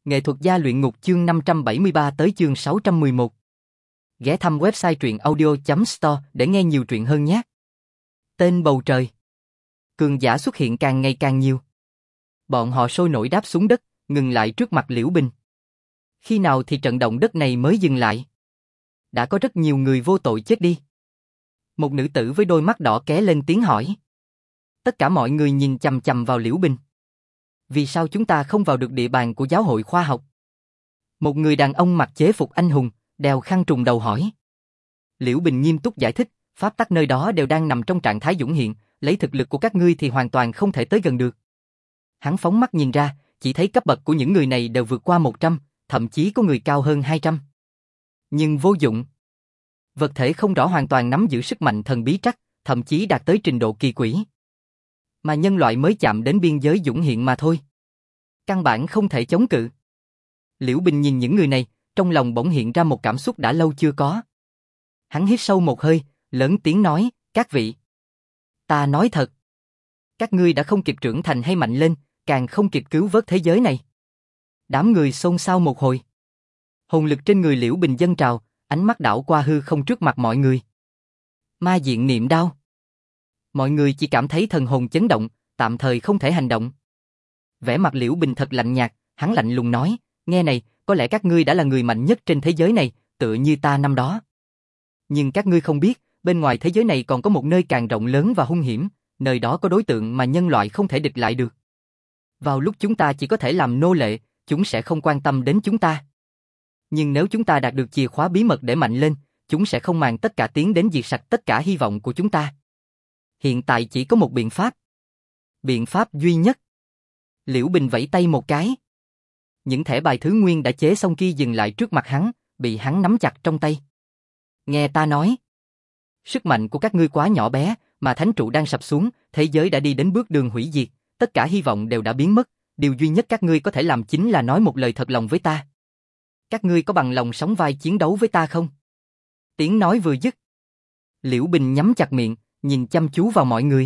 Nghệ thuật gia luyện ngục chương 573 tới chương 611. Ghé thăm website truyện audio.store để nghe nhiều truyện hơn nhé. Tên bầu trời. Cường giả xuất hiện càng ngày càng nhiều. Bọn họ sôi nổi đáp xuống đất, ngừng lại trước mặt Liễu Bình. Khi nào thì trận động đất này mới dừng lại? Đã có rất nhiều người vô tội chết đi. Một nữ tử với đôi mắt đỏ ké lên tiếng hỏi. Tất cả mọi người nhìn chằm chằm vào Liễu Bình. Vì sao chúng ta không vào được địa bàn của giáo hội khoa học? Một người đàn ông mặc chế phục anh hùng, đeo khăn trùm đầu hỏi. Liễu Bình nghiêm túc giải thích, pháp tắc nơi đó đều đang nằm trong trạng thái dũng hiện, lấy thực lực của các ngươi thì hoàn toàn không thể tới gần được. Hắn phóng mắt nhìn ra, chỉ thấy cấp bậc của những người này đều vượt qua 100, thậm chí có người cao hơn 200. Nhưng vô dụng. Vật thể không rõ hoàn toàn nắm giữ sức mạnh thần bí trắc, thậm chí đạt tới trình độ kỳ quỷ. Mà nhân loại mới chạm đến biên giới dũng hiện mà thôi. Căn bản không thể chống cự. Liễu Bình nhìn những người này, trong lòng bỗng hiện ra một cảm xúc đã lâu chưa có. Hắn hít sâu một hơi, lớn tiếng nói, các vị. Ta nói thật. Các ngươi đã không kịp trưởng thành hay mạnh lên, càng không kịp cứu vớt thế giới này. Đám người xôn xao một hồi. Hồn lực trên người Liễu Bình dâng trào, ánh mắt đảo qua hư không trước mặt mọi người. Ma diện niệm đao. Mọi người chỉ cảm thấy thần hồn chấn động, tạm thời không thể hành động. Vẻ mặt Liễu Bình thật lạnh nhạt, hắn lạnh lùng nói, nghe này, có lẽ các ngươi đã là người mạnh nhất trên thế giới này, tựa như ta năm đó. Nhưng các ngươi không biết, bên ngoài thế giới này còn có một nơi càng rộng lớn và hung hiểm, nơi đó có đối tượng mà nhân loại không thể địch lại được. Vào lúc chúng ta chỉ có thể làm nô lệ, chúng sẽ không quan tâm đến chúng ta. Nhưng nếu chúng ta đạt được chìa khóa bí mật để mạnh lên, chúng sẽ không màng tất cả tiến đến diệt sạch tất cả hy vọng của chúng ta. Hiện tại chỉ có một biện pháp. Biện pháp duy nhất. Liễu Bình vẫy tay một cái. Những thẻ bài thứ nguyên đã chế xong kia dừng lại trước mặt hắn, bị hắn nắm chặt trong tay. Nghe ta nói. Sức mạnh của các ngươi quá nhỏ bé, mà thánh trụ đang sập xuống, thế giới đã đi đến bước đường hủy diệt, tất cả hy vọng đều đã biến mất, điều duy nhất các ngươi có thể làm chính là nói một lời thật lòng với ta. Các ngươi có bằng lòng sóng vai chiến đấu với ta không? Tiếng nói vừa dứt. Liễu Bình nhắm chặt miệng, nhìn chăm chú vào mọi người.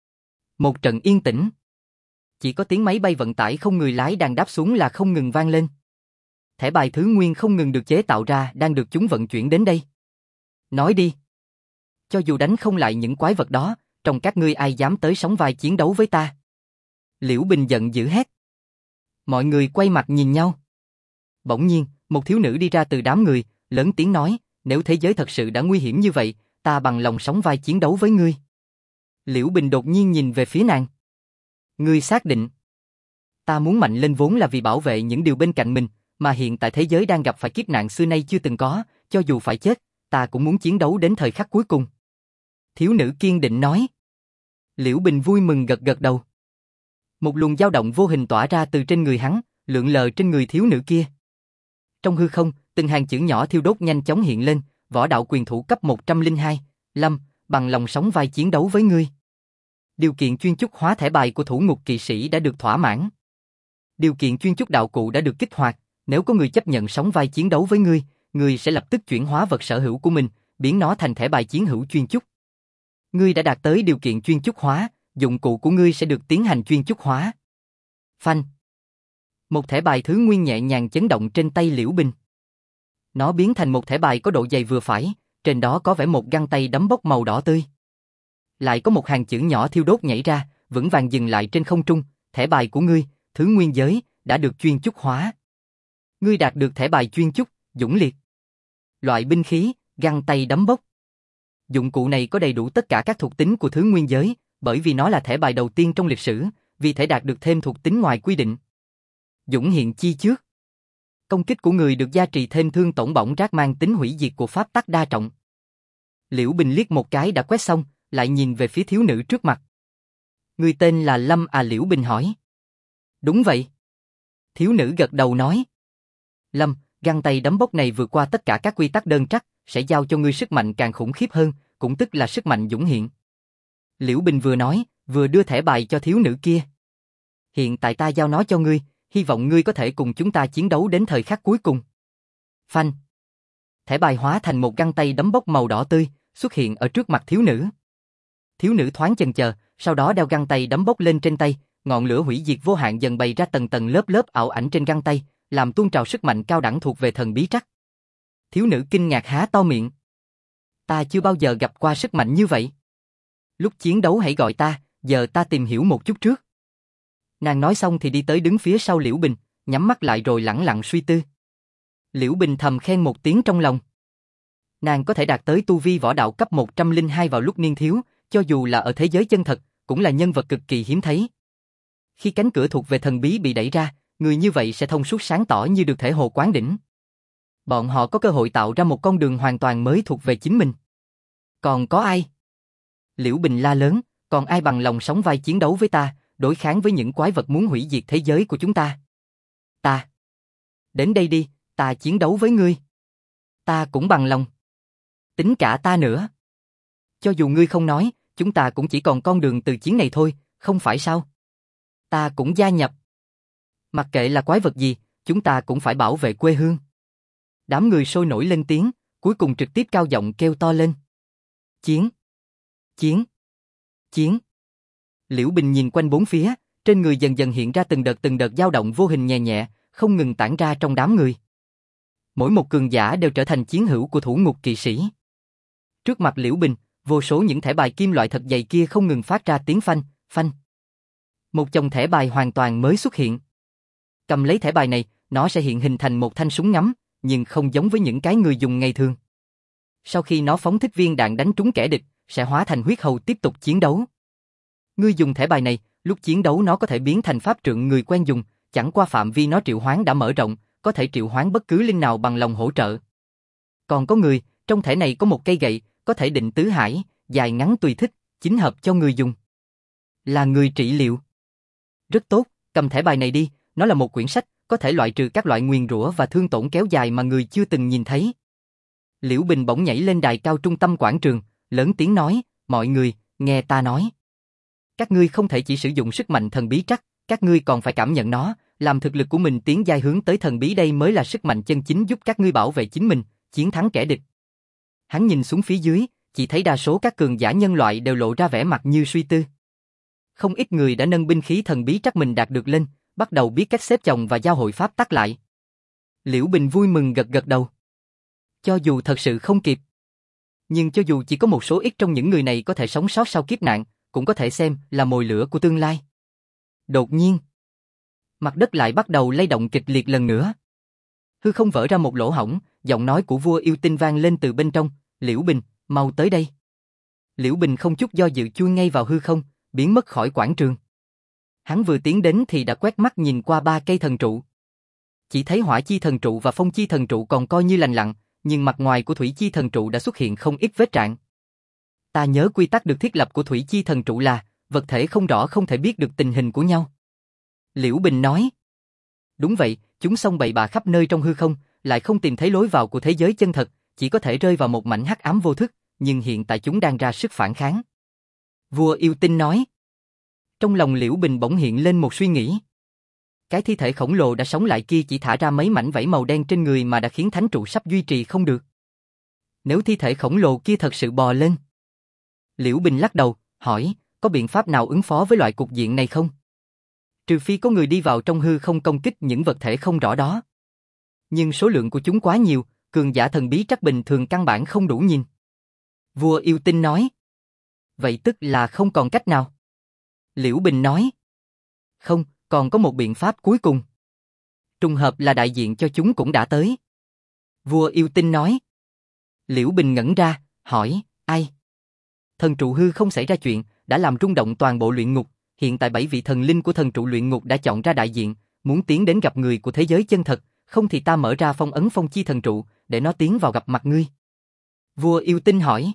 Một trận yên tĩnh. Chỉ có tiếng máy bay vận tải không người lái đang đáp xuống là không ngừng vang lên. Thẻ bài thứ nguyên không ngừng được chế tạo ra đang được chúng vận chuyển đến đây. Nói đi. Cho dù đánh không lại những quái vật đó, trong các ngươi ai dám tới sóng vai chiến đấu với ta? Liễu Bình giận dữ hét. Mọi người quay mặt nhìn nhau. Bỗng nhiên, một thiếu nữ đi ra từ đám người, lớn tiếng nói, nếu thế giới thật sự đã nguy hiểm như vậy, ta bằng lòng sóng vai chiến đấu với ngươi. Liễu Bình đột nhiên nhìn về phía nàng. Ngươi xác định. Ta muốn mạnh lên vốn là vì bảo vệ những điều bên cạnh mình, mà hiện tại thế giới đang gặp phải kiếp nạn xưa nay chưa từng có, cho dù phải chết, ta cũng muốn chiến đấu đến thời khắc cuối cùng. Thiếu nữ kiên định nói. Liễu Bình vui mừng gật gật đầu. Một luồng dao động vô hình tỏa ra từ trên người hắn, lượn lờ trên người thiếu nữ kia. Trong hư không, từng hàng chữ nhỏ thiêu đốt nhanh chóng hiện lên, võ đạo quyền thủ cấp 102, Lâm, bằng lòng sóng vai chiến đấu với ngươi. Điều kiện chuyên chúc hóa thẻ bài của thủ ngục kỵ sĩ đã được thỏa mãn. Điều kiện chuyên chúc đạo cụ đã được kích hoạt, nếu có người chấp nhận sóng vai chiến đấu với ngươi, ngươi sẽ lập tức chuyển hóa vật sở hữu của mình, biến nó thành thẻ bài chiến hữu chuyên chúc. Ngươi đã đạt tới điều kiện chuyên chúc hóa, dụng cụ của ngươi sẽ được tiến hành chuyên chúc hóa. Phanh. Một thẻ bài thứ nguyên nhẹ nhàng chấn động trên tay Liễu Bình. Nó biến thành một thẻ bài có độ dày vừa phải, trên đó có vẽ một găng tay đấm bốc màu đỏ tươi. Lại có một hàng chữ nhỏ thiêu đốt nhảy ra, vững vàng dừng lại trên không trung, thẻ bài của ngươi, thứ nguyên giới, đã được chuyên chúc hóa. Ngươi đạt được thẻ bài chuyên chúc, dũng liệt. Loại binh khí, găng tay đấm bốc. Dụng cụ này có đầy đủ tất cả các thuộc tính của thứ nguyên giới, bởi vì nó là thẻ bài đầu tiên trong lịch sử, vì thể đạt được thêm thuộc tính ngoài quy định. Dũng hiện chi trước. Công kích của người được gia trì thêm thương tổn bỏng rác mang tính hủy diệt của pháp tắc đa trọng. Liễu Bình liếc một cái đã quét xong, lại nhìn về phía thiếu nữ trước mặt. Người tên là Lâm à? Liễu Bình hỏi. Đúng vậy. Thiếu nữ gật đầu nói. Lâm, găng tay đấm bốc này vượt qua tất cả các quy tắc đơn trắc, sẽ giao cho ngươi sức mạnh càng khủng khiếp hơn, cũng tức là sức mạnh dũng hiện. Liễu Bình vừa nói, vừa đưa thẻ bài cho thiếu nữ kia. Hiện tại ta giao nó cho ngươi, hy vọng ngươi có thể cùng chúng ta chiến đấu đến thời khắc cuối cùng. Phanh. Thẻ bài hóa thành một găng tay đấm bốc màu đỏ tươi, xuất hiện ở trước mặt thiếu nữ. Thiếu nữ thoáng chần chờ, sau đó đeo găng tay đấm bốc lên trên tay, ngọn lửa hủy diệt vô hạn dần bày ra tầng tầng lớp lớp ảo ảnh trên găng tay, làm tuôn trào sức mạnh cao đẳng thuộc về thần bí trắc. Thiếu nữ kinh ngạc há to miệng. Ta chưa bao giờ gặp qua sức mạnh như vậy. Lúc chiến đấu hãy gọi ta, giờ ta tìm hiểu một chút trước. Nàng nói xong thì đi tới đứng phía sau Liễu Bình, nhắm mắt lại rồi lẳng lặng suy tư. Liễu Bình thầm khen một tiếng trong lòng. Nàng có thể đạt tới tu vi võ đạo cấp 102 vào lúc niên thiếu, cho dù là ở thế giới chân thật, cũng là nhân vật cực kỳ hiếm thấy. Khi cánh cửa thuộc về thần bí bị đẩy ra, người như vậy sẽ thông suốt sáng tỏ như được thể hồ quán đỉnh. Bọn họ có cơ hội tạo ra một con đường hoàn toàn mới thuộc về chính mình. Còn có ai? Liễu Bình la lớn, còn ai bằng lòng sóng vai chiến đấu với ta, đối kháng với những quái vật muốn hủy diệt thế giới của chúng ta? Ta. Đến đây đi, ta chiến đấu với ngươi. Ta cũng bằng lòng. Tính cả ta nữa. Cho dù ngươi không nói, chúng ta cũng chỉ còn con đường từ chiến này thôi, không phải sao? Ta cũng gia nhập. Mặc kệ là quái vật gì, chúng ta cũng phải bảo vệ quê hương. Đám người sôi nổi lên tiếng, cuối cùng trực tiếp cao giọng kêu to lên. Chiến! Chiến! Chiến! Liễu Bình nhìn quanh bốn phía, trên người dần dần hiện ra từng đợt dao động vô hình nhẹ nhẹ, không ngừng tản ra trong đám người. Mỗi một cường giả đều trở thành chiến hữu của thủ ngục kỵ sĩ. Trước mặt Liễu Bình, vô số những thẻ bài kim loại thật dày kia không ngừng phát ra tiếng phanh, phanh. Một chồng thẻ bài hoàn toàn mới xuất hiện. Cầm lấy thẻ bài này, nó sẽ hiện hình thành một thanh súng ngắm, nhưng không giống với những cái người dùng ngày thường. Sau khi nó phóng thích viên đạn đánh trúng kẻ địch, sẽ hóa thành huyết hầu tiếp tục chiến đấu. Ngươi dùng thẻ bài này, lúc chiến đấu nó có thể biến thành pháp trượng người quen dùng, chẳng qua phạm vi nó triệu hoán đã mở rộng, có thể triệu hoán bất cứ linh nào bằng lòng hỗ trợ. Còn có người, trong thẻ này có một cây gậy, có thể định tứ hải, dài ngắn tùy thích, chính hợp cho người dùng. Là người trị liệu. Rất tốt, cầm thẻ bài này đi, nó là một quyển sách, có thể loại trừ các loại nguyền rủa và thương tổn kéo dài mà người chưa từng nhìn thấy. Liễu Bình bỗng nhảy lên đài cao trung tâm quảng trường, lớn tiếng nói, mọi người, nghe ta nói. Các ngươi không thể chỉ sử dụng sức mạnh thần bí trắc, các ngươi còn phải cảm nhận nó, làm thực lực của mình tiến giai hướng tới thần bí, đây mới là sức mạnh chân chính giúp các ngươi bảo vệ chính mình, chiến thắng kẻ địch. Hắn nhìn xuống phía dưới, chỉ thấy đa số các cường giả nhân loại đều lộ ra vẻ mặt như suy tư. Không ít người đã nâng binh khí thần bí trắc mình đạt được lên, bắt đầu biết cách xếp chồng và giao hội pháp tắc lại. Liễu Bình vui mừng gật gật đầu. Cho dù thật sự không kịp, nhưng cho dù chỉ có một số ít trong những người này có thể sống sót sau kiếp nạn, cũng có thể xem là mồi lửa của tương lai. Đột nhiên, mặt đất lại bắt đầu lay động kịch liệt lần nữa. Hư không vỡ ra một lỗ hổng, giọng nói của vua yêu tinh vang lên từ bên trong, Liễu Bình, mau tới đây. Liễu Bình không chút do dự chui ngay vào hư không, biến mất khỏi quảng trường. Hắn vừa tiến đến thì đã quét mắt nhìn qua ba cây thần trụ. Chỉ thấy hỏa chi thần trụ và phong chi thần trụ còn coi như lành lặn, nhưng mặt ngoài của thủy chi thần trụ đã xuất hiện không ít vết rạn. Ta nhớ quy tắc được thiết lập của thủy chi thần trụ là, vật thể không rõ không thể biết được tình hình của nhau. Liễu Bình nói. Đúng vậy, chúng xông bậy bạ khắp nơi trong hư không, lại không tìm thấy lối vào của thế giới chân thật, chỉ có thể rơi vào một mảnh hắc ám vô thức, nhưng hiện tại chúng đang ra sức phản kháng. Vua yêu tinh nói. Trong lòng Liễu Bình bỗng hiện lên một suy nghĩ. Cái thi thể khổng lồ đã sống lại kia chỉ thả ra mấy mảnh vảy màu đen trên người mà đã khiến thánh trụ sắp duy trì không được. Nếu thi thể khổng lồ kia thật sự bò lên. Liễu Bình lắc đầu, hỏi, có biện pháp nào ứng phó với loại cục diện này không? Trừ phi có người đi vào trong hư không công kích những vật thể không rõ đó. Nhưng số lượng của chúng quá nhiều, cường giả thần bí trắc bình thường căn bản không đủ nhìn. Vua yêu tinh nói. Vậy tức là không còn cách nào. Liễu Bình nói. Không, còn có một biện pháp cuối cùng. Trùng hợp là đại diện cho chúng cũng đã tới. Vua yêu tinh nói. Liễu Bình ngẩn ra, hỏi, ai? Thần trụ hư không xảy ra chuyện, đã làm rung động toàn bộ luyện ngục. Hiện tại 7 vị thần linh của thần trụ luyện ngục đã chọn ra đại diện, muốn tiến đến gặp người của thế giới chân thật, không thì ta mở ra phong ấn phong chi thần trụ, để nó tiến vào gặp mặt ngươi. Vua yêu tinh hỏi.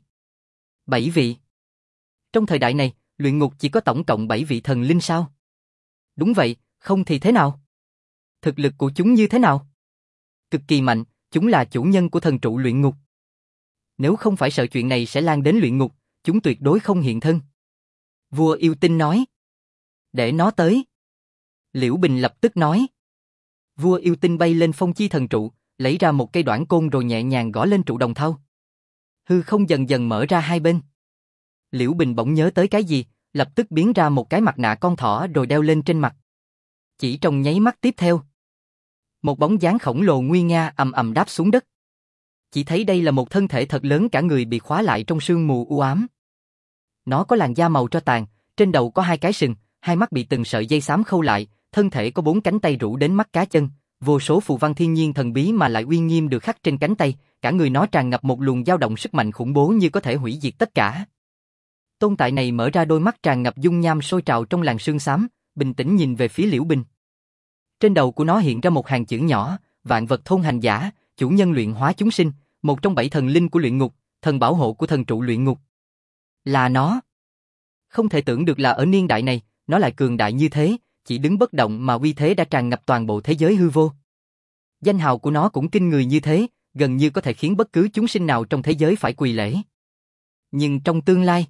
7 vị. Trong thời đại này, luyện ngục chỉ có tổng cộng 7 vị thần linh sao? Đúng vậy, không thì thế nào? Thực lực của chúng như thế nào? Cực kỳ mạnh, chúng là chủ nhân của thần trụ luyện ngục. Nếu không phải sợ chuyện này sẽ lan đến luyện ngục, chúng tuyệt đối không hiện thân. Vua yêu tinh nói. Để nó tới. Liễu Bình lập tức nói. Vua yêu tinh bay lên phong chi thần trụ, lấy ra một cây đoản côn rồi nhẹ nhàng gõ lên trụ đồng thau. Hư không dần dần mở ra hai bên. Liễu Bình bỗng nhớ tới cái gì, lập tức biến ra một cái mặt nạ con thỏ rồi đeo lên trên mặt. Chỉ trong nháy mắt tiếp theo, Một bóng dáng khổng lồ nguy nga ầm ầm đáp xuống đất. Chỉ thấy đây là một thân thể thật lớn, cả người bị khóa lại trong sương mù u ám. Nó có làn da màu tro tàn, trên đầu có 2 cái sừng, 2 mắt bị từng sợi dây xám khâu lại, thân thể có 4 cánh tay rũ đến mắt cá chân, vô số phù văn thiên nhiên thần bí mà lại uy nghiêm được khắc trên cánh tay, cả người nó tràn ngập một luồng dao động sức mạnh khủng bố như có thể hủy diệt tất cả. Tồn tại này mở ra đôi mắt tràn ngập dung nham sôi trào trong làn sương xám, bình tĩnh nhìn về phía Liễu Bình. Trên đầu của nó hiện ra một hàng chữ nhỏ, vạn vật thôn hành giả, chủ nhân luyện hóa chúng sinh, một trong 7 thần linh của luyện ngục, thần bảo hộ của thần trụ luyện ngục. Là nó. Không thể tưởng được là ở niên đại này, nó lại cường đại như thế, chỉ đứng bất động mà uy thế đã tràn ngập toàn bộ thế giới hư vô. Danh hào của nó cũng kinh người như thế, gần như có thể khiến bất cứ chúng sinh nào trong thế giới phải quỳ lễ. Nhưng trong tương lai,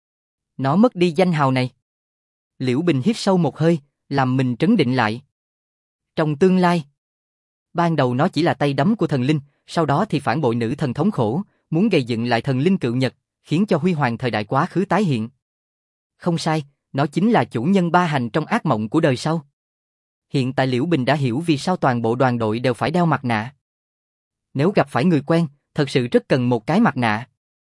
nó mất đi danh hào này. Liễu Bình hít sâu một hơi, làm mình trấn định lại. Trong tương lai, ban đầu nó chỉ là tay đấm của thần linh, sau đó thì phản bội nữ thần thống khổ, muốn gây dựng lại thần linh cựu nhật, khiến cho huy hoàng thời đại quá khứ tái hiện. Không sai, nó chính là chủ nhân ba hành trong ác mộng của đời sau. Hiện tại Liễu Bình đã hiểu vì sao toàn bộ đoàn đội đều phải đeo mặt nạ. Nếu gặp phải người quen, thật sự rất cần một cái mặt nạ.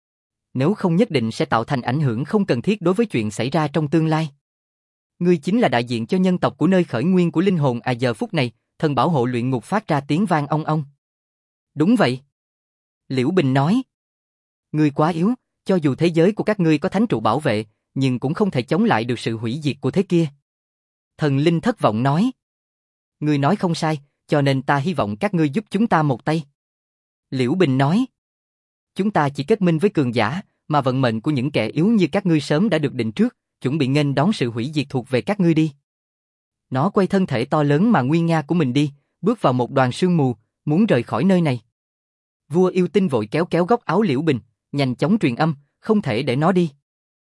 Nếu không nhất định sẽ tạo thành ảnh hưởng không cần thiết đối với chuyện xảy ra trong tương lai. Ngươi chính là đại diện cho nhân tộc của nơi khởi nguyên của linh hồn à? Giờ phút này, thần bảo hộ luyện ngục phát ra tiếng vang ong ong. Đúng vậy. Liễu Bình nói. Ngươi quá yếu, cho dù thế giới của các ngươi có thánh trụ bảo vệ, nhưng cũng không thể chống lại được sự hủy diệt của thế kia. Thần linh thất vọng nói. Ngươi nói không sai, cho nên ta hy vọng các ngươi giúp chúng ta một tay. Liễu Bình nói. Chúng ta chỉ kết minh với cường giả, mà vận mệnh của những kẻ yếu như các ngươi sớm đã được định trước, chuẩn bị nghênh đón sự hủy diệt thuộc về các ngươi đi. Nó quay thân thể to lớn mà nguy nga của mình đi, bước vào một đoàn sương mù, muốn rời khỏi nơi này. Vua yêu tinh vội kéo kéo góc áo Liễu Bình, nhanh chóng truyền âm, không thể để nó đi.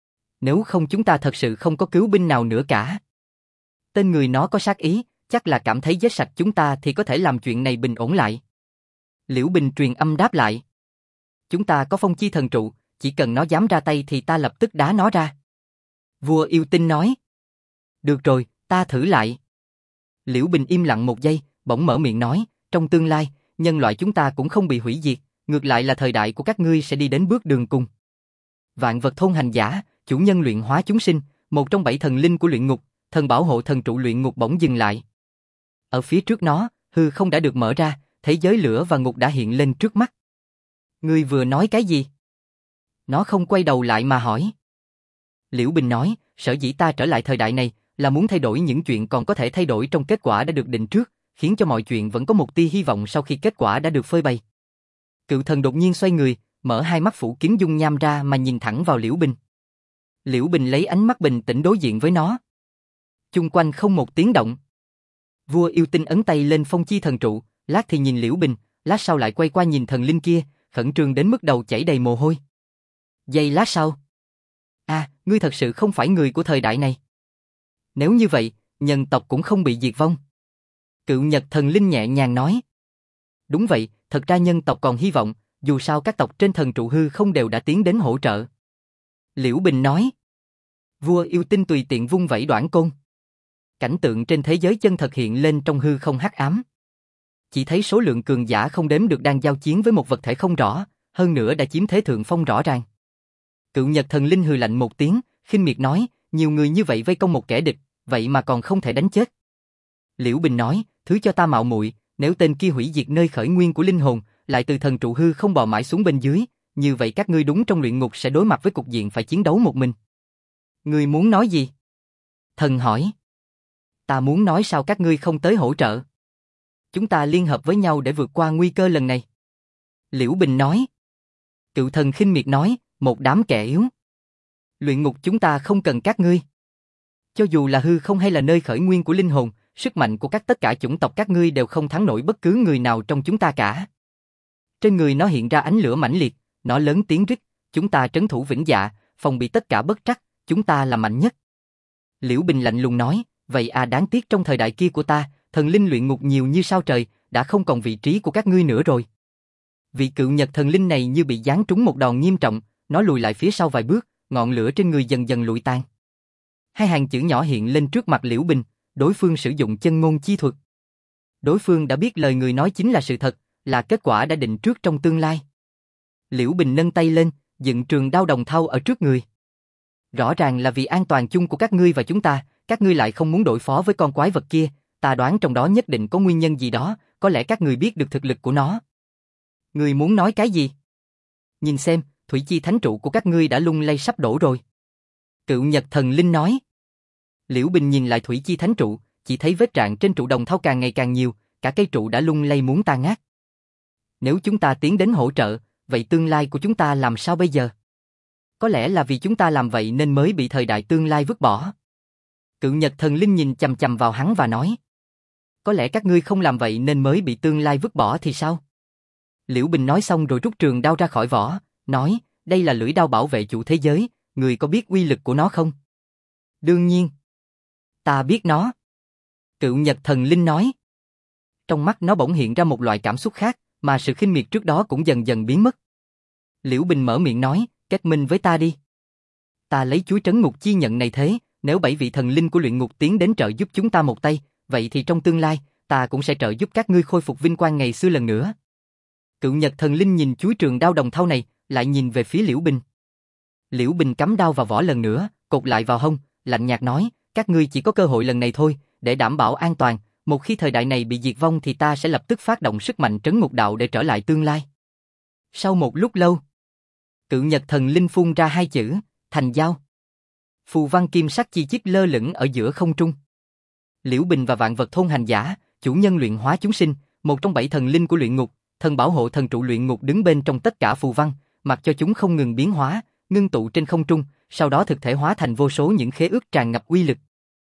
Nếu không chúng ta thật sự không có cứu binh nào nữa cả. Tên người nó có sát ý, chắc là cảm thấy giết sạch chúng ta thì có thể làm chuyện này bình ổn lại. Liễu Bình truyền âm đáp lại. Chúng ta có phong chi thần trụ, chỉ cần nó dám ra tay thì ta lập tức đá nó ra. Vua yêu tinh nói. Được rồi, ta thử lại. Liễu Bình im lặng một giây, bỗng mở miệng nói, trong tương lai, nhân loại chúng ta cũng không bị hủy diệt, ngược lại là thời đại của các ngươi sẽ đi đến bước đường cùng. Vạn vật thôn hành giả, chủ nhân luyện hóa chúng sinh, một trong 7 thần linh của luyện ngục, thần bảo hộ thần trụ luyện ngục bỗng dừng lại. Ở phía trước nó, hư không đã được mở ra, thế giới lửa và ngục đã hiện lên trước mắt. Ngươi vừa nói cái gì? Nó không quay đầu lại mà hỏi. Liễu Bình nói, sở dĩ ta trở lại thời đại này là muốn thay đổi những chuyện còn có thể thay đổi trong kết quả đã được định trước, khiến cho mọi chuyện vẫn có một tia hy vọng sau khi kết quả đã được phơi bày. Cựu thần đột nhiên xoay người, mở 2 mắt phủ kín dung nham ra mà nhìn thẳng vào Liễu Bình. Liễu Bình lấy ánh mắt bình tĩnh đối diện với nó. Chung quanh không một tiếng động. Vua yêu tinh ấn tay lên phong chi thần trụ, lát thì nhìn Liễu Bình, lát sau lại quay qua nhìn thần linh kia, khẩn trương đến mức đầu chảy đầy mồ hôi. Giây lát sau. Ngươi thật sự không phải người của thời đại này. Nếu như vậy, nhân tộc cũng không bị diệt vong. Cựu Nhật thần linh nhẹ nhàng nói. Đúng vậy, thật ra nhân tộc còn hy vọng, dù sao các tộc trên thần trụ hư không đều đã tiến đến hỗ trợ. Liễu Bình nói. Vua yêu tinh tùy tiện vung vẩy đoản côn. Cảnh tượng trên thế giới chân thật hiện lên trong hư không hắc ám. Chỉ thấy số lượng cường giả không đếm được đang giao chiến với một vật thể không rõ, hơn nữa đã chiếm thế thượng phong rõ ràng. Cựu Nhật thần linh hừ lạnh một tiếng, khinh miệt nói, nhiều người như vậy vây công một kẻ địch, vậy mà còn không thể đánh chết. Liễu Bình nói, thứ cho ta mạo muội, nếu tên kia hủy diệt nơi khởi nguyên của linh hồn, lại từ thần trụ hư không bò mãi xuống bên dưới, như vậy các ngươi đúng trong luyện ngục sẽ đối mặt với cục diện phải chiến đấu một mình. Ngươi muốn nói gì? Thần hỏi. Ta muốn nói sao các ngươi không tới hỗ trợ. Chúng ta liên hợp với nhau để vượt qua nguy cơ lần này. Liễu Bình nói. Cựu thần khinh miệt nói, một đám kẻ yếu. Luyện ngục chúng ta không cần các ngươi. Cho dù là hư không hay là nơi khởi nguyên của linh hồn, sức mạnh của tất cả chủng tộc các ngươi đều không thắng nổi bất cứ người nào trong chúng ta cả. Trên người nó hiện ra ánh lửa mãnh liệt, nó lớn tiếng rít, chúng ta trấn thủ vĩnh dạ, phòng bị tất cả bất trắc, chúng ta là mạnh nhất. Liễu Bình lạnh lùng nói, vậy đáng tiếc trong thời đại kia của ta, thần linh luyện ngục nhiều như sao trời, đã không còn vị trí của các ngươi nữa rồi. Vị cựu Nhật thần linh này như bị giáng trúng một đòn nghiêm trọng, nó lùi lại phía sau vài bước, ngọn lửa trên người dần dần lụi tan. 2 hàng chữ nhỏ hiện lên trước mặt Liễu Bình, đối phương sử dụng chân ngôn chi thuật. Đối phương đã biết lời người nói chính là sự thật, là kết quả đã định trước trong tương lai. Liễu Bình nâng tay lên, dựng trường đao đồng thau ở trước người. Rõ ràng là vì an toàn chung của các ngươi và chúng ta, các ngươi lại không muốn đối phó với con quái vật kia, ta đoán trong đó nhất định có nguyên nhân gì đó, có lẽ các ngươi biết được thực lực của nó. Ngươi muốn nói cái gì? Nhìn xem, thủy chi thánh trụ của các ngươi đã lung lay sắp đổ rồi. Cựu Nhật Thần Linh nói. Liễu Bình nhìn lại thủy chi thánh trụ, chỉ thấy vết rạn trên trụ đồng thau càng ngày càng nhiều, cả cây trụ đã lung lay muốn tan nát. Nếu chúng ta tiến đến hỗ trợ, vậy tương lai của chúng ta làm sao bây giờ? Có lẽ là vì chúng ta làm vậy nên mới bị thời đại tương lai vứt bỏ. Cựu Nhật Thần Linh nhìn chằm chằm vào hắn và nói. Có lẽ các ngươi không làm vậy nên mới bị tương lai vứt bỏ thì sao? Liễu Bình nói xong rồi rút trường đao ra khỏi vỏ, nói, đây là lưỡi đao bảo vệ chủ thế giới, người có biết uy lực của nó không? Đương nhiên. Ta biết nó. Cựu Nhật Thần Linh nói. Trong mắt nó bỗng hiện ra một loại cảm xúc khác, mà sự khinh miệt trước đó cũng dần dần biến mất. Liễu Bình mở miệng nói, kết minh với ta đi. Ta lấy chuối trấn ngục chi nhận này thế, nếu 7 vị thần linh của luyện ngục tiến đến trợ giúp chúng ta một tay, vậy thì trong tương lai, ta cũng sẽ trợ giúp các ngươi khôi phục vinh quang ngày xưa lần nữa. Cựu Nhật Thần Linh nhìn chuối trường đao đồng thau này, lại nhìn về phía Liễu Bình. Liễu Bình cắm đao vào vỏ lần nữa, cột lại vào hông, lạnh nhạt nói, các ngươi chỉ có cơ hội lần này thôi, để đảm bảo an toàn, một khi thời đại này bị diệt vong thì ta sẽ lập tức phát động sức mạnh trấn ngục đạo để trở lại tương lai. Sau một lúc lâu, Cựu Nhật Thần Linh phun ra hai chữ, thành giao. Phù văn kim sắc chi chít lơ lửng ở giữa không trung. Liễu Bình và vạn vật thôn hành giả, chủ nhân luyện hóa chúng sinh, một trong 7 thần linh của luyện ngục, thần bảo hộ thần trụ luyện ngục đứng bên trong tất cả phù văn, mặc cho chúng không ngừng biến hóa, ngưng tụ trên không trung, sau đó thực thể hóa thành vô số những khế ước tràn ngập uy lực.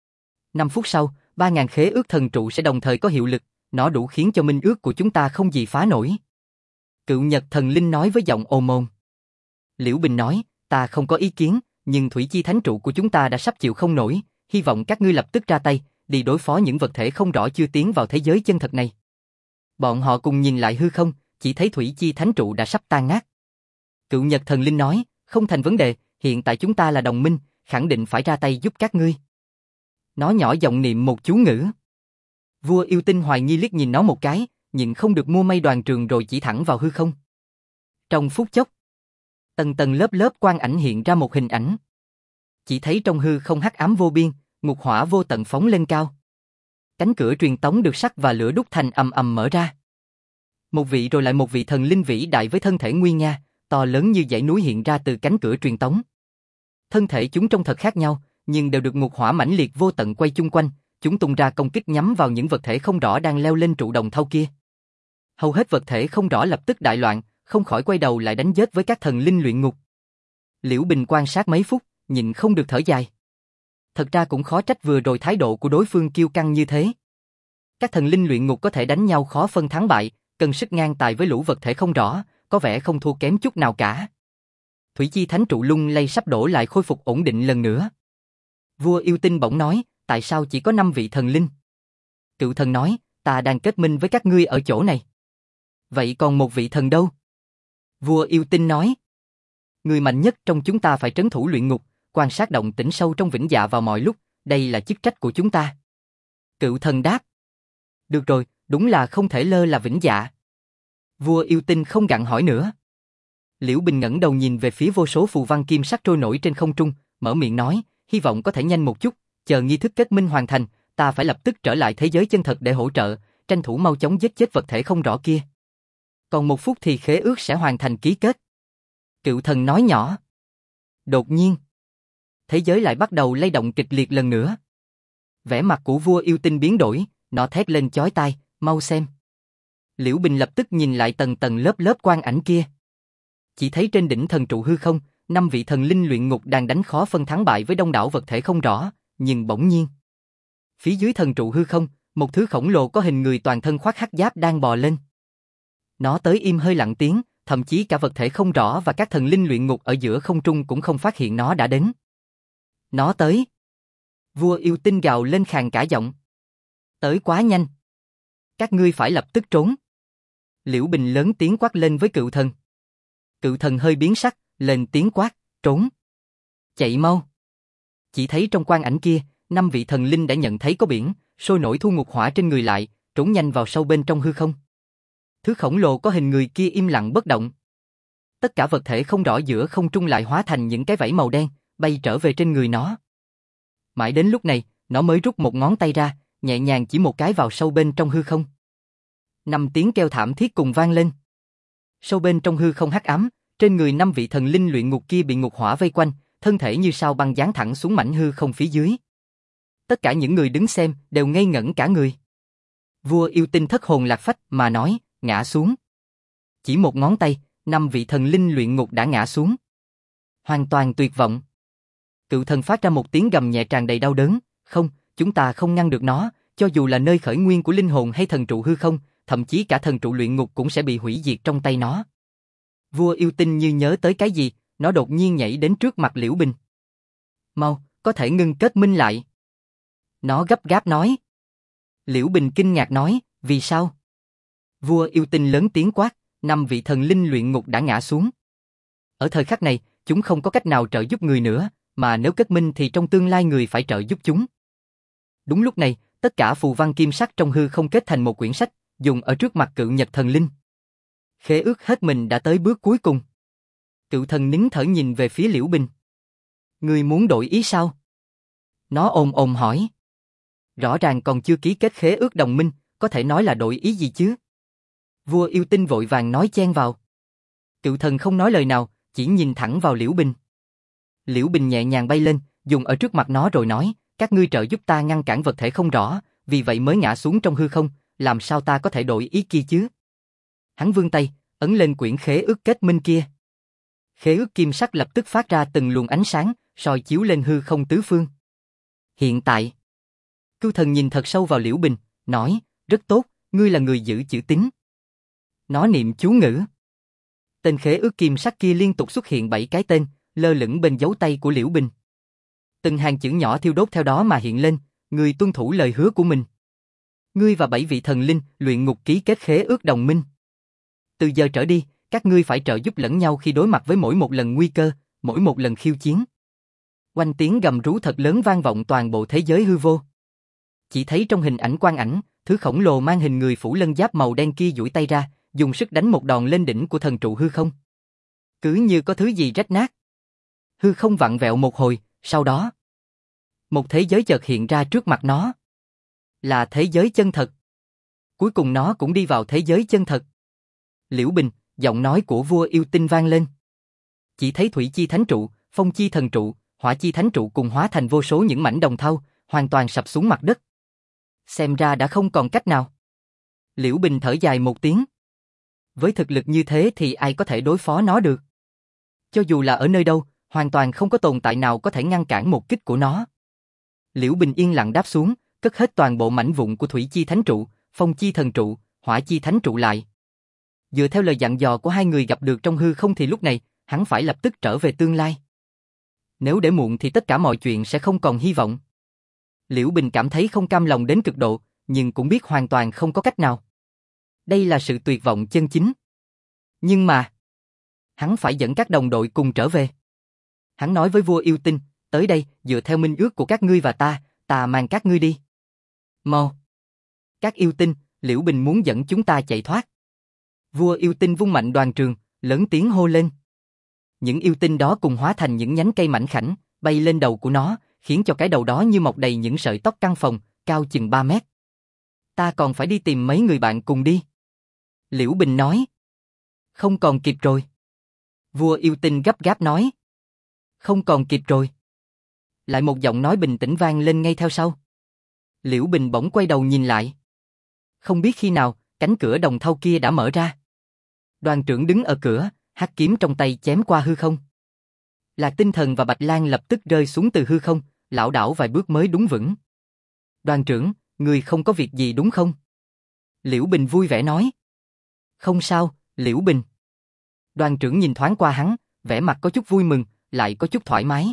5 phút sau, 3.000 khế ước thần trụ sẽ đồng thời có hiệu lực, nó đủ khiến cho minh ước của chúng ta không gì phá nổi. Cựu Nhật Thần Linh nói với giọng ồm ồm. Liễu Bình nói, ta không có ý kiến, nhưng thủy chi thánh trụ của chúng ta đã sắp chịu không nổi, hy vọng các ngươi lập tức ra tay, đi đối phó những vật thể không rõ chưa tiến vào thế giới chân thật này. Bọn họ cùng nhìn lại hư không, chỉ thấy thủy chi thánh trụ đã sắp tan nát. Cựu Nhật Thần Linh nói, không thành vấn đề, hiện tại chúng ta là đồng minh, khẳng định phải ra tay giúp các ngươi. Nó nhỏ giọng niệm một chú ngữ. Vua yêu tinh hoài nghi liếc nhìn nó một cái, nhưng không được mua mây đoàn trường rồi chỉ thẳng vào hư không. Trong phút chốc, tầng tầng lớp lớp quang ảnh hiện ra một hình ảnh. Chỉ thấy trong hư không hắc ám vô biên, ngục hỏa vô tận phóng lên cao. Cánh cửa truyền tống được sắt và lửa đúc thành ầm ầm mở ra. Một vị rồi lại một vị thần linh vĩ đại với thân thể nguy nga, to lớn như dãy núi hiện ra từ cánh cửa truyền tống. Thân thể chúng trông thật khác nhau, nhưng đều được ngục hỏa mãnh liệt vô tận quay chung quanh, chúng tung ra công kích nhắm vào những vật thể không rõ đang leo lên trụ đồng thau kia. Hầu hết vật thể không rõ lập tức đại loạn, không khỏi quay đầu lại đánh giết với các thần linh luyện ngục. Liễu Bình quan sát mấy phút, nhịn không được thở dài. Thật ra cũng khó trách vừa rồi thái độ của đối phương kiêu căng như thế. Các thần linh luyện ngục có thể đánh nhau khó phân thắng bại, cần sức ngang tài với lũ vật thể không rõ, có vẻ không thua kém chút nào cả. Thủy chi thánh trụ lung lay sắp đổ lại khôi phục ổn định lần nữa. Vua yêu tinh bỗng nói, tại sao chỉ có 5 vị thần linh? Cựu thần nói, ta đang kết minh với các ngươi ở chỗ này. Vậy còn một vị thần đâu? Vua yêu tinh nói, người mạnh nhất trong chúng ta phải trấn thủ luyện ngục, quan sát động tĩnh sâu trong vĩnh dạ vào mọi lúc, đây là chức trách của chúng ta. Cựu thần đáp, được rồi, đúng là không thể lơ là vĩnh dạ. Vua yêu tinh không gặng hỏi nữa. Liễu Bình ngẩng đầu nhìn về phía vô số phù văn kim sắc trôi nổi trên không trung, mở miệng nói, hy vọng có thể nhanh một chút, chờ nghi thức kết minh hoàn thành, ta phải lập tức trở lại thế giới chân thật để hỗ trợ, tranh thủ mau chóng giết chết vật thể không rõ kia. Còn 1 phút thì khế ước sẽ hoàn thành ký kết. Cựu thần nói nhỏ. Đột nhiên, thế giới lại bắt đầu lay động kịch liệt lần nữa. Vẻ mặt của vua yêu tinh biến đổi, nó thét lên chói tai, mau xem. Liễu Bình lập tức nhìn lại tầng tầng lớp lớp quang ảnh kia. Chỉ thấy trên đỉnh thần trụ hư không, 5 vị thần linh luyện ngục đang đánh khó phân thắng bại với đông đảo vật thể không rõ, nhưng bỗng nhiên, phía dưới thần trụ hư không, một thứ khổng lồ có hình người toàn thân khoác hắc giáp đang bò lên. Nó tới im hơi lặng tiếng, thậm chí cả vật thể không rõ và các thần linh luyện ngục ở giữa không trung cũng không phát hiện nó đã đến. Nó tới. Vua yêu tinh gào lên khàn cả giọng. Tới quá nhanh. Các ngươi phải lập tức trốn. Liễu Bình lớn tiếng quát lên với cựu thần. Cựu thần hơi biến sắc, lên tiếng quát, trốn. Chạy mau. Chỉ thấy trong quang ảnh kia, 5 vị thần linh đã nhận thấy có biển, sôi nổi thu ngục hỏa trên người lại, trốn nhanh vào sâu bên trong hư không. Thứ khổng lồ có hình người kia im lặng bất động. Tất cả vật thể không rõ giữa không trung lại hóa thành những cái vảy màu đen, bay trở về trên người nó. Mãi đến lúc này, nó mới rút một ngón tay ra, nhẹ nhàng chỉ một cái vào sâu bên trong hư không. 5 tiếng kêu thảm thiết cùng vang lên. Sâu bên trong hư không hắc ám, trên người 5 vị thần linh luyện ngục kia bị ngục hỏa vây quanh, thân thể như sao băng giáng thẳng xuống mảnh hư không phía dưới. Tất cả những người đứng xem đều ngây ngẩn cả người. Vua yêu tinh thất hồn lạc phách mà nói, ngã xuống. Chỉ một ngón tay, 5 vị thần linh luyện ngục đã ngã xuống. Hoàn toàn tuyệt vọng. Cựu thần phát ra một tiếng gầm nhẹ tràn đầy đau đớn, không, chúng ta không ngăn được nó, cho dù là nơi khởi nguyên của linh hồn hay thần trụ hư không, thậm chí cả thần trụ luyện ngục cũng sẽ bị hủy diệt trong tay nó. Vua yêu tinh như nhớ tới cái gì, nó đột nhiên nhảy đến trước mặt Liễu Bình. Mau, có thể ngưng kết minh lại. Nó gấp gáp nói. Liễu Bình kinh ngạc nói, vì sao? Vua yêu tinh lớn tiếng quát, 5 vị thần linh luyện ngục đã ngã xuống. Ở thời khắc này, chúng không có cách nào trợ giúp người nữa, mà nếu kết minh thì trong tương lai người phải trợ giúp chúng. Đúng lúc này, tất cả phù văn kim sắc trong hư không kết thành một quyển sách, dùng ở trước mặt cự nhật thần linh. Khế ước hết mình đã tới bước cuối cùng. Cự thần nín thở nhìn về phía Liễu Bình. Người muốn đổi ý sao? Nó ồm ồm hỏi. Rõ ràng còn chưa ký kết khế ước đồng minh, có thể nói là đổi ý gì chứ? Vua yêu tinh vội vàng nói chen vào. Cự thần không nói lời nào, chỉ nhìn thẳng vào Liễu Bình. Liễu Bình nhẹ nhàng bay lên, dùng ở trước mặt nó rồi nói, các ngươi trợ giúp ta ngăn cản vật thể không rõ, vì vậy mới ngã xuống trong hư không, làm sao ta có thể đổi ý kia chứ? Hắn vươn tay, ấn lên quyển khế ước kết minh kia. Khế ước kim sắc lập tức phát ra từng luồng ánh sáng, soi chiếu lên hư không tứ phương. Hiện tại, Cưu thần nhìn thật sâu vào Liễu Bình, nói, rất tốt, ngươi là người giữ chữ tín. Nó niệm chú ngữ. Tên khế ước kim sắc kia liên tục xuất hiện 7 cái tên, lơ lửng bên dấu tay của Liễu Bình. Từng hàng chữ nhỏ thiêu đốt theo đó mà hiện lên, người tuân thủ lời hứa của mình. Ngươi và 7 vị thần linh luyện ngục ký kết khế ước đồng minh. Từ giờ trở đi, các ngươi phải trợ giúp lẫn nhau khi đối mặt với mỗi một lần nguy cơ, mỗi một lần khiêu chiến. Oanh tiếng gầm rú thật lớn vang vọng toàn bộ thế giới hư vô. Chỉ thấy trong hình ảnh quang ảnh, thứ khổng lồ mang hình người phủ lân giáp màu đen kia duỗi tay ra, dùng sức đánh một đòn lên đỉnh của thần trụ hư không. Cứ như có thứ gì rách nát. Hư không vặn vẹo một hồi, sau đó một thế giới chợt hiện ra trước mặt nó. Là thế giới chân thật. Cuối cùng nó cũng đi vào thế giới chân thật. Liễu Bình, giọng nói của vua yêu tinh vang lên. Chỉ thấy thủy chi thánh trụ, phong chi thần trụ, hỏa chi thánh trụ cùng hóa thành vô số những mảnh đồng thau, hoàn toàn sập xuống mặt đất. Xem ra đã không còn cách nào. Liễu Bình thở dài một tiếng. Với thực lực như thế thì ai có thể đối phó nó được? Cho dù là ở nơi đâu, hoàn toàn không có tồn tại nào có thể ngăn cản một kích của nó. Liễu Bình yên lặng đáp xuống, cất hết toàn bộ mảnh vụn của thủy chi thánh trụ, phong chi thần trụ, hỏa chi thánh trụ lại. Dựa theo lời dặn dò của hai người gặp được trong hư không thì lúc này, hắn phải lập tức trở về tương lai. Nếu để muộn thì tất cả mọi chuyện sẽ không còn hy vọng. Liễu Bình cảm thấy không cam lòng đến cực độ, nhưng cũng biết hoàn toàn không có cách nào. Đây là sự tuyệt vọng chân chính. Nhưng mà, hắn phải dẫn các đồng đội cùng trở về. Hắn nói với vua yêu tinh, tới đây, dựa theo minh ước của các ngươi và ta mang các ngươi đi. Mau. Các yêu tinh, Liễu Bình muốn dẫn chúng ta chạy thoát. Vua yêu tinh vung mạnh đoàn trường, lớn tiếng hô lên. Những yêu tinh đó cùng hóa thành những nhánh cây mảnh khảnh, bay lên đầu của nó, khiến cho cái đầu đó như mọc đầy những sợi tóc căng phồng, cao chừng 3 mét. Ta còn phải đi tìm mấy người bạn cùng đi. Liễu Bình nói. Không còn kịp rồi. Vua yêu tinh gấp gáp nói. Không còn kịp rồi. Lại một giọng nói bình tĩnh vang lên ngay theo sau. Liễu Bình bỗng quay đầu nhìn lại. Không biết khi nào, cánh cửa đồng thau kia đã mở ra. Đoàn trưởng đứng ở cửa, hắc kiếm trong tay chém qua hư không. Lạc Tinh Thần và Bạch Lang lập tức rơi xuống từ hư không, lảo đảo vài bước mới đúng vững. Đoàn trưởng, người không có việc gì đúng không? Liễu Bình vui vẻ nói. Không sao, Liễu Bình. Đoàn trưởng nhìn thoáng qua hắn, vẻ mặt có chút vui mừng, lại có chút thoải mái.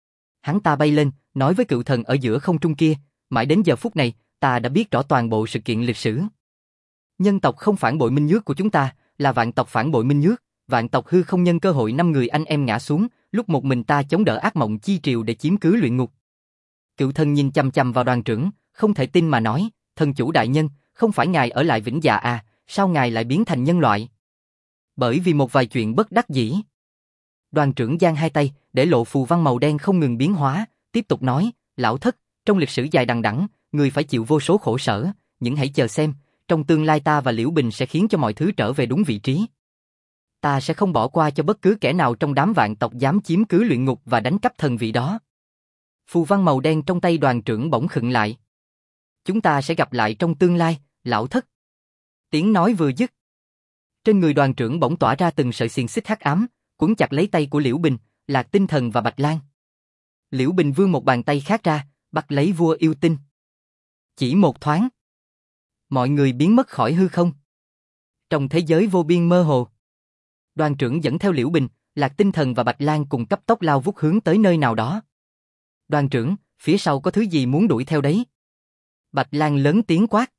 Hắn ta bay lên, nói với cự thần ở giữa không trung kia, mãi đến giờ phút này, ta đã biết rõ toàn bộ sự kiện lịch sử. Nhân tộc không phản bội minh ước của chúng ta, là vạn tộc phản bội minh ước, vạn tộc hư không nhân cơ hội 5 người anh em ngã xuống, lúc một mình ta chống đỡ ác mộng chi triều để chiếm cứ luyện ngục. Cự thần nhìn chằm chằm vào đoàn trưởng, không thể tin mà nói, thần chủ đại nhân, không phải ngài ở lại Vĩnh Dạ à, sao ngài lại biến thành nhân loại? Bởi vì một vài chuyện bất đắc dĩ. Đoàn trưởng giang hai tay, để lộ phù văn màu đen không ngừng biến hóa, tiếp tục nói, lão thất, trong lịch sử dài đằng đẵng, người phải chịu vô số khổ sở, nhưng hãy chờ xem, trong tương lai ta và Liễu Bình sẽ khiến cho mọi thứ trở về đúng vị trí. Ta sẽ không bỏ qua cho bất cứ kẻ nào trong đám vạn tộc dám chiếm cứ luyện ngục và đánh cắp thần vị đó. Phù văn màu đen trong tay đoàn trưởng bỗng khựng lại. Chúng ta sẽ gặp lại trong tương lai, lão thất. Tiếng nói vừa dứt. Trên người đoàn trưởng bỗng tỏa ra từng sợi xiềng xích hắc ám, quấn chặt lấy tay của Liễu Bình, Lạc Tinh Thần và Bạch Lang. Liễu Bình vươn một bàn tay khác ra, bắt lấy vua yêu tinh. Chỉ một thoáng, mọi người biến mất khỏi hư không. Trong thế giới vô biên mơ hồ, đoàn trưởng dẫn theo Liễu Bình, Lạc Tinh Thần và Bạch Lang cùng cấp tốc lao vút hướng tới nơi nào đó. Đoàn trưởng, phía sau có thứ gì muốn đuổi theo đấy? Bạch Lang lớn tiếng quát.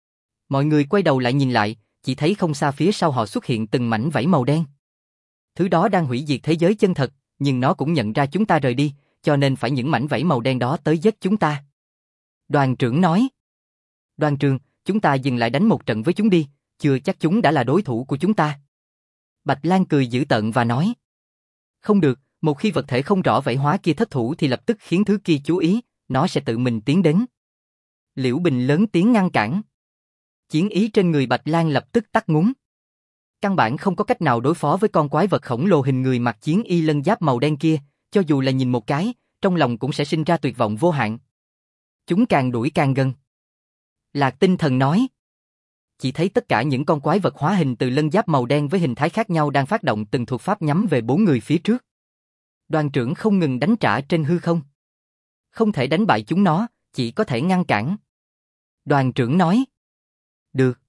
Mọi người quay đầu lại nhìn lại, chỉ thấy không xa phía sau họ xuất hiện từng mảnh vảy màu đen. Thứ đó đang hủy diệt thế giới chân thật, nhưng nó cũng nhận ra chúng ta rời đi, cho nên phải những mảnh vảy màu đen đó tới giết chúng ta. Đoàn trưởng nói. Đoàn trưởng, chúng ta dừng lại đánh một trận với chúng đi, chưa chắc chúng đã là đối thủ của chúng ta. Bạch Lang cười dữ tợn và nói. Không được, một khi vật thể không rõ vảy hóa kia thất thủ thì lập tức khiến thứ kia chú ý, nó sẽ tự mình tiến đến. Liễu Bình lớn tiếng ngăn cản. Chiến ý trên người Bạch Lang lập tức tắt ngúm. Căn bản không có cách nào đối phó với con quái vật khổng lồ hình người mặc chiến y lân giáp màu đen kia, cho dù là nhìn một cái, trong lòng cũng sẽ sinh ra tuyệt vọng vô hạn. Chúng càng đuổi càng gần. Lạc Tinh Thần nói. Chỉ thấy tất cả những con quái vật hóa hình từ lân giáp màu đen với hình thái khác nhau đang phát động từng thuật pháp nhắm về 4 người phía trước. Đoàn trưởng không ngừng đánh trả trên hư không. Không thể đánh bại chúng nó, chỉ có thể ngăn cản. Đoàn trưởng nói. Được.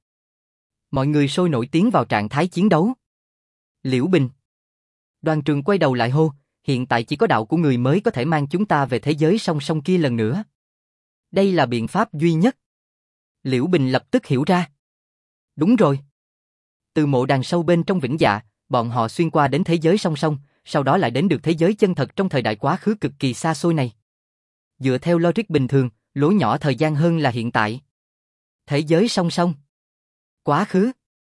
Mọi người sôi nổi tiến vào trạng thái chiến đấu. Liễu Bình. Đoàn trưởng quay đầu lại hô, hiện tại chỉ có đạo của người mới có thể mang chúng ta về thế giới song song kia lần nữa. Đây là biện pháp duy nhất. Liễu Bình lập tức hiểu ra. Đúng rồi. Từ mộ đằng sâu bên trong Vĩnh Dạ, bọn họ xuyên qua đến thế giới song song, sau đó lại đến được thế giới chân thật trong thời đại quá khứ cực kỳ xa xôi này. Dựa theo logic bình thường, lối nhỏ thời gian hơn là hiện tại. Thế giới song song. Quá khứ.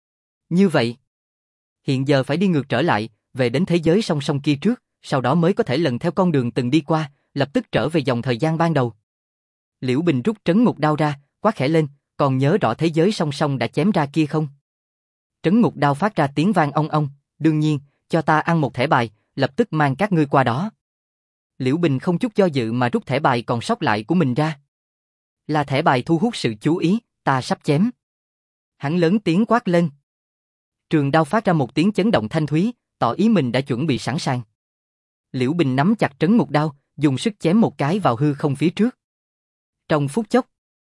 Như vậy, hiện giờ phải đi ngược trở lại, về đến thế giới song song kia trước, sau đó mới có thể lần theo con đường từng đi qua, lập tức trở về dòng thời gian ban đầu. Liễu Bình rút trấn ngục đao ra, quát khẽ lên, còn nhớ rõ thế giới song song đã chém ra kia không? Trấn ngục đao phát ra tiếng vang ong ong, đương nhiên, cho ta ăn một thẻ bài, lập tức mang các ngươi qua đó. Liễu Bình không chút do dự mà rút thẻ bài còn sót lại của mình ra. Là thẻ bài thu hút sự chú ý, ta sắp chém. Hắn lớn tiếng quát lên. Trường đao phát ra một tiếng chấn động thanh thúy, tỏ ý mình đã chuẩn bị sẵn sàng. Liễu Bình nắm chặt trấn ngục đao, dùng sức chém một cái vào hư không phía trước. Trong phút chốc,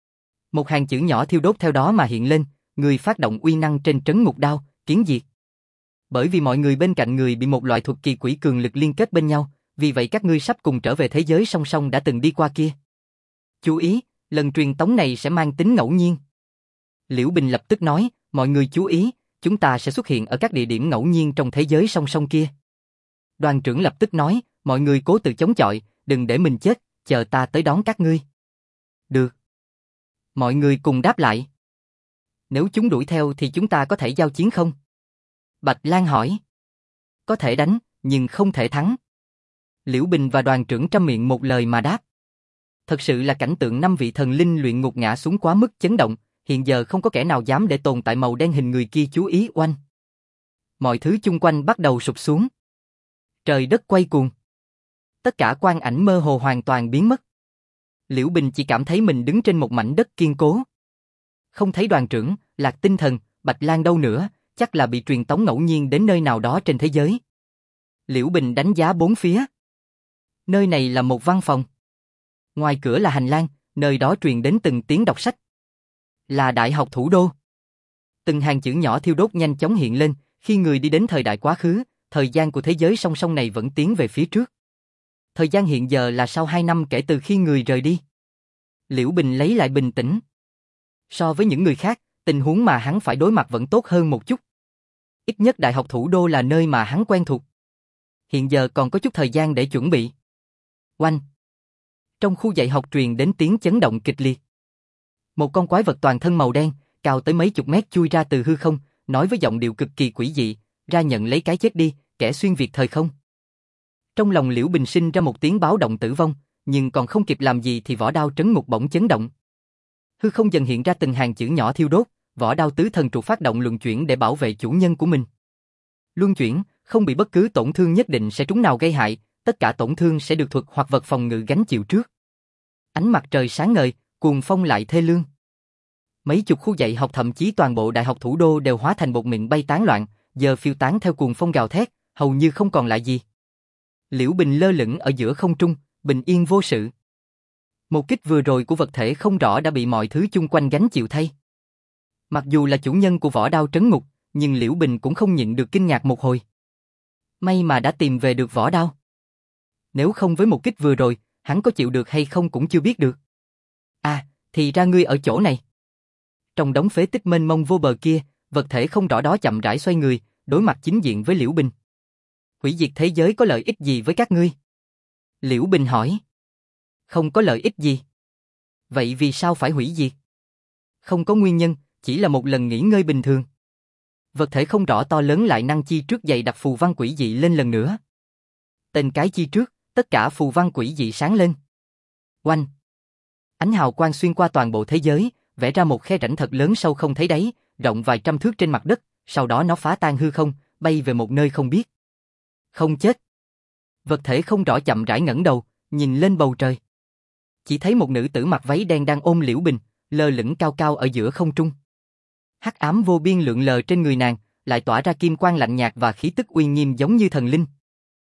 một hàng chữ nhỏ thiêu đốt theo đó mà hiện lên, người phát động uy năng trên trấn ngục đao, kiến diệt. Bởi vì mọi người bên cạnh người bị một loại thuật kỳ quỷ cường lực liên kết bên nhau, vì vậy các ngươi sắp cùng trở về thế giới song song đã từng đi qua kia. Chú ý, lần truyền tống này sẽ mang tính ngẫu nhiên. Liễu Bình lập tức nói, mọi người chú ý, chúng ta sẽ xuất hiện ở các địa điểm ngẫu nhiên trong thế giới song song kia. Đoàn trưởng lập tức nói, mọi người cố tự chống chọi, đừng để mình chết, chờ ta tới đón các ngươi. Được. Mọi người cùng đáp lại. Nếu chúng đuổi theo thì chúng ta có thể giao chiến không? Bạch Lang hỏi. Có thể đánh, nhưng không thể thắng. Liễu Bình và đoàn trưởng trăm miệng một lời mà đáp. Thật sự là cảnh tượng 5 vị thần linh luyện ngục ngã xuống quá mức chấn động, hiện giờ không có kẻ nào dám để tồn tại màu đen hình người kia chú ý oanh. Mọi thứ chung quanh bắt đầu sụp xuống. Trời đất quay cuồng. Tất cả quang ảnh mơ hồ hoàn toàn biến mất. Liễu Bình chỉ cảm thấy mình đứng trên một mảnh đất kiên cố. Không thấy đoàn trưởng, Lạc Tinh Thần, Bạch Lang đâu nữa, chắc là bị truyền tống ngẫu nhiên đến nơi nào đó trên thế giới. Liễu Bình đánh giá bốn phía. Nơi này là một văn phòng. Ngoài cửa là hành lang, nơi đó truyền đến từng tiếng đọc sách. Là Đại học Thủ Đô. Từng hàng chữ nhỏ thiêu đốt nhanh chóng hiện lên, khi người đi đến thời đại quá khứ, thời gian của thế giới song song này vẫn tiến về phía trước. Thời gian hiện giờ là sau 2 năm kể từ khi người rời đi. Liễu Bình lấy lại bình tĩnh. So với những người khác, tình huống mà hắn phải đối mặt vẫn tốt hơn một chút. Ít nhất Đại học Thủ Đô là nơi mà hắn quen thuộc. Hiện giờ còn có chút thời gian để chuẩn bị. Oanh! Trong khu dạy học truyền đến tiếng chấn động kịch liệt. Một con quái vật toàn thân màu đen, cao tới mấy chục mét chui ra từ hư không, nói với giọng điệu cực kỳ quỷ dị, ra nhận lấy cái chết đi, kẻ xuyên việt thời không. Trong lòng Liễu Bình sinh ra một tiếng báo động tử vong, nhưng còn không kịp làm gì thì vỏ đao trấn ngục bỗng chấn động. Hư không dần hiện ra từng hàng chữ nhỏ thiêu đốt, vỏ đao tứ thần trụ phát động luân chuyển để bảo vệ chủ nhân của mình. Luân chuyển, không bị bất cứ tổn thương nhất định sẽ trúng nào gây hại, tất cả tổn thương sẽ được thuật hoặc vật phòng ngự gánh chịu trước. Ánh mặt trời sáng ngời, cuồng phong lại thê lương. Mấy chục khu dạy học thậm chí toàn bộ đại học thủ đô đều hóa thành bột mịn bay tán loạn, giờ phiêu tán theo cuồng phong gào thét, hầu như không còn lại gì. Liễu Bình lơ lửng ở giữa không trung, bình yên vô sự. Một kích vừa rồi của vật thể không rõ đã bị mọi thứ chung quanh gánh chịu thay. Mặc dù là chủ nhân của vỏ đao trấn ngục, nhưng Liễu Bình cũng không nhịn được kinh ngạc một hồi. May mà đã tìm về được vỏ đao. Nếu không với một kích vừa rồi, hắn có chịu được hay không cũng chưa biết được. À, thì ra ngươi ở chỗ này. Trong đống phế tích mênh mông vô bờ kia, vật thể không rõ đó chậm rãi xoay người, đối mặt chính diện với Liễu Bình. Hủy diệt thế giới có lợi ích gì với các ngươi? Liễu Bình hỏi. Không có lợi ích gì. Vậy vì sao phải hủy diệt? Không có nguyên nhân, chỉ là một lần nghỉ ngơi bình thường. Vật thể không rõ to lớn lại năng chi trước dày đặt phù văn quỷ dị lên lần nữa. Tên cái chi trước, tất cả phù văn quỷ dị sáng lên. Oanh! Ánh hào quang xuyên qua toàn bộ thế giới, vẽ ra một khe rãnh thật lớn sâu không thấy đáy, rộng vài trăm thước trên mặt đất, sau đó nó phá tan hư không, bay về một nơi không biết. Không chết. Vật thể không rõ chậm rãi ngẩng đầu, nhìn lên bầu trời. Chỉ thấy một nữ tử mặc váy đen đang ôm Liễu Bình, lơ lửng cao cao ở giữa không trung. Hắc ám vô biên lượn lờ trên người nàng, lại tỏa ra kim quang lạnh nhạt và khí tức uy nghiêm giống như thần linh.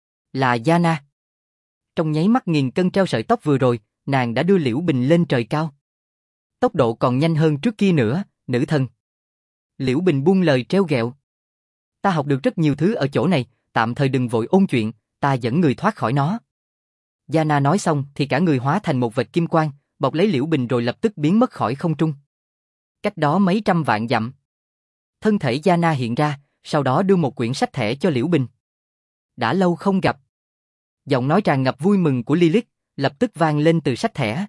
Là Yana. Trong nháy mắt nghìn cân treo sợi tóc vừa rồi, nàng đã đưa Liễu Bình lên trời cao. Tốc độ còn nhanh hơn trước kia nữa, nữ thần. Liễu Bình buông lời trêu ghẹo. Ta học được rất nhiều thứ ở chỗ này, tạm thời đừng vội ôn chuyện, ta dẫn người thoát khỏi nó. Yana nói xong thì cả người hóa thành một vệt kim quang, bọc lấy Liễu Bình rồi lập tức biến mất khỏi không trung. Cách đó mấy trăm vạn dặm. Thân thể Yana hiện ra, sau đó đưa một quyển sách thẻ cho Liễu Bình. Đã lâu không gặp. Giọng nói tràn ngập vui mừng của Lilith, lập tức vang lên từ sách thẻ.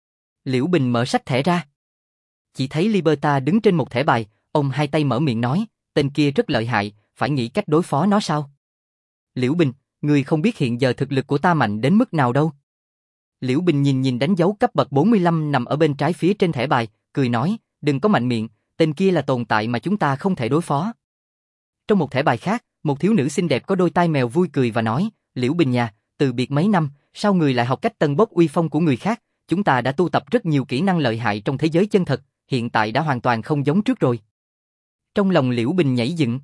Liễu Bình mở sách thẻ ra. Chỉ thấy Liberta đứng trên một thẻ bài, ông hai tay mở miệng nói, tên kia rất lợi hại, phải nghĩ cách đối phó nó sao? Liễu Bình, ngươi không biết hiện giờ thực lực của ta mạnh đến mức nào đâu. Liễu Bình nhìn đánh dấu cấp bậc 45 nằm ở bên trái phía trên thẻ bài, cười nói, đừng có mạnh miệng, tên kia là tồn tại mà chúng ta không thể đối phó. Trong một thẻ bài khác, một thiếu nữ xinh đẹp có đôi tai mèo vui cười và nói, Liễu Bình nhà, từ biệt mấy năm, sao người lại học cách tân bốc uy phong của người khác, chúng ta đã tu tập rất nhiều kỹ năng lợi hại trong thế giới chân thật, hiện tại đã hoàn toàn không giống trước rồi. Trong lòng Liễu Bình nhảy dựng.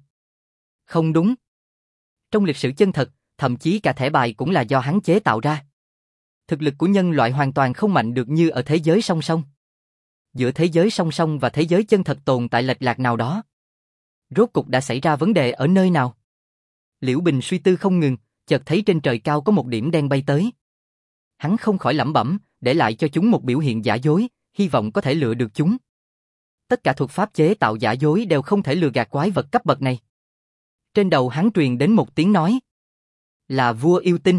Không đúng. Trong lịch sử chân thật, thậm chí cả thẻ bài cũng là do hắn chế tạo ra. Thực lực của nhân loại hoàn toàn không mạnh được như ở thế giới song song. Giữa thế giới song song và thế giới chân thật tồn tại lệch lạc nào đó. Rốt cục đã xảy ra vấn đề ở nơi nào? Liễu Bình suy tư không ngừng, chợt thấy trên trời cao có một điểm đen bay tới. Hắn không khỏi lẩm bẩm, để lại cho chúng một biểu hiện giả dối, hy vọng có thể lừa được chúng. Tất cả thuật pháp chế tạo giả dối đều không thể lừa gạt quái vật cấp bậc này. Trên đầu hắn truyền đến một tiếng nói. Là vua yêu tinh.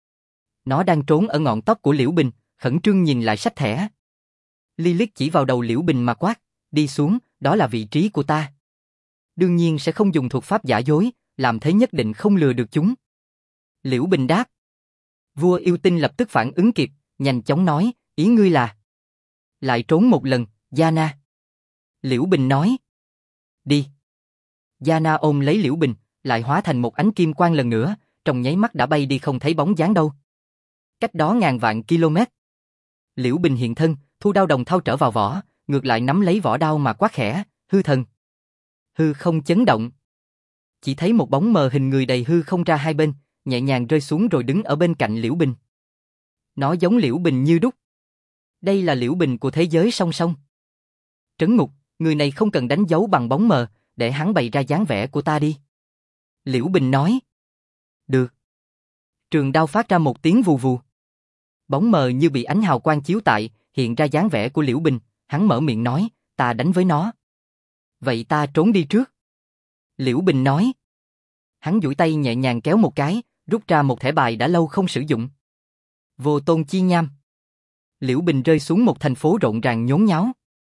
Nó đang trốn ở ngọn tóc của Liễu Bình, khẩn trương nhìn lại sách thẻ. Lilith chỉ vào đầu Liễu Bình mà quát, đi xuống, đó là vị trí của ta. Đương nhiên sẽ không dùng thuật pháp giả dối, làm thế nhất định không lừa được chúng. Liễu Bình đáp. Vua yêu tinh lập tức phản ứng kịp, nhanh chóng nói, ý ngươi là. Lại trốn một lần, Yana. Liễu Bình nói. Đi. Yana ôm lấy Liễu Bình, lại hóa thành một ánh kim quang lần nữa, trong nháy mắt đã bay đi không thấy bóng dáng đâu. Cách đó ngàn vạn km. Liễu Bình hiện thân, thu đao đồng thau trở vào vỏ, ngược lại nắm lấy vỏ đao mà quát khẽ, hư thần. Hư không chấn động. Chỉ thấy một bóng mờ hình người đầy hư không ra hai bên, nhẹ nhàng rơi xuống rồi đứng ở bên cạnh Liễu Bình. Nó giống Liễu Bình như đúc. Đây là Liễu Bình của thế giới song song. Trấn ngục, người này không cần đánh dấu bằng bóng mờ, để hắn bày ra dáng vẻ của ta đi. Liễu Bình nói. Được. Trường đao phát ra một tiếng vù vù. Bóng mờ như bị ánh hào quang chiếu tại, hiện ra dáng vẻ của Liễu Bình, hắn mở miệng nói, ta đánh với nó. Vậy ta trốn đi trước. Liễu Bình nói. Hắn duỗi tay nhẹ nhàng kéo một cái, rút ra một thẻ bài đã lâu không sử dụng. Vô Tôn Chi Nham. Liễu Bình rơi xuống một thành phố rộn ràng nhốn nháo.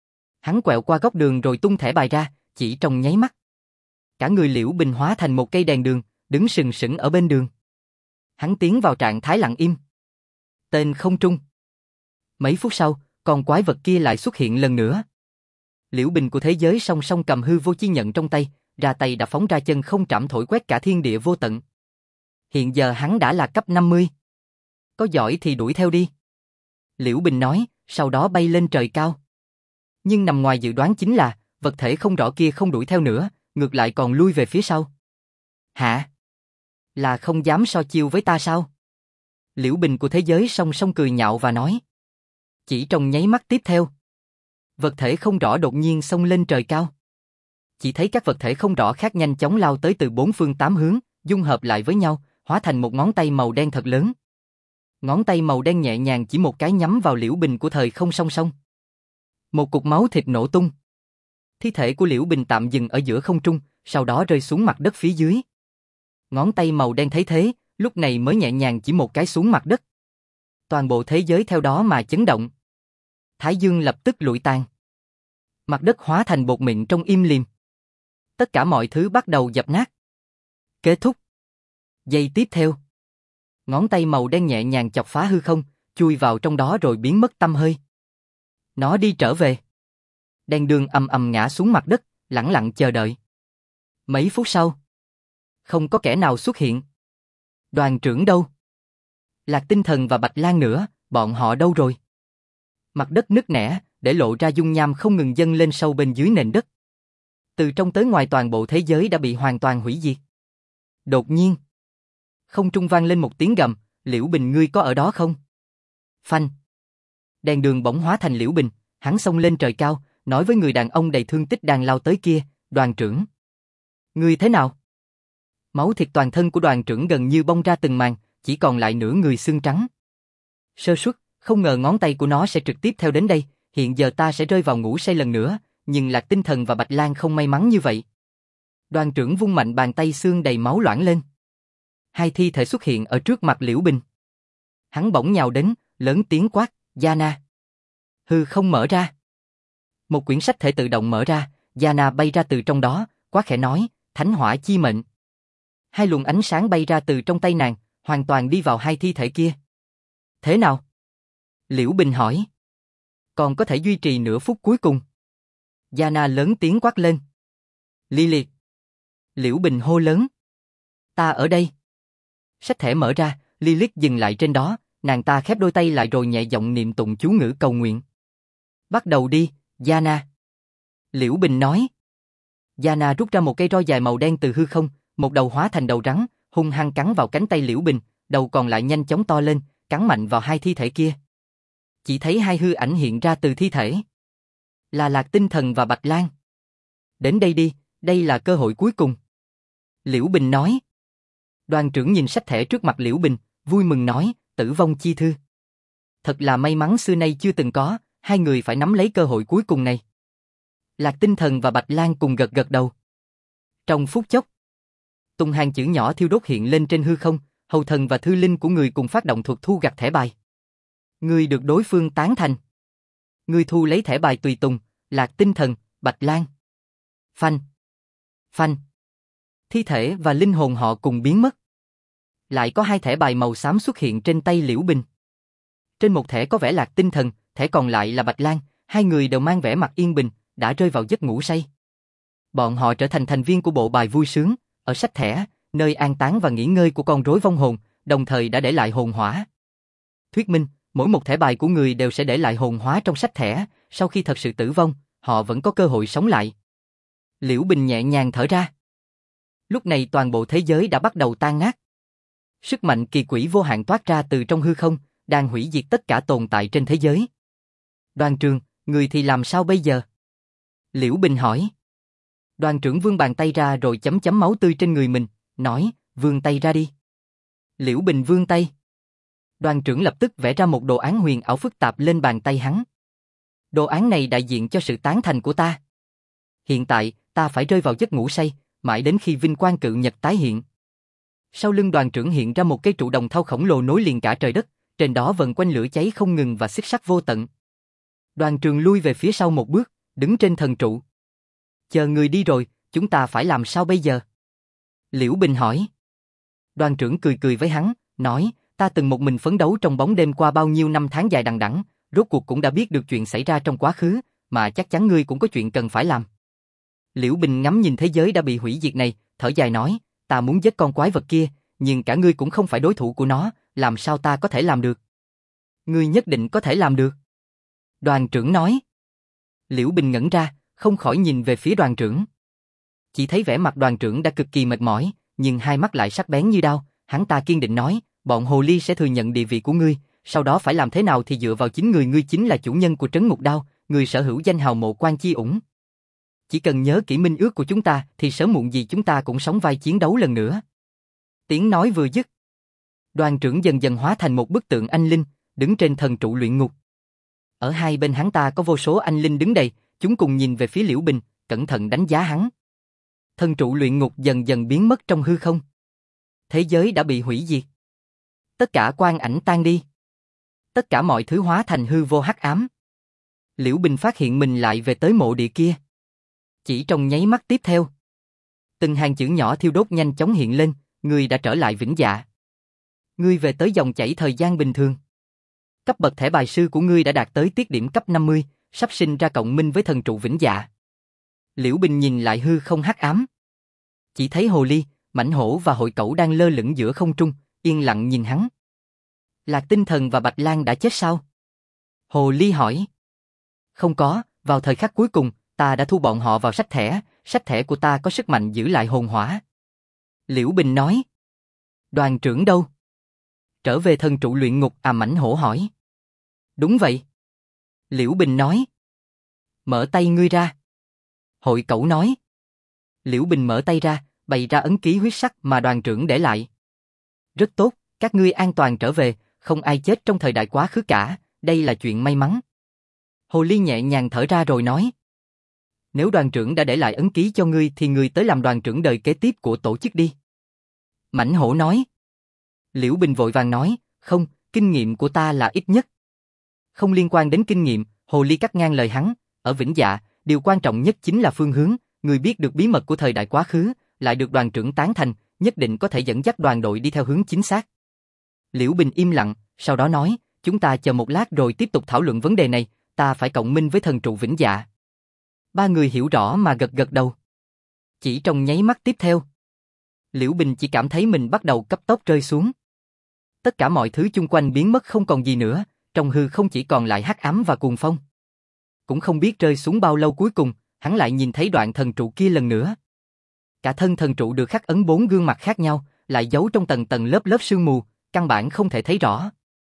Hắn quẹo qua góc đường rồi tung thẻ bài ra, chỉ trong nháy mắt. Cả người Liễu Bình hóa thành một cây đèn đường, đứng sừng sững ở bên đường. Hắn tiến vào trạng thái lặng im. Tên không trung. Mấy phút sau, con quái vật kia lại xuất hiện lần nữa. Liễu Bình của thế giới song song cầm hư vô chi nhận trong tay, ra tay đã phóng ra chân không trảm thổi quét cả thiên địa vô tận. Hiện giờ hắn đã là cấp 50. Có giỏi thì đuổi theo đi. Liễu Bình nói, sau đó bay lên trời cao. Nhưng nằm ngoài dự đoán chính là, vật thể không rõ kia không đuổi theo nữa, ngược lại còn lui về phía sau. Hả? Là không dám so chiêu với ta sao? Liễu Bình của thế giới song song cười nhạo và nói. Chỉ trong nháy mắt tiếp theo, vật thể không rõ đột nhiên xông lên trời cao. Chỉ thấy các vật thể không rõ khác nhanh chóng lao tới từ bốn phương tám hướng, dung hợp lại với nhau, hóa thành một ngón tay màu đen thật lớn. Ngón tay màu đen nhẹ nhàng chỉ một cái nhắm vào Liễu Bình của thời không song song. Một cục máu thịt nổ tung. Thi thể của Liễu Bình tạm dừng ở giữa không trung, sau đó rơi xuống mặt đất phía dưới. Ngón tay màu đen thấy thế, lúc này mới nhẹ nhàng chỉ một cái xuống mặt đất. Toàn bộ thế giới theo đó mà chấn động. Thái dương lập tức lụi tàn. Mặt đất hóa thành bột mịn trong im lìm. Tất cả mọi thứ bắt đầu dập nát. Kết thúc. Giây tiếp theo. Ngón tay màu đen nhẹ nhàng chọc phá hư không, chui vào trong đó rồi biến mất tăm hơi. Nó đi trở về. Đèn đường ầm ầm ngã xuống mặt đất, lẳng lặng chờ đợi. Mấy phút sau, không có kẻ nào xuất hiện. Đoàn trưởng đâu? Lạc Tinh Thần và Bạch Lang nữa, bọn họ đâu rồi? Mặt đất nứt nẻ, để lộ ra dung nham không ngừng dâng lên sâu bên dưới nền đất. Từ trong tới ngoài toàn bộ thế giới đã bị hoàn toàn hủy diệt. Đột nhiên, không trung vang lên một tiếng gầm, Liễu Bình ngươi có ở đó không? Phanh. Đèn đường bỗng hóa thành Liễu Bình, hắn xông lên trời cao, nói với người đàn ông đầy thương tích đang lao tới kia, đoàn trưởng. Ngươi thế nào? Máu thịt toàn thân của đoàn trưởng gần như bong ra từng màng, chỉ còn lại nửa người xương trắng. Sơ suất, không ngờ ngón tay của nó sẽ trực tiếp theo đến đây, hiện giờ ta sẽ rơi vào ngủ say lần nữa, nhưng Lạc Tinh Thần và Bạch Lang không may mắn như vậy. Đoàn trưởng vung mạnh bàn tay xương đầy máu loãng lên. Hai thi thể xuất hiện ở trước mặt Liễu Bình. Hắn bỗng nhào đến, lớn tiếng quát, Yana. Hư không mở ra. Một quyển sách thể tự động mở ra, Yana bay ra từ trong đó, quá khẽ nói, Thánh Hỏa Chi Mệnh. Hai luồng ánh sáng bay ra từ trong tay nàng, hoàn toàn đi vào hai thi thể kia. Thế nào? Liễu Bình hỏi. Còn có thể duy trì nửa phút cuối cùng. Yana lớn tiếng quát lên. Lilith. Liễu Bình hô lớn. Ta ở đây. Sách thể mở ra, Lilith dừng lại trên đó, nàng ta khép đôi tay lại rồi nhẹ giọng niệm tụng chú ngữ cầu nguyện. Bắt đầu đi, Yana. Liễu Bình nói. Yana rút ra một cây roi dài màu đen từ hư không, một đầu hóa thành đầu rắn, hung hăng cắn vào cánh tay Liễu Bình, đầu còn lại nhanh chóng to lên, cắn mạnh vào hai thi thể kia. Chỉ thấy hai hư ảnh hiện ra từ thi thể. Là Lạc Tinh Thần và Bạch Lang. Đến đây đi, đây là cơ hội cuối cùng. Liễu Bình nói. Đoàn trưởng nhìn sách thẻ trước mặt Liễu Bình, vui mừng nói, tử vong chi thư. Thật là may mắn xưa nay chưa từng có, hai người phải nắm lấy cơ hội cuối cùng này. Lạc Tinh Thần và Bạch Lang cùng gật gật đầu. Trong phút chốc, tung hàng chữ nhỏ thiêu đốt hiện lên trên hư không, hầu thần và thư linh của người cùng phát động thuật thu gặt thẻ bài. Người được đối phương tán thành. Người thu lấy thẻ bài tùy tùng, Lạc Tinh Thần, Bạch Lang. Phanh. Phanh. Thi thể và linh hồn họ cùng biến mất. Lại có hai thẻ bài màu xám xuất hiện trên tay Liễu Bình. Trên một thẻ có vẻ Lạc Tinh Thần, thẻ còn lại là Bạch Lang, hai người đều mang vẻ mặt yên bình, đã rơi vào giấc ngủ say. Bọn họ trở thành thành viên của bộ bài vui sướng, ở sách thẻ, nơi an táng và nghỉ ngơi của con rối vong hồn, đồng thời đã để lại hồn hỏa. Thuyết minh, mỗi một thẻ bài của người đều sẽ để lại hồn hóa trong sách thẻ, sau khi thật sự tử vong, họ vẫn có cơ hội sống lại. Liễu Bình nhẹ nhàng thở ra. Lúc này toàn bộ thế giới đã bắt đầu tan nát. Sức mạnh kỳ quỷ vô hạn toát ra từ trong hư không, đang hủy diệt tất cả tồn tại trên thế giới. Đoàn trưởng, người thì làm sao bây giờ? Liễu Bình hỏi. Đoàn trưởng vươn bàn tay ra rồi chấm chấm máu tươi trên người mình, nói, vươn tay ra đi. Liễu Bình vươn tay. Đoàn trưởng lập tức vẽ ra một đồ án huyền ảo phức tạp lên bàn tay hắn. Đồ án này đại diện cho sự tán thành của ta. Hiện tại, ta phải rơi vào giấc ngủ say, mãi đến khi vinh quang cự nhật tái hiện. Sau lưng đoàn trưởng hiện ra một cây trụ đồng thau khổng lồ nối liền cả trời đất, trên đó vần quanh lửa cháy không ngừng và xích sắt vô tận. Đoàn trường lui về phía sau một bước, đứng trên thần trụ. Chờ người đi rồi, chúng ta phải làm sao bây giờ? Liễu Bình hỏi. Đoàn trưởng cười cười với hắn, nói, ta từng một mình phấn đấu trong bóng đêm qua bao nhiêu năm tháng dài đằng đẵng, rốt cuộc cũng đã biết được chuyện xảy ra trong quá khứ, mà chắc chắn ngươi cũng có chuyện cần phải làm. Liễu Bình ngắm nhìn thế giới đã bị hủy diệt này, thở dài nói, ta muốn giết con quái vật kia, nhưng cả ngươi cũng không phải đối thủ của nó, làm sao ta có thể làm được? Ngươi nhất định có thể làm được. Đoàn trưởng nói. Liễu Bình ngẩn ra, không khỏi nhìn về phía đoàn trưởng. Chỉ thấy vẻ mặt đoàn trưởng đã cực kỳ mệt mỏi, nhưng hai mắt lại sắc bén như đao, hắn ta kiên định nói, bọn hồ ly sẽ thừa nhận địa vị của ngươi, sau đó phải làm thế nào thì dựa vào chính ngươi chính là chủ nhân của trấn ngục đao, người sở hữu danh hào Mộ Quan Chi Ủng. Chỉ cần nhớ kỹ minh ước của chúng ta thì sớm muộn gì chúng ta cũng sóng vai chiến đấu lần nữa. Tiếng nói vừa dứt, đoàn trưởng dần dần hóa thành một bức tượng anh linh, đứng trên thần trụ luyện ngục. Ở hai bên hắn ta có vô số anh linh đứng đầy, chúng cùng nhìn về phía Liễu Bình, cẩn thận đánh giá hắn. Thần trụ luyện ngục dần dần biến mất trong hư không. Thế giới đã bị hủy diệt. Tất cả quang ảnh tan đi. Tất cả mọi thứ hóa thành hư vô hắc ám. Liễu Bình phát hiện mình lại về tới mộ địa kia. Chỉ trong nháy mắt tiếp theo, từng hàng chữ nhỏ thiêu đốt nhanh chóng hiện lên, ngươi đã trở lại vĩnh dạ. Ngươi về tới dòng chảy thời gian bình thường. Cấp bậc thẻ bài sư của ngươi đã đạt tới tiết điểm cấp 50, sắp sinh ra cộng minh với thần trụ vĩnh dạ. Liễu Bình nhìn lại hư không hắc ám. Chỉ thấy hồ ly, mãnh hổ và hội cẩu đang lơ lửng giữa không trung, yên lặng nhìn hắn. Lạc Tinh Thần và Bạch Lang đã chết sao? Hồ ly hỏi. Không có, vào thời khắc cuối cùng, ta đã thu bọn họ vào sách thẻ của ta có sức mạnh giữ lại hồn hỏa. Liễu Bình nói. Đoàn trưởng đâu? Trở về thần trụ luyện ngục à, mãnh hổ hỏi. Đúng vậy. Liễu Bình nói. Mở tay ngươi ra. Hội cẩu nói. Liễu Bình mở tay ra, bày ra ấn ký huyết sắc mà đoàn trưởng để lại. Rất tốt, các ngươi an toàn trở về, không ai chết trong thời đại quá khứ cả, đây là chuyện may mắn. Hồ ly nhẹ nhàng thở ra rồi nói. Nếu đoàn trưởng đã để lại ấn ký cho ngươi thì ngươi tới làm đoàn trưởng đời kế tiếp của tổ chức đi. Mãnh hổ nói. Liễu Bình vội vàng nói, không, kinh nghiệm của ta là ít nhất. Không liên quan đến kinh nghiệm, hồ ly cắt ngang lời hắn, ở vĩnh dạ, điều quan trọng nhất chính là phương hướng, người biết được bí mật của thời đại quá khứ, lại được đoàn trưởng tán thành, nhất định có thể dẫn dắt đoàn đội đi theo hướng chính xác. Liễu Bình im lặng, sau đó nói, chúng ta chờ một lát rồi tiếp tục thảo luận vấn đề này, ta phải cộng minh với thần trụ vĩnh dạ. Ba người hiểu rõ mà gật gật đầu. Chỉ trong nháy mắt tiếp theo, Liễu Bình chỉ cảm thấy mình bắt đầu cấp tốc rơi xuống. Tất cả mọi thứ chung quanh biến mất không còn gì nữa, trong hư không chỉ còn lại hắc ám và cuồng phong. Cũng không biết rơi xuống bao lâu, cuối cùng, hắn lại nhìn thấy đoạn thần trụ kia lần nữa. Cả thân thần trụ được khắc ấn 4 gương mặt khác nhau, lại giấu trong tầng tầng lớp lớp sương mù, căn bản không thể thấy rõ.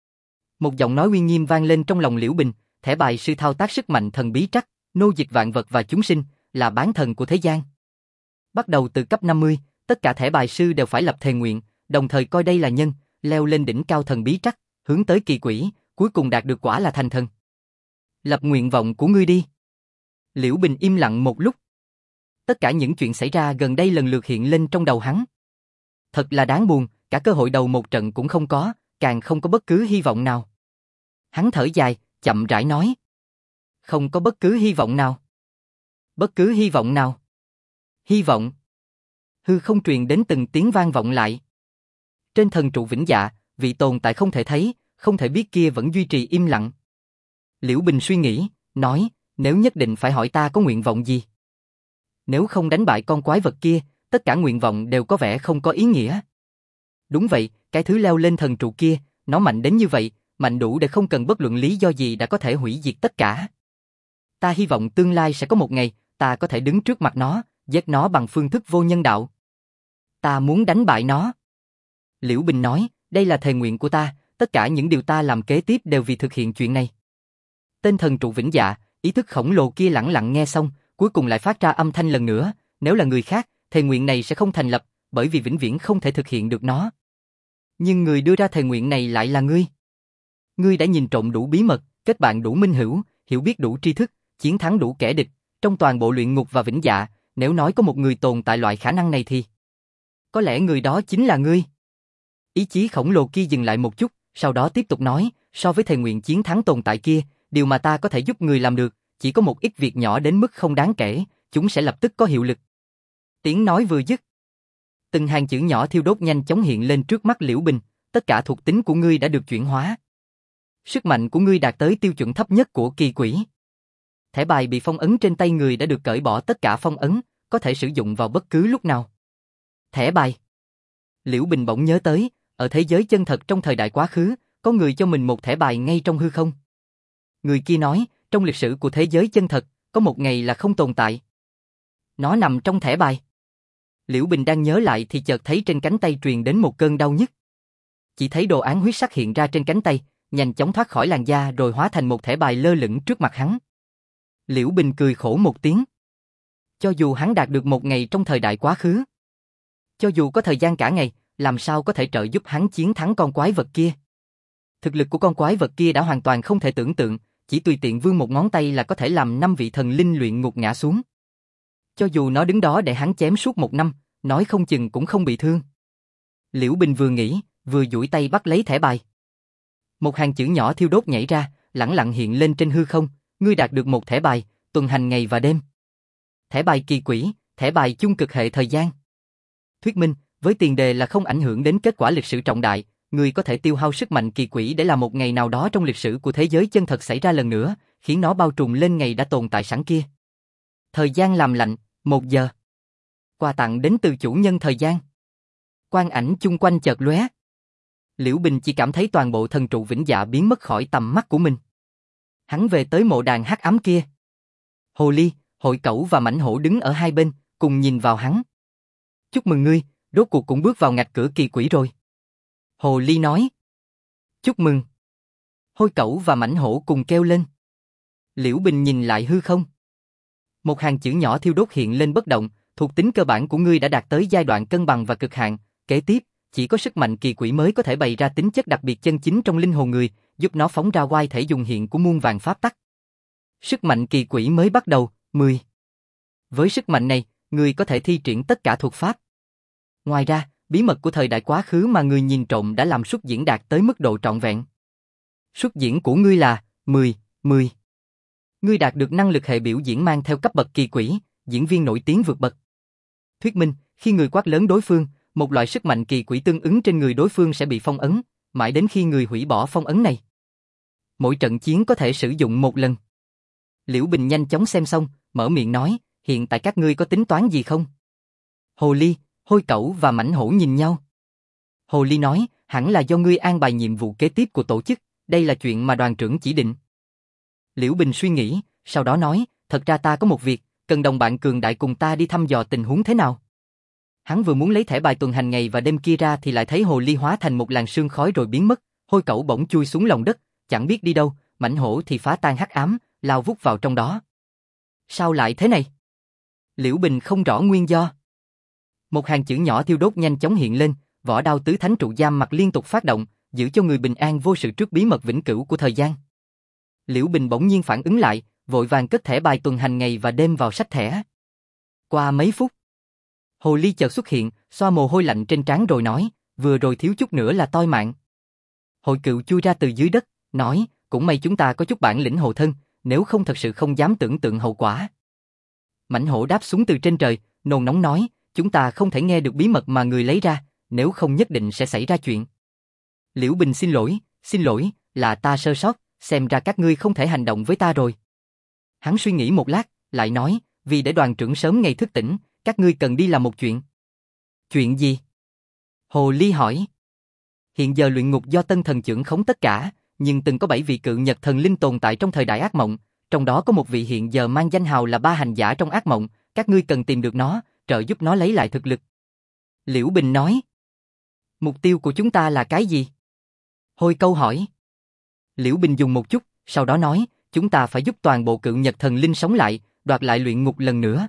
Một giọng nói uy nghiêm vang lên trong lòng Liễu Bình, thẻ bài sư thao tác sức mạnh thần bí trắc, nô dịch vạn vật và chúng sinh, là bán thần của thế gian. Bắt đầu từ cấp 50, tất cả thẻ bài sư đều phải lập thề nguyện, đồng thời coi đây là nhân, leo lên đỉnh cao thần bí trắc, hướng tới kỳ quỷ, cuối cùng đạt được quả là thành thần. Lập nguyện vọng của ngươi đi. Liễu Bình im lặng một lúc. Tất cả những chuyện xảy ra gần đây lần lượt hiện lên trong đầu hắn. Thật là đáng buồn, cả cơ hội đầu một trận cũng không có, càng không có bất cứ hy vọng nào. Hắn thở dài, chậm rãi nói. Không có bất cứ hy vọng nào. Bất cứ hy vọng nào. Hy vọng. Hư không truyền đến từng tiếng vang vọng lại. Trên thần trụ vĩnh dạ, vị tồn tại không thể thấy, không thể biết kia vẫn duy trì im lặng. Liễu Bình suy nghĩ, nói, nếu nhất định phải hỏi ta có nguyện vọng gì. Nếu không đánh bại con quái vật kia, tất cả nguyện vọng đều có vẻ không có ý nghĩa. Đúng vậy, cái thứ leo lên thần trụ kia, nó mạnh đến như vậy, mạnh đủ để không cần bất luận lý do gì đã có thể hủy diệt tất cả. Ta hy vọng tương lai sẽ có một ngày, ta có thể đứng trước mặt nó, giết nó bằng phương thức vô nhân đạo. Ta muốn đánh bại nó. Liễu Bình nói, đây là thề nguyện của ta, tất cả những điều ta làm kế tiếp đều vì thực hiện chuyện này. Tên thần trụ vĩnh dạ, ý thức khổng lồ kia lẳng lặng nghe xong, cuối cùng lại phát ra âm thanh lần nữa, nếu là người khác, thề nguyện này sẽ không thành lập, bởi vì vĩnh viễn không thể thực hiện được nó. Nhưng người đưa ra thề nguyện này lại là ngươi. Ngươi đã nhìn trộm đủ bí mật, kết bạn đủ minh hữu, hiểu biết đủ tri thức, chiến thắng đủ kẻ địch, trong toàn bộ luyện ngục và vĩnh dạ, nếu nói có một người tồn tại loại khả năng này thì có lẽ người đó chính là ngươi. Ý chí khổng lồ kia dừng lại một chút, sau đó tiếp tục nói, so với thề nguyện chiến thắng tồn tại kia, điều mà ta có thể giúp người làm được, chỉ có một ít việc nhỏ đến mức không đáng kể, chúng sẽ lập tức có hiệu lực. Tiếng nói vừa dứt, từng hàng chữ nhỏ thiêu đốt nhanh chóng hiện lên trước mắt Liễu Bình, tất cả thuộc tính của ngươi đã được chuyển hóa. Sức mạnh của ngươi đạt tới tiêu chuẩn thấp nhất của kỳ quỷ. Thẻ bài bị phong ấn trên tay người đã được cởi bỏ tất cả phong ấn, có thể sử dụng vào bất cứ lúc nào. Thẻ bài. Liễu Bình bỗng nhớ tới, ở thế giới chân thật trong thời đại quá khứ, có người cho mình một thẻ bài ngay trong hư không. Người kia nói, trong lịch sử của thế giới chân thật, có một ngày là không tồn tại. Nó nằm trong thẻ bài. Liễu Bình đang nhớ lại thì chợt thấy trên cánh tay truyền đến một cơn đau nhức. Chỉ thấy đồ án huyết sắc hiện ra trên cánh tay, nhanh chóng thoát khỏi làn da rồi hóa thành một thẻ bài lơ lửng trước mặt hắn. Liễu Bình cười khổ một tiếng. Cho dù hắn đạt được một ngày trong thời đại quá khứ, cho dù có thời gian cả ngày, làm sao có thể trợ giúp hắn chiến thắng con quái vật kia? Thực lực của con quái vật kia đã hoàn toàn không thể tưởng tượng, chỉ tùy tiện vươn một ngón tay là có thể làm 5 vị thần linh luyện ngục ngã xuống. Cho dù nó đứng đó để hắn chém suốt 1 năm, nói không chừng cũng không bị thương. Liễu Bình vừa nghĩ, vừa duỗi tay bắt lấy thẻ bài. Một hàng chữ nhỏ thiêu đốt nhảy ra, lẳng lặng hiện lên trên hư không, ngươi đạt được một thẻ bài, tuần hành ngày và đêm. Thẻ bài kỳ quỷ, thẻ bài chung cực hệ thời gian. Thuyết minh, với tiền đề là không ảnh hưởng đến kết quả lịch sử trọng đại, ngươi có thể tiêu hao sức mạnh kỳ quỷ để làm một ngày nào đó trong lịch sử của thế giới chân thật xảy ra lần nữa, khiến nó bao trùm lên ngày đã tồn tại sẵn kia. Thời gian làm lạnh, 1 giờ. Quà tặng đến từ chủ nhân thời gian. Quang ảnh chung quanh chợt lóe. Liễu Bình chỉ cảm thấy toàn bộ thần trụ vĩnh dạ biến mất khỏi tầm mắt của mình. Hắn về tới mộ đàn hắc ám kia. Hồ ly, hội cẩu và mãnh hổ đứng ở hai bên, cùng nhìn vào hắn. Chúc mừng ngươi, rốt cuộc cũng bước vào ngạch cửa kỳ quỷ rồi. Hồ ly nói. Chúc mừng. Hôi cẩu và mãnh hổ cùng kêu lên. Liễu Bình nhìn lại hư không. Một hàng chữ nhỏ thiêu đốt hiện lên bất động, thuộc tính cơ bản của ngươi đã đạt tới giai đoạn cân bằng và cực hạn, kế tiếp, chỉ có sức mạnh kỳ quỷ mới có thể bày ra tính chất đặc biệt chân chính trong linh hồn người, giúp nó phóng ra oai thể dùng hiện của muôn vàn pháp tắc. Sức mạnh kỳ quỷ mới bắt đầu, 10. Với sức mạnh này, người có thể thi triển tất cả thuật pháp. Ngoài ra, bí mật của thời đại quá khứ mà người nhìn trộm đã làm xuất diễn đạt tới mức độ trọn vẹn. Xuất diễn của ngươi là 10. Ngươi đạt được năng lực hệ biểu diễn mang theo cấp bậc kỳ quỷ, diễn viên nổi tiếng vượt bậc. Thuyết minh, khi người quát lớn đối phương, một loại sức mạnh kỳ quỷ tương ứng trên người đối phương sẽ bị phong ấn, mãi đến khi người hủy bỏ phong ấn này. Mỗi trận chiến có thể sử dụng 1 lần. Liễu Bình nhanh chóng xem xong, mở miệng nói, hiện tại các ngươi có tính toán gì không? Hồ ly, hôi cẩu và mãnh hổ nhìn nhau. Hồ ly nói, hẳn là do ngươi an bài nhiệm vụ kế tiếp của tổ chức, đây là chuyện mà đoàn trưởng chỉ định. Liễu Bình suy nghĩ, sau đó nói, thật ra ta có một việc, cần đồng bạn cường đại cùng ta đi thăm dò tình huống thế nào. Hắn vừa muốn lấy thẻ bài tuần hành ngày và đêm kia ra thì lại thấy hồ ly hóa thành một làn sương khói rồi biến mất, hôi cẩu bỗng chui xuống lòng đất, chẳng biết đi đâu, mãnh hổ thì phá tan hắc ám, lao vút vào trong đó. Sao lại thế này? Liễu Bình không rõ nguyên do. Một hàng chữ nhỏ thiêu đốt nhanh chóng hiện lên, vỏ đao tứ thánh trụ giam mặt liên tục phát động, giữ cho người bình an vô sự trước bí mật vĩnh cửu của thời gian. Liễu Bình bỗng nhiên phản ứng lại, vội vàng cất thẻ bài tuần hành ngày và đêm vào sách thẻ. Qua mấy phút, hồ ly chợt xuất hiện, xoa mồ hôi lạnh trên trán rồi nói, vừa rồi thiếu chút nữa là toi mạng. Hội cựu chui ra từ dưới đất, nói, cũng may chúng ta có chút bản lĩnh hộ thân, nếu không thật sự không dám tưởng tượng hậu quả. Mãnh hổ đáp xuống từ trên trời, nôn nóng nói, chúng ta không thể nghe được bí mật mà người lấy ra, nếu không nhất định sẽ xảy ra chuyện. Liễu Bình xin lỗi, là ta sơ sót, xem ra các ngươi không thể hành động với ta rồi. Hắn suy nghĩ một lát, lại nói, vì để đoàn trưởng sớm ngày thức tỉnh, các ngươi cần đi làm một chuyện. Chuyện gì? Hồ ly hỏi. Hiện giờ luyện ngục do tân thần trưởng khống tất cả, nhưng từng có 7 vị cự nhật thần linh tồn tại trong thời đại ác mộng, trong đó có một vị hiện giờ mang danh hào là ba hành giả trong ác mộng, các ngươi cần tìm được nó, trợ giúp nó lấy lại thực lực. Liễu Bình nói. Mục tiêu của chúng ta là cái gì? Hôi câu hỏi. Liễu Bình dùng một chút, sau đó nói, chúng ta phải giúp toàn bộ cự nhật thần linh sống lại, đoạt lại luyện ngục lần nữa.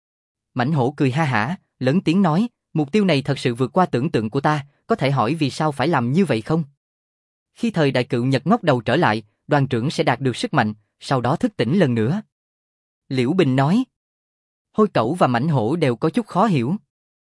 Mãnh hổ cười ha hả, lớn tiếng nói, mục tiêu này thật sự vượt qua tưởng tượng của ta, có thể hỏi vì sao phải làm như vậy không? Khi thời đại cự nhật ngóc đầu trở lại, đoàn trưởng sẽ đạt được sức mạnh, sau đó thức tỉnh lần nữa. Liễu Bình nói. Hôi cẩu và mãnh hổ đều có chút khó hiểu.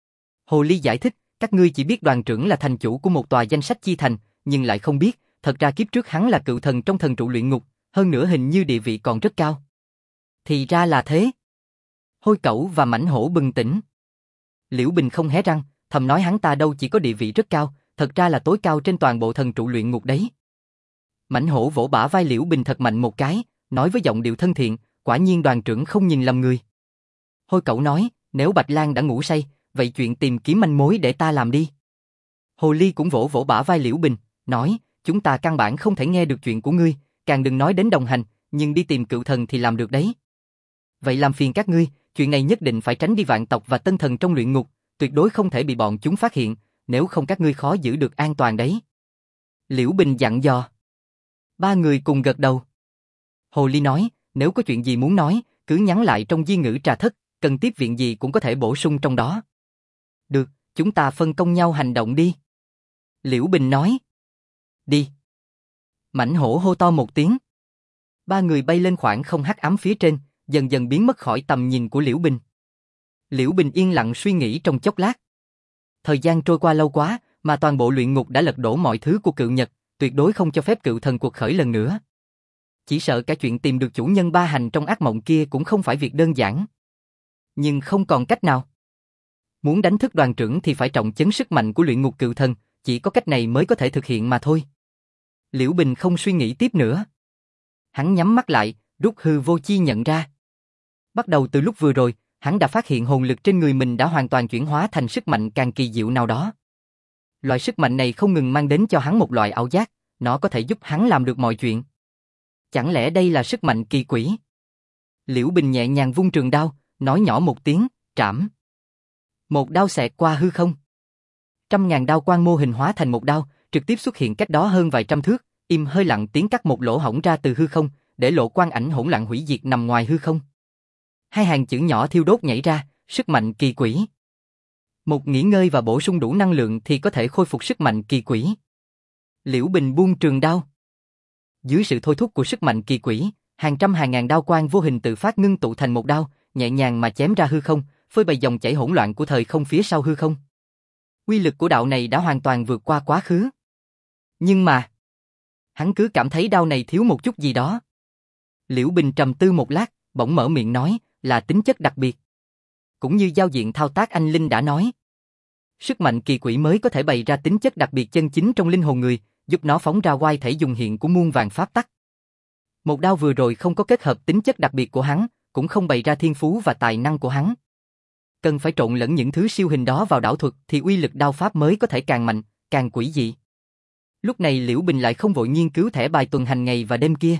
Hồ ly giải thích, các ngươi chỉ biết đoàn trưởng là thành chủ của một tòa danh sách chi thành, nhưng lại không biết, thật ra kiếp trước hắn là cự thần trong thần trụ luyện ngục, hơn nữa hình như địa vị còn rất cao. Thì ra là thế. Hôi Cẩu và Mãnh Hổ bừng tỉnh. Liễu Bình không hé răng, thầm nói hắn ta đâu chỉ có địa vị rất cao, thật ra là tối cao trên toàn bộ thần trụ luyện ngục đấy. Mãnh Hổ vỗ bả vai Liễu Bình thật mạnh một cái, nói với giọng điệu thân thiện, quả nhiên đoàn trưởng không nhìn lầm người. Hôi Cẩu nói, nếu Bạch Lang đã ngủ say, vậy chuyện tìm kiếm manh mối để ta làm đi. Hồ Ly cũng vỗ vỗ bả vai Liễu Bình, nói, chúng ta căn bản không thể nghe được chuyện của ngươi, càng đừng nói đến đồng hành, nhưng đi tìm cựu thần thì làm được đấy. Vậy làm phiền các ngươi, chuyện này nhất định phải tránh đi Vạn Tộc và Tân Thần trong luyện ngục, tuyệt đối không thể bị bọn chúng phát hiện, nếu không các ngươi khó giữ được an toàn đấy. Liễu Bình dặn dò. Ba người cùng gật đầu. Hồ Ly nói, nếu có chuyện gì muốn nói, cứ nhắn lại trong di ngữ trà thất, cần tiếp viện gì cũng có thể bổ sung trong đó. Được, chúng ta phân công nhau hành động đi. Liễu Bình nói. Đi. Mãnh Hổ hô to một tiếng. Ba người bay lên khoảng không hắc ám phía trên, dần dần biến mất khỏi tầm nhìn của Liễu Bình. Liễu Bình yên lặng suy nghĩ trong chốc lát. Thời gian trôi qua lâu quá, mà toàn bộ luyện ngục đã lật đổ mọi thứ của cựu Nhật, tuyệt đối không cho phép cựu thần cuộc khởi lần nữa. Chỉ sợ cả chuyện tìm được chủ nhân ba hành trong ác mộng kia cũng không phải việc đơn giản. Nhưng không còn cách nào. Muốn đánh thức đoàn trưởng thì phải trọng chấn sức mạnh của luyện ngục cựu thần, chỉ có cách này mới có thể thực hiện mà thôi. Liễu Bình không suy nghĩ tiếp nữa. Hắn nhắm mắt lại, rút hư vô chi nhận ra. Bắt đầu từ lúc vừa rồi, hắn đã phát hiện hồn lực trên người mình đã hoàn toàn chuyển hóa thành sức mạnh càng kỳ diệu nào đó. Loại sức mạnh này không ngừng mang đến cho hắn một loại ảo giác, nó có thể giúp hắn làm được mọi chuyện. Chẳng lẽ đây là sức mạnh kỳ quỷ? Liễu Bình nhẹ nhàng vung trường đao, nói nhỏ một tiếng, trảm. Một đao xẹt qua hư không. 100.000 đao quang mô hình hóa thành một đao, trực tiếp xuất hiện cách đó hơn vài trăm thước, im hơi lặng tiếng cắt một lỗ hổng ra từ hư không, để lộ quang ảnh hỗn loạn hủy diệt nằm ngoài hư không. Hai hàng chữ nhỏ thiêu đốt nhảy ra, sức mạnh kỳ quỷ. Một nghỉ ngơi và bổ sung đủ năng lượng thì có thể khôi phục sức mạnh kỳ quỷ. Liễu Bình buông trường đao. Dưới sự thôi thúc của sức mạnh kỳ quỷ, hàng trăm hàng ngàn đao quang vô hình tự phát ngưng tụ thành một đao, nhẹ nhàng mà chém ra hư không, phơi bày dòng chảy hỗn loạn của thời không phía sau hư không. Uy lực của đạo này đã hoàn toàn vượt qua quá khứ. Nhưng mà, hắn cứ cảm thấy đao này thiếu một chút gì đó. Liễu Bình trầm tư một lát, bỗng mở miệng nói, là tính chất đặc biệt. Cũng như giao diện thao tác anh Linh đã nói. Sức mạnh kỳ quỷ mới có thể bày ra tính chất đặc biệt chân chính trong linh hồn người, giúp nó phóng ra oai thể dùng hiện của muôn vàn pháp tắc. Một đao vừa rồi không có kết hợp tính chất đặc biệt của hắn, cũng không bày ra thiên phú và tài năng của hắn. Cần phải trộn lẫn những thứ siêu hình đó vào đảo thuật thì uy lực đao pháp mới có thể càng mạnh, càng quỷ dị. Lúc này Liễu Bình lại không vội nghiên cứu thẻ bài tuần hành ngày và đêm kia.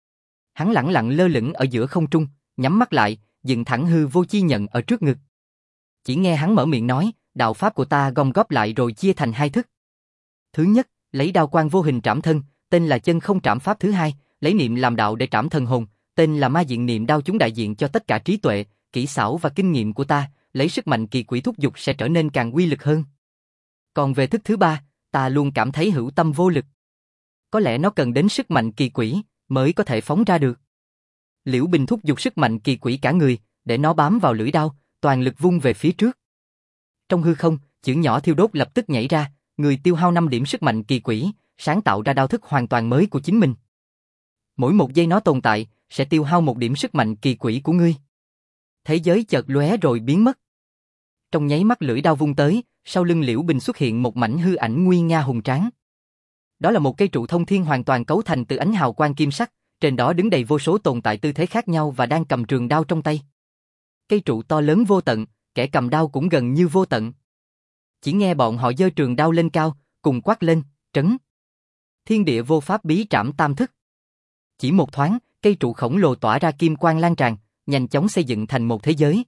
Hắn lẳng lặng lơ lửng ở giữa không trung, nhắm mắt lại, dựng thẳng hư vô chi nhận ở trước ngực. Chỉ nghe hắn mở miệng nói, đạo pháp của ta gom góp lại rồi chia thành hai thức. Thứ nhất, lấy đao quang vô hình trảm thân, tên là chân không trảm pháp. Thứ hai, lấy niệm làm đạo để trảm thần hồn, tên là ma diện niệm đao. Chúng đại diện cho tất cả trí tuệ, kỹ xảo và kinh nghiệm của ta, lấy sức mạnh kỳ quỷ thúc dục sẽ trở nên càng uy lực hơn. Còn về thức thứ ba, ta luôn cảm thấy hữu tâm vô lực. Có lẽ nó cần đến sức mạnh kỳ quỷ mới có thể phóng ra được. Liễu Bình thúc dục sức mạnh kỳ quỷ cả người, để nó bám vào lưỡi đao, toàn lực vung về phía trước. Trong hư không, chữ nhỏ thiêu đốt lập tức nhảy ra, người tiêu hao 5 điểm sức mạnh kỳ quỷ, sáng tạo ra đao thức hoàn toàn mới của chính mình. Mỗi một giây nó tồn tại, sẽ tiêu hao 1 điểm sức mạnh kỳ quỷ của ngươi. Thế giới chợt lóe rồi biến mất. Trong nháy mắt lưỡi đao vung tới, sau lưng Liễu Bình xuất hiện một mảnh hư ảnh nguy nga hùng tráng. Đó là một cây trụ thông thiên hoàn toàn cấu thành từ ánh hào quang kim sắc, trên đó đứng đầy vô số tồn tại tư thế khác nhau và đang cầm trường đao trong tay. Cây trụ to lớn vô tận, kẻ cầm đao cũng gần như vô tận. Chỉ nghe bọn họ giơ trường đao lên cao, cùng quát lên, trấn. Thiên địa vô pháp bí trảm tam thức. Chỉ một thoáng, cây trụ khổng lồ tỏa ra kim quang lan tràn, nhanh chóng xây dựng thành một thế giới.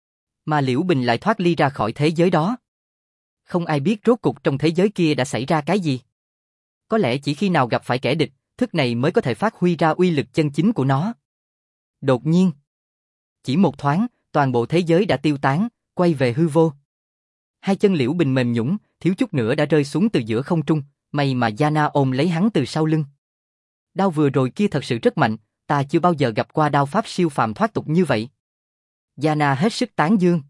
Mà Liễu Bình lại thoát ly ra khỏi thế giới đó. Không ai biết rốt cục trong thế giới kia đã xảy ra cái gì. Có lẽ chỉ khi nào gặp phải kẻ địch, thức này mới có thể phát huy ra uy lực chân chính của nó. Đột nhiên, chỉ một thoáng, toàn bộ thế giới đã tiêu tán, quay về hư vô. Hai chân Liễu Bình mềm nhũn, thiếu chút nữa đã rơi xuống từ giữa không trung, may mà Yana ôm lấy hắn từ sau lưng. Đao vừa rồi kia thật sự rất mạnh, ta chưa bao giờ gặp qua đao pháp siêu phàm thoát tục như vậy. Yana hết sức tán dương.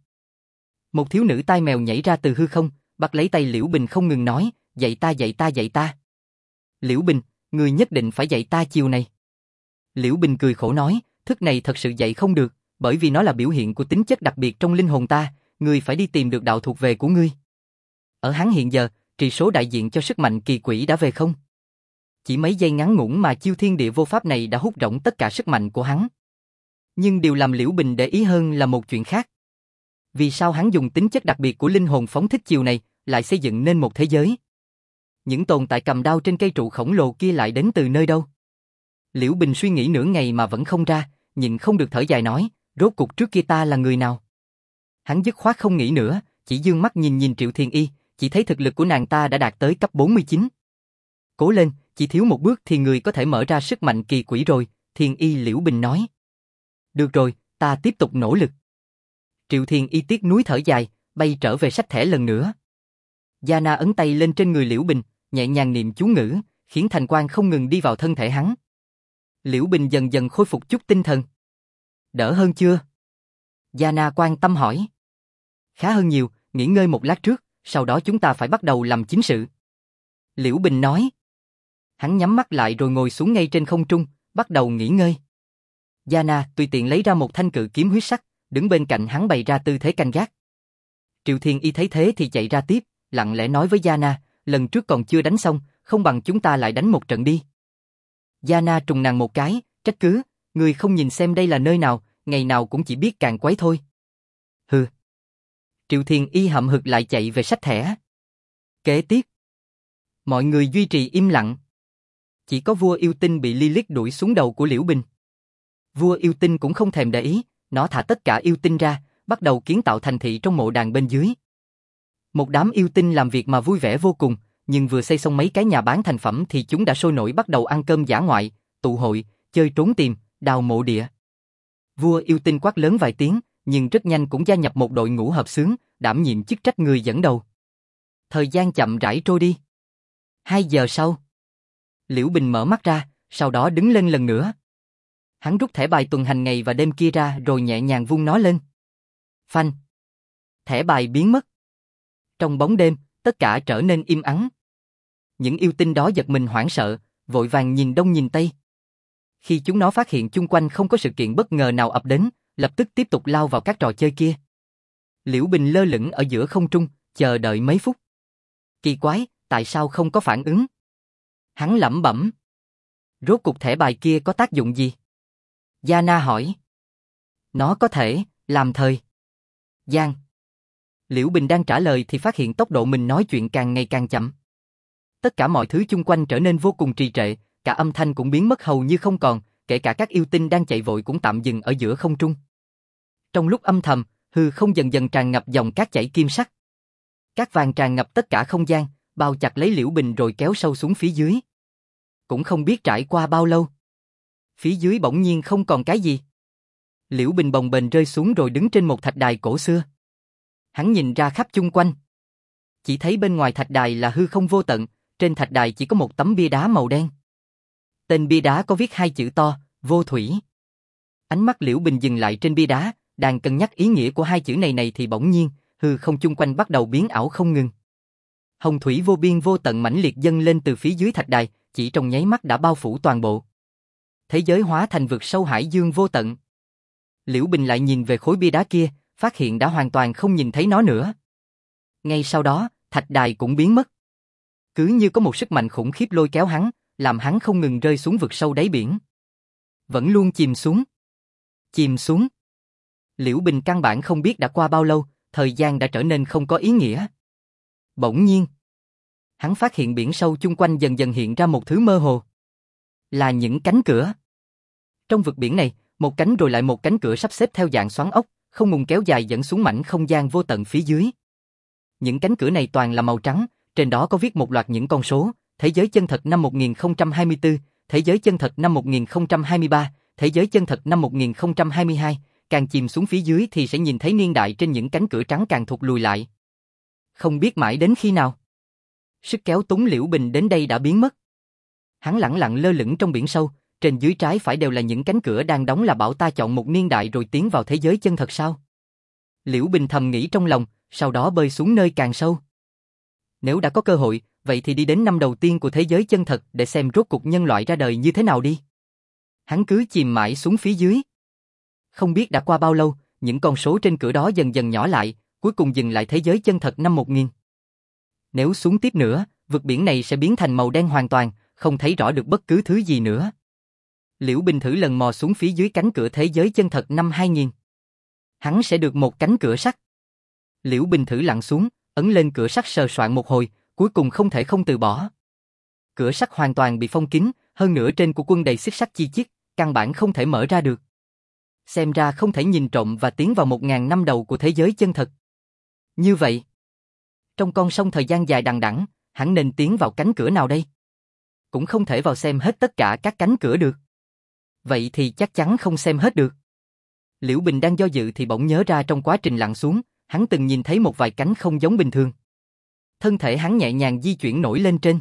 Một thiếu nữ tai mèo nhảy ra từ hư không, bắt lấy tay Liễu Bình không ngừng nói, dạy ta dạy ta dạy ta. Liễu Bình, ngươi nhất định phải dạy ta chiều này. Liễu Bình cười khổ nói, Thức này thật sự dạy không được, bởi vì nó là biểu hiện của tính chất đặc biệt trong linh hồn ta, ngươi phải đi tìm được đạo thuộc về của ngươi. Ở hắn hiện giờ, trị số đại diện cho sức mạnh kỳ quỷ đã về không. Chỉ mấy giây ngắn ngủn mà chiêu thiên địa vô pháp này đã hút rỗng tất cả sức mạnh của hắn. Nhưng điều làm Liễu Bình để ý hơn là một chuyện khác. Vì sao hắn dùng tính chất đặc biệt của linh hồn phóng thích chiều này, lại xây dựng nên một thế giới? Những tồn tại cầm đao trên cây trụ khổng lồ kia lại đến từ nơi đâu? Liễu Bình suy nghĩ nửa ngày mà vẫn không ra, nhịn không được thở dài nói, rốt cuộc trước kia ta là người nào? Hắn dứt khoát không nghĩ nữa, chỉ dương mắt nhìn nhìn Triệu Thiên Y, chỉ thấy thực lực của nàng ta đã đạt tới cấp 49. Cố lên, chỉ thiếu một bước thì người có thể mở ra sức mạnh kỳ quỷ rồi, Thiên Y Liễu Bình nói. Được rồi, ta tiếp tục nỗ lực. Triệu Thiên Y tiếc nuối thở dài, bay trở về sách thẻ lần nữa. Giana ấn tay lên trên người Liễu Bình, nhẹ nhàng niệm chú ngữ, khiến thành quang không ngừng đi vào thân thể hắn. Liễu Bình dần dần khôi phục chút tinh thần. Đỡ hơn chưa? Giana quan tâm hỏi. Khá hơn nhiều, nghỉ ngơi một lát trước, sau đó chúng ta phải bắt đầu làm chính sự. Liễu Bình nói. Hắn nhắm mắt lại rồi ngồi xuống ngay trên không trung, bắt đầu nghỉ ngơi. Giana tùy tiện lấy ra một thanh cự kiếm huyết sắc, đứng bên cạnh hắn bày ra tư thế canh gác. Triệu Thiên Y thấy thế thì chạy ra tiếp, lặng lẽ nói với Giana, lần trước còn chưa đánh xong, không bằng chúng ta lại đánh một trận đi. Giana trùng nàng một cái, trách cứ, người không nhìn xem đây là nơi nào, ngày nào cũng chỉ biết càng quấy thôi. Hừ. Triệu Thiên Y hậm hực lại chạy về sách thẻ. Kế tiếp, mọi người duy trì im lặng. Chỉ có vua yêu tinh bị Lilith đuổi xuống đầu của Liễu Bình. Vua yêu tinh cũng không thèm để ý, nó thả tất cả yêu tinh ra, bắt đầu kiến tạo thành thị trong mộ đàn bên dưới. Một đám yêu tinh làm việc mà vui vẻ vô cùng, nhưng vừa xây xong mấy cái nhà bán thành phẩm thì chúng đã sôi nổi bắt đầu ăn cơm dã ngoại, tụ hội, chơi trốn tìm, đào mộ địa. Vua yêu tinh quát lớn vài tiếng, nhưng rất nhanh cũng gia nhập một đội ngũ hợp xướng, đảm nhiệm chức trách người dẫn đầu. Thời gian chậm rãi trôi đi. 2 giờ sau, Liễu Bình mở mắt ra, sau đó đứng lên lần nữa. Hắn rút thẻ bài tuần hành ngày và đêm kia ra rồi nhẹ nhàng vung nó lên. Phanh. Thẻ bài biến mất. Trong bóng đêm, tất cả trở nên im ắng. Những yêu tinh đó giật mình hoảng sợ, vội vàng nhìn đông nhìn tây. Khi chúng nó phát hiện chung quanh không có sự kiện bất ngờ nào ập đến, lập tức tiếp tục lao vào các trò chơi kia. Liễu Bình lơ lửng ở giữa không trung, chờ đợi mấy phút. Kỳ quái, tại sao không có phản ứng? Hắn lẩm bẩm. Rốt cuộc thẻ bài kia có tác dụng gì? Giana hỏi. Nó có thể làm thời gian. Liễu Bình đang trả lời thì phát hiện tốc độ mình nói chuyện càng ngày càng chậm. Tất cả mọi thứ chung quanh trở nên vô cùng trì trệ, cả âm thanh cũng biến mất hầu như không còn, kể cả các yêu tinh đang chạy vội cũng tạm dừng ở giữa không trung. Trong lúc âm thầm, hư không dần dần tràn ngập dòng cát chảy kim sắc. Cát vàng tràn ngập tất cả không gian, bao chặt lấy Liễu Bình rồi kéo sâu xuống phía dưới. Cũng không biết trải qua bao lâu. Phía dưới bỗng nhiên không còn cái gì. Liễu Bình bồng bềnh rơi xuống rồi đứng trên một thạch đài cổ xưa. Hắn nhìn ra khắp chung quanh. Chỉ thấy bên ngoài thạch đài là hư không vô tận, trên thạch đài chỉ có một tấm bia đá màu đen. Tên bia đá có viết 2 chữ to, Vô Thủy. Ánh mắt Liễu Bình dừng lại trên bia đá, đang cân nhắc ý nghĩa của 2 chữ này thì bỗng nhiên, hư không chung quanh bắt đầu biến ảo không ngừng. Hồng thủy vô biên vô tận mãnh liệt dâng lên từ phía dưới thạch đài, chỉ trong nháy mắt đã bao phủ toàn bộ. Thế giới hóa thành vực sâu hải dương vô tận. Liễu Bình lại nhìn về khối bia đá kia, phát hiện đã hoàn toàn không nhìn thấy nó nữa. Ngay sau đó, thạch đài cũng biến mất. Cứ như có một sức mạnh khủng khiếp lôi kéo hắn, làm hắn không ngừng rơi xuống vực sâu đáy biển. Vẫn luôn chìm xuống. Chìm xuống. Liễu Bình căn bản không biết đã qua bao lâu, thời gian đã trở nên không có ý nghĩa. Bỗng nhiên, hắn phát hiện biển sâu chung quanh dần dần hiện ra một thứ mơ hồ. Là những cánh cửa. Trong vực biển này, một cánh rồi lại một cánh cửa sắp xếp theo dạng xoắn ốc, không ngừng kéo dài dẫn xuống mảnh không gian vô tận phía dưới. Những cánh cửa này toàn là màu trắng, trên đó có viết một loạt những con số, thế giới chân thật năm 1024, thế giới chân thật năm 1023, thế giới chân thật năm 1022, càng chìm xuống phía dưới thì sẽ nhìn thấy niên đại trên những cánh cửa trắng càng thụt lùi lại. Không biết mãi đến khi nào, sức kéo túng Liễu Bình đến đây đã biến mất. Hắn lẳng lặng lơ lửng trong biển sâu, trên dưới trái phải đều là những cánh cửa đang đóng, là bảo ta chọn một niên đại rồi tiến vào thế giới chân thật sao? Liễu Bình thầm nghĩ trong lòng, sau đó bơi xuống nơi càng sâu. Nếu đã có cơ hội, vậy thì đi đến năm đầu tiên của thế giới chân thật để xem rốt cuộc nhân loại ra đời như thế nào đi. Hắn cứ chìm mãi xuống phía dưới. Không biết đã qua bao lâu, những con số trên cửa đó dần dần nhỏ lại, cuối cùng dừng lại thế giới chân thật năm 1000. Nếu xuống tiếp nữa, vực biển này sẽ biến thành màu đen hoàn toàn, không thấy rõ được bất cứ thứ gì nữa. Liễu Bình thử lần mò xuống phía dưới cánh cửa thế giới chân thật năm 2000. Hắn sẽ được một cánh cửa sắt. Liễu Bình thử lặn xuống, ấn lên cửa sắt sờ soạn một hồi, cuối cùng không thể không từ bỏ. Cửa sắt hoàn toàn bị phong kín, hơn nữa trên của quân đầy xích sắt chi chít, căn bản không thể mở ra được. Xem ra không thể nhìn trộm và tiến vào 1000 năm đầu của thế giới chân thật. Như vậy, trong con sông thời gian dài đằng đẵng, hắn nên tiến vào cánh cửa nào đây? Cũng không thể vào xem hết tất cả các cánh cửa được. Vậy thì chắc chắn không xem hết được. Liễu Bình đang do dự thì bỗng nhớ ra trong quá trình lặn xuống, hắn từng nhìn thấy một vài cánh không giống bình thường. Thân thể hắn nhẹ nhàng di chuyển nổi lên trên.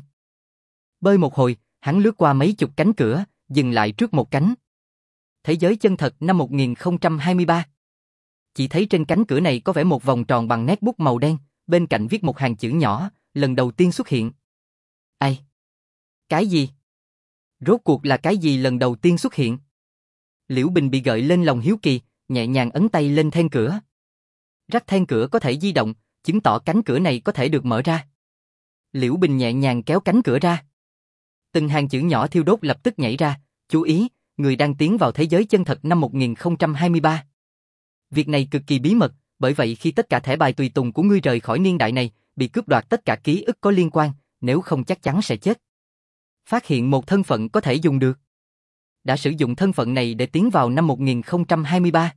Bơi một hồi, hắn lướt qua mấy chục cánh cửa, dừng lại trước một cánh. Thế giới chân thật năm 1023. Chỉ thấy trên cánh cửa này có vẽ một vòng tròn bằng nét bút màu đen, bên cạnh viết một hàng chữ nhỏ, lần đầu tiên xuất hiện. Ai? Cái gì? Rốt cuộc là cái gì lần đầu tiên xuất hiện? Liễu Bình bị gợi lên lòng hiếu kỳ, nhẹ nhàng ấn tay lên then cửa. Rắc then cửa có thể di động, chứng tỏ cánh cửa này có thể được mở ra. Liễu Bình nhẹ nhàng kéo cánh cửa ra. Từng hàng chữ nhỏ thiêu đốt lập tức nhảy ra, chú ý, người đang tiến vào thế giới chân thật năm 1023. Việc này cực kỳ bí mật, bởi vậy khi tất cả thẻ bài tùy tùng của ngươi rời khỏi niên đại này, bị cướp đoạt tất cả ký ức có liên quan, nếu không chắc chắn sẽ chết. Phát hiện một thân phận có thể dùng được. Đã sử dụng thân phận này để tiến vào năm 1023.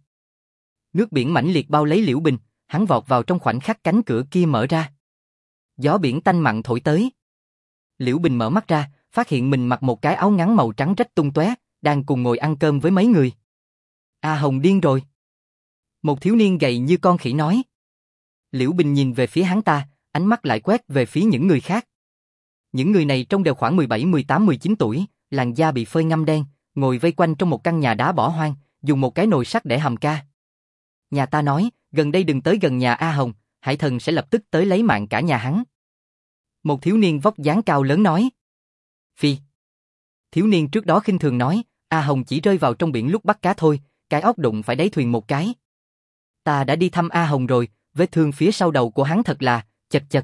Nước biển mãnh liệt bao lấy Liễu Bình, hắn vọt vào trong khoảnh khắc cánh cửa kia mở ra. Gió biển tanh mặn thổi tới. Liễu Bình mở mắt ra, phát hiện mình mặc một cái áo ngắn màu trắng rách tung tóe, đang cùng ngồi ăn cơm với mấy người. A Hồng điên rồi. Một thiếu niên gầy như con khỉ nói. Liễu Bình nhìn về phía hắn ta, ánh mắt lại quét về phía những người khác. Những người này trông đều khoảng 17, 18, 19 tuổi, làn da bị phơi ngăm đen, ngồi vây quanh trong một căn nhà đá bỏ hoang, dùng một cái nồi sắt để hầm ca. Nhà ta nói, gần đây đừng tới gần nhà A Hồng, Hải Thần sẽ lập tức tới lấy mạng cả nhà hắn. Một thiếu niên vóc dáng cao lớn nói. Phi. Thiếu niên trước đó khinh thường nói, A Hồng chỉ rơi vào trong biển lúc bắt cá thôi, cái óc đụng phải đáy thuyền một cái. Ta đã đi thăm A Hồng rồi, vết thương phía sau đầu của hắn thật là, chật chật.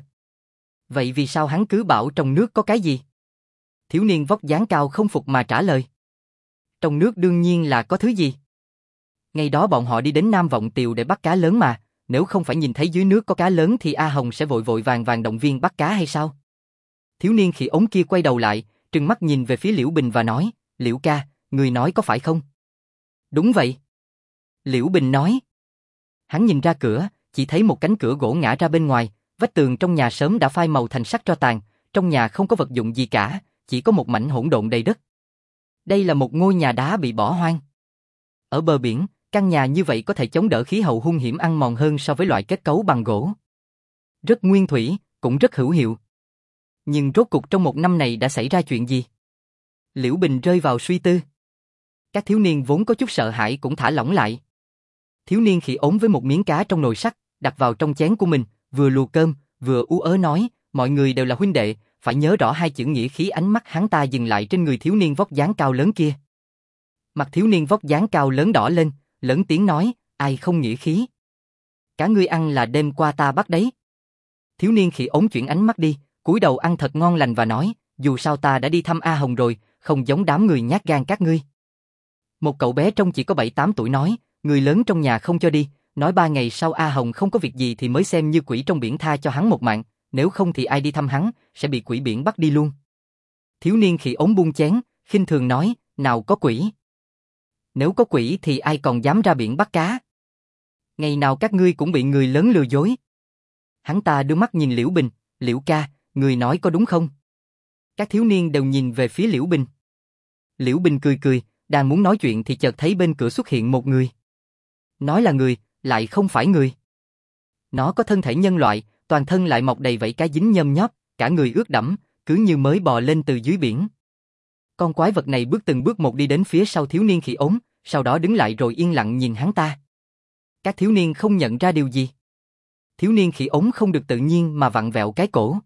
Vậy vì sao hắn cứ bảo trong nước có cái gì? Thiếu niên vóc dáng cao không phục mà trả lời. Trong nước đương nhiên là có thứ gì. Ngày đó bọn họ đi đến Nam Vọng Tiều để bắt cá lớn mà, nếu không phải nhìn thấy dưới nước có cá lớn thì A Hồng sẽ vội vội vàng vàng động viên bắt cá hay sao? Thiếu niên khỉ ống kia quay đầu lại, trừng mắt nhìn về phía Liễu Bình và nói, Liễu ca, người nói có phải không? Đúng vậy. Liễu Bình nói. Hắn nhìn ra cửa, chỉ thấy một cánh cửa gỗ ngã ra bên ngoài, vách tường trong nhà sớm đã phai màu thành sắc tro tàn, trong nhà không có vật dụng gì cả, chỉ có một mảnh hỗn độn đầy đất. Đây là một ngôi nhà đá bị bỏ hoang. Ở bờ biển, căn nhà như vậy có thể chống đỡ khí hậu hung hiểm ăn mòn hơn so với loại kết cấu bằng gỗ. Rất nguyên thủy, cũng rất hữu hiệu. Nhưng rốt cuộc trong một năm này đã xảy ra chuyện gì? Liễu Bình rơi vào suy tư. Các thiếu niên vốn có chút sợ hãi cũng thả lỏng lại. Thiếu niên khỉ ốm với một miếng cá trong nồi sắt, đặt vào trong chén của mình, vừa lùa cơm, vừa ú ớ nói, mọi người đều là huynh đệ, phải nhớ rõ hai chữ nghĩa khí. Ánh mắt hắn ta dừng lại trên người thiếu niên vóc dáng cao lớn kia. Mặt thiếu niên vóc dáng cao lớn đỏ lên, lớn tiếng nói, ai không nghĩa khí? Cả ngươi ăn là đêm qua ta bắt đấy. Thiếu niên khỉ ốm chuyển ánh mắt đi, cúi đầu ăn thật ngon lành và nói, dù sao ta đã đi thăm A Hồng rồi, không giống đám người nhát gan các ngươi. Một cậu bé trông chỉ có 7-8 tuổi nói, người lớn trong nhà không cho đi, nói 3 ngày sau A Hồng không có việc gì thì mới xem như quỷ trong biển tha cho hắn một mạng, nếu không thì ai đi thăm hắn, sẽ bị quỷ biển bắt đi luôn. Thiếu niên khỉ ốm buông chén, khinh thường nói, nào có quỷ. Nếu có quỷ thì ai còn dám ra biển bắt cá. Ngày nào các ngươi cũng bị người lớn lừa dối. Hắn ta đưa mắt nhìn Liễu Bình, Liễu ca, người nói có đúng không? Các thiếu niên đều nhìn về phía Liễu Bình. Liễu Bình cười cười, đang muốn nói chuyện thì chợt thấy bên cửa xuất hiện một người. Nói là người, lại không phải người. Nó có thân thể nhân loại, toàn thân lại mọc đầy vảy cá dính nhâm nhóp, cả người ướt đẫm, cứ như mới bò lên từ dưới biển. Con quái vật này bước từng bước một đi đến phía sau thiếu niên khỉ ốm, sau đó đứng lại rồi yên lặng nhìn hắn ta. Các thiếu niên không nhận ra điều gì. Thiếu niên khỉ ốm không được tự nhiên mà vặn vẹo cái cổ.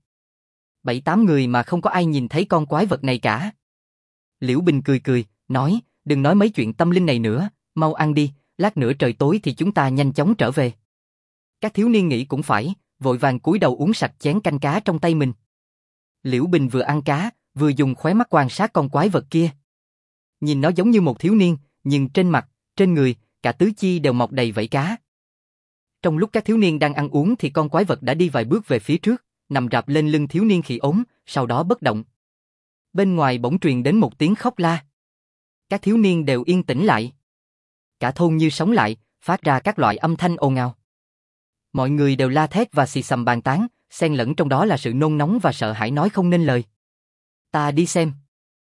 7-8 người mà không có ai nhìn thấy con quái vật này cả. Liễu Bình cười cười, nói, đừng nói mấy chuyện tâm linh này nữa, mau ăn đi, lát nữa trời tối thì chúng ta nhanh chóng trở về. Các thiếu niên nghĩ cũng phải, vội vàng cúi đầu uống sạch chén canh cá trong tay mình. Liễu Bình vừa ăn cá, vừa dùng khóe mắt quan sát con quái vật kia. Nhìn nó giống như một thiếu niên, nhưng trên mặt, trên người, cả tứ chi đều mọc đầy vảy cá. Trong lúc các thiếu niên đang ăn uống thì con quái vật đã đi vài bước về phía trước, nằm rạp lên lưng thiếu niên khỉ ốm, sau đó bất động. Bên ngoài bỗng truyền đến một tiếng khóc la. Các thiếu niên đều yên tĩnh lại. Cả thôn như sống lại, phát ra các loại âm thanh ồn ào. Mọi người đều la thét và xì xầm bàn tán, xen lẫn trong đó là sự nôn nóng và sợ hãi nói không nên lời. Ta đi xem.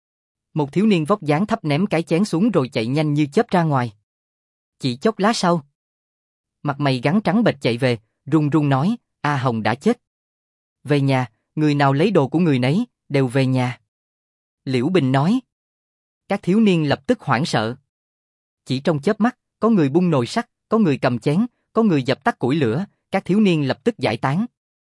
Một thiếu niên vóc dáng thấp ném cái chén xuống rồi chạy nhanh như chớp ra ngoài. Chỉ chốc lát sau, mặt mày gắn trắng bệch chạy về, run run nói, A Hồng đã chết. Về nhà, người nào lấy đồ của người nấy, đều về nhà. Liễu Bình nói. Các thiếu niên lập tức hoảng sợ. Chỉ trong chớp mắt, có người bung nồi sắt, có người cầm chén, có người dập tắt củi lửa, các thiếu niên lập tức giải tán.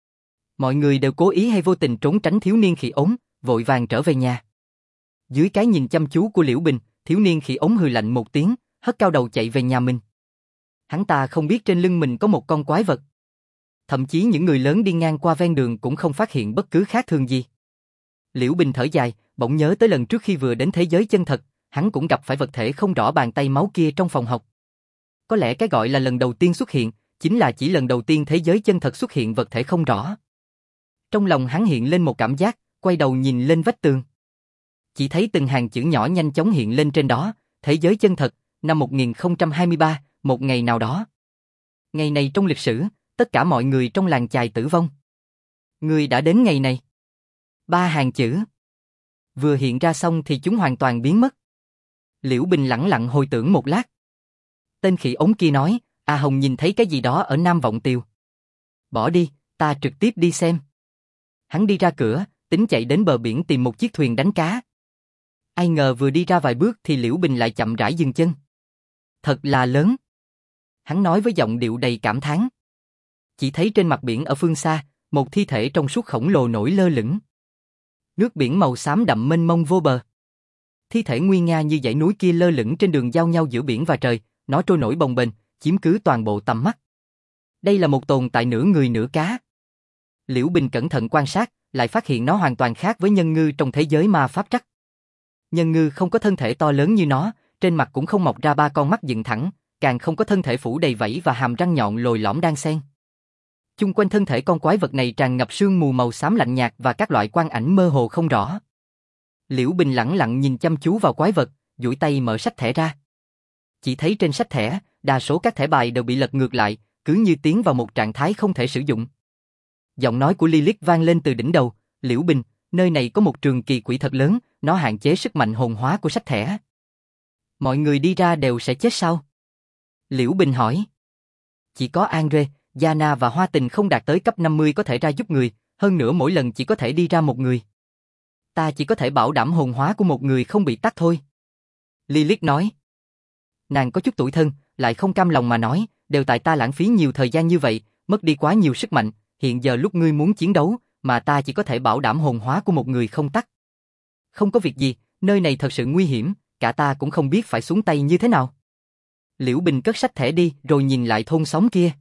Mọi người đều cố ý hay vô tình trốn tránh thiếu niên khỉ ốm, vội vàng trở về nhà. Dưới cái nhìn chăm chú của Liễu Bình, thiếu niên khỉ ốm hừ lạnh một tiếng, hất cao đầu chạy về nhà mình. Hắn ta không biết trên lưng mình có một con quái vật. Thậm chí những người lớn đi ngang qua ven đường cũng không phát hiện bất cứ khác thường gì. Liễu Bình thở dài, bỗng nhớ tới lần trước khi vừa đến thế giới chân thật, hắn cũng gặp phải vật thể không rõ bàn tay máu kia trong phòng học. Có lẽ cái gọi là lần đầu tiên xuất hiện, chính là chỉ lần đầu tiên thế giới chân thật xuất hiện vật thể không rõ. Trong lòng hắn hiện lên một cảm giác, quay đầu nhìn lên vách tường. Chỉ thấy từng hàng chữ nhỏ nhanh chóng hiện lên trên đó, thế giới chân thật, năm 1023, một ngày nào đó. Ngày này trong lịch sử, tất cả mọi người trong làng chài tử vong. Người đã đến ngày này. 3 hàng chữ. Vừa hiện ra xong thì chúng hoàn toàn biến mất. Liễu Bình lẳng lặng hồi tưởng một lát. Tên khỉ ống kia nói, A Hồng nhìn thấy cái gì đó ở Nam Vọng Tiều. Bỏ đi, ta trực tiếp đi xem. Hắn đi ra cửa, tính chạy đến bờ biển tìm một chiếc thuyền đánh cá. Ai ngờ vừa đi ra vài bước thì Liễu Bình lại chậm rãi dừng chân. Thật là lớn. Hắn nói với giọng điệu đầy cảm thán. Chỉ thấy trên mặt biển ở phương xa, một thi thể trong suốt khổng lồ nổi lơ lửng. Nước biển màu xám đậm mênh mông vô bờ. Thi thể nguy nga như dãy núi kia lơ lửng trên đường giao nhau giữa biển và trời, nó trôi nổi bồng bềnh, chiếm cứ toàn bộ tầm mắt. Đây là một tồn tại nửa người nửa cá. Liễu Bình cẩn thận quan sát, lại phát hiện nó hoàn toàn khác với nhân ngư trong thế giới ma pháp trắc. Nhân ngư không có thân thể to lớn như nó, trên mặt cũng không mọc ra 3 con mắt dựng thẳng, càng không có thân thể phủ đầy vảy và hàm răng nhọn lồi lõm đan xen. Chung quanh thân thể con quái vật này tràn ngập sương mù màu xám lạnh nhạt và các loại quang ảnh mơ hồ không rõ. Liễu Bình lẳng lặng nhìn chăm chú vào quái vật, duỗi tay mở sách thẻ ra. Chỉ thấy trên sách thẻ, đa số các thẻ bài đều bị lật ngược lại, cứ như tiến vào một trạng thái không thể sử dụng. Giọng nói của Lilith vang lên từ đỉnh đầu, Liễu Bình, nơi này có một trường kỳ quỷ thật lớn, nó hạn chế sức mạnh hồn hóa của sách thẻ. Mọi người đi ra đều sẽ chết sao? Liễu Bình hỏi. Chỉ có Andre, Yana và Hoa Tình không đạt tới cấp 50 có thể ra giúp người, hơn nữa mỗi lần chỉ có thể đi ra một người. Ta chỉ có thể bảo đảm hồn hóa của một người không bị tắt thôi. Lilith nói. Nàng có chút tủi thân, lại không cam lòng mà nói, đều tại ta lãng phí nhiều thời gian như vậy, mất đi quá nhiều sức mạnh, hiện giờ lúc ngươi muốn chiến đấu, mà ta chỉ có thể bảo đảm hồn hóa của một người không tắt. Không có việc gì, nơi này thật sự nguy hiểm, cả ta cũng không biết phải xuống tay như thế nào. Liễu Bình cất sách thẻ đi rồi nhìn lại thôn xóm kia.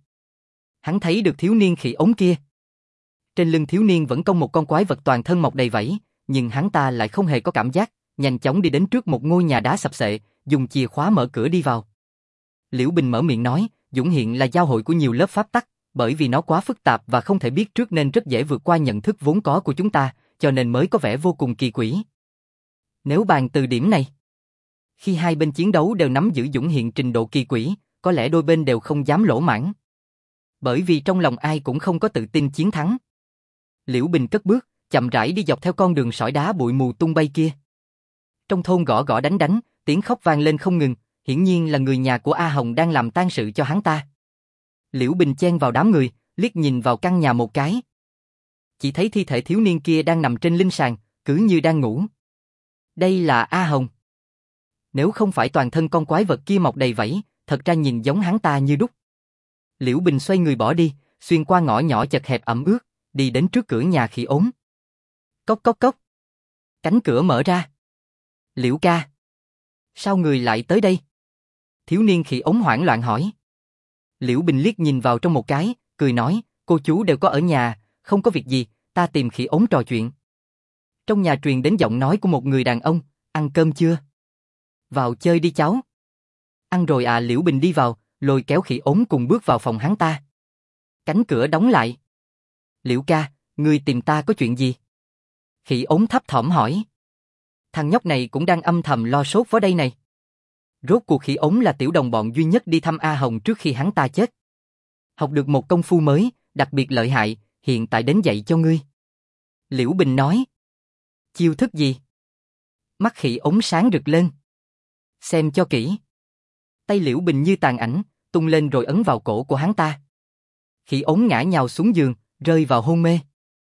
Hắn thấy được thiếu niên khỉ ống kia. Trên lưng thiếu niên vẫn cong một con quái vật toàn thân mọc đầy vảy, nhưng hắn ta lại không hề có cảm giác, nhanh chóng đi đến trước một ngôi nhà đá sập xệ, dùng chìa khóa mở cửa đi vào. Liễu Bình mở miệng nói, Dũng Hiện là giao hội của nhiều lớp pháp tắc, bởi vì nó quá phức tạp và không thể biết trước nên rất dễ vượt qua nhận thức vốn có của chúng ta, cho nên mới có vẻ vô cùng kỳ quỷ. Nếu bàn từ điểm này, khi hai bên chiến đấu đều nắm giữ Dũng Hiện trình độ kỳ quỷ, có lẽ đôi bên đều không dám lỗ mãng. Bởi vì trong lòng ai cũng không có tự tin chiến thắng. Liễu Bình cất bước, chậm rãi đi dọc theo con đường sỏi đá bụi mù tung bay kia. Trong thôn gõ gõ đánh đánh, tiếng khóc vang lên không ngừng, hiển nhiên là người nhà của A Hồng đang làm tang sự cho hắn ta. Liễu Bình chen vào đám người, liếc nhìn vào căn nhà một cái. Chỉ thấy thi thể thiếu niên kia đang nằm trên linh sàng, cứ như đang ngủ. Đây là A Hồng. Nếu không phải toàn thân con quái vật kia mọc đầy vảy, thật ra nhìn giống hắn ta như đúc. Liễu Bình xoay người bỏ đi, xuyên qua ngõ nhỏ chật hẹp ẩm ướt, đi đến trước cửa nhà khỉ ốm. Cốc cốc cốc. Cánh cửa mở ra. Liễu ca. Sao người lại tới đây? Thiếu niên khỉ ống hoảng loạn hỏi. Liễu Bình liếc nhìn vào trong một cái, cười nói, cô chú đều có ở nhà, không có việc gì, ta tìm khỉ ống trò chuyện. Trong nhà truyền đến giọng nói của một người đàn ông, ăn cơm chưa? Vào chơi đi cháu. Ăn rồi à. Liễu Bình đi vào, lôi kéo khỉ ống cùng bước vào phòng hắn ta. Cánh cửa đóng lại. Liễu ca, ngươi tìm ta có chuyện gì? Khỉ ống thấp thỏm hỏi. Thằng nhóc này cũng đang âm thầm lo sốt vào đây này. Rốt cuộc khỉ ống là tiểu đồng bọn duy nhất đi thăm A Hồng trước khi hắn ta chết. Học được một công phu mới, đặc biệt lợi hại, hiện tại đến dạy cho ngươi. Liễu Bình nói. Chiêu thức gì? Mắt khỉ ống sáng rực lên. Xem cho kỹ. Tay Liễu Bình như tàn ảnh, tung lên rồi ấn vào cổ của hắn ta. Khỉ ống ngã nhào xuống giường, rơi vào hôn mê.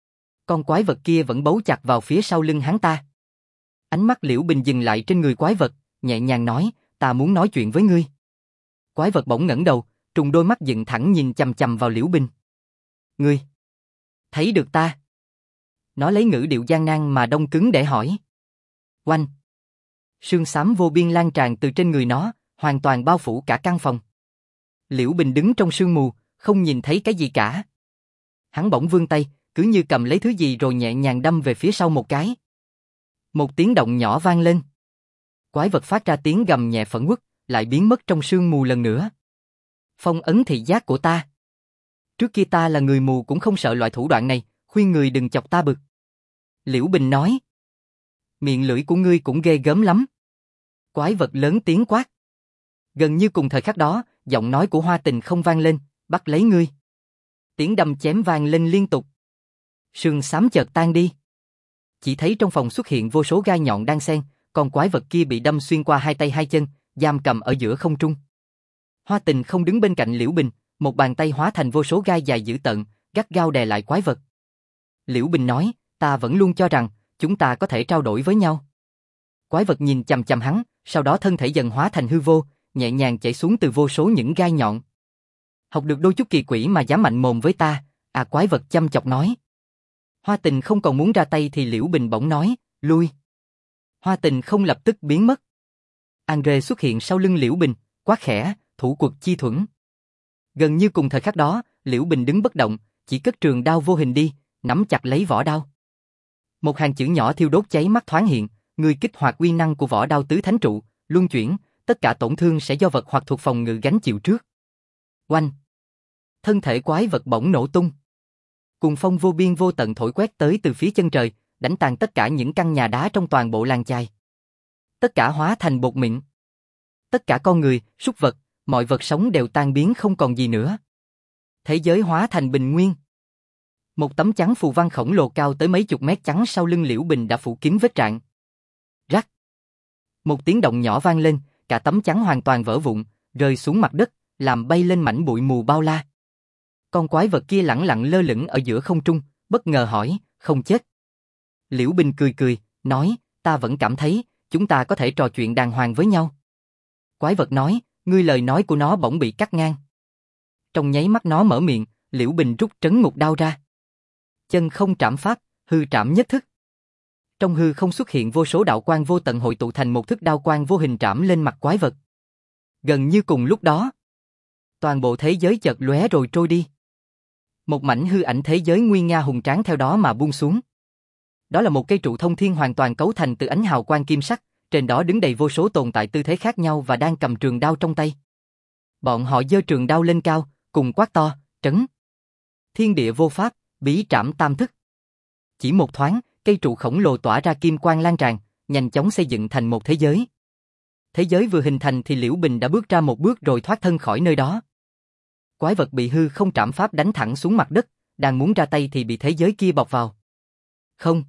Con quái vật kia vẫn bấu chặt vào phía sau lưng hắn ta. Ánh mắt Liễu Bình dừng lại trên người quái vật, nhẹ nhàng nói, ta muốn nói chuyện với ngươi. Quái vật bỗng ngẩng đầu, trùng đôi mắt dựng thẳng nhìn chằm chằm vào Liễu Bình. Ngươi thấy được ta? Nó lấy ngữ điệu gian nan mà đông cứng để hỏi. Oanh! Sương xám vô biên lan tràn từ trên người nó, hoàn toàn bao phủ cả căn phòng. Liễu Bình đứng trong sương mù, không nhìn thấy cái gì cả. Hắn bỗng vươn tay, cứ như cầm lấy thứ gì rồi nhẹ nhàng đâm về phía sau một cái. Một tiếng động nhỏ vang lên. Quái vật phát ra tiếng gầm nhẹ phẫn uất, lại biến mất trong sương mù lần nữa. Phong ấn thị giác của ta. Trước kia ta là người mù cũng không sợ loại thủ đoạn này, khuyên người đừng chọc ta bực. Liễu Bình nói. Miệng lưỡi của ngươi cũng ghê gớm lắm. Quái vật lớn tiếng quát. Gần như cùng thời khắc đó, giọng nói của Hoa Tình không vang lên, bắt lấy ngươi. Tiếng đâm chém vang lên liên tục. Sương xám chợt tan đi. Chỉ thấy trong phòng xuất hiện vô số gai nhọn đan xen, con quái vật kia bị đâm xuyên qua hai tay hai chân, giam cầm ở giữa không trung. Hoa Tình không đứng bên cạnh Liễu Bình, một bàn tay hóa thành vô số gai dài dữ tợn, gắt gao đè lại quái vật. Liễu Bình nói, ta vẫn luôn cho rằng, chúng ta có thể trao đổi với nhau. Quái vật nhìn chằm chằm hắn, sau đó thân thể dần hóa thành hư vô, nhẹ nhàng chảy xuống từ vô số những gai nhọn. Học được đôi chút kỳ quỷ mà dám mạnh mồm với ta, à, quái vật chăm chọc nói. Hoa Tình không còn muốn ra tay thì Liễu Bình bỗng nói, lui. Hoa Tình không lập tức biến mất. Andre xuất hiện sau lưng Liễu Bình, quát khẽ, thủ quật chi thuẫn. Gần như cùng thời khắc đó, Liễu Bình đứng bất động, chỉ cất trường đao vô hình đi, nắm chặt lấy vỏ đao. Một hàng chữ nhỏ thiêu đốt cháy mắt thoáng hiện, người kích hoạt uy năng của vỏ đao tứ thánh trụ, luân chuyển, tất cả tổn thương sẽ do vật hoặc thuộc phòng ngự gánh chịu trước. Oanh! Thân thể quái vật bỗng nổ tung. Cuồng phong vô biên vô tận thổi quét tới từ phía chân trời, đánh tàn tất cả những căn nhà đá trong toàn bộ làng chài. Tất cả hóa thành bột mịn. Tất cả con người, súc vật, mọi vật sống đều tan biến không còn gì nữa. Thế giới hóa thành bình nguyên. Một tấm chắn phù văn khổng lồ cao tới mấy chục mét chắn sau lưng Liễu Bình đã phủ kín vết rạn. Rắc. Một tiếng động nhỏ vang lên, cả tấm chắn hoàn toàn vỡ vụn, rơi xuống mặt đất, làm bay lên mảnh bụi mù bao la. Con quái vật kia lẳng lặng lơ lửng ở giữa không trung, bất ngờ hỏi, không chết. Liễu Bình cười cười, nói, ta vẫn cảm thấy, chúng ta có thể trò chuyện đàng hoàng với nhau. Quái vật nói, ngươi lời nói của nó bỗng bị cắt ngang. Trong nháy mắt nó mở miệng, Liễu Bình rút trấn ngục đao ra. Chân không trảm pháp, hư trảm nhất thức. Trong hư không xuất hiện vô số đạo quang vô tận hội tụ thành một thức đao quang vô hình trảm lên mặt quái vật. Gần như cùng lúc đó, toàn bộ thế giới chợt lóe rồi trôi đi. Một mảnh hư ảnh thế giới nguy nga hùng tráng theo đó mà buông xuống. Đó là một cây trụ thông thiên hoàn toàn cấu thành từ ánh hào quang kim sắc, trên đó đứng đầy vô số tồn tại tư thế khác nhau và đang cầm trường đao trong tay. Bọn họ giơ trường đao lên cao, cùng quát to, trấn. Thiên địa vô pháp, bí trảm tam thức. Chỉ một thoáng, cây trụ khổng lồ tỏa ra kim quang lan tràn, nhanh chóng xây dựng thành một thế giới. Thế giới vừa hình thành thì Liễu Bình đã bước ra một bước rồi thoát thân khỏi nơi đó. Quái vật bị hư không trảm pháp đánh thẳng xuống mặt đất, đang muốn ra tay thì bị thế giới kia bọc vào. Không.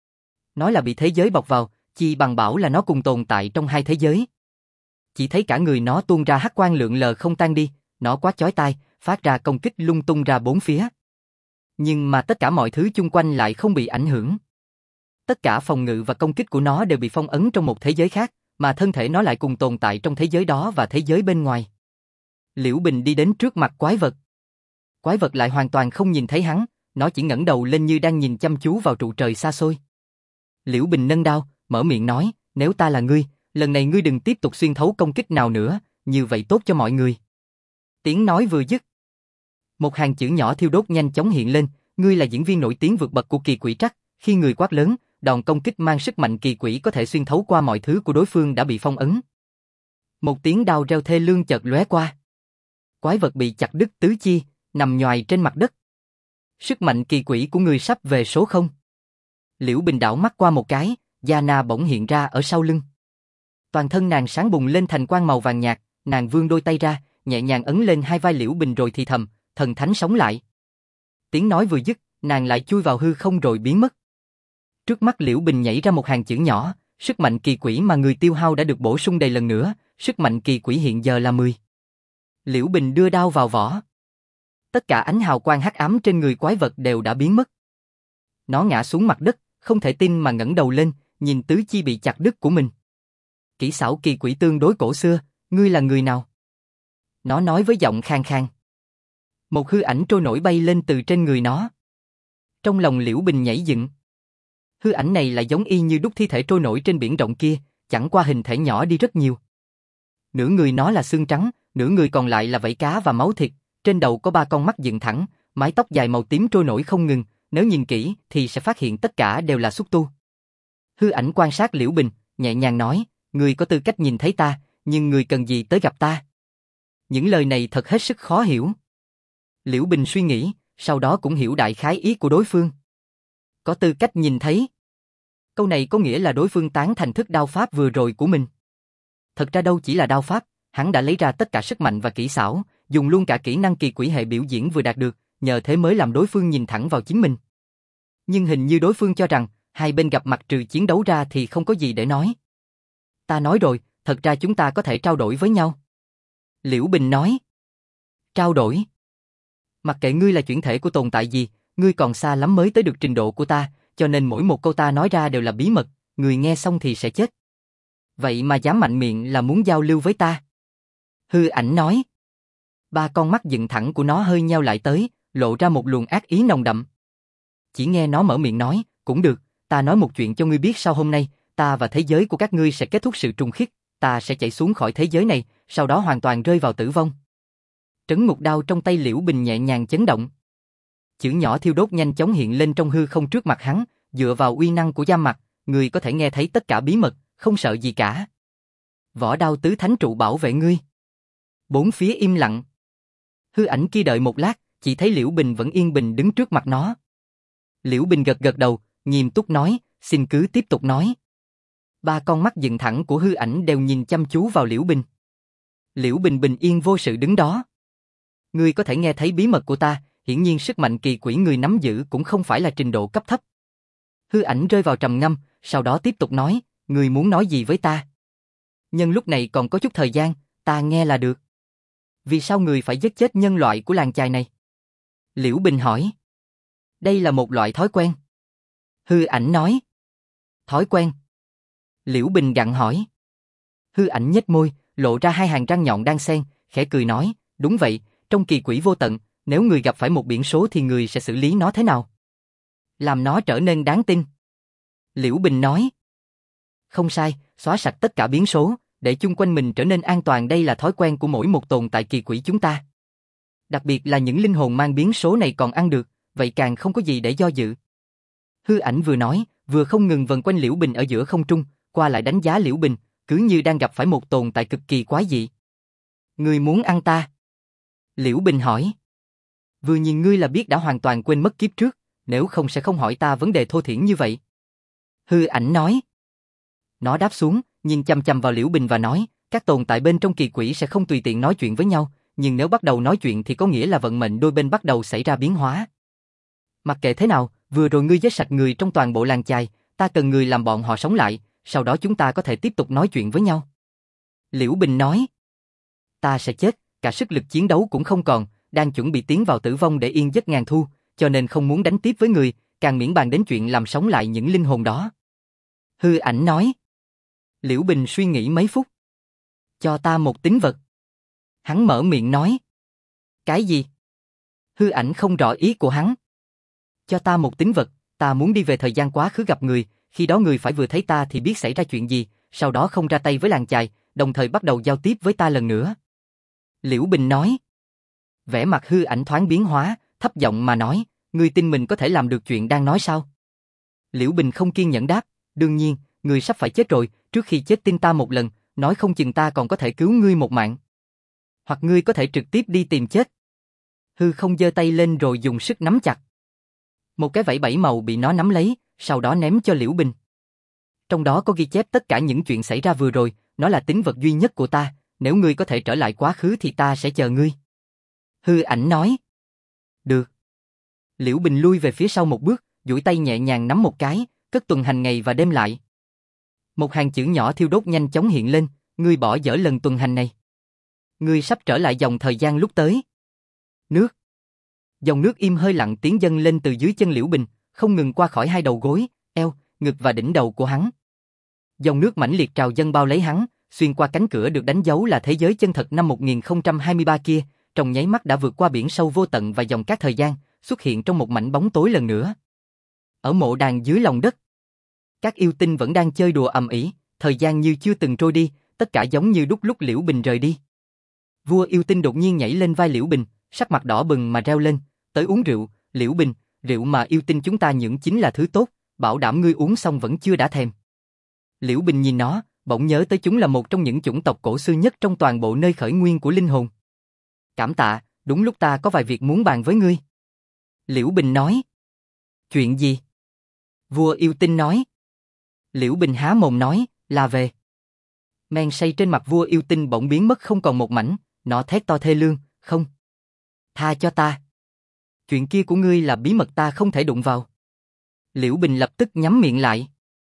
Nói là bị thế giới bọc vào, chi bằng bảo là nó cùng tồn tại trong hai thế giới. Chỉ thấy cả người nó tuôn ra hắc quang lượn lờ không tan đi, nó quát chói tai, phát ra công kích lung tung ra bốn phía. Nhưng mà tất cả mọi thứ chung quanh lại không bị ảnh hưởng. Tất cả phòng ngự và công kích của nó đều bị phong ấn trong một thế giới khác, mà thân thể nó lại cùng tồn tại trong thế giới đó và thế giới bên ngoài. Liễu Bình đi đến trước mặt quái vật. Quái vật lại hoàn toàn không nhìn thấy hắn, nó chỉ ngẩng đầu lên như đang nhìn chăm chú vào trụ trời xa xôi. Liễu Bình nâng đao, mở miệng nói, nếu ta là ngươi, lần này ngươi đừng tiếp tục xuyên thấu công kích nào nữa, như vậy tốt cho mọi người. Tiếng nói vừa dứt. Một hàng chữ nhỏ thiêu đốt nhanh chóng hiện lên, ngươi là diễn viên nổi tiếng vượt bậc của kỳ quỷ trắc, khi người quát lớn, đòn công kích mang sức mạnh kỳ quỷ có thể xuyên thấu qua mọi thứ của đối phương đã bị phong ấn. Một tiếng đao reo thê lương chợt lóe qua. Quái vật bị chặt đứt tứ chi, nằm nhoài trên mặt đất. Sức mạnh kỳ quỷ của người sắp về số 0. Liễu Bình đảo mắt qua một cái, Yana bỗng hiện ra ở sau lưng. Toàn thân nàng sáng bùng lên thành quang màu vàng nhạt, nàng vươn đôi tay ra, nhẹ nhàng ấn lên hai vai Liễu Bình rồi thì thầm, thần thánh sống lại. Tiếng nói vừa dứt, nàng lại chui vào hư không rồi biến mất. Trước mắt Liễu Bình nhảy ra một hàng chữ nhỏ, sức mạnh kỳ quỷ mà người tiêu hao đã được bổ sung đầy lần nữa, sức mạnh kỳ quỷ hiện giờ là 10. Liễu Bình đưa đao vào vỏ. Tất cả ánh hào quang hắc ám trên người quái vật đều đã biến mất. Nó ngã xuống mặt đất, không thể tin mà ngẩng đầu lên, nhìn tứ chi bị chặt đứt của mình. Kỹ xảo kỳ quỷ tương đối cổ xưa, ngươi là người nào? Nó nói với giọng khàn khàn. Một hư ảnh trôi nổi bay lên từ trên người nó. Trong lòng Liễu Bình nhảy dựng. Hư ảnh này lại giống y như đúc thi thể trôi nổi trên biển rộng kia, chẳng qua hình thể nhỏ đi rất nhiều. Nửa người nó là xương trắng, nửa người còn lại là vảy cá và máu thịt, trên đầu có 3 con mắt dựng thẳng, mái tóc dài màu tím trôi nổi không ngừng, nếu nhìn kỹ thì sẽ phát hiện tất cả đều là xúc tu. Hư ảnh quan sát Liễu Bình, nhẹ nhàng nói, người có tư cách nhìn thấy ta, nhưng người cần gì tới gặp ta? Những lời này thật hết sức khó hiểu. Liễu Bình suy nghĩ, sau đó cũng hiểu đại khái ý của đối phương. Có tư cách nhìn thấy. Câu này có nghĩa là đối phương tán thành thức đao pháp vừa rồi của mình. Thật ra đâu chỉ là đao pháp, hắn đã lấy ra tất cả sức mạnh và kỹ xảo, dùng luôn cả kỹ năng kỳ quỷ hệ biểu diễn vừa đạt được, nhờ thế mới làm đối phương nhìn thẳng vào chính mình. Nhưng hình như đối phương cho rằng, hai bên gặp mặt trừ chiến đấu ra thì không có gì để nói. Ta nói rồi, thật ra chúng ta có thể trao đổi với nhau. Liễu Bình nói. Trao đổi? Mặc kệ ngươi là chuyển thể của tồn tại gì, ngươi còn xa lắm mới tới được trình độ của ta, cho nên mỗi một câu ta nói ra đều là bí mật, người nghe xong thì sẽ chết. Vậy mà dám mạnh miệng là muốn giao lưu với ta. Hư ảnh nói. 3 con mắt dựng thẳng của nó hơi nheo lại tới, lộ ra một luồng ác ý nồng đậm. Chỉ nghe nó mở miệng nói, cũng được, ta nói một chuyện cho ngươi biết sau hôm nay, ta và thế giới của các ngươi sẽ kết thúc sự trùng khít, ta sẽ chạy xuống khỏi thế giới này, sau đó hoàn toàn rơi vào tử vong. Trấn ngục đao trong tay Liễu Bình nhẹ nhàng chấn động. Chữ nhỏ thiêu đốt nhanh chóng hiện lên trong hư không trước mặt hắn, dựa vào uy năng của da mặt, người có thể nghe thấy tất cả bí mật, không sợ gì cả. Võ đao tứ thánh trụ bảo vệ ngươi. Bốn phía im lặng. Hư ảnh kia đợi một lát, chỉ thấy Liễu Bình vẫn yên bình đứng trước mặt nó. Liễu Bình gật gật đầu, nghiêm túc nói, xin cứ tiếp tục nói. 3 con mắt dựng thẳng của hư ảnh đều nhìn chăm chú vào Liễu Bình. Liễu Bình bình yên vô sự đứng đó. Ngươi có thể nghe thấy bí mật của ta, hiển nhiên sức mạnh kỳ quỷ người nắm giữ cũng không phải là trình độ cấp thấp. Hư ảnh rơi vào trầm ngâm, sau đó tiếp tục nói, ngươi muốn nói gì với ta? Nhân lúc này còn có chút thời gian, ta nghe là được. Vì sao người phải giết chết nhân loại của làng chài này? Liễu Bình hỏi. Đây là một loại thói quen. Hư ảnh nói. Thói quen? Liễu Bình gặng hỏi. Hư ảnh nhếch môi, lộ ra 2 hàng răng nhọn đan xen, khẽ cười nói, đúng vậy, trong kỳ quỷ vô tận, nếu người gặp phải một biển số thì người sẽ xử lý nó thế nào? Làm nó trở nên đáng tin. Liễu Bình nói. Không sai, xóa sạch tất cả biến số, để chung quanh mình trở nên an toàn, đây là thói quen của mỗi một tồn tại kỳ quỷ chúng ta. Đặc biệt là những linh hồn mang biến số này còn ăn được, vậy càng không có gì để do dự. Hư ảnh vừa nói, vừa không ngừng vần quanh Liễu Bình ở giữa không trung, qua lại đánh giá Liễu Bình, cứ như đang gặp phải một tồn tại cực kỳ quái dị. Ngươi muốn ăn ta? Liễu Bình hỏi. Vừa nhìn ngươi là biết đã hoàn toàn quên mất kiếp trước, nếu không sẽ không hỏi ta vấn đề thô thiển như vậy. Hư ảnh nói. Nó đáp xuống, nhìn chằm chằm vào Liễu Bình và nói, các tồn tại bên trong kỳ quỷ sẽ không tùy tiện nói chuyện với nhau, nhưng nếu bắt đầu nói chuyện thì có nghĩa là vận mệnh đôi bên bắt đầu xảy ra biến hóa. Mặc kệ thế nào, vừa rồi ngươi giết sạch người trong toàn bộ làng chài, ta cần người làm bọn họ sống lại, sau đó chúng ta có thể tiếp tục nói chuyện với nhau. Liễu Bình nói. Ta sẽ chết, cả sức lực chiến đấu cũng không còn, đang chuẩn bị tiến vào tử vong để yên giấc ngàn thu, cho nên không muốn đánh tiếp với người, càng miễn bàn đến chuyện làm sống lại những linh hồn đó. Hư ảnh nói. Liễu Bình suy nghĩ mấy phút. Cho ta một tín vật. Hắn mở miệng nói. Cái gì? Hư ảnh không rõ ý của hắn. Cho ta một tín vật, ta muốn đi về thời gian quá khứ gặp người, khi đó người phải vừa thấy ta thì biết xảy ra chuyện gì, sau đó không ra tay với làng chài, đồng thời bắt đầu giao tiếp với ta lần nữa. Liễu Bình nói. Vẻ mặt hư ảnh thoáng biến hóa, thấp giọng mà nói, ngươi tin mình có thể làm được chuyện đang nói sao? Liễu Bình không kiên nhẫn đáp, đương nhiên, ngươi sắp phải chết rồi, trước khi chết tin ta một lần, nói không chừng ta còn có thể cứu ngươi một mạng. Hoặc ngươi có thể trực tiếp đi tìm chết. Hư không giơ tay lên rồi dùng sức nắm chặt. Một cái vảy 7 màu bị nó nắm lấy, sau đó ném cho Liễu Bình. Trong đó có ghi chép tất cả những chuyện xảy ra vừa rồi, nó là tín vật duy nhất của ta, nếu ngươi có thể trở lại quá khứ thì ta sẽ chờ ngươi. Hư ảnh nói. Được. Liễu Bình lui về phía sau một bước, duỗi tay nhẹ nhàng nắm một cái, cất tuần hành ngày và đêm lại. Một hàng chữ nhỏ thiêu đốt nhanh chóng hiện lên, ngươi bỏ dở lần tuần hành này. Ngươi sắp trở lại dòng thời gian lúc tới. Nước. Dòng nước im hơi lặng tiến dâng lên từ dưới chân Liễu Bình, không ngừng qua khỏi hai đầu gối, eo, ngực và đỉnh đầu của hắn. Dòng nước mãnh liệt trào dâng bao lấy hắn, xuyên qua cánh cửa được đánh dấu là thế giới chân thật năm 1023 kia, trong nháy mắt đã vượt qua biển sâu vô tận và dòng cát thời gian, xuất hiện trong một mảnh bóng tối lần nữa. Ở mộ đàn dưới lòng đất, các yêu tinh vẫn đang chơi đùa ầm ĩ, thời gian như chưa từng trôi đi, tất cả giống như đúc lúc Liễu Bình rời đi. Vua yêu tinh đột nhiên nhảy lên vai Liễu Bình, sắc mặt đỏ bừng mà reo lên, tới uống rượu, Liễu Bình, rượu mà yêu tinh chúng ta nhưỡng chính là thứ tốt, bảo đảm ngươi uống xong vẫn chưa đã thèm. Liễu Bình nhìn nó, bỗng nhớ tới chúng là một trong những chủng tộc cổ xưa nhất trong toàn bộ nơi khởi nguyên của linh hồn. Cảm tạ, đúng lúc ta có vài việc muốn bàn với ngươi. Liễu Bình nói. Chuyện gì? Vua yêu tinh nói. Liễu Bình há mồm nói, là về. Men say trên mặt vua yêu tinh bỗng biến mất không còn một mảnh, nó thét to thê lương, không. Tha cho ta. Chuyện kia của ngươi là bí mật ta không thể đụng vào. Liễu Bình lập tức nhắm miệng lại.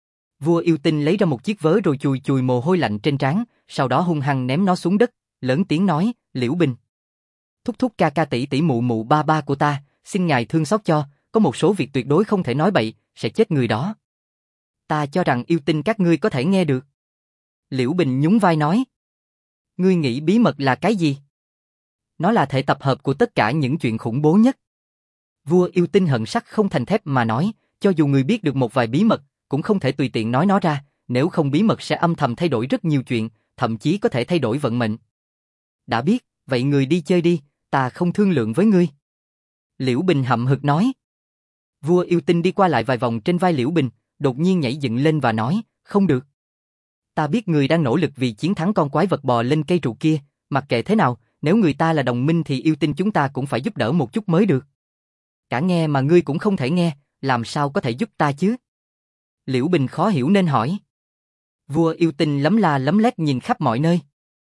Vua yêu tinh lấy ra một chiếc vớ rồi chùi chùi mồ hôi lạnh trên trán, sau đó hung hăng ném nó xuống đất, lớn tiếng nói, Liễu Bình. Thúc thúc ca ca tỷ tỷ mụ mụ ba ba của ta, xin ngài thương xót cho, có một số việc tuyệt đối không thể nói bậy, sẽ chết người đó. Ta cho rằng yêu tinh các ngươi có thể nghe được. Liễu Bình nhún vai nói. Ngươi nghĩ bí mật là cái gì? Nó là thể tập hợp của tất cả những chuyện khủng bố nhất. Vua yêu tinh hận sắt không thành thép mà nói, cho dù người biết được một vài bí mật, cũng không thể tùy tiện nói nó ra, nếu không bí mật sẽ âm thầm thay đổi rất nhiều chuyện, thậm chí có thể thay đổi vận mệnh. Đã biết, vậy người đi chơi đi, ta không thương lượng với ngươi. Liễu Bình hậm hực nói. Vua yêu tinh đi qua lại vài vòng trên vai Liễu Bình, đột nhiên nhảy dựng lên và nói, không được. Ta biết người đang nỗ lực vì chiến thắng con quái vật bò lên cây trụ kia, mặc kệ thế nào, nếu người ta là đồng minh thì yêu tinh chúng ta cũng phải giúp đỡ một chút mới được. Cả nghe mà ngươi cũng không thể nghe, làm sao có thể giúp ta chứ? Liễu Bình khó hiểu nên hỏi. Vua yêu tinh lấm la lấm lét nhìn khắp mọi nơi.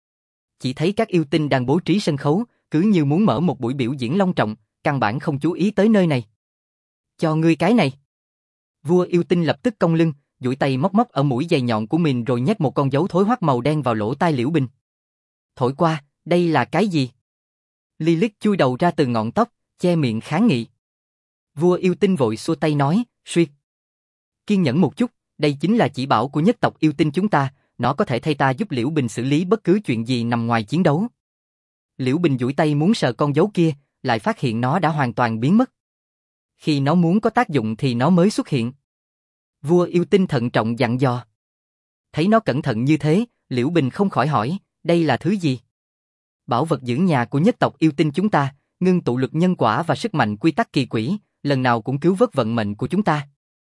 Chỉ thấy các yêu tinh đang bố trí sân khấu, cứ như muốn mở một buổi biểu diễn long trọng, căn bản không chú ý tới nơi này. Cho ngươi cái này. Vua yêu tinh lập tức cong lưng, duỗi tay móc móc ở mũi dày nhọn của mình rồi nhét một con dấu thối hoắt màu đen vào lỗ tai Liễu Bình. Thổi qua, đây là cái gì? Lilith chui đầu ra từ ngọn tóc, che miệng kháng nghị. Vua yêu tinh vội xua tay nói, suýt. Kiên nhẫn một chút, đây chính là chỉ bảo của nhất tộc yêu tinh chúng ta, nó có thể thay ta giúp Liễu Bình xử lý bất cứ chuyện gì nằm ngoài chiến đấu. Liễu Bình duỗi tay muốn sờ con dấu kia, lại phát hiện nó đã hoàn toàn biến mất. Khi nó muốn có tác dụng thì nó mới xuất hiện. Vua yêu tinh thận trọng dặn dò. Thấy nó cẩn thận như thế, Liễu Bình không khỏi hỏi, đây là thứ gì? Bảo vật giữ nhà của nhất tộc yêu tinh chúng ta, ngưng tụ lực nhân quả và sức mạnh quy tắc kỳ quỷ, lần nào cũng cứu vớt vận mệnh của chúng ta.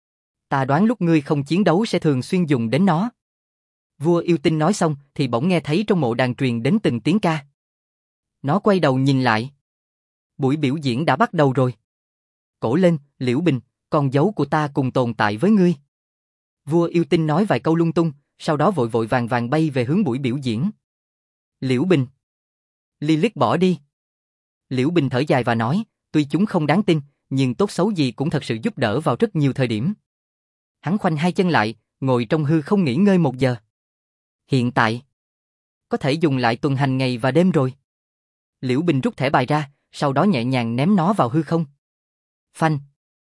Ta đoán lúc ngươi không chiến đấu sẽ thường xuyên dùng đến nó. Vua yêu tinh nói xong thì bỗng nghe thấy trong mộ đàn truyền đến từng tiếng ca. Nó quay đầu nhìn lại. Buổi biểu diễn đã bắt đầu rồi. Cổ lên, Liễu Bình, con dấu của ta cùng tồn tại với ngươi. Vua yêu tinh nói vài câu lung tung, sau đó vội vội vàng vàng bay về hướng buổi biểu diễn. Liễu Bình. Lilith bỏ đi. Liễu Bình thở dài và nói, tuy chúng không đáng tin, nhưng tốt xấu gì cũng thật sự giúp đỡ vào rất nhiều thời điểm. Hắn khoanh hai chân lại, ngồi trong hư không nghỉ ngơi 1 giờ. Hiện tại, có thể dùng lại tuần hành ngày và đêm rồi. Liễu Bình rút thẻ bài ra, sau đó nhẹ nhàng ném nó vào hư không. Phanh.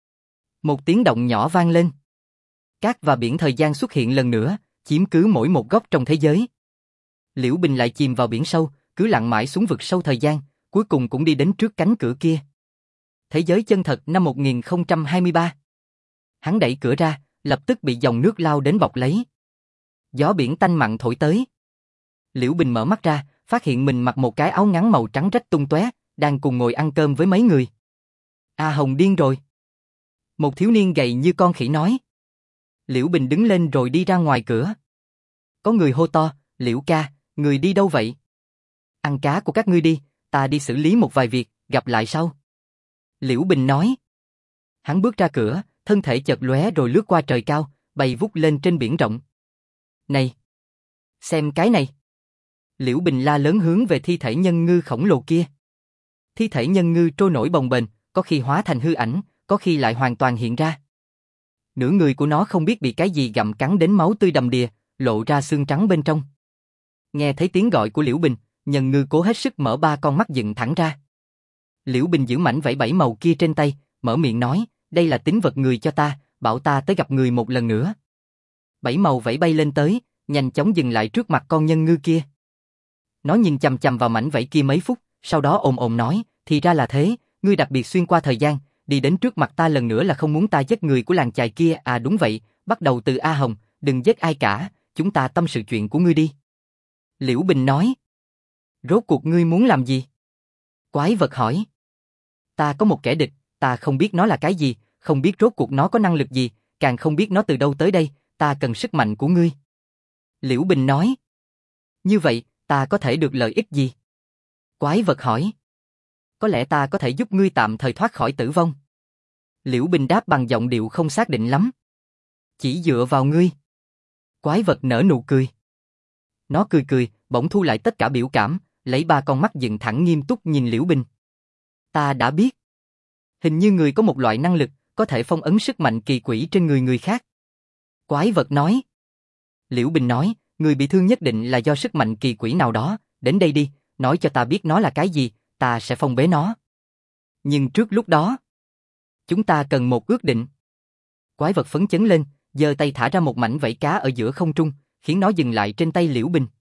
Một tiếng động nhỏ vang lên. Cát và biển thời gian xuất hiện lần nữa, chiếm cứ mỗi một góc trong thế giới. Liễu Bình lại chìm vào biển sâu, cứ lặn mãi xuống vực sâu thời gian, cuối cùng cũng đi đến trước cánh cửa kia. Thế giới chân thật năm 1023. Hắn đẩy cửa ra, lập tức bị dòng nước lao đến bọc lấy. Gió biển tanh mặn thổi tới. Liễu Bình mở mắt ra, phát hiện mình mặc một cái áo ngắn màu trắng rách tung tóe, đang cùng ngồi ăn cơm với mấy người. A Hồng điên rồi. Một thiếu niên gầy như con khỉ nói. Liễu Bình đứng lên rồi đi ra ngoài cửa. Có người hô to, Liễu ca, người đi đâu vậy? Ăn cá của các ngươi đi, ta đi xử lý một vài việc, gặp lại sau. Liễu Bình nói. Hắn bước ra cửa, thân thể chợt lóe rồi lướt qua trời cao, bay vút lên trên biển rộng. Này! Xem cái này! Liễu Bình la lớn hướng về thi thể nhân ngư khổng lồ kia. Thi thể nhân ngư trôi nổi bồng bềnh, có khi hóa thành hư ảnh, có khi lại hoàn toàn hiện ra. Nửa người của nó không biết bị cái gì gặm cắn đến máu tươi đầm đìa, lộ ra xương trắng bên trong. Nghe thấy tiếng gọi của Liễu Bình, nhân ngư cố hết sức mở ba con mắt dựng thẳng ra. Liễu Bình giữ mảnh vảy bảy màu kia trên tay, mở miệng nói, đây là tín vật người cho ta, bảo ta tới gặp người một lần nữa. Bảy màu vẫy bay lên tới, nhanh chóng dừng lại trước mặt con nhân ngư kia. Nó nhìn chằm chằm vào mảnh vảy kia mấy phút, sau đó ồm ồm nói, thì ra là thế, ngươi đặc biệt xuyên qua thời gian, đi đến trước mặt ta lần nữa là không muốn ta giết người của làng chài kia, à đúng vậy, bắt đầu từ A Hồng, đừng giết ai cả, chúng ta tâm sự chuyện của ngươi đi. Liễu Bình nói. Rốt cuộc ngươi muốn làm gì? Quái vật hỏi. Ta có một kẻ địch, ta không biết nó là cái gì, không biết rốt cuộc nó có năng lực gì, càng không biết nó từ đâu tới đây, ta cần sức mạnh của ngươi. Liễu Bình nói. Như vậy, ta có thể được lợi ích gì? Quái vật hỏi. Có lẽ ta có thể giúp ngươi tạm thời thoát khỏi tử vong. Liễu Bình đáp bằng giọng điệu không xác định lắm. Chỉ dựa vào ngươi. Quái vật nở nụ cười. Nó cười cười, bỗng thu lại tất cả biểu cảm, lấy ba con mắt dựng thẳng nghiêm túc nhìn Liễu Bình. Ta đã biết. Hình như người có một loại năng lực, có thể phong ấn sức mạnh kỳ quỷ trên người người khác. Quái vật nói. Liễu Bình nói, người bị thương nhất định là do sức mạnh kỳ quỷ nào đó, đến đây đi, nói cho ta biết nó là cái gì, ta sẽ phong bế nó. Nhưng trước lúc đó, chúng ta cần một ước định. Quái vật phấn chấn lên, giơ tay thả ra một mảnh vảy cá ở giữa không trung, khiến nó dừng lại trên tay Liễu Bình.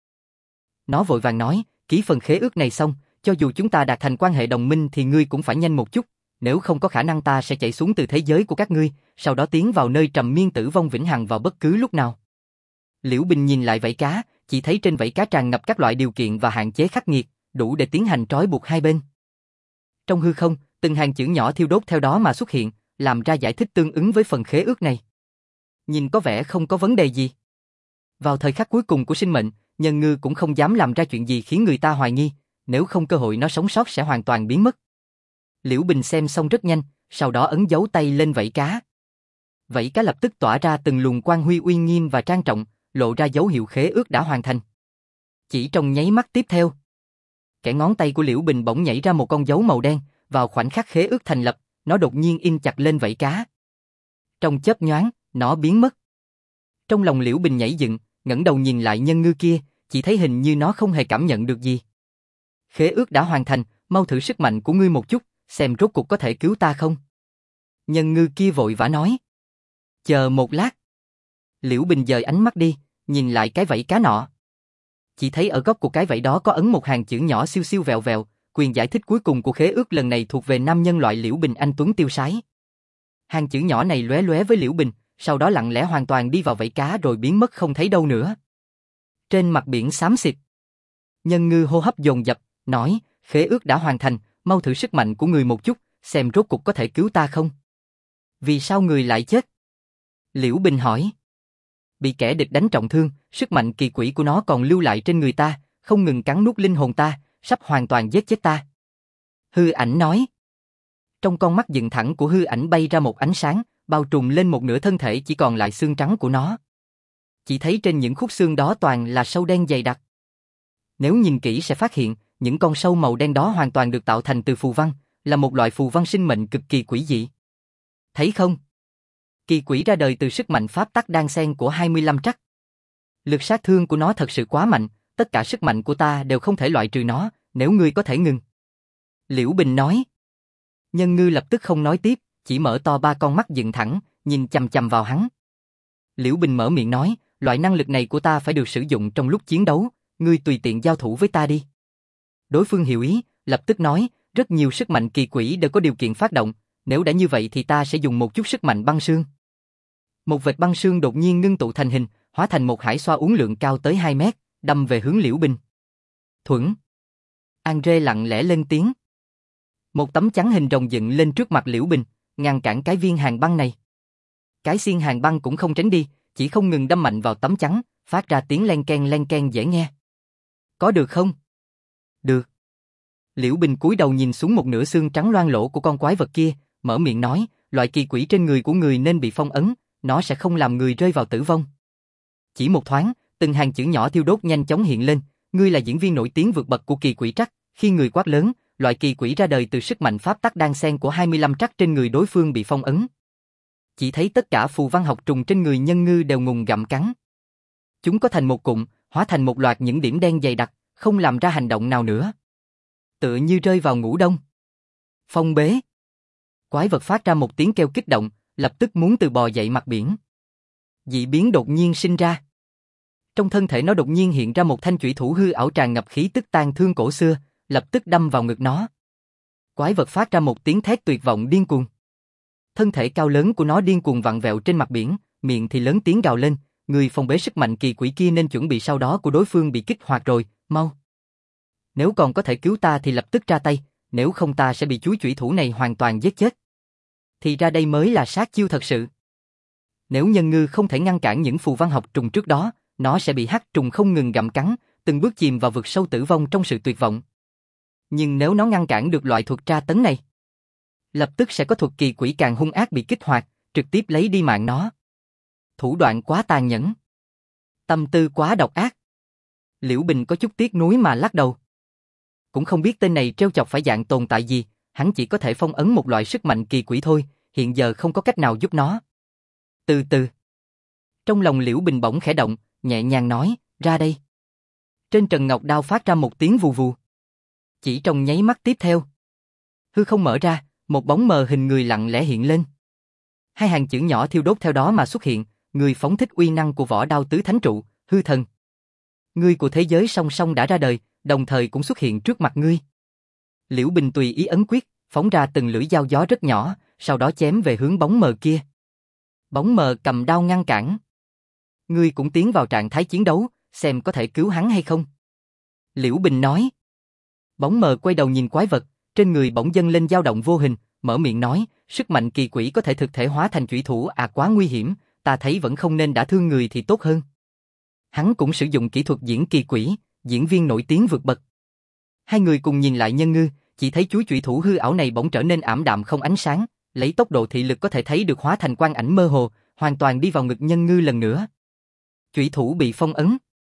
Nó vội vàng nói, ký phần khế ước này xong, cho dù chúng ta đạt thành quan hệ đồng minh thì ngươi cũng phải nhanh một chút, nếu không có khả năng ta sẽ chạy xuống từ thế giới của các ngươi, sau đó tiến vào nơi trầm miên tử vong vĩnh hằng vào bất cứ lúc nào. Liễu Bình nhìn lại vảy cá, chỉ thấy trên vảy cá tràn ngập các loại điều kiện và hạn chế khắc nghiệt, đủ để tiến hành trói buộc hai bên. Trong hư không, từng hàng chữ nhỏ thiêu đốt theo đó mà xuất hiện, làm ra giải thích tương ứng với phần khế ước này. Nhìn có vẻ không có vấn đề gì. Vào thời khắc cuối cùng của sinh mệnh, nhân ngư cũng không dám làm ra chuyện gì khiến người ta hoài nghi, nếu không cơ hội nó sống sót sẽ hoàn toàn biến mất. Liễu Bình xem xong rất nhanh, sau đó ấn dấu tay lên vảy cá. Vảy cá lập tức tỏa ra từng luồng quang huy uy nghiêm và trang trọng, lộ ra dấu hiệu khế ước đã hoàn thành. Chỉ trong nháy mắt tiếp theo, kẽ ngón tay của Liễu Bình bỗng nhảy ra một con dấu màu đen, vào khoảnh khắc khế ước thành lập, nó đột nhiên in chặt lên vảy cá. Trong chớp nhoáng, nó biến mất. Trong lòng Liễu Bình nhảy dựng, ngẩng đầu nhìn lại nhân ngư kia, chỉ thấy hình như nó không hề cảm nhận được gì. Khế ước đã hoàn thành, mau thử sức mạnh của ngươi một chút, xem rốt cuộc có thể cứu ta không. Nhân ngư kia vội vã nói. Chờ một lát. Liễu Bình dời ánh mắt đi, nhìn lại cái vảy cá nọ. Chỉ thấy ở góc của cái vảy đó có ấn một hàng chữ nhỏ xiu xiu vẹo vẹo, quyền giải thích cuối cùng của khế ước lần này thuộc về nam nhân loại Liễu Bình anh tuấn tiêu sái. Hàng chữ nhỏ này lóe lóe với Liễu Bình, sau đó lặng lẽ hoàn toàn đi vào vảy cá rồi biến mất không thấy đâu nữa. Trên mặt biển xám xịt, nhân ngư hô hấp dồn dập, nói, khế ước đã hoàn thành, mau thử sức mạnh của người một chút, xem rốt cuộc có thể cứu ta không. Vì sao người lại chết? Liễu Bình hỏi. Bị kẻ địch đánh trọng thương, sức mạnh kỳ quỷ của nó còn lưu lại trên người ta, không ngừng cắn nuốt linh hồn ta, sắp hoàn toàn giết chết ta. Hư ảnh nói. Trong con mắt dựng thẳng của hư ảnh bay ra một ánh sáng, bao trùm lên một nửa thân thể chỉ còn lại xương trắng của nó. Chỉ thấy trên những khúc xương đó toàn là sâu đen dày đặc. Nếu nhìn kỹ sẽ phát hiện, những con sâu màu đen đó hoàn toàn được tạo thành từ phù văn, là một loại phù văn sinh mệnh cực kỳ quỷ dị. Thấy không? Kỳ quỷ ra đời từ sức mạnh pháp tắc đan xen của 25 trắc. Lực sát thương của nó thật sự quá mạnh, tất cả sức mạnh của ta đều không thể loại trừ nó, nếu ngươi có thể ngừng. Liễu Bình nói. Nhân ngư lập tức không nói tiếp, chỉ mở to ba con mắt dựng thẳng, nhìn chằm chằm vào hắn. Liễu Bình mở miệng nói, loại năng lực này của ta phải được sử dụng trong lúc chiến đấu, ngươi tùy tiện giao thủ với ta đi. Đối phương hiểu ý, lập tức nói, rất nhiều sức mạnh kỳ quỷ đều có điều kiện phát động, nếu đã như vậy thì ta sẽ dùng một chút sức mạnh băng sương. Một vệt băng sương đột nhiên ngưng tụ thành hình, hóa thành một hải xoa uốn lượn cao tới 2 mét, đâm về hướng Liễu Bình. Thuẫn. Andre lặng lẽ lên tiếng. Một tấm chắn hình rồng dựng lên trước mặt Liễu Bình, ngăn cản cái viên hàn băng này. Cái xiên hàn băng cũng không tránh đi, chỉ không ngừng đâm mạnh vào tấm chắn, phát ra tiếng len ken dễ nghe. Có được không? Được. Liễu Bình cúi đầu nhìn xuống một nửa xương trắng loang lổ của con quái vật kia, mở miệng nói, loại kỳ quỷ trên người của người nên bị phong ấn, nó sẽ không làm người rơi vào tử vong. Chỉ một thoáng, từng hàng chữ nhỏ thiêu đốt nhanh chóng hiện lên, ngươi là diễn viên nổi tiếng vượt bậc của kỳ quỷ trắc, khi người quát lớn, loại kỳ quỷ ra đời từ sức mạnh pháp tắc đan xen của 25 trắc trên người đối phương bị phong ấn. Chỉ thấy tất cả phù văn học trùng trên người Nhân Ngư đều ngùng gặm cắn. Chúng có thành một cụm, hóa thành một loạt những điểm đen dày đặc, không làm ra hành động nào nữa. Tựa như rơi vào ngủ đông. Phong bế. Quái vật phát ra một tiếng kêu kích động, lập tức muốn từ bò dậy mặt biển. Dị biến đột nhiên sinh ra. Trong thân thể nó đột nhiên hiện ra một thanh chủy thủ hư ảo tràn ngập khí tức tang thương cổ xưa, lập tức đâm vào ngực nó. Quái vật phát ra một tiếng thét tuyệt vọng điên cuồng. Thân thể cao lớn của nó điên cuồng vặn vẹo trên mặt biển, miệng thì lớn tiếng gào lên, người phong bế sức mạnh kỳ quỷ kia nên chuẩn bị sau đó của đối phương bị kích hoạt rồi, mau. Nếu còn có thể cứu ta thì lập tức ra tay, nếu không ta sẽ bị chuôi chủy thủ này hoàn toàn giết chết. Thì ra đây mới là sát chiêu thật sự. Nếu Nhân Ngư không thể ngăn cản những phù văn học trùng trước đó, nó sẽ bị hắc trùng không ngừng gặm cắn, từng bước chìm vào vực sâu tử vong trong sự tuyệt vọng. Nhưng nếu nó ngăn cản được loại thuật tra tấn này, lập tức sẽ có thuật kỳ quỷ càng hung ác bị kích hoạt, trực tiếp lấy đi mạng nó. Thủ đoạn quá tàn nhẫn. Tâm tư quá độc ác. Liễu Bình có chút tiếc nuối mà lắc đầu. Cũng không biết tên này trêu chọc phải dạng tồn tại gì, hắn chỉ có thể phong ấn một loại sức mạnh kỳ quỷ thôi, hiện giờ không có cách nào giúp nó. Từ từ. Trong lòng Liễu Bình bỗng khẽ động, nhẹ nhàng nói, ra đây. Trên trần ngọc đao phát ra một tiếng vù vù. Chỉ trong nháy mắt tiếp theo, hư không mở ra, một bóng mờ hình người lặng lẽ hiện lên. Hai hàng chữ nhỏ thiêu đốt theo đó mà xuất hiện, người phóng thích uy năng của võ đao tứ thánh trụ, hư thần. Ngươi của thế giới song song đã ra đời, đồng thời cũng xuất hiện trước mặt ngươi. Liễu Bình tùy ý ấn quyết, phóng ra từng lưỡi dao gió rất nhỏ, sau đó chém về hướng bóng mờ kia. Bóng mờ cầm đao ngăn cản. Ngươi cũng tiến vào trạng thái chiến đấu, xem có thể cứu hắn hay không. Liễu Bình nói. Bóng mờ quay đầu nhìn quái vật, trên người bỗng dâng lên dao động vô hình, mở miệng nói, sức mạnh kỳ quỷ có thể thực thể hóa thành chủy thủ quá nguy hiểm, ta thấy vẫn không nên đả thương người thì tốt hơn. Hắn cũng sử dụng kỹ thuật diễn kỳ quỷ, diễn viên nổi tiếng vượt bậc. Hai người cùng nhìn lại Nhân Ngư, chỉ thấy chuôi chủy thủ hư ảo này bỗng trở nên ảm đạm không ánh sáng, lấy tốc độ thị lực có thể thấy được hóa thành quang ảnh mơ hồ, hoàn toàn đi vào ngực Nhân Ngư lần nữa. Chủy thủ bị phong ấn.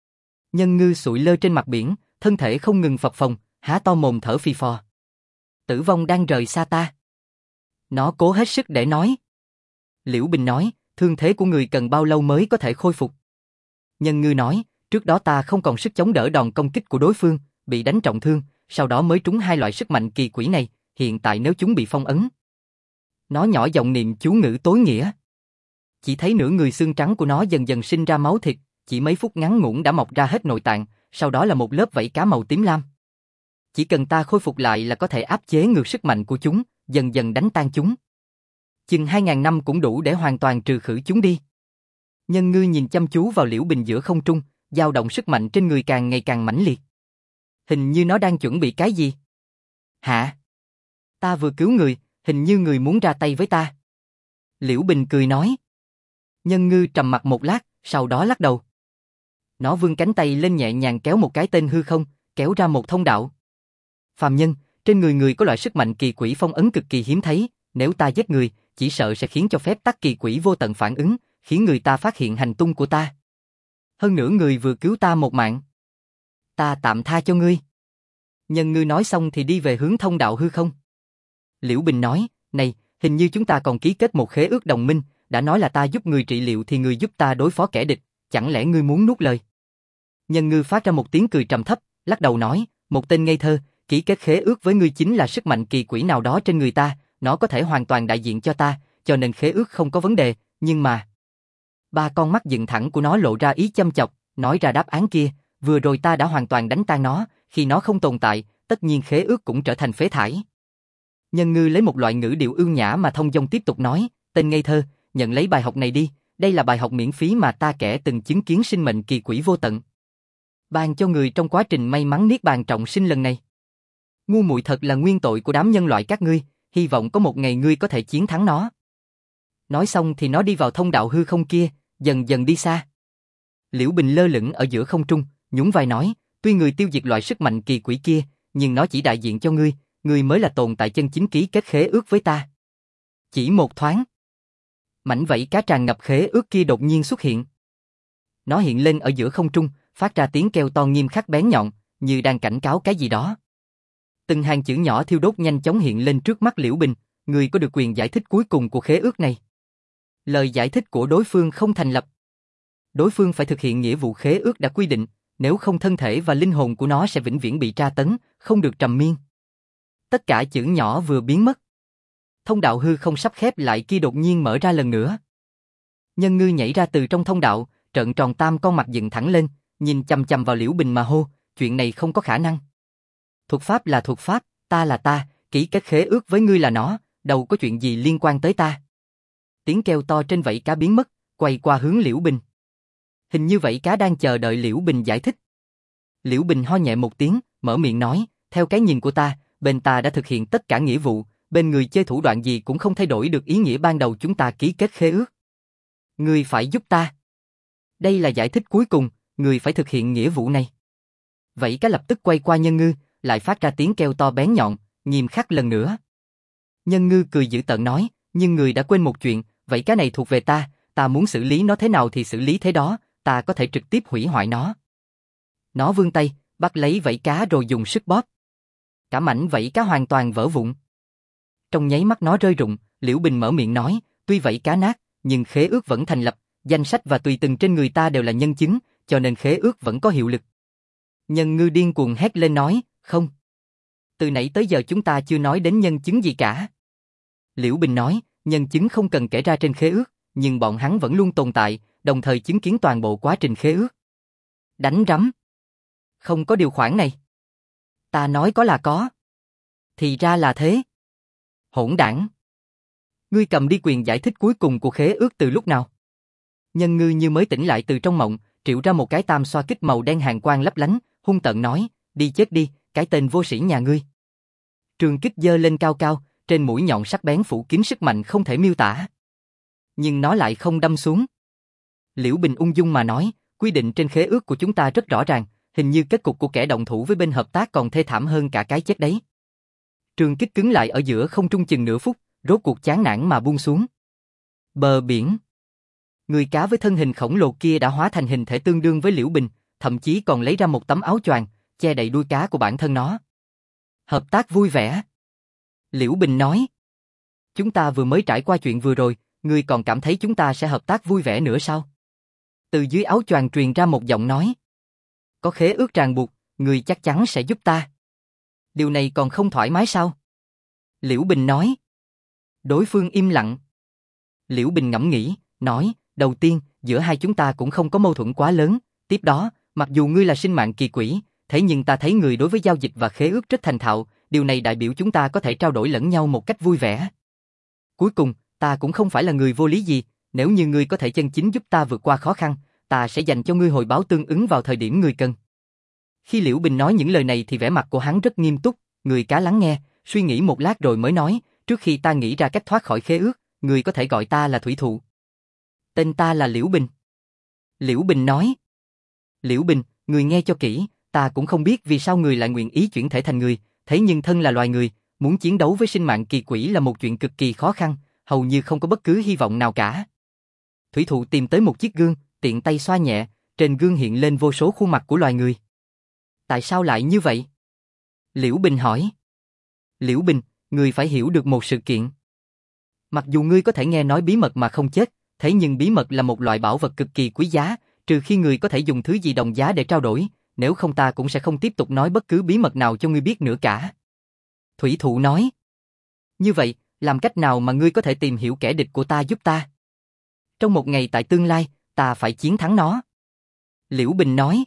Nhân Ngư sụi lơ trên mặt biển, thân thể không ngừng phập phồng, há to mồm thở phì phò. Tử vong đang rời xa ta. Nó cố hết sức để nói. Liễu Bình nói, thương thế của người cần bao lâu mới có thể khôi phục? Nhân Ngư nói, trước đó ta không còn sức chống đỡ đòn công kích của đối phương, bị đánh trọng thương, sau đó mới trúng hai loại sức mạnh kỳ quỷ này, hiện tại nếu chúng bị phong ấn. Nó nhỏ giọng niệm chú ngữ tối nghĩa. Chỉ thấy nửa người xương trắng của nó dần dần sinh ra máu thịt, chỉ mấy phút ngắn ngủn đã mọc ra hết nội tạng, sau đó là một lớp vảy cá màu tím lam. Chỉ cần ta khôi phục lại là có thể áp chế ngược sức mạnh của chúng, dần dần đánh tan chúng. Chừng 2000 năm cũng đủ để hoàn toàn trừ khử chúng đi. Nhân Ngư nhìn chăm chú vào Liễu Bình giữa không trung, dao động sức mạnh trên người càng ngày càng mãnh liệt. Hình như nó đang chuẩn bị cái gì? Hả? Ta vừa cứu người, hình như người muốn ra tay với ta. Liễu Bình cười nói. Nhân Ngư trầm mặc một lát, sau đó lắc đầu. Nó vươn cánh tay lên nhẹ nhàng kéo một cái tên hư không, kéo ra một thông đạo. Phàm nhân, trên người người có loại sức mạnh kỳ quỷ phong ấn cực kỳ hiếm thấy, nếu ta giết người, chỉ sợ sẽ khiến cho phép tắc kỳ quỷ vô tận phản ứng, khiến người ta phát hiện hành tung của ta. Hơn nữa người vừa cứu ta một mạng. Ta tạm tha cho ngươi. Nhân Ngư nói xong thì đi về hướng thông đạo hư không. Liễu Bình nói, này, hình như chúng ta còn ký kết một khế ước đồng minh, đã nói là ta giúp người trị liệu thì người giúp ta đối phó kẻ địch, chẳng lẽ ngươi muốn nuốt lời? Nhân Ngư phát ra một tiếng cười trầm thấp, lắc đầu nói, một tên ngây thơ, ký kết khế ước với ngươi chính là sức mạnh kỳ quỷ nào đó trên người ta, nó có thể hoàn toàn đại diện cho ta, cho nên khế ước không có vấn đề, nhưng mà... Ba con mắt dựng thẳng của nó lộ ra ý châm chọc, nói ra đáp án kia, vừa rồi ta đã hoàn toàn đánh tan nó, khi nó không tồn tại, tất nhiên khế ước cũng trở thành phế thải. Nhân Ngư lấy một loại ngữ điệu ưu nhã mà thông dong tiếp tục nói, tên ngây thơ, nhận lấy bài học này đi, đây là bài học miễn phí mà ta kẻ từng chứng kiến sinh mệnh kỳ quỷ vô tận. ban cho người trong quá trình may mắn niết bàn trọng sinh lần này. Ngu muội thật là nguyên tội của đám nhân loại các ngươi, hy vọng có một ngày ngươi có thể chiến thắng nó. Nói xong thì nó đi vào thông đạo hư không kia, dần dần đi xa. Liễu Bình lơ lửng ở giữa không trung, nhún vai nói, tuy người tiêu diệt loại sức mạnh kỳ quỷ kia, nhưng nó chỉ đại diện cho ngươi mới là tồn tại chân chính ký kết khế ước với ta. Chỉ một thoáng, mảnh vảy cá tràn ngập khế ước kia đột nhiên xuất hiện. Nó hiện lên ở giữa không trung, phát ra tiếng kêu to nghiêm khắc bén nhọn, như đang cảnh cáo cái gì đó. Từng hàng chữ nhỏ thiêu đốt nhanh chóng hiện lên trước mắt Liễu Bình, người có được quyền giải thích cuối cùng của khế ước này. Lời giải thích của đối phương không thành lập. Đối phương phải thực hiện nghĩa vụ khế ước đã quy định, nếu không thân thể và linh hồn của nó sẽ vĩnh viễn bị tra tấn, không được trầm miên. Tất cả chữ nhỏ vừa biến mất. Thông đạo hư không sắp khép lại kia đột nhiên mở ra lần nữa. Nhân Ngư nhảy ra từ trong thông đạo, trợn tròn tam con mặt dựng thẳng lên, nhìn chằm chằm vào Liễu Bình mà hô, chuyện này không có khả năng. Thuật pháp là thuật pháp, ta là ta, ký kết khế ước với ngươi là nó, đâu có chuyện gì liên quan tới ta. Tiếng kêu to trên vảy cá biến mất, quay qua hướng Liễu Bình. Hình như vảy cá đang chờ đợi Liễu Bình giải thích. Liễu Bình ho nhẹ một tiếng, mở miệng nói, theo cái nhìn của ta, bên ta đã thực hiện tất cả nghĩa vụ, bên người chơi thủ đoạn gì cũng không thay đổi được ý nghĩa ban đầu chúng ta ký kết khế ước. Ngươi phải giúp ta. Đây là giải thích cuối cùng, ngươi phải thực hiện nghĩa vụ này. Vảy cá lập tức quay qua Nhân Ngư, lại phát ra tiếng kêu to bén nhọn, nghiêm khắc lần nữa. Nhân Ngư cười dữ tợn nói, nhưng người đã quên một chuyện, vảy cá này thuộc về ta, ta muốn xử lý nó thế nào thì xử lý thế đó, ta có thể trực tiếp hủy hoại nó. Nó vươn tay, bắt lấy vảy cá rồi dùng sức bóp. Cả mảnh vảy cá hoàn toàn vỡ vụn. Trong nháy mắt nó rơi rụng, Liễu Bình mở miệng nói, tuy vảy cá nát, nhưng khế ước vẫn thành lập, danh sách và tùy từng trên người ta đều là nhân chứng, cho nên khế ước vẫn có hiệu lực. Nhân Ngư điên cuồng hét lên nói, không. Từ nãy tới giờ chúng ta chưa nói đến nhân chứng gì cả. Liễu Bình nói, nhân chứng không cần kể ra trên khế ước, nhưng bọn hắn vẫn luôn tồn tại, đồng thời chứng kiến toàn bộ quá trình khế ước. Đánh rắm. Không có điều khoản này. Ta nói có là có. Thì ra là thế. Hỗn đảng. Ngươi cầm đi quyền giải thích cuối cùng của khế ước từ lúc nào? Nhân Ngư như mới tỉnh lại từ trong mộng, triệu ra một cái tam xoa kích màu đen hàn quang lấp lánh, hung tợn nói, đi chết đi, cái tên vô sĩ nhà ngươi. Trường kích giơ lên cao cao, trên mũi nhọn sắc bén phủ kín sức mạnh không thể miêu tả. Nhưng nó lại không đâm xuống. Liễu Bình ung dung mà nói, quy định trên khế ước của chúng ta rất rõ ràng, hình như kết cục của kẻ động thủ với bên hợp tác còn thê thảm hơn cả cái chết đấy. Trường kích cứng lại ở giữa không trung chừng nửa phút, rốt cuộc chán nản mà buông xuống. Bờ biển. Người cá với thân hình khổng lồ kia đã hóa thành hình thể tương đương với Liễu Bình, thậm chí còn lấy ra một tấm áo choàng, che đậy đuôi cá của bản thân nó. Hợp tác vui vẻ. Liễu Bình nói. Chúng ta vừa mới trải qua chuyện vừa rồi, ngươi còn cảm thấy chúng ta sẽ hợp tác vui vẻ nữa sao? Từ dưới áo choàng truyền ra một giọng nói. Có khế ước ràng buộc, ngươi chắc chắn sẽ giúp ta. Điều này còn không thoải mái sao? Liễu Bình nói. Đối phương im lặng. Liễu Bình ngẫm nghĩ, nói, đầu tiên, giữa hai chúng ta cũng không có mâu thuẫn quá lớn, tiếp đó, mặc dù ngươi là sinh mạng kỳ quỷ, thế nhưng ta thấy người đối với giao dịch và khế ước rất thành thạo, điều này đại biểu chúng ta có thể trao đổi lẫn nhau một cách vui vẻ. Cuối cùng, ta cũng không phải là người vô lý gì, nếu như ngươi có thể chân chính giúp ta vượt qua khó khăn, ta sẽ dành cho ngươi hồi báo tương ứng vào thời điểm ngươi cần. Khi Liễu Bình nói những lời này thì vẻ mặt của hắn rất nghiêm túc, người cá lắng nghe, suy nghĩ một lát rồi mới nói, trước khi ta nghĩ ra cách thoát khỏi khế ước, ngươi có thể gọi ta là Thủy Thụ. Tên ta là Liễu Bình. Liễu Bình nói. Liễu Bình, ngươi nghe cho kỹ, ta cũng không biết vì sao ngươi lại nguyện ý chuyển thể thành người, thế nhưng thân là loài người, muốn chiến đấu với sinh mạng kỳ quỷ là một chuyện cực kỳ khó khăn, hầu như không có bất cứ hy vọng nào cả. Thủy Thụ tìm tới một chiếc gương, tiện tay xoa nhẹ, trên gương hiện lên vô số khuôn mặt của loài người. Tại sao lại như vậy? Liễu Bình hỏi. Liễu Bình, ngươi phải hiểu được một sự kiện. Mặc dù ngươi có thể nghe nói bí mật mà không chết, thế nhưng bí mật là một loại bảo vật cực kỳ quý giá, trừ khi ngươi có thể dùng thứ gì đồng giá để trao đổi, nếu không ta cũng sẽ không tiếp tục nói bất cứ bí mật nào cho ngươi biết nữa cả. Thủy Thụ nói. Như vậy, làm cách nào mà ngươi có thể tìm hiểu kẻ địch của ta giúp ta? Trong một ngày tại tương lai, ta phải chiến thắng nó. Liễu Bình nói.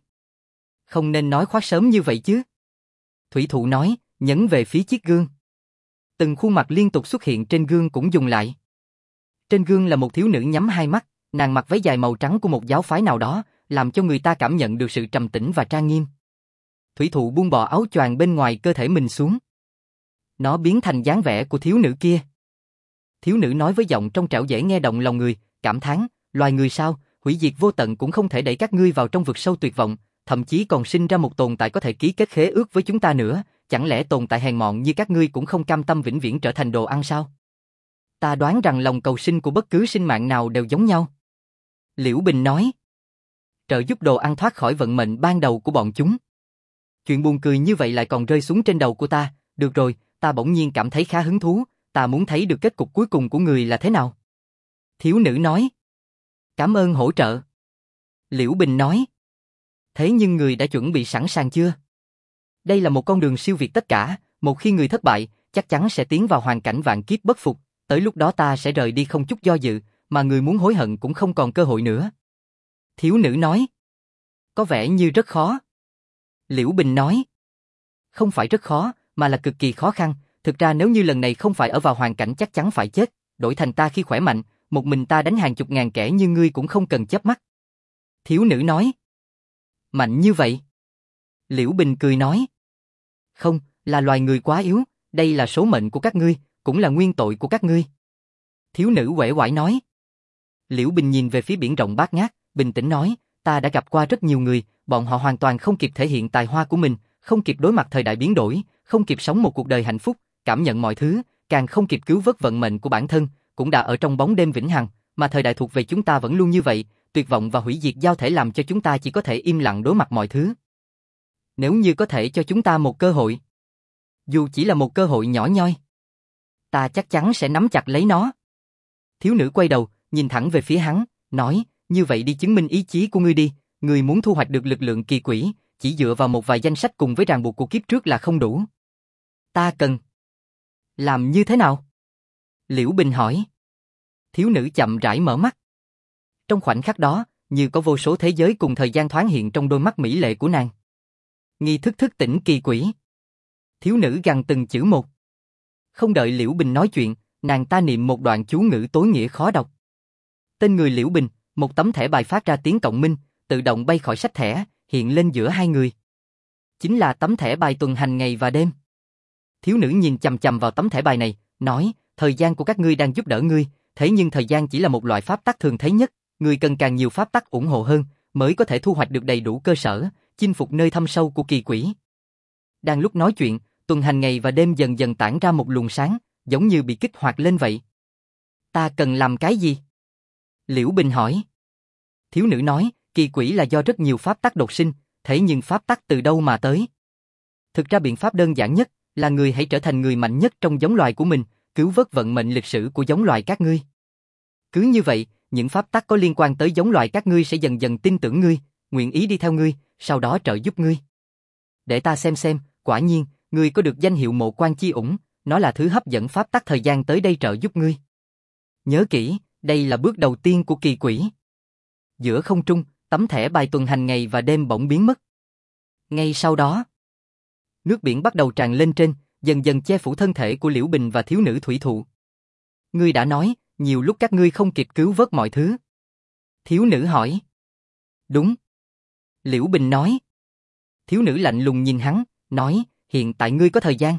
Không nên nói khoác sớm như vậy chứ. Thủy Thụ nói, nhấn về phía chiếc gương. Từng khuôn mặt liên tục xuất hiện trên gương cũng dùng lại. Trên gương là một thiếu nữ nhắm hai mắt, nàng mặc váy dài màu trắng của một giáo phái nào đó, làm cho người ta cảm nhận được sự trầm tĩnh và trang nghiêm. Thủy thụ buông bỏ áo choàng bên ngoài cơ thể mình xuống. Nó biến thành dáng vẻ của thiếu nữ kia. Thiếu nữ nói với giọng trong trẻo dễ nghe động lòng người, cảm thán, loài người sao, hủy diệt vô tận cũng không thể đẩy các ngươi vào trong vực sâu tuyệt vọng, thậm chí còn sinh ra một tồn tại có thể ký kết khế ước với chúng ta nữa, chẳng lẽ tồn tại hèn mọn như các ngươi cũng không cam tâm vĩnh viễn trở thành đồ ăn sao? Ta đoán rằng lòng cầu sinh của bất cứ sinh mạng nào đều giống nhau. Liễu Bình nói. Trợ giúp đồ ăn thoát khỏi vận mệnh ban đầu của bọn chúng. Chuyện buồn cười như vậy lại còn rơi xuống trên đầu của ta, được rồi, ta bỗng nhiên cảm thấy khá hứng thú, ta muốn thấy được kết cục cuối cùng của người là thế nào. Thiếu nữ nói. Cảm ơn hỗ trợ. Liễu Bình nói. Thế nhưng người đã chuẩn bị sẵn sàng chưa? Đây là một con đường siêu việt tất cả, một khi người thất bại, chắc chắn sẽ tiến vào hoàn cảnh vạn kiếp bất phục, tới lúc đó ta sẽ rời đi không chút do dự, mà người muốn hối hận cũng không còn cơ hội nữa. Thiếu nữ nói. Có vẻ như rất khó. Liễu Bình nói. Không phải rất khó, mà là cực kỳ khó khăn, thực ra nếu như lần này không phải ở vào hoàn cảnh chắc chắn phải chết, đổi thành ta khi khỏe mạnh, một mình ta đánh hàng chục ngàn kẻ như ngươi cũng không cần chớp mắt. Thiếu nữ nói. Mạnh như vậy? Liễu Bình cười nói. Không, là loài người quá yếu, đây là số mệnh của các ngươi, cũng là nguyên tội của các ngươi. Thiếu nữ uể oải nói. Liễu Bình nhìn về phía biển rộng bát ngát, bình tĩnh nói, ta đã gặp qua rất nhiều người, bọn họ hoàn toàn không kịp thể hiện tài hoa của mình, không kịp đối mặt thời đại biến đổi, không kịp sống một cuộc đời hạnh phúc, cảm nhận mọi thứ, càng không kịp cứu vớt vận mệnh của bản thân, cũng đã ở trong bóng đêm vĩnh hằng, mà thời đại thuộc về chúng ta vẫn luôn như vậy, tuyệt vọng và hủy diệt giao thể làm cho chúng ta chỉ có thể im lặng đối mặt mọi thứ. Nếu như có thể cho chúng ta một cơ hội, dù chỉ là một cơ hội nhỏ nhoi, ta chắc chắn sẽ nắm chặt lấy nó. Thiếu nữ quay đầu, nhìn thẳng về phía hắn, nói, như vậy đi chứng minh ý chí của ngươi đi, ngươi muốn thu hoạch được lực lượng kỳ quỷ, chỉ dựa vào một vài danh sách cùng với ràng buộc của kiếp trước là không đủ. Ta cần làm như thế nào? Liễu Bình hỏi. Thiếu nữ chậm rãi mở mắt. Trong khoảnh khắc đó, như có vô số thế giới cùng thời gian thoáng hiện trong đôi mắt mỹ lệ của nàng. Nghi thức thức tỉnh kỳ quỷ. Thiếu nữ gằn từng chữ một. Không đợi Liễu Bình nói chuyện, nàng ta niệm một đoạn chú ngữ tối nghĩa khó đọc. Tên người Liễu Bình, một tấm thẻ bài phát ra tiếng cộng minh, tự động bay khỏi sách thẻ, hiện lên giữa hai người. Chính là tấm thẻ bài tuần hành ngày và đêm. Thiếu nữ nhìn chằm chằm vào tấm thẻ bài này, nói, thời gian của các ngươi đang giúp đỡ ngươi, thế nhưng thời gian chỉ là một loại pháp tắc thường thấy nhất, ngươi cần càng nhiều pháp tắc ủng hộ hơn, mới có thể thu hoạch được đầy đủ cơ sở, chinh phục nơi thâm sâu của kỳ quỷ. Đang lúc nói chuyện, tuần hành ngày và đêm dần dần tản ra một luồng sáng, giống như bị kích hoạt lên vậy. Ta cần làm cái gì? Liễu Bình hỏi. Thiếu nữ nói, kỳ quỷ là do rất nhiều pháp tắc đột sinh, thế nhưng pháp tắc từ đâu mà tới? Thực ra biện pháp đơn giản nhất là người hãy trở thành người mạnh nhất trong giống loài của mình, cứu vớt vận mệnh lịch sử của giống loài các ngươi. Cứ như vậy, những pháp tắc có liên quan tới giống loài các ngươi sẽ dần dần tin tưởng ngươi, nguyện ý đi theo ngươi, sau đó trợ giúp ngươi. Để ta xem, quả nhiên, ngươi có được danh hiệu Mộ Quan Chi Ủng, nó là thứ hấp dẫn pháp tắc thời gian tới đây trợ giúp ngươi. Nhớ kỹ, đây là bước đầu tiên của kỳ quỷ. Giữa không trung, tấm thẻ bài tuần hành ngày và đêm bỗng biến mất. Ngay sau đó, nước biển bắt đầu tràn lên trên, dần dần che phủ thân thể của Liễu Bình và thiếu nữ thủy thụ. Ngươi đã nói, nhiều lúc các ngươi không kịp cứu vớt mọi thứ. Thiếu nữ hỏi. Đúng. Liễu Bình nói. Thiếu nữ lạnh lùng nhìn hắn, nói, hiện tại ngươi có thời gian.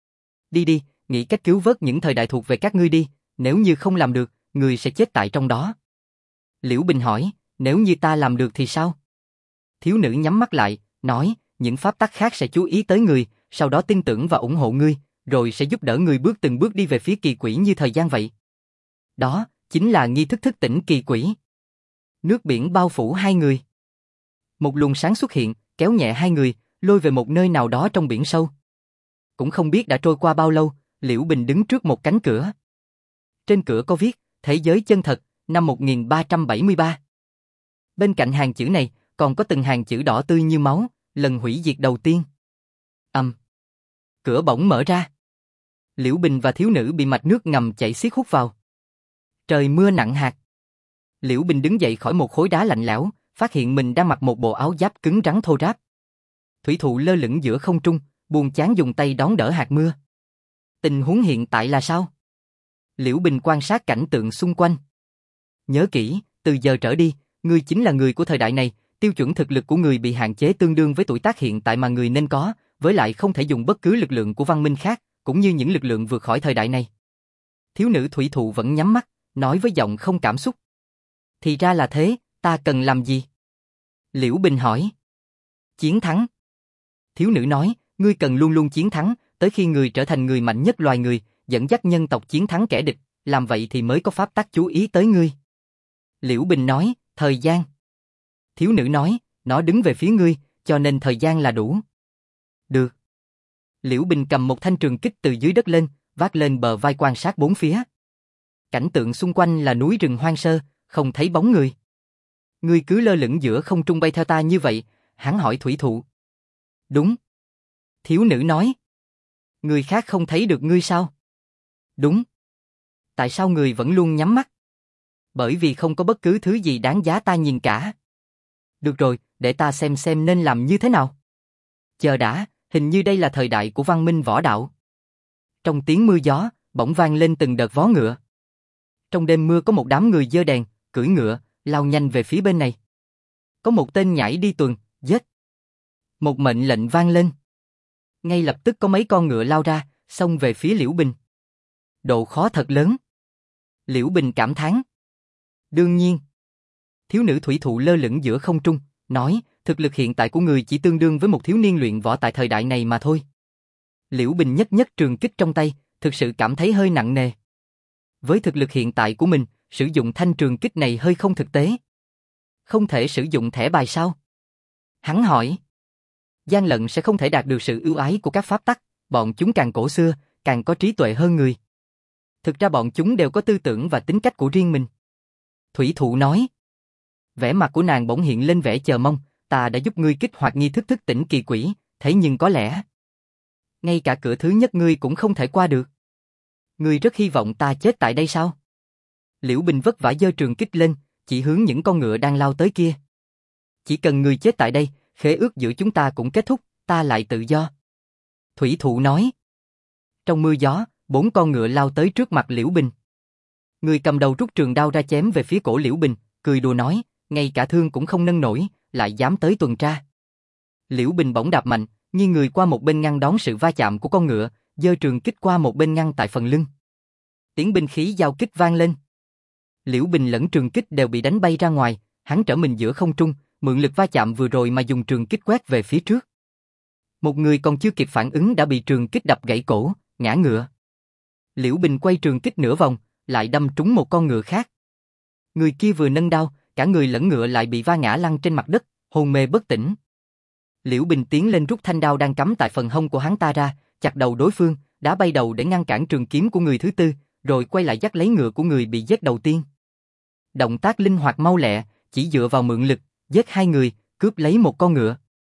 Đi, nghĩ cách cứu vớt những thời đại thuộc về các ngươi đi, nếu như không làm được, ngươi sẽ chết tại trong đó. Liễu Bình hỏi, nếu như ta làm được thì sao? Thiếu nữ nhắm mắt lại, nói, những pháp tắc khác sẽ chú ý tới người, sau đó tin tưởng và ủng hộ ngươi, rồi sẽ giúp đỡ người bước từng bước đi về phía kỳ quỷ như thời gian vậy. Đó, chính là nghi thức thức tỉnh kỳ quỷ. Nước biển bao phủ hai người. Một luồng sáng xuất hiện, kéo nhẹ hai người, lôi về một nơi nào đó trong biển sâu. Cũng không biết đã trôi qua bao lâu, Liễu Bình đứng trước một cánh cửa. Trên cửa có viết, thế giới chân thật, năm 1373. Bên cạnh hàng chữ này, còn có từng hàng chữ đỏ tươi như máu, lần hủy diệt đầu tiên. Cửa bỗng mở ra. Liễu Bình và thiếu nữ bị mạch nước ngầm chảy xiết hút vào. Trời mưa nặng hạt. Liễu Bình đứng dậy khỏi một khối đá lạnh lẽo, phát hiện mình đang mặc một bộ áo giáp cứng rắn thô ráp. Thủy thụ lơ lửng giữa không trung, buồn chán dùng tay đón đỡ hạt mưa. Tình huống hiện tại là sao? Liễu Bình quan sát cảnh tượng xung quanh. Nhớ kỹ, từ giờ trở đi, ngươi chính là người của thời đại này, Tiêu chuẩn thực lực của người bị hạn chế tương đương với tuổi tác hiện tại mà người nên có, với lại không thể dùng bất cứ lực lượng của văn minh khác, cũng như những lực lượng vượt khỏi thời đại này. Thiếu nữ thủy thụ vẫn nhắm mắt, nói với giọng không cảm xúc. Thì ra là thế, ta cần làm gì? Liễu Bình hỏi. Chiến thắng. Thiếu nữ nói, ngươi cần luôn luôn chiến thắng, tới khi người trở thành người mạnh nhất loài người, dẫn dắt nhân tộc chiến thắng kẻ địch, làm vậy thì mới có pháp tắc chú ý tới ngươi. Liễu Bình nói, thời gian. Thiếu nữ nói, nó đứng về phía ngươi, cho nên thời gian là đủ. Được. Liễu Bình cầm một thanh trường kích từ dưới đất lên, vác lên bờ vai quan sát bốn phía. Cảnh tượng xung quanh là núi rừng hoang sơ, không thấy bóng người. Ngươi cứ lơ lửng giữa không trung bay theo ta như vậy, hắn hỏi thủy thụ. Đúng. Thiếu nữ nói. Người khác không thấy được ngươi sao? Đúng. Tại sao người vẫn luôn nhắm mắt? Bởi vì không có bất cứ thứ gì đáng giá ta nhìn cả. Được rồi, để ta xem nên làm như thế nào. Chờ đã, hình như đây là thời đại của văn minh võ đạo. Trong tiếng mưa gió, bỗng vang lên từng đợt vó ngựa. Trong đêm mưa có một đám người giơ đèn, cưỡi ngựa, lao nhanh về phía bên này. Có một tên nhảy đi tuần, giết. Một mệnh lệnh vang lên. Ngay lập tức có mấy con ngựa lao ra, xông về phía Liễu Bình. Độ khó thật lớn. Liễu Bình cảm thán. Đương nhiên. Thiếu nữ thủy thụ lơ lửng giữa không trung, nói, thực lực hiện tại của người chỉ tương đương với một thiếu niên luyện võ tại thời đại này mà thôi. Liễu Bình nhất trường kích trong tay, thực sự cảm thấy hơi nặng nề. Với thực lực hiện tại của mình, sử dụng thanh trường kích này hơi không thực tế. Không thể sử dụng thẻ bài sao? Hắn hỏi. Gian lận sẽ không thể đạt được sự ưu ái của các pháp tắc, bọn chúng càng cổ xưa, càng có trí tuệ hơn người. Thực ra bọn chúng đều có tư tưởng và tính cách của riêng mình. Thủy thụ nói. Vẻ mặt của nàng bỗng hiện lên vẻ chờ mong, ta đã giúp ngươi kích hoạt nghi thức thức tỉnh kỳ quỷ, thế nhưng có lẽ ngay cả cửa thứ nhất ngươi cũng không thể qua được. Ngươi rất hy vọng ta chết tại đây sao? Liễu Bình vất vả giơ trường kích lên, chỉ hướng những con ngựa đang lao tới kia. Chỉ cần ngươi chết tại đây, khế ước giữa chúng ta cũng kết thúc, ta lại tự do. Thủy thụ nói. Trong mưa gió, 4 con ngựa lao tới trước mặt Liễu Bình. Người cầm đầu rút trường đao ra chém về phía cổ Liễu Bình, cười đùa nói, ngay cả thương cũng không nâng nổi, lại dám tới tuần tra. Liễu Bình bỗng đạp mạnh, nghiêng người qua một bên ngăn đón sự va chạm của con ngựa, giơ trường kích qua một bên ngăn tại phần lưng. Tiếng binh khí giao kích vang lên. Liễu Bình lẫn trường kích đều bị đánh bay ra ngoài, hắn trở mình giữa không trung, mượn lực va chạm vừa rồi mà dùng trường kích quét về phía trước. Một người còn chưa kịp phản ứng đã bị trường kích đập gãy cổ, ngã ngựa. Liễu Bình quay trường kích nửa vòng, lại đâm trúng một con ngựa khác. Người kia vừa nâng đao, cả người lẫn ngựa lại bị va ngã lăn trên mặt đất, hôn mê bất tỉnh. Liễu Bình tiến lên rút thanh đao đang cắm tại phần hông của hắn ta ra, chặt đầu đối phương, đá bay đầu để ngăn cản trường kiếm của người thứ tư, rồi quay lại dắt lấy ngựa của người bị giết đầu tiên. Động tác linh hoạt mau lẹ, chỉ dựa vào mượn lực, giết 2 người, cướp lấy một con ngựa.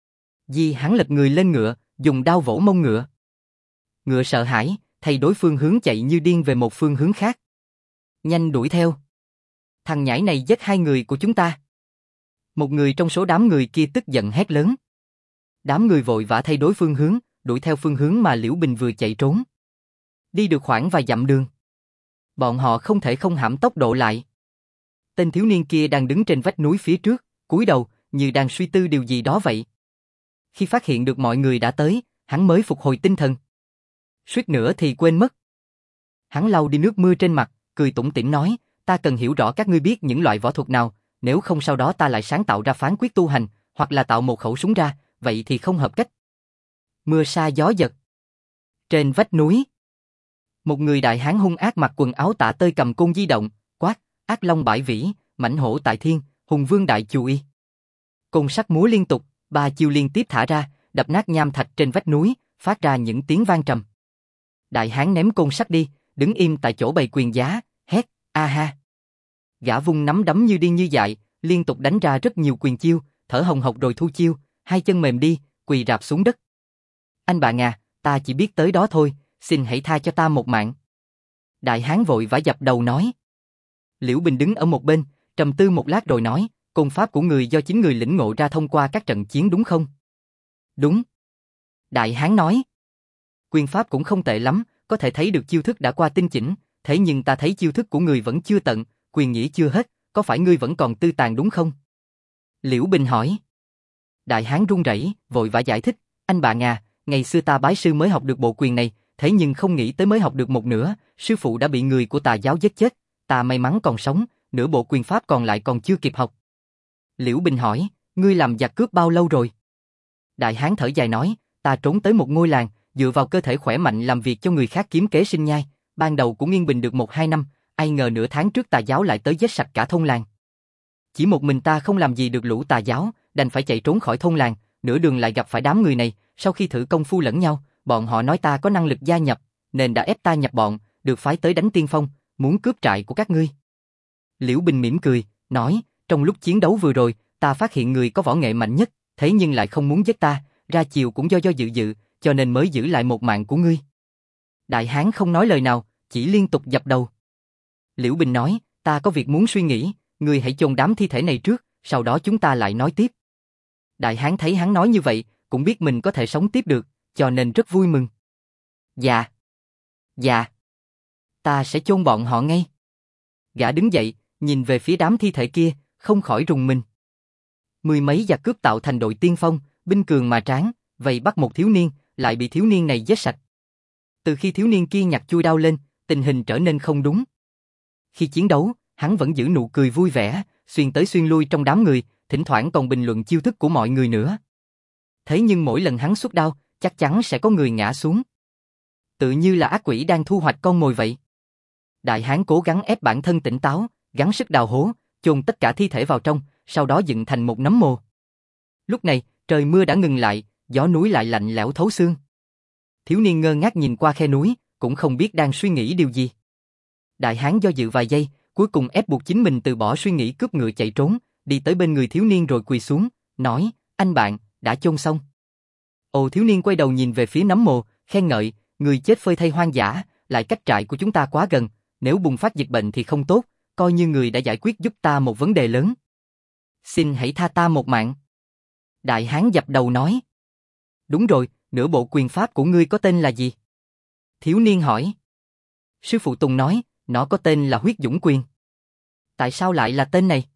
Hắn lật người lên ngựa, dùng đao vỗ mông ngựa. Ngựa sợ hãi, thay đối phương hướng chạy như điên về một phương hướng khác. Nhanh đuổi theo. Thằng nhãi này giết 2 người của chúng ta. Một người trong số đám người kia tức giận hét lớn. Đám người vội vã thay đối phương hướng, đuổi theo phương hướng mà Liễu Bình vừa chạy trốn. Đi được khoảng vài dặm đường. Bọn họ không thể không hãm tốc độ lại. Tên thiếu niên kia đang đứng trên vách núi phía trước, cúi đầu, như đang suy tư điều gì đó vậy. Khi phát hiện được mọi người đã tới, hắn mới phục hồi tinh thần. Suýt nữa thì quên mất. Hắn lau đi nước mưa trên mặt, cười tủm tỉm nói, ta cần hiểu rõ các ngươi biết những loại võ thuật nào, nếu không sau đó ta lại sáng tạo ra phán quyết tu hành, hoặc là tạo một khẩu súng ra, vậy thì không hợp cách. Mưa sa gió giật. Trên vách núi, một người đại hán hung ác mặc quần áo tả tơi cầm côn di động, quát, ác long bãi vĩ, mãnh hổ tại thiên, hùng vương đại chù y. Côn sắt múa liên tục, 3 chiêu liên tiếp thả ra, đập nát nham thạch trên vách núi, phát ra những tiếng vang trầm. Đại hán ném côn sắt đi, đứng im tại chỗ bày quyền giá, hét, a ha. Gã vung nắm đấm như điên như dại, liên tục đánh ra rất nhiều quyền chiêu, thở hồng hộc rồi thu chiêu, 2 chân mềm đi, quỳ rạp xuống đất. Anh bạn à, ta chỉ biết tới đó thôi, xin hãy tha cho ta một mạng. Đại hán vội vã dập đầu nói. Liễu Bình đứng ở một bên, trầm tư một lát rồi nói, công pháp của người do chính người lĩnh ngộ ra thông qua các trận chiến đúng không? Đúng. Đại hán nói. Quyền pháp cũng không tệ lắm, có thể thấy được chiêu thức đã qua tinh chỉnh, thế nhưng ta thấy chiêu thức của người vẫn chưa tận, quyền nghĩa chưa hết, có phải ngươi vẫn còn tư tàn đúng không? Liễu Bình hỏi. Đại hán run rẩy, vội vã giải thích, anh bạn à, ngày xưa ta bái sư mới học được bộ quyền này, thế nhưng không nghĩ tới mới học được một nửa, sư phụ đã bị người của tà giáo giết chết, ta may mắn còn sống, nửa bộ quyền pháp còn lại còn chưa kịp học. Liễu Bình hỏi, ngươi làm giặc cướp bao lâu rồi? Đại hán thở dài nói, ta trốn tới một ngôi làng, dựa vào cơ thể khỏe mạnh làm việc cho người khác kiếm kế sinh nhai, ban đầu cũng yên bình được 1-2 năm, ai ngờ nửa tháng trước tà giáo lại tới giết sạch cả thôn làng. Chỉ một mình ta không làm gì được lũ tà giáo, đành phải chạy trốn khỏi thôn làng, nửa đường lại gặp phải đám người này, sau khi thử công phu lẫn nhau, bọn họ nói ta có năng lực gia nhập, nên đã ép ta nhập bọn, được phái tới đánh tiên phong, muốn cướp trại của các ngươi. Liễu Bình mỉm cười, nói, trong lúc chiến đấu vừa rồi, ta phát hiện người có võ nghệ mạnh nhất, thế nhưng lại không muốn giết ta, ra chiều cũng do dự, cho nên mới giữ lại một mạng của ngươi. Đại hán không nói lời nào, chỉ liên tục dập đầu. Liễu Bình nói, ta có việc muốn suy nghĩ, ngươi hãy chôn đám thi thể này trước, sau đó chúng ta lại nói tiếp. Đại hán thấy hắn nói như vậy, cũng biết mình có thể sống tiếp được, cho nên rất vui mừng. Dạ, ta sẽ chôn bọn họ ngay. Gã đứng dậy, nhìn về phía đám thi thể kia, không khỏi rùng mình. Mười mấy giặc cướp tạo thành đội tiên phong, binh cường mà tráng, vây bắt một thiếu niên, lại bị thiếu niên này giết sạch. Từ khi thiếu niên kia nhặt chui đao lên, tình hình trở nên không đúng. Khi chiến đấu, hắn vẫn giữ nụ cười vui vẻ, xuyên tới xuyên lui trong đám người, thỉnh thoảng còn bình luận chiêu thức của mọi người nữa. Thế nhưng mỗi lần hắn xuất đao, chắc chắn sẽ có người ngã xuống. Tự như là ác quỷ đang thu hoạch con mồi vậy. Đại hán cố gắng ép bản thân tỉnh táo, gắng sức đào hố, chôn tất cả thi thể vào trong, sau đó dựng thành một nấm mồ. Lúc này, trời mưa đã ngừng lại, gió núi lại lạnh lẽo thấu xương. Thiếu niên ngơ ngác nhìn qua khe núi, cũng không biết đang suy nghĩ điều gì. Đại hán do dự vài giây, cuối cùng ép buộc chính mình từ bỏ suy nghĩ cướp ngựa chạy trốn, đi tới bên người thiếu niên rồi quỳ xuống, nói, anh bạn, đã chôn xong. Ồ, thiếu niên quay đầu nhìn về phía nấm mồ, khen ngợi, người chết phơi thây hoang dã, lại cách trại của chúng ta quá gần, nếu bùng phát dịch bệnh thì không tốt, coi như người đã giải quyết giúp ta một vấn đề lớn. Xin hãy tha ta một mạng. Đại hán dập đầu nói. Đúng rồi, nửa bộ quyền pháp của ngươi có tên là gì? Thiếu niên hỏi. Sư phụ Tùng nói, nó có tên là Huyết Dũng Quyền. Tại sao lại là tên này?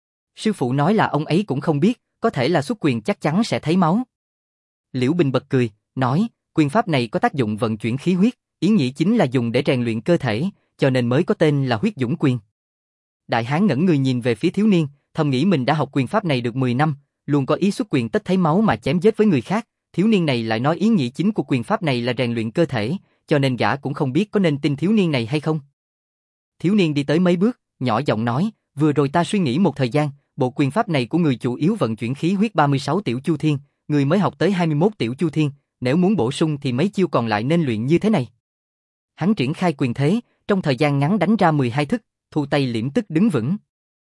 Sư phụ nói là ông ấy cũng không biết, có thể là xuất quyền chắc chắn sẽ thấy máu. Liễu Bình bật cười, nói, quyền pháp này có tác dụng vận chuyển khí huyết, ý nghĩa chính là dùng để rèn luyện cơ thể, cho nên mới có tên là Huyết Dũng Quyền. Đại hán ngẩn người nhìn về phía thiếu niên, thầm nghĩ mình đã học quyền pháp này được 10 năm, luôn có ý xuất quyền tất thấy máu mà chém giết với người khác, thiếu niên này lại nói ý nghĩa chính của quyền pháp này là rèn luyện cơ thể, cho nên gã cũng không biết có nên tin thiếu niên này hay không. Thiếu niên đi tới mấy bước, nhỏ giọng nói, vừa rồi ta suy nghĩ một thời gian, bộ quyền pháp này của người chủ yếu vận chuyển khí huyết 36 tiểu chu thiên, người mới học tới 21 tiểu chu thiên, nếu muốn bổ sung thì mấy chiêu còn lại nên luyện như thế này. Hắn triển khai quyền thế, trong thời gian ngắn đánh ra 12 thức, thu tay liễm tức đứng vững.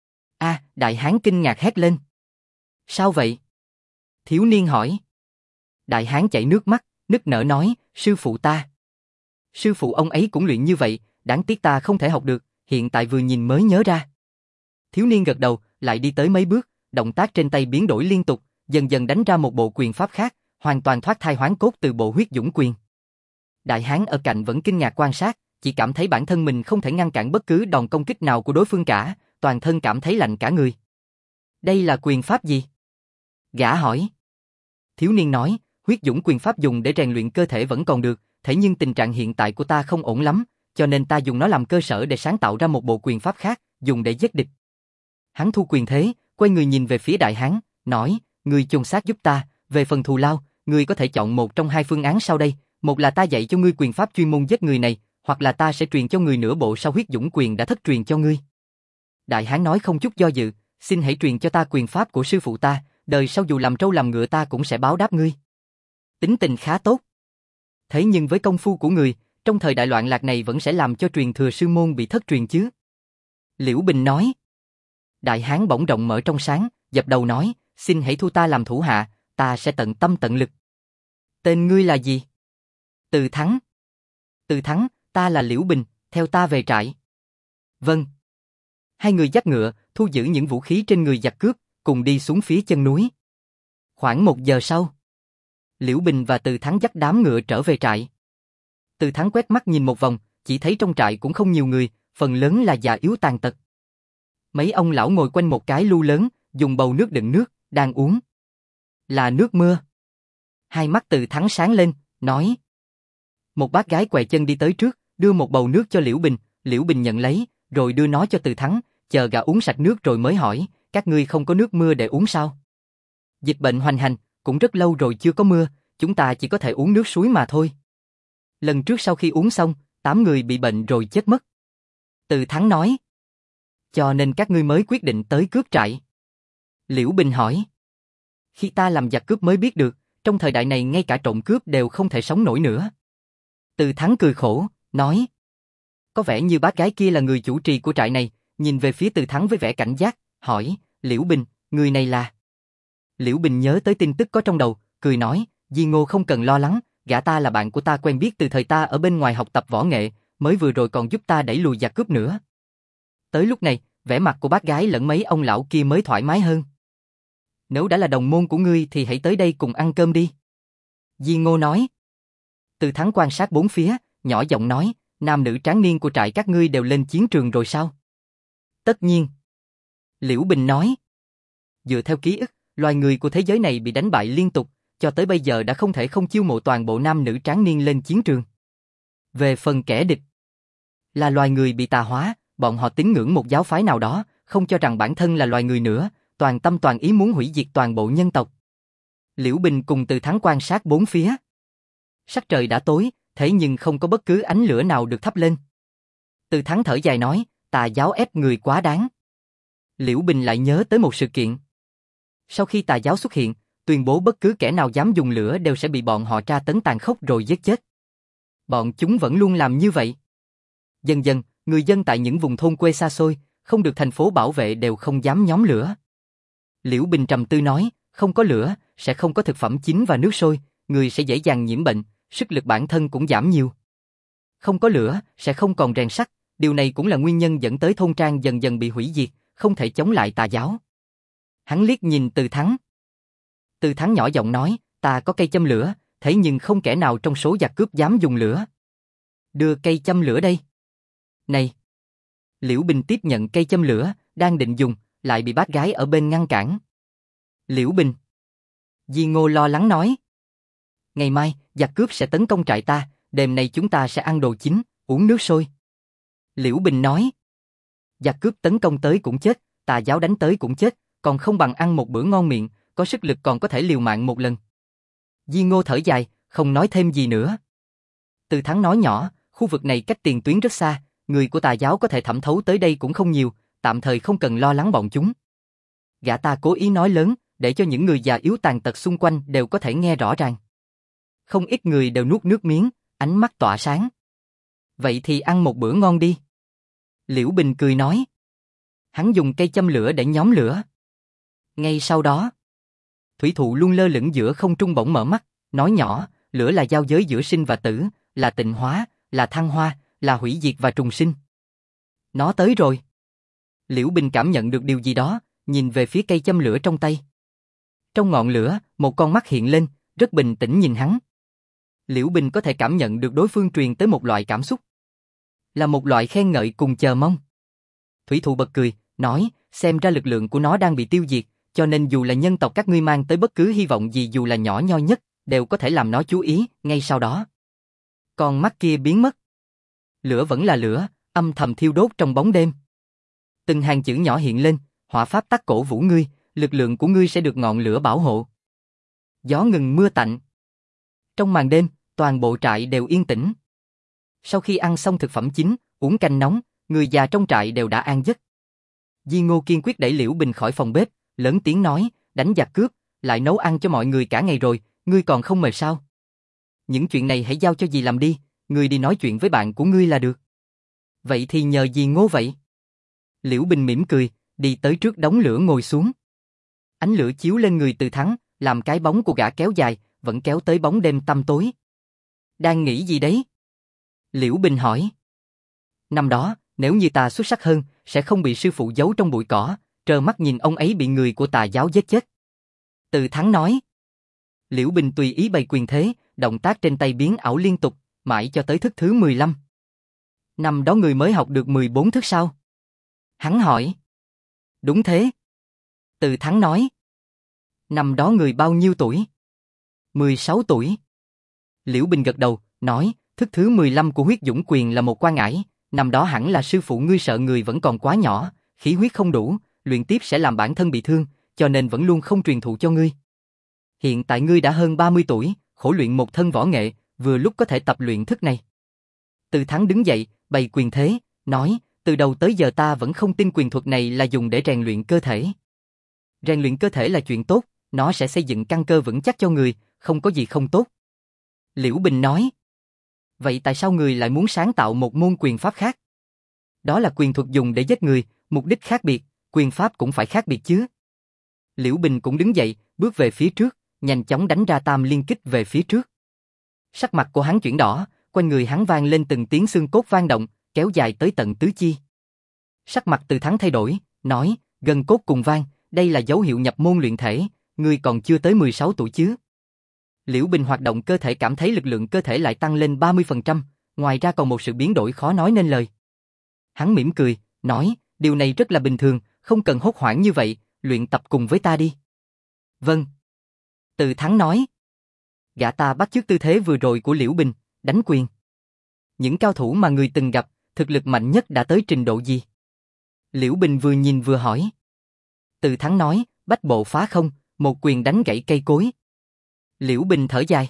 Đại hán kinh ngạc hét lên. Sao vậy? Thiếu niên hỏi. Đại hán chảy nước mắt, nức nở nói, sư phụ ta. Sư phụ ông ấy cũng luyện như vậy, đáng tiếc ta không thể học được, hiện tại vừa nhìn mới nhớ ra. Thiếu niên gật đầu, lại đi tới mấy bước, động tác trên tay biến đổi liên tục, dần dần đánh ra một bộ quyền pháp khác, hoàn toàn thoát thai hoán cốt từ bộ Huyết Dũng Quyền. Đại hán ở cạnh vẫn kinh ngạc quan sát, chỉ cảm thấy bản thân mình không thể ngăn cản bất cứ đòn công kích nào của đối phương cả, toàn thân cảm thấy lạnh cả người. Đây là quyền pháp gì? Gã hỏi. Thiếu niên nói, Huyết Dũng Quyền pháp dùng để rèn luyện cơ thể vẫn còn được, thế nhưng tình trạng hiện tại của ta không ổn lắm, cho nên ta dùng nó làm cơ sở để sáng tạo ra một bộ quyền pháp khác, dùng để giết địch. Hắn thu quyền thế, quay người nhìn về phía đại hán, nói, ngươi chôn xác giúp ta, về phần thù lao, ngươi có thể chọn một trong hai phương án sau đây, một là ta dạy cho ngươi quyền pháp chuyên môn giết người này, hoặc là ta sẽ truyền cho ngươi nửa bộ sau Huyết Dũng Quyền đã thất truyền cho ngươi. Đại hán nói không chút do dự, xin hãy truyền cho ta quyền pháp của sư phụ ta, đời sau dù làm trâu làm ngựa ta cũng sẽ báo đáp ngươi. Tính tình khá tốt. Thế nhưng với công phu của người, trong thời đại loạn lạc này vẫn sẽ làm cho truyền thừa sư môn bị thất truyền chứ. Liễu Bình nói. Đại hán bỗng rộng mở trong sáng, dập đầu nói, xin hãy thu ta làm thủ hạ, ta sẽ tận tâm tận lực. Tên ngươi là gì? Từ Thắng. Từ Thắng, ta là Liễu Bình, theo ta về trại. Vâng. Hai người dắt ngựa, thu giữ những vũ khí trên người giặc cướp, cùng đi xuống phía chân núi. Khoảng 1 giờ sau, Liễu Bình và Từ Thắng dắt đám ngựa trở về trại. Từ Thắng quét mắt nhìn một vòng, chỉ thấy trong trại cũng không nhiều người, phần lớn là già yếu tàn tật. Mấy ông lão ngồi quanh một cái lu lớn, dùng bầu nước đựng nước, đang uống. Là nước mưa. Hai mắt Từ Thắng sáng lên, nói. Một bác gái què chân đi tới trước, đưa một bầu nước cho Liễu Bình, Liễu Bình nhận lấy, rồi đưa nó cho Từ Thắng, chờ gã uống sạch nước rồi mới hỏi, các ngươi không có nước mưa để uống sao? Dịch bệnh hoành hành, cũng rất lâu rồi chưa có mưa, chúng ta chỉ có thể uống nước suối mà thôi. Lần trước sau khi uống xong, 8 người bị bệnh rồi chết mất. Từ Thắng nói. Cho nên các ngươi mới quyết định tới cướp trại. Liễu Bình hỏi. Khi ta làm giặc cướp mới biết được, trong thời đại này ngay cả trộm cướp đều không thể sống nổi nữa. Từ Thắng cười khổ, nói. Có vẻ như bác gái kia là người chủ trì của trại này, nhìn về phía Từ Thắng với vẻ cảnh giác, hỏi, Liễu Bình, người này là... Liễu Bình nhớ tới tin tức có trong đầu, cười nói, Di Ngô không cần lo lắng, gã ta là bạn của ta quen biết từ thời ta ở bên ngoài học tập võ nghệ, mới vừa rồi còn giúp ta đẩy lùi giặc cướp nữa. Tới lúc này, vẻ mặt của bác gái lẫn mấy ông lão kia mới thoải mái hơn. Nếu đã là đồng môn của ngươi thì hãy tới đây cùng ăn cơm đi. Di Ngô nói. Từ Thắng quan sát bốn phía, nhỏ giọng nói, nam nữ tráng niên của trại các ngươi đều lên chiến trường rồi sao? Tất nhiên. Liễu Bình nói. Dựa theo ký ức, loài người của thế giới này bị đánh bại liên tục, cho tới bây giờ đã không thể không chiêu mộ toàn bộ nam nữ tráng niên lên chiến trường. Về phần kẻ địch, là loài người bị tà hóa, bọn họ tín ngưỡng một giáo phái nào đó, không cho rằng bản thân là loài người nữa, toàn tâm toàn ý muốn hủy diệt toàn bộ nhân tộc. Liễu Bình cùng Từ Thắng quan sát bốn phía. Sắc trời đã tối, thế nhưng không có bất cứ ánh lửa nào được thắp lên. Từ Thắng thở dài nói, tà giáo ép người quá đáng. Liễu Bình lại nhớ tới một sự kiện. Sau khi tà giáo xuất hiện, tuyên bố bất cứ kẻ nào dám dùng lửa đều sẽ bị bọn họ tra tấn tàn khốc rồi giết chết. Bọn chúng vẫn luôn làm như vậy. Dần dần, người dân tại những vùng thôn quê xa xôi, không được thành phố bảo vệ đều không dám nhóm lửa. Liễu Bình trầm tư nói, không có lửa, sẽ không có thực phẩm chín và nước sôi, người sẽ dễ dàng nhiễm bệnh, sức lực bản thân cũng giảm nhiều. Không có lửa, sẽ không còn rèn sắt, điều này cũng là nguyên nhân dẫn tới thôn trang dần dần bị hủy diệt, không thể chống lại tà giáo. Hắn liếc nhìn Từ Thắng. Từ Thắng nhỏ giọng nói, ta có cây châm lửa, thế nhưng không kẻ nào trong số giặc cướp dám dùng lửa. Đưa cây châm lửa đây. Này! Liễu Bình tiếp nhận cây châm lửa, đang định dùng, lại bị bác gái ở bên ngăn cản. Liễu Bình! Di Ngô lo lắng nói. Ngày mai, giặc cướp sẽ tấn công trại ta, đêm nay chúng ta sẽ ăn đồ chín, uống nước sôi. Liễu Bình nói. Giặc cướp tấn công tới cũng chết, tà giáo đánh tới cũng chết, còn không bằng ăn một bữa ngon miệng, có sức lực còn có thể liều mạng một lần. Di Ngô thở dài, không nói thêm gì nữa. Từ Thắng nói nhỏ, khu vực này cách tiền tuyến rất xa, người của tà giáo có thể thẩm thấu tới đây cũng không nhiều, tạm thời không cần lo lắng bọn chúng. Gã ta cố ý nói lớn, để cho những người già yếu tàn tật xung quanh đều có thể nghe rõ ràng. Không ít người đều nuốt nước miếng, ánh mắt tỏa sáng. Vậy thì ăn một bữa ngon đi. Liễu Bình cười nói. Hắn dùng cây châm lửa để nhóm lửa. Ngay sau đó, thủy thụ luôn lơ lửng giữa không trung bỗng mở mắt, nói nhỏ, lửa là giao giới giữa sinh và tử, là tịnh hóa, là thăng hoa, là hủy diệt và trùng sinh. Nó tới rồi. Liễu Bình cảm nhận được điều gì đó, nhìn về phía cây châm lửa trong tay. Trong ngọn lửa, một con mắt hiện lên, rất bình tĩnh nhìn hắn. Liễu Bình có thể cảm nhận được đối phương truyền tới một loại cảm xúc. Là một loại khen ngợi cùng chờ mong. Thủy thụ bật cười, nói, xem ra lực lượng của nó đang bị tiêu diệt, cho nên dù là nhân tộc các ngươi mang tới bất cứ hy vọng gì dù là nhỏ nhoi nhất, đều có thể làm nó chú ý, ngay sau đó. Con mắt kia biến mất. Lửa vẫn là lửa, âm thầm thiêu đốt trong bóng đêm. Từng hàng chữ nhỏ hiện lên, hỏa pháp tắc cổ vũ ngươi, lực lượng của ngươi sẽ được ngọn lửa bảo hộ. Gió ngừng mưa tạnh. Trong màn đêm, toàn bộ trại đều yên tĩnh. Sau khi ăn xong thực phẩm chính, uống canh nóng, người già trong trại đều đã an giấc. Di Ngô kiên quyết đẩy Liễu Bình khỏi phòng bếp, lớn tiếng nói, đánh giặc cướp, lại nấu ăn cho mọi người cả ngày rồi, ngươi còn không mệt sao? Những chuyện này hãy giao cho dì làm đi, ngươi đi nói chuyện với bạn của ngươi là được. Vậy thì nhờ dì Ngô vậy. Liễu Bình mỉm cười, đi tới trước đống lửa ngồi xuống. Ánh lửa chiếu lên người Từ Thắng, làm cái bóng của gã kéo dài, vẫn kéo tới bóng đêm tăm tối. Đang nghĩ gì đấy? Liễu Bình hỏi. Năm đó, nếu như ta xuất sắc hơn, sẽ không bị sư phụ giấu trong bụi cỏ, trơ mắt nhìn ông ấy bị người của tà giáo giết chết. Từ Thắng nói. Liễu Bình tùy ý bày quyền thế, động tác trên tay biến ảo liên tục, mãi cho tới thức thứ 15. Năm đó người mới học được 14 thức sao? Hắn hỏi. Đúng thế. Từ Thắng nói. Năm đó người bao nhiêu tuổi? 16 tuổi. Liễu Bình gật đầu, nói, thức thứ 15 của huyết dũng quyền là một quan ải, năm đó hẳn là sư phụ ngươi sợ người vẫn còn quá nhỏ, khí huyết không đủ, luyện tiếp sẽ làm bản thân bị thương, cho nên vẫn luôn không truyền thụ cho ngươi. Hiện tại ngươi đã hơn 30 tuổi, khổ luyện một thân võ nghệ, vừa lúc có thể tập luyện thức này. Từ Thắng đứng dậy, bày quyền thế, nói, từ đầu tới giờ ta vẫn không tin quyền thuật này là dùng để rèn luyện cơ thể. Rèn luyện cơ thể là chuyện tốt, nó sẽ xây dựng căn cơ vững chắc cho người, không có gì không tốt. Liễu Bình nói. Vậy tại sao người lại muốn sáng tạo một môn quyền pháp khác? Đó là quyền thuật dùng để giết người, mục đích khác biệt, quyền pháp cũng phải khác biệt chứ. Liễu Bình cũng đứng dậy, bước về phía trước, nhanh chóng đánh ra tam liên kích về phía trước. Sắc mặt của hắn chuyển đỏ, quanh người hắn vang lên từng tiếng xương cốt vang động, kéo dài tới tận tứ chi. Sắc mặt Từ Thắng thay đổi, nói, gân cốt cùng vang, đây là dấu hiệu nhập môn luyện thể, ngươi còn chưa tới 16 tuổi chứ. Liễu Bình hoạt động cơ thể cảm thấy lực lượng cơ thể lại tăng lên 30%, ngoài ra còn một sự biến đổi khó nói nên lời. Hắn mỉm cười, nói, điều này rất là bình thường, không cần hốt hoảng như vậy, luyện tập cùng với ta đi. Vâng. Từ Thắng nói. Gã ta bắt chước tư thế vừa rồi của Liễu Bình, đánh quyền. Những cao thủ mà người từng gặp, thực lực mạnh nhất đã tới trình độ gì? Liễu Bình vừa nhìn vừa hỏi. Từ Thắng nói, bách bộ phá không, một quyền đánh gãy cây cối. Liễu Bình thở dài.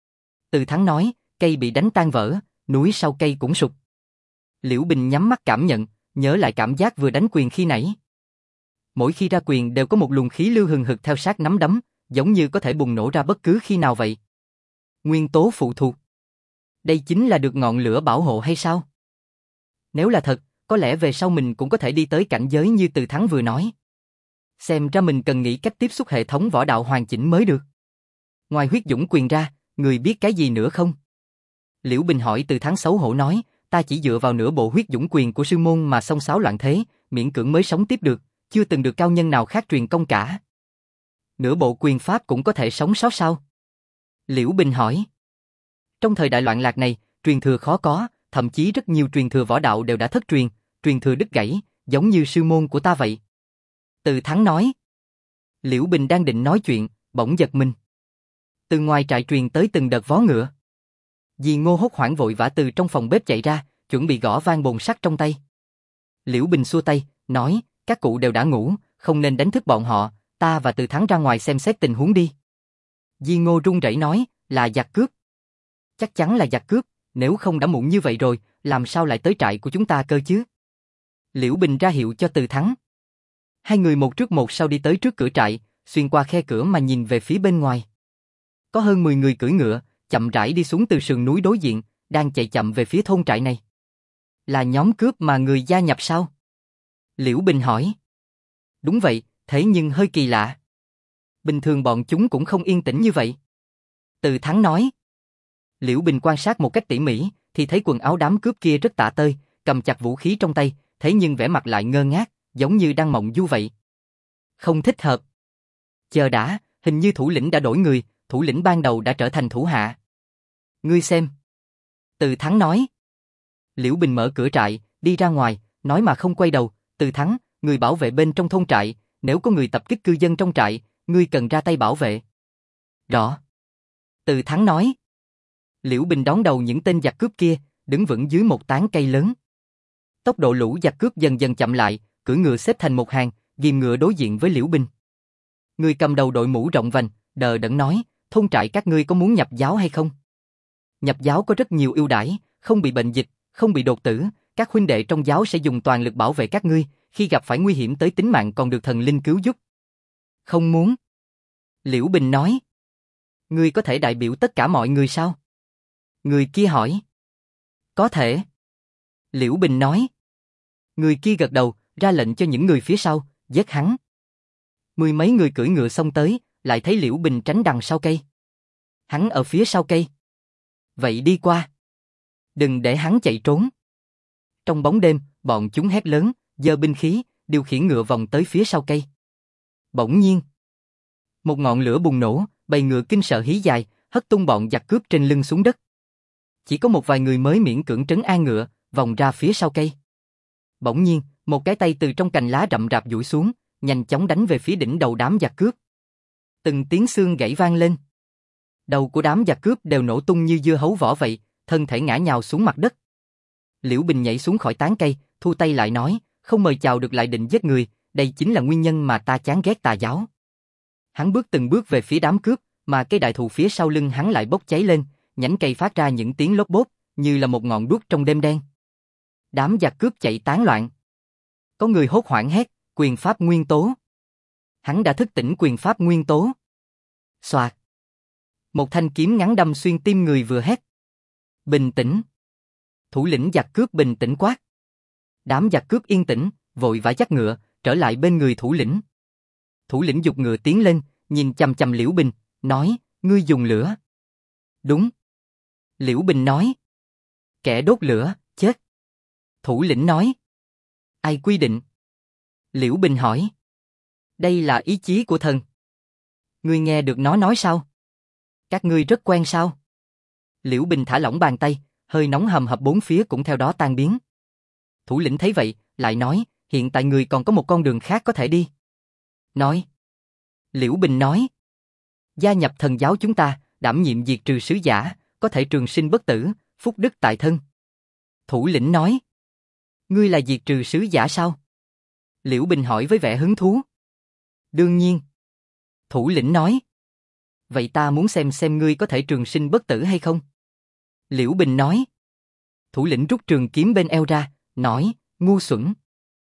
Từ Thắng nói, cây bị đánh tan vỡ, núi sau cây cũng sụp. Liễu Bình nhắm mắt cảm nhận, nhớ lại cảm giác vừa đánh quyền khi nãy. Mỗi khi ra quyền đều có một luồng khí lưu hừng hực theo sát nắm đấm, giống như có thể bùng nổ ra bất cứ khi nào vậy. Nguyên tố phụ thuộc. Đây chính là được ngọn lửa bảo hộ hay sao? Nếu là thật, có lẽ về sau mình cũng có thể đi tới cảnh giới như Từ Thắng vừa nói. Xem ra mình cần nghĩ cách tiếp xúc hệ thống võ đạo hoàn chỉnh mới được. Ngoài huyết dũng quyền ra, người biết cái gì nữa không? Liễu Bình hỏi. Từ Thắng xấu hổ nói, ta chỉ dựa vào nửa bộ huyết dũng quyền của sư môn mà xông xáo loạn thế, miễn cưỡng mới sống tiếp được, chưa từng được cao nhân nào khác truyền công cả. Nửa bộ quyền pháp cũng có thể sống sót sao? Liễu Bình hỏi. Trong thời đại loạn lạc này, truyền thừa khó có, thậm chí rất nhiều truyền thừa võ đạo đều đã thất truyền, truyền thừa đứt gãy, giống như sư môn của ta vậy. Từ Thắng nói. Liễu Bình đang định nói chuyện, bỗng giật mình. Từ ngoài trại truyền tới từng đợt vó ngựa. Dì Ngô hốt hoảng vội vã từ trong phòng bếp chạy ra, chuẩn bị gõ vang bồn sắt trong tay. Liễu Bình xua tay, nói, các cụ đều đã ngủ, không nên đánh thức bọn họ, ta và Từ Thắng ra ngoài xem xét tình huống đi. Dì Ngô run rẩy nói, là giặc cướp. Chắc chắn là giặc cướp, nếu không đã muộn như vậy rồi, làm sao lại tới trại của chúng ta cơ chứ? Liễu Bình ra hiệu cho Từ Thắng. Hai người một trước một sau đi tới trước cửa trại, xuyên qua khe cửa mà nhìn về phía bên ngoài. Có hơn 10 người cưỡi ngựa, chậm rãi đi xuống từ sườn núi đối diện, đang chạy chậm về phía thôn trại này. Là nhóm cướp mà người gia nhập sao? Liễu Bình hỏi. Đúng vậy, thế nhưng hơi kỳ lạ. Bình thường bọn chúng cũng không yên tĩnh như vậy. Từ Thắng nói. Liễu Bình quan sát một cách tỉ mỉ, thì thấy quần áo đám cướp kia rất tả tơi, cầm chặt vũ khí trong tay, thế nhưng vẻ mặt lại ngơ ngác, giống như đang mộng du vậy. Không thích hợp. Chờ đã, hình như thủ lĩnh đã đổi người, thủ lĩnh ban đầu đã trở thành thủ hạ. Ngươi xem. Từ Thắng nói. Liễu Bình mở cửa trại, đi ra ngoài, nói mà không quay đầu, Từ Thắng, người bảo vệ bên trong thôn trại, nếu có người tập kích cư dân trong trại, ngươi cần ra tay bảo vệ. Rõ. Từ Thắng nói. Liễu Bình đón đầu những tên giặc cướp kia, đứng vững dưới một tán cây lớn. Tốc độ lũ giặc cướp dần dần chậm lại, cưỡi ngựa xếp thành một hàng, ghim ngựa đối diện với Liễu Bình. Người cầm đầu đội mũ rộng vành, đờ đẫn nói, thôn trại các ngươi có muốn nhập giáo hay không? Nhập giáo có rất nhiều ưu đãi, không bị bệnh dịch, không bị đột tử, các huynh đệ trong giáo sẽ dùng toàn lực bảo vệ các ngươi, khi gặp phải nguy hiểm tới tính mạng còn được thần linh cứu giúp. Không muốn. Liễu Bình nói. Ngươi có thể đại biểu tất cả mọi người sao? Người kia hỏi. Có thể. Liễu Bình nói. Người kia gật đầu, ra lệnh cho những người phía sau, giết hắn. Mười mấy người cưỡi ngựa xông tới, lại thấy Liễu Bình tránh đằng sau cây. Hắn ở phía sau cây. Vậy đi qua. Đừng để hắn chạy trốn. Trong bóng đêm, bọn chúng hét lớn, giơ binh khí, điều khiển ngựa vòng tới phía sau cây. Bỗng nhiên, một ngọn lửa bùng nổ, bầy ngựa kinh sợ hí dài, hất tung bọn giặc cướp trên lưng xuống đất. Chỉ có một vài người mới miễn cưỡng trấn an ngựa, vòng ra phía sau cây. Bỗng nhiên, một cái tay từ trong cành lá rậm rạp duỗi xuống, nhanh chóng đánh về phía đỉnh đầu đám giặc cướp. Từng tiếng xương gãy vang lên. Đầu của đám giặc cướp đều nổ tung như dưa hấu vỏ vậy, thân thể ngã nhào xuống mặt đất. Liễu Bình nhảy xuống khỏi tán cây, thu tay lại nói, không mời chào được lại định giết người, đây chính là nguyên nhân mà ta chán ghét tà giáo. Hắn bước từng bước về phía đám cướp, mà cây đại thụ phía sau lưng hắn lại bốc cháy lên, nhánh cây phát ra những tiếng lốp bốp, như là một ngọn đuốc trong đêm đen. Đám giặc cướp chạy tán loạn. Có người hốt hoảng hét, quyền pháp nguyên tố. Hắn đã thức tỉnh quyền pháp nguyên tố. Xoạt. Một thanh kiếm ngắn đâm xuyên tim người vừa hét. Bình tĩnh. Thủ lĩnh giặc cướp bình tĩnh quát. Đám giặc cướp yên tĩnh, vội vã dắt ngựa, trở lại bên người thủ lĩnh. Thủ lĩnh giục ngựa tiến lên, nhìn chằm chằm Liễu Bình, nói, ngươi dùng lửa. Đúng. Liễu Bình nói. Kẻ đốt lửa, chết. Thủ lĩnh nói. Ai quy định? Liễu Bình hỏi. Đây là ý chí của thần. Ngươi nghe được nó nói sao? Các ngươi rất quen sao? Liễu Bình thả lỏng bàn tay, hơi nóng hầm hập bốn phía cũng theo đó tan biến. Thủ lĩnh thấy vậy, lại nói, hiện tại người còn có một con đường khác có thể đi. Nói. Liễu Bình nói. Gia nhập thần giáo chúng ta, đảm nhiệm diệt trừ sứ giả, có thể trường sinh bất tử, phúc đức tại thân. Thủ lĩnh nói. Ngươi là diệt trừ sứ giả sao? Liễu Bình hỏi với vẻ hứng thú. Đương nhiên. Thủ lĩnh nói. Vậy ta muốn xem ngươi có thể trường sinh bất tử hay không? Liễu Bình nói. Thủ lĩnh rút trường kiếm bên eo ra, nói, ngu xuẩn.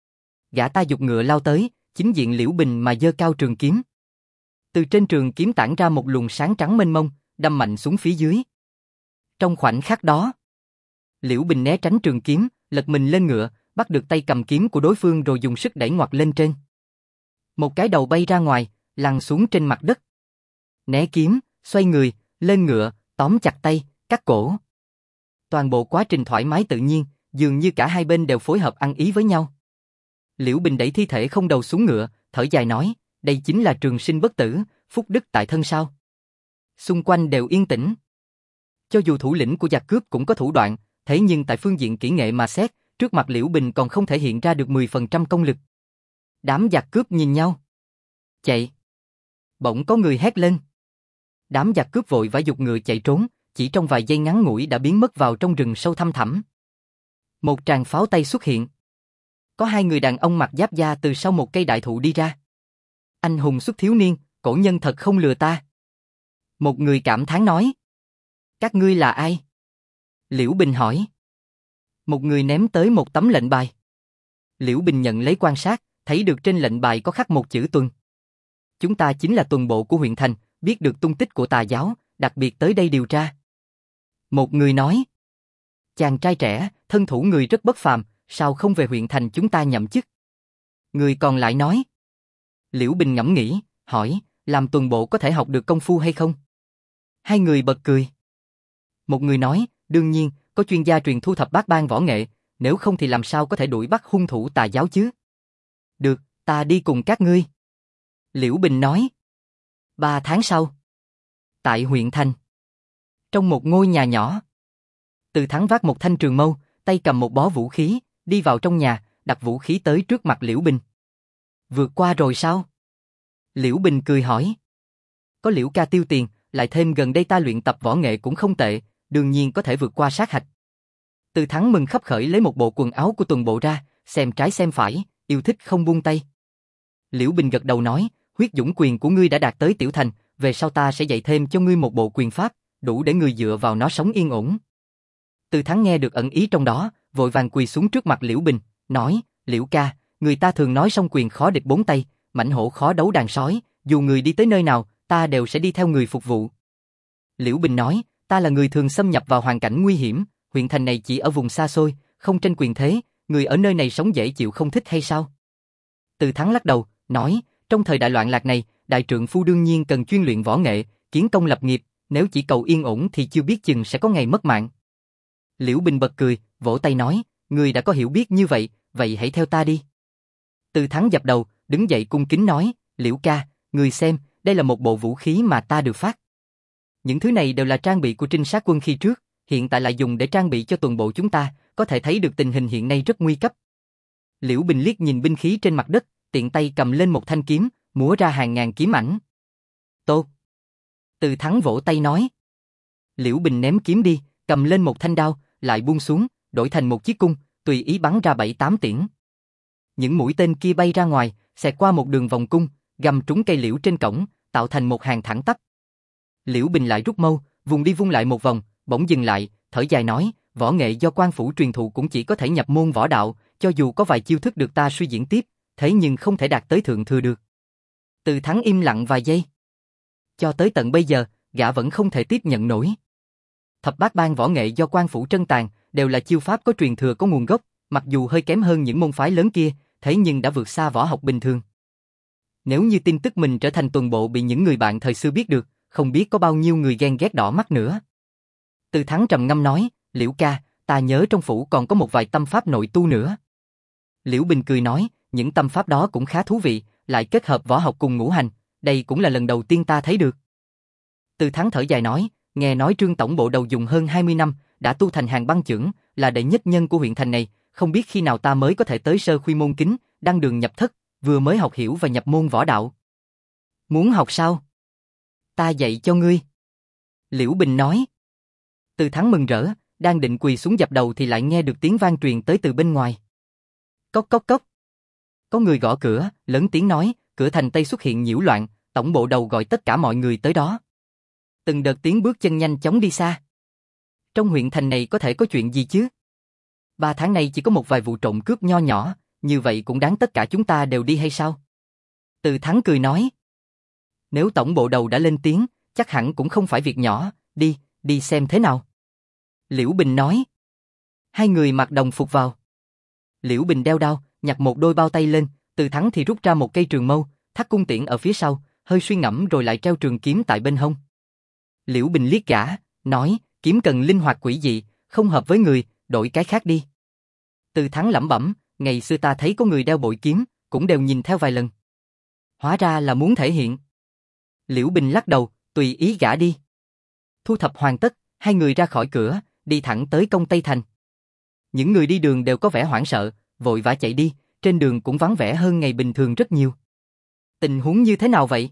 Gã ta giục ngựa lao tới, chính diện Liễu Bình mà giơ cao trường kiếm. Từ trên trường kiếm tản ra một luồng sáng trắng mênh mông, đâm mạnh xuống phía dưới. Trong khoảnh khắc đó, Liễu Bình né tránh trường kiếm, lật mình lên ngựa, bắt được tay cầm kiếm của đối phương rồi dùng sức đẩy ngoặt lên trên. Một cái đầu bay ra ngoài, lăn xuống trên mặt đất. Né kiếm, xoay người, lên ngựa, tóm chặt tay, cắt cổ. Toàn bộ quá trình thoải mái tự nhiên, dường như cả hai bên đều phối hợp ăn ý với nhau. Liễu Bình đẩy thi thể không đầu xuống ngựa, thở dài nói, đây chính là trường sinh bất tử, phúc đức tại thân sao? Xung quanh đều yên tĩnh. Cho dù thủ lĩnh của giặc cướp cũng có thủ đoạn, thế nhưng tại phương diện kỹ nghệ mà xét, trước mặt Liễu Bình còn không thể hiện ra được 10% công lực. Đám giặc cướp nhìn nhau. Chạy. Bỗng có người hét lên. Đám giặc cướp vội vã giục ngựa chạy trốn, chỉ trong vài giây ngắn ngủi đã biến mất vào trong rừng sâu thăm thẳm. Một tràng pháo tay xuất hiện. Có hai người đàn ông mặc giáp da từ sau một cây đại thụ đi ra. Anh hùng xuất thiếu niên, cổ nhân thật không lừa ta. Một người cảm thán nói. Các ngươi là ai? Liễu Bình hỏi. Một người ném tới một tấm lệnh bài. Liễu Bình nhận lấy quan sát, thấy được trên lệnh bài có khắc một chữ Tuần. Chúng ta chính là tuần bộ của huyện thành, biết được tung tích của tà giáo, đặc biệt tới đây điều tra. Một người nói. Chàng trai trẻ, thân thủ người rất bất phàm, sao không về huyện thành chúng ta nhậm chức? Người còn lại nói. Liễu Bình ngẫm nghĩ, hỏi, làm tuần bộ có thể học được công phu hay không? Hai người bật cười. Một người nói, đương nhiên, có chuyên gia truyền thu thập bát ban võ nghệ, nếu không thì làm sao có thể đuổi bắt hung thủ tà giáo chứ? Được, ta đi cùng các ngươi. Liễu Bình nói. 3 tháng sau. Tại huyện thành. Trong một ngôi nhà nhỏ. Từ Thắng vác một thanh trường mâu, tay cầm một bó vũ khí, đi vào trong nhà, đặt vũ khí tới trước mặt Liễu Bình. Vượt qua rồi sao? Liễu Bình cười hỏi. Có Liễu ca tiêu tiền, lại thêm gần đây ta luyện tập võ nghệ cũng không tệ, đương nhiên có thể vượt qua sát hạch. Từ Thắng mừng khấp khởi lấy một bộ quần áo của tuần bộ ra, xem trái xem phải, yêu thích không buông tay. Liễu Bình gật đầu nói, huyết dũng quyền của ngươi đã đạt tới tiểu thành, về sau ta sẽ dạy thêm cho ngươi một bộ quyền pháp, đủ để ngươi dựa vào nó sống yên ổn. Từ Thắng nghe được ẩn ý trong đó, vội vàng quỳ xuống trước mặt Liễu Bình, nói, Liễu ca, người ta thường nói song quyền khó địch bốn tay, mãnh hổ khó đấu đàn sói, dù người đi tới nơi nào, ta đều sẽ đi theo người phục vụ. Liễu Bình nói, ta là người thường xâm nhập vào hoàn cảnh nguy hiểm, huyện thành này chỉ ở vùng xa xôi, không tranh quyền thế, người ở nơi này sống dễ chịu không thích hay sao? Từ Thắng lắc đầu, nói, trong thời đại loạn lạc này, đại trượng phu đương nhiên cần chuyên luyện võ nghệ, kiến công lập nghiệp, nếu chỉ cầu yên ổn thì chưa biết chừng sẽ có ngày mất mạng. Liễu Bình bật cười, vỗ tay nói, người đã có hiểu biết như vậy, vậy hãy theo ta đi. Từ Thắng dập đầu, đứng dậy cung kính nói, Liễu ca, người xem, đây là một bộ vũ khí mà ta được phát. Những thứ này đều là trang bị của trinh sát quân khi trước, hiện tại lại dùng để trang bị cho tuần bộ chúng ta, có thể thấy được tình hình hiện nay rất nguy cấp. Liễu Bình liếc nhìn binh khí trên mặt đất, tiện tay cầm lên một thanh kiếm, múa ra hàng ngàn kiếm ảnh. Tốt! Từ Thắng vỗ tay nói. Liễu Bình ném kiếm đi, cầm lên một thanh đao, lại buông xuống, đổi thành một chiếc cung, tùy ý bắn ra 7-8 tiễn. Những mũi tên kia bay ra ngoài, xẹt qua một đường vòng cung, găm trúng cây liễu trên cổng, tạo thành một hàng thẳng tắp. Liễu Bình lại rút mâu, vùng đi vung lại một vòng, bỗng dừng lại, thở dài nói, võ nghệ do quan phủ truyền thụ cũng chỉ có thể nhập môn võ đạo, cho dù có vài chiêu thức được ta suy diễn tiếp, thế nhưng không thể đạt tới thượng thừa được. Từ Thắng im lặng vài giây. Cho tới tận bây giờ, gã vẫn không thể tiếp nhận nổi. Thập bát ban võ nghệ do quan phủ trân tàng, đều là chiêu pháp có truyền thừa có nguồn gốc, mặc dù hơi kém hơn những môn phái lớn kia, thế nhưng đã vượt xa võ học bình thường. Nếu như tin tức mình trở thành tuần bộ bị những người bạn thời xưa biết được, không biết có bao nhiêu người ghen ghét đỏ mắt nữa. Từ Thắng trầm ngâm nói, Liễu ca, ta nhớ trong phủ còn có một vài tâm pháp nội tu nữa. Liễu Bình cười nói, những tâm pháp đó cũng khá thú vị, lại kết hợp võ học cùng ngũ hành, đây cũng là lần đầu tiên ta thấy được. Từ Thắng thở dài nói, nghe nói Trương tổng bộ đầu dùng hơn 20 năm, đã tu thành hàng băng chưởng, là đệ nhất nhân của huyện thành này, không biết khi nào ta mới có thể tới sơ khuy môn kính, đăng đường nhập thất, vừa mới học hiểu và nhập môn võ đạo. Muốn học sao? Ta dạy cho ngươi. Liễu Bình nói. Từ Thắng mừng rỡ, đang định quỳ xuống dập đầu thì lại nghe được tiếng vang truyền tới từ bên ngoài. Cốc cốc cốc. Có người gõ cửa, lớn tiếng nói, cửa thành Tây xuất hiện nhiễu loạn, tổng bộ đầu gọi tất cả mọi người tới đó. Từng đợt tiếng bước chân nhanh chóng đi xa. Trong huyện thành này có thể có chuyện gì chứ? 3 tháng nay chỉ có một vài vụ trộm cướp nho nhỏ, như vậy cũng đáng tất cả chúng ta đều đi hay sao? Từ Thắng cười nói. Nếu tổng bộ đầu đã lên tiếng, chắc hẳn cũng không phải việc nhỏ, đi xem thế nào. Liễu Bình nói. Hai người mặc đồng phục vào. Liễu Bình đeo đao, nhặt một đôi bao tay lên, Từ Thắng thì rút ra một cây trường mâu, thắt cung tiễn ở phía sau, hơi suy ngẫm rồi lại treo trường kiếm tại bên hông. Liễu Bình liếc gã, nói, kiếm cần linh hoạt quỷ dị, không hợp với người, đổi cái khác đi. Từ Thắng lẩm bẩm, ngày xưa ta thấy có người đeo bội kiếm, cũng đều nhìn theo vài lần. Hóa ra là muốn thể hiện. Liễu Bình lắc đầu, tùy ý gã đi. Thu thập hoàn tất, hai người ra khỏi cửa, đi thẳng tới Công Tây Thành. Những người đi đường đều có vẻ hoảng sợ, vội vã chạy đi, trên đường cũng vắng vẻ hơn ngày bình thường rất nhiều. Tình huống như thế nào vậy?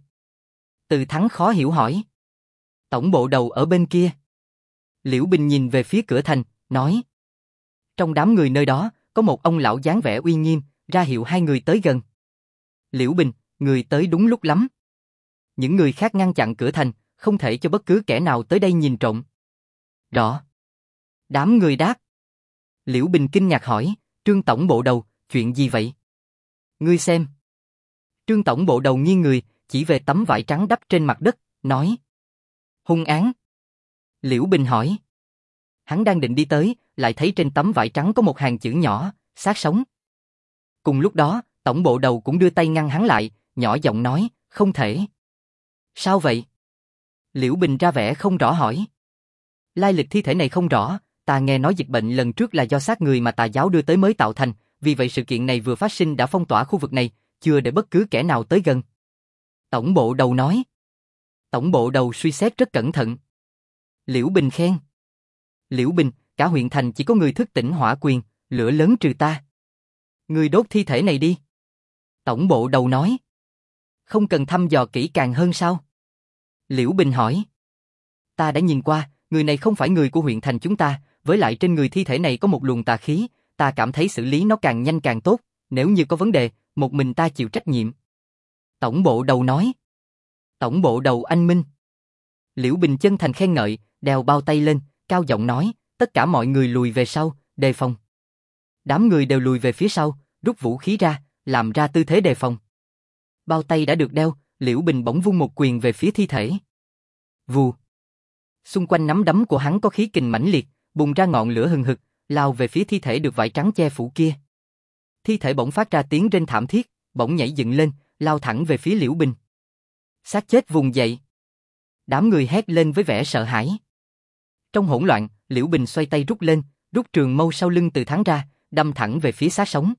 Từ Thắng khó hiểu hỏi. Tổng bộ đầu ở bên kia. Liễu Bình nhìn về phía cửa thành, nói. Trong đám người nơi đó, có một ông lão dáng vẻ uy nghiêm, ra hiệu hai người tới gần. Liễu Bình, người tới đúng lúc lắm. Những người khác ngăn chặn cửa thành, không thể cho bất cứ kẻ nào tới đây nhìn trộm. Rõ. Đám người đáp. Liễu Bình kinh ngạc hỏi, Trương tổng bộ đầu, chuyện gì vậy? Ngươi xem. Trương tổng bộ đầu nghiêng người, chỉ về tấm vải trắng đắp trên mặt đất, nói. Hung án. Liễu Bình hỏi. Hắn đang định đi tới, lại thấy trên tấm vải trắng có một hàng chữ nhỏ, xác sống. Cùng lúc đó, tổng bộ đầu cũng đưa tay ngăn hắn lại, nhỏ giọng nói, không thể. Sao vậy? Liễu Bình ra vẻ không rõ hỏi. Lai lịch thi thể này không rõ, ta nghe nói dịch bệnh lần trước là do xác người mà tà giáo đưa tới mới tạo thành, vì vậy sự kiện này vừa phát sinh đã phong tỏa khu vực này, chưa để bất cứ kẻ nào tới gần. Tổng bộ đầu nói. Tổng bộ đầu suy xét rất cẩn thận. Liễu Bình khen. Liễu Bình, cả huyện thành chỉ có người thức tỉnh hỏa quyền, lửa lớn trừ ta. Người đốt thi thể này đi. Tổng bộ đầu nói. Không cần thăm dò kỹ càng hơn sao? Liễu Bình hỏi. Ta đã nhìn qua, người này không phải người của huyện thành chúng ta, với lại trên người thi thể này có một luồng tà khí, ta cảm thấy xử lý nó càng nhanh càng tốt, nếu như có vấn đề, một mình ta chịu trách nhiệm. Tổng bộ đầu nói. Tổng bộ đầu anh minh. Liễu Bình chân thành khen ngợi, đeo bao tay lên, cao giọng nói, tất cả mọi người lùi về sau, đề phòng. Đám người đều lùi về phía sau, rút vũ khí ra, làm ra tư thế đề phòng. Bao tay đã được đeo, Liễu Bình bỗng vung một quyền về phía thi thể. Vù. Xung quanh nắm đấm của hắn có khí kình mãnh liệt, bùng ra ngọn lửa hừng hực, lao về phía thi thể được vải trắng che phủ kia. Thi thể bỗng phát ra tiếng rên thảm thiết, bỗng nhảy dựng lên, lao thẳng về phía Liễu Bình. Xác chết vùng dậy. Đám người hét lên với vẻ sợ hãi. Trong hỗn loạn, Liễu Bình xoay tay rút lên, rút trường mâu sau lưng Từ Thắng ra, đâm thẳng về phía xác sống.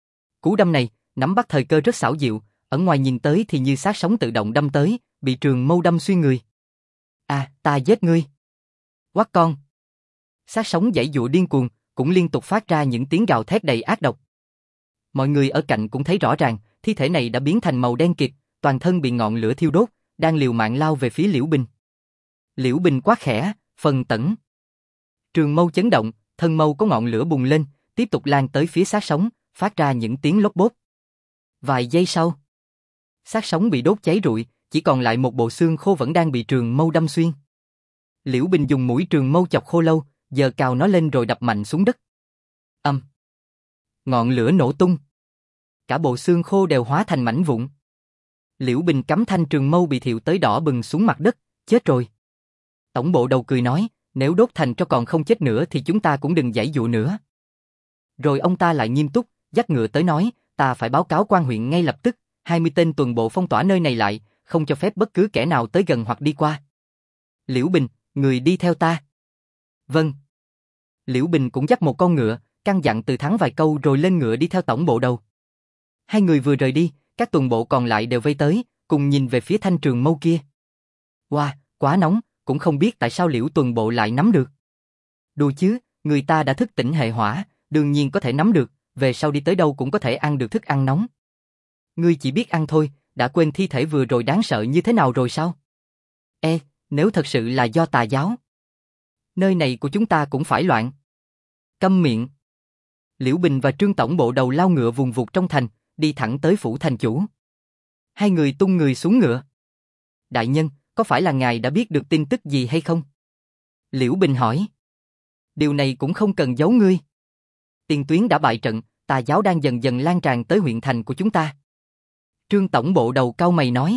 Cú đâm này, nắm bắt thời cơ rất xảo diệu, ở ngoài nhìn tới thì như xác sống tự động đâm tới, bị trường mâu đâm xuyên người. À, ta giết ngươi. Quát con. Xác sống giãy giụa điên cuồng, cũng liên tục phát ra những tiếng gào thét đầy ác độc. Mọi người ở cạnh cũng thấy rõ ràng, thi thể này đã biến thành màu đen kịt, toàn thân bị ngọn lửa thiêu đốt, đang liều mạng lao về phía Liễu Bình. Liễu Bình quát khẽ, phần tẩn. Trường mâu chấn động, thân mâu có ngọn lửa bùng lên, tiếp tục lan tới phía xác sống, phát ra những tiếng lốp bốp. Vài giây sau, xác sống bị đốt cháy rụi, chỉ còn lại một bộ xương khô vẫn đang bị trường mâu đâm xuyên. Liễu Bình dùng mũi trường mâu chọc khô lâu, giờ cào nó lên rồi đập mạnh xuống đất. Ngọn lửa nổ tung. Cả bộ xương khô đều hóa thành mảnh vụn. Liễu Bình cắm thanh trường mâu bị thiêu tới đỏ bừng xuống mặt đất, chết rồi. Tổng bộ đầu cười nói, nếu đốt thành cho còn không chết nữa thì chúng ta cũng đừng giãy dụa nữa. Rồi ông ta lại nghiêm túc, dắt ngựa tới nói, ta phải báo cáo quan huyện ngay lập tức, 20 tên tuần bộ phong tỏa nơi này lại, không cho phép bất cứ kẻ nào tới gần hoặc đi qua. Liễu Bình, người đi theo ta. Vâng. Liễu Bình cũng dắt một con ngựa, căn dặn Từ Thắng vài câu rồi lên ngựa đi theo tổng bộ đầu. Hai người vừa rời đi, các tuần bộ còn lại đều vây tới, cùng nhìn về phía thanh trường mâu kia. Wow, quá nóng, cũng không biết tại sao Liễu tuần bộ lại nắm được. Đùa chứ, người ta đã thức tỉnh hệ hỏa, đương nhiên có thể nắm được, về sau đi tới đâu cũng có thể ăn được thức ăn nóng. Ngươi chỉ biết ăn thôi, đã quên thi thể vừa rồi đáng sợ như thế nào rồi sao? Nếu thật sự là do tà giáo, nơi này của chúng ta cũng phải loạn. Câm miệng. Liễu Bình và Trương tổng bộ đầu lao ngựa vùng vụt trong thành, đi thẳng tới phủ thành chủ. Hai người tung người xuống ngựa. Đại nhân, có phải là ngài đã biết được tin tức gì hay không? Liễu Bình hỏi. Điều này cũng không cần giấu ngươi. Tiền tuyến đã bại trận, tà giáo đang dần dần lan tràn tới huyện thành của chúng ta. Trương tổng bộ đầu cau mày nói.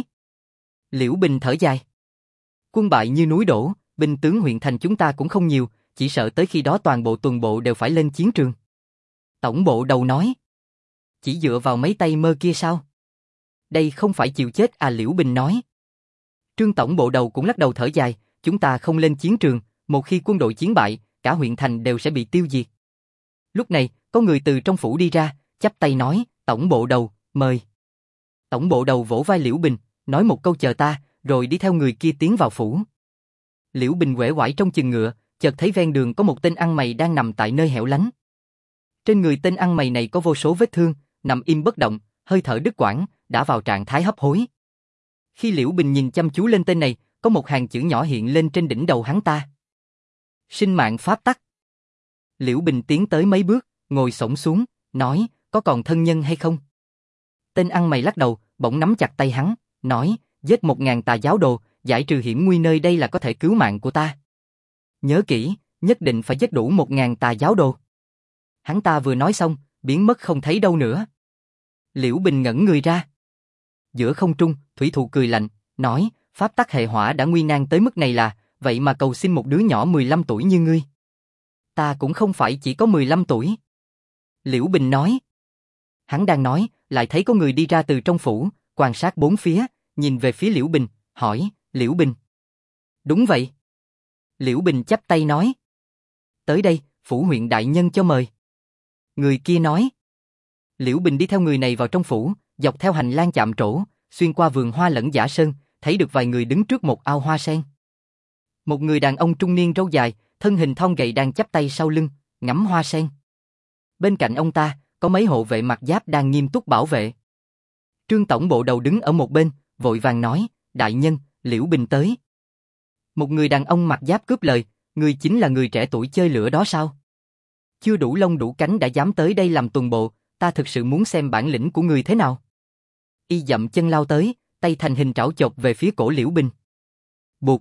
Liễu Bình thở dài. Quân bại như núi đổ, binh tướng huyện thành chúng ta cũng không nhiều, chỉ sợ tới khi đó toàn bộ tuần bộ đều phải lên chiến trường. Tổng bộ đầu nói. Chỉ dựa vào mấy tay mơ kia sao? Đây không phải chịu chết à, Liễu Bình nói. Trương tổng bộ đầu cũng lắc đầu thở dài, chúng ta không lên chiến trường, một khi quân đội chiến bại, cả huyện thành đều sẽ bị tiêu diệt. Lúc này, có người từ trong phủ đi ra, chắp tay nói, tổng bộ đầu, mời. Tổng bộ đầu vỗ vai Liễu Bình, nói một câu chờ ta, rồi đi theo người kia tiến vào phủ. Liễu Bình uể oải trong chừng ngựa, chợt thấy ven đường có một tên ăn mày đang nằm tại nơi hẻo lánh. Trên người tên ăn mày này có vô số vết thương, nằm im bất động, hơi thở đứt quãng, đã vào trạng thái hấp hối. Khi Liễu Bình nhìn chăm chú lên tên này, có một hàng chữ nhỏ hiện lên trên đỉnh đầu hắn ta. Sinh mạng pháp tắc. Liễu Bình tiến tới mấy bước, ngồi xổm xuống, nói, có còn thân nhân hay không? Tên ăn mày lắc đầu, bỗng nắm chặt tay hắn, nói, giết 1000 tà giáo đồ, giải trừ hiểm nguy nơi đây là có thể cứu mạng của ta. Nhớ kỹ, nhất định phải giết đủ 1000 tà giáo đồ. Hắn ta vừa nói xong, biến mất không thấy đâu nữa. Liễu Bình ngẩn người ra. Giữa không trung, thủy thủ cười lạnh, nói, pháp tắc hệ hỏa đã nguy nan tới mức này là, vậy mà cầu xin một đứa nhỏ 15 tuổi như ngươi. Ta cũng không phải chỉ có 15 tuổi. Liễu Bình nói. Hắn đang nói, lại thấy có người đi ra từ trong phủ, quan sát bốn phía, nhìn về phía Liễu Bình, hỏi, Liễu Bình. Đúng vậy. Liễu Bình chắp tay nói. Tới đây, phủ huyện đại nhân cho mời. Người kia nói. Liễu Bình đi theo người này vào trong phủ, dọc theo hành lang chạm trổ, xuyên qua vườn hoa lẫn dã sơn, thấy được vài người đứng trước một ao hoa sen. Một người đàn ông trung niên râu dài, thân hình thon gầy đang chắp tay sau lưng, ngắm hoa sen. Bên cạnh ông ta, có mấy hộ vệ mặc giáp đang nghiêm túc bảo vệ. Trương tổng bộ đầu đứng ở một bên, vội vàng nói, đại nhân, Liễu Bình tới. Một người đàn ông mặc giáp cướp lời, người chính là người trẻ tuổi chơi lửa đó sao? Chưa đủ lông đủ cánh đã dám tới đây làm tuần bộ, ta thực sự muốn xem bản lĩnh của người thế nào. Y dậm chân lao tới, tay thành hình trảo chộp về phía cổ Liễu Bình. Buộc.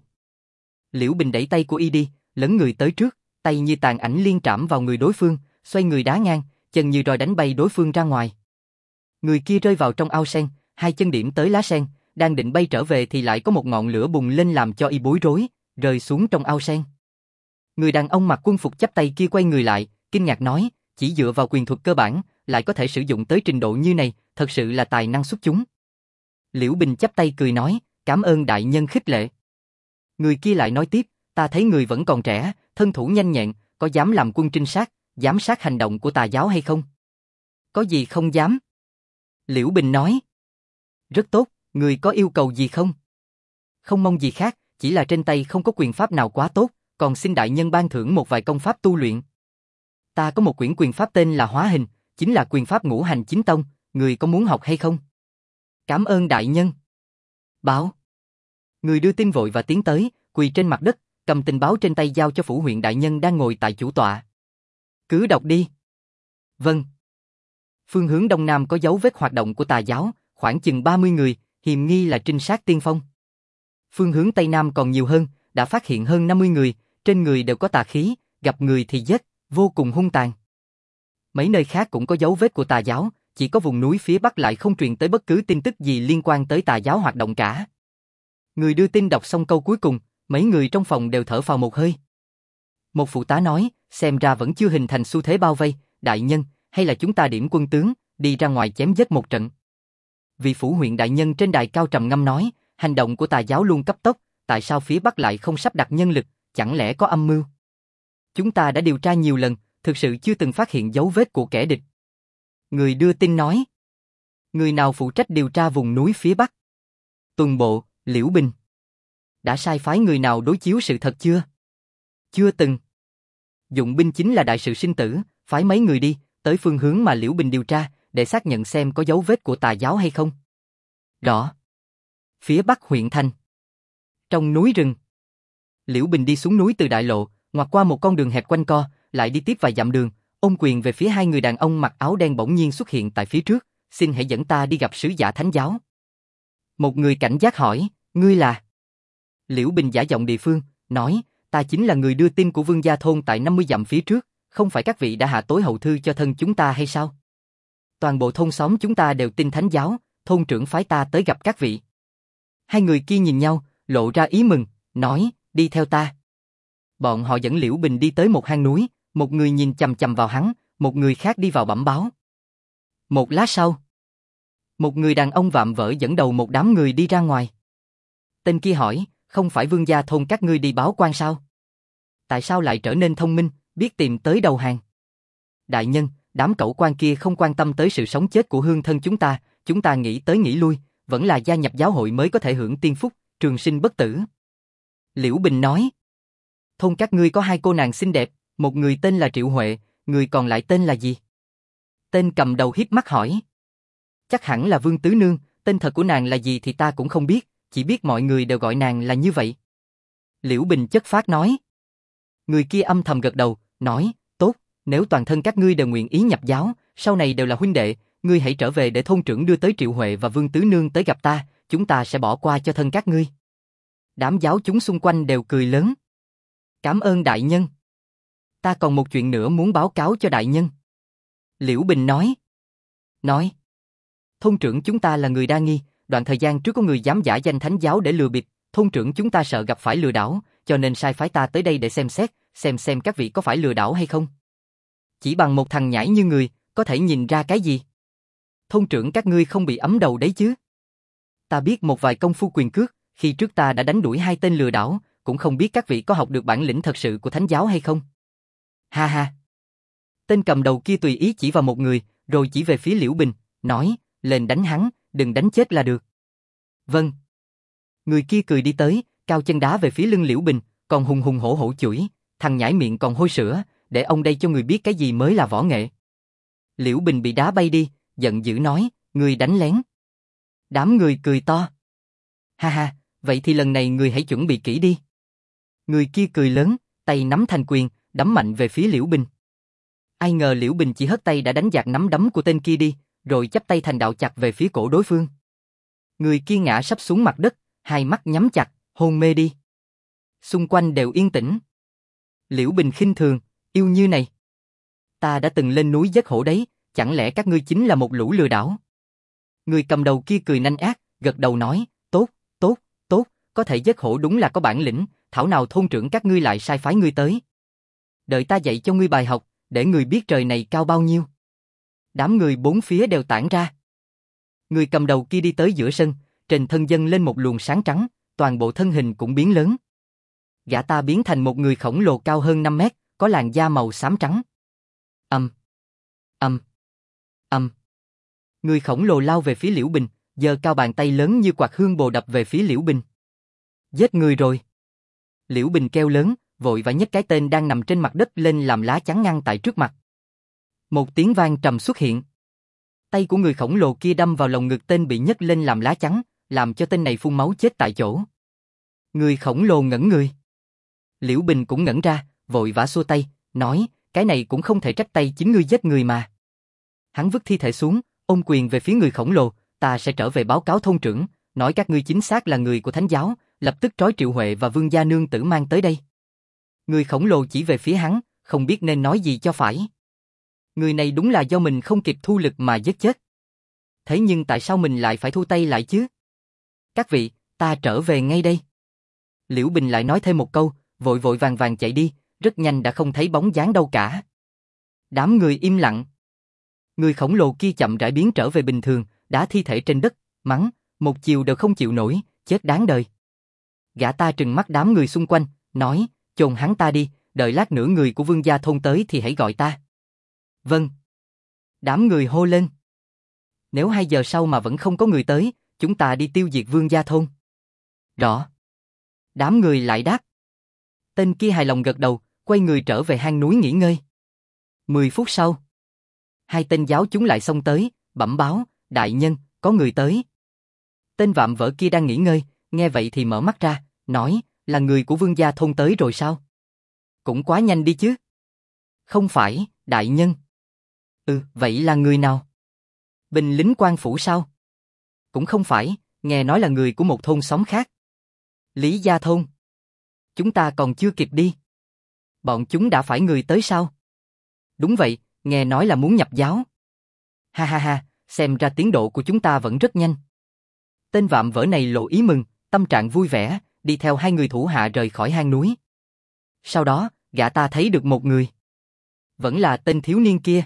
Liễu Bình đẩy tay của Y đi, lấn người tới trước, tay như tàn ảnh liên trảm vào người đối phương, xoay người đá ngang, chân như roi đánh bay đối phương ra ngoài. Người kia rơi vào trong ao sen, hai chân điểm tới lá sen, đang định bay trở về thì lại có một ngọn lửa bùng lên làm cho Y bối rối, rơi xuống trong ao sen. Người đàn ông mặc quân phục chắp tay kia quay người lại, kinh ngạc nói, chỉ dựa vào quyền thuật cơ bản, lại có thể sử dụng tới trình độ như này, thật sự là tài năng xuất chúng. Liễu Bình chắp tay cười nói, cảm ơn đại nhân khích lệ. Người kia lại nói tiếp, ta thấy người vẫn còn trẻ, thân thủ nhanh nhẹn, có dám làm quân trinh sát, giám sát hành động của tà giáo hay không? Có gì không dám? Liễu Bình nói. Rất tốt, người có yêu cầu gì không? Không mong gì khác, chỉ là trên tay không có quyền pháp nào quá tốt, còn xin đại nhân ban thưởng một vài công pháp tu luyện. Ta có một quyển quyền pháp tên là Hóa Hình, chính là quyền pháp ngũ hành chính tông, người có muốn học hay không? Cảm ơn đại nhân. Báo. Người đưa tin vội và tiến tới, quỳ trên mặt đất, cầm tình báo trên tay giao cho phủ huyện đại nhân đang ngồi tại chủ tọa. Cứ đọc đi. Vâng. Phương hướng đông nam có dấu vết hoạt động của tà giáo, khoảng chừng 30 người, hiềm nghi là trinh sát tiên phong. Phương hướng tây nam còn nhiều hơn, đã phát hiện hơn 50 người, trên người đều có tà khí, gặp người thì giết, vô cùng hung tàn. Mấy nơi khác cũng có dấu vết của tà giáo, chỉ có vùng núi phía bắc lại không truyền tới bất cứ tin tức gì liên quan tới tà giáo hoạt động cả. Người đưa tin đọc xong câu cuối cùng, mấy người trong phòng đều thở phào một hơi. Một phụ tá nói, xem ra vẫn chưa hình thành xu thế bao vây, đại nhân, hay là chúng ta điểm quân tướng, đi ra ngoài chém giết một trận. Vị phủ huyện đại nhân trên đài cao trầm ngâm nói, hành động của tà giáo luôn cấp tốc, tại sao phía bắc lại không sắp đặt nhân lực, chẳng lẽ có âm mưu? Chúng ta đã điều tra nhiều lần, thực sự chưa từng phát hiện dấu vết của kẻ địch. Người đưa tin nói. Người nào phụ trách điều tra vùng núi phía bắc? Tuần bộ, Liễu Bình. Đã sai phái người nào đối chiếu sự thật chưa? Chưa từng. Dụng binh chính là đại sự sinh tử, phái mấy người đi, tới phương hướng mà Liễu Bình điều tra, để xác nhận xem có dấu vết của tà giáo hay không. Rõ. Phía bắc huyện thành. Trong núi rừng. Liễu Bình đi xuống núi từ đại lộ, ngoặt qua một con đường hẹp quanh co, lại đi tiếp vài dặm đường, ôm quyền về phía hai người đàn ông mặc áo đen bỗng nhiên xuất hiện tại phía trước, xin hãy dẫn ta đi gặp sứ giả thánh giáo. Một người cảnh giác hỏi, ngươi là? Liễu Bình giả giọng địa phương, nói, ta chính là người đưa tin của Vương gia thôn tại 50 dặm phía trước, không phải các vị đã hạ tối hậu thư cho thân chúng ta hay sao? Toàn bộ thôn xóm chúng ta đều tin thánh giáo, thôn trưởng phái ta tới gặp các vị. Hai người kia nhìn nhau, lộ ra ý mừng, nói, đi theo ta. Bọn họ dẫn Liễu Bình đi tới một hang núi, một người nhìn chằm chằm vào hắn, một người khác đi vào bẩm báo. Một lát sau, một người đàn ông vạm vỡ dẫn đầu một đám người đi ra ngoài. Tên kia hỏi, không phải Vương gia thôn các ngươi đi báo quan sao? Tại sao lại trở nên thông minh, biết tìm tới đầu hàng? Đại nhân, đám cẩu quan kia không quan tâm tới sự sống chết của hương thân chúng ta nghĩ tới nghĩ lui, vẫn là gia nhập giáo hội mới có thể hưởng tiên phúc, trường sinh bất tử. Liễu Bình nói, thôn các ngươi có hai cô nàng xinh đẹp, một người tên là Triệu Huệ, người còn lại tên là gì? Tên cầm đầu híp mắt hỏi. Chắc hẳn là Vương Tứ Nương, tên thật của nàng là gì thì ta cũng không biết, chỉ biết mọi người đều gọi nàng là như vậy. Liễu Bình chất phác nói. Người kia âm thầm gật đầu, nói, tốt, nếu toàn thân các ngươi đều nguyện ý nhập giáo, sau này đều là huynh đệ, ngươi hãy trở về để thôn trưởng đưa tới Triệu Huệ và Vương Tứ Nương tới gặp ta, chúng ta sẽ bỏ qua cho thân các ngươi. Đám giáo chúng xung quanh đều cười lớn. Cảm ơn đại nhân. Ta còn một chuyện nữa muốn báo cáo cho đại nhân. Liễu Bình nói. Nói. Thôn trưởng chúng ta là người đa nghi, đoạn thời gian trước có người dám giả danh thánh giáo để lừa bịp, thôn trưởng chúng ta sợ gặp phải lừa đảo, cho nên sai phái ta tới đây để xem xét, xem các vị có phải lừa đảo hay không. Chỉ bằng một thằng nhãi như người, có thể nhìn ra cái gì? Thôn trưởng các ngươi không bị ấm đầu đấy chứ? Ta biết một vài công phu quyền cước, khi trước ta đã đánh đuổi hai tên lừa đảo, cũng không biết các vị có học được bản lĩnh thật sự của thánh giáo hay không. Ha ha. Tên cầm đầu kia tùy ý chỉ vào một người, rồi chỉ về phía Liễu Bình, nói, lên đánh hắn, đừng đánh chết là được. Vâng. Người kia cười đi tới, cao chân đá về phía lưng Liễu Bình, còn hùng hùng hổ hổ chửi, thằng nhãi miệng còn hôi sữa, để ông đây cho người biết cái gì mới là võ nghệ. Liễu Bình bị đá bay đi, giận dữ nói, người đánh lén. Đám người cười to. Ha ha, vậy thì lần này người hãy chuẩn bị kỹ đi. Người kia cười lớn, tay nắm thành quyền, đấm mạnh về phía Liễu Bình. Ai ngờ Liễu Bình chỉ hất tay đã đánh dạt nắm đấm của tên kia đi, rồi chắp tay thành đạo chặt về phía cổ đối phương. Người kia ngã sắp xuống mặt đất, hai mắt nhắm chặt, hôn mê đi. Xung quanh đều yên tĩnh. Liễu Bình khinh thường, yêu như này. Ta đã từng lên núi giết hổ đấy, chẳng lẽ các ngươi chính là một lũ lừa đảo? Người cầm đầu kia cười nanh ác, gật đầu nói, tốt, tốt, tốt, có thể giết hổ đúng là có bản lĩnh, thảo nào thôn trưởng các ngươi lại sai phái ngươi tới. Đợi ta dạy cho ngươi bài học, để ngươi biết trời này cao bao nhiêu. Đám người bốn phía đều tản ra. Người cầm đầu kia đi tới giữa sân, trên thân dâng lên một luồng sáng trắng, toàn bộ thân hình cũng biến lớn. Gã ta biến thành một người khổng lồ cao hơn 5 mét, có làn da màu xám trắng. Ầm, ầm, ầm. Người khổng lồ lao về phía Liễu Bình, giơ cao bàn tay lớn như quạt hương bồ đập về phía Liễu Bình. Giết người rồi. Liễu Bình kêu lớn, vội và nhấc cái tên đang nằm trên mặt đất lên làm lá chắn ngăn tại trước mặt. Một tiếng vang trầm xuất hiện. Tay của người khổng lồ kia đâm vào lồng ngực tên bị nhấc lên làm lá chắn, làm cho tên này phun máu chết tại chỗ. Người khổng lồ ngẩn người. Liễu Bình cũng ngẩn ra, vội vã xua tay, nói, cái này cũng không thể trách tay chính ngươi giết người mà. Hắn vứt thi thể xuống, ôm quyền về phía người khổng lồ, ta sẽ trở về báo cáo thôn trưởng, nói các ngươi chính xác là người của thánh giáo, lập tức trói Triệu Huệ và Vương gia nương tử mang tới đây. Người khổng lồ chỉ về phía hắn, không biết nên nói gì cho phải. Người này đúng là do mình không kịp thu lực mà giết chết. Thế nhưng tại sao mình lại phải thu tay lại chứ? Các vị, ta trở về ngay đây. Liễu Bình lại nói thêm một câu, vội vội vàng vàng chạy đi, rất nhanh đã không thấy bóng dáng đâu cả. Đám người im lặng. Người khổng lồ kia chậm rãi biến trở về bình thường, đá thi thể trên đất, mắng, một chiều đều không chịu nổi, chết đáng đời. Gã ta trừng mắt đám người xung quanh, nói, chôn hắn ta đi, đợi lát nữa người của Vương gia thôn tới thì hãy gọi ta. Vâng. Đám người hô lên. Nếu 2 giờ sau mà vẫn không có người tới, chúng ta đi tiêu diệt Vương gia thôn. Rõ. Đám người lại đáp. Tên kia hài lòng gật đầu, quay người trở về hang núi nghỉ ngơi. 10 phút sau, 2 tên giáo chúng lại xông tới, bẩm báo, đại nhân, có người tới. Tên vạm vỡ kia đang nghỉ ngơi, nghe vậy thì mở mắt ra, nói, là người của Vương gia thôn tới rồi sao? Cũng quá nhanh đi chứ. Không phải, đại nhân. Vậy là người nào? Binh lính quan phủ sao? Cũng không phải, nghe nói là người của một thôn xóm khác. Lý Gia thôn. Chúng ta còn chưa kịp đi. Bọn chúng đã phải người tới sao? Đúng vậy, nghe nói là muốn nhập giáo. Ha ha ha, xem ra tiến độ của chúng ta vẫn rất nhanh. Tên vạm vỡ này lộ ý mừng, tâm trạng vui vẻ, đi theo 2 người thủ hạ rời khỏi hang núi. Sau đó, gã ta thấy được một người. Vẫn là tên thiếu niên kia.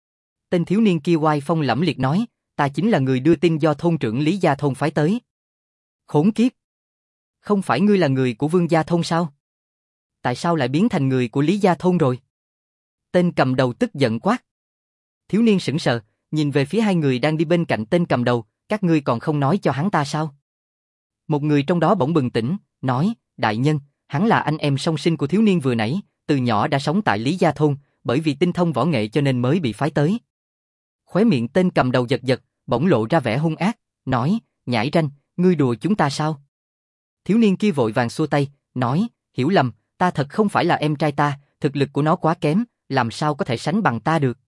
Tên thiếu niên kia oai phong lẫm liệt nói, ta chính là người đưa tin do thôn trưởng Lý Gia thôn phái tới. Khốn kiếp! Không phải ngươi là người của Vương gia thôn sao? Tại sao lại biến thành người của Lý Gia thôn rồi? Tên cầm đầu tức giận quát. Thiếu niên sững sờ, nhìn về phía 2 người đang đi bên cạnh tên cầm đầu, các ngươi còn không nói cho hắn ta sao? Một người trong đó bỗng bừng tỉnh, nói, đại nhân, hắn là anh em song sinh của thiếu niên vừa nãy, từ nhỏ đã sống tại Lý Gia thôn, bởi vì tinh thông võ nghệ cho nên mới bị phái tới. Khóe miệng tên cầm đầu giật giật, bỗng lộ ra vẻ hung ác, nói, nhãi ranh, ngươi đùa chúng ta sao? Thiếu niên kia vội vàng xua tay, nói, hiểu lầm, ta thật không phải là em trai ta, thực lực của nó quá kém, làm sao có thể sánh bằng ta được.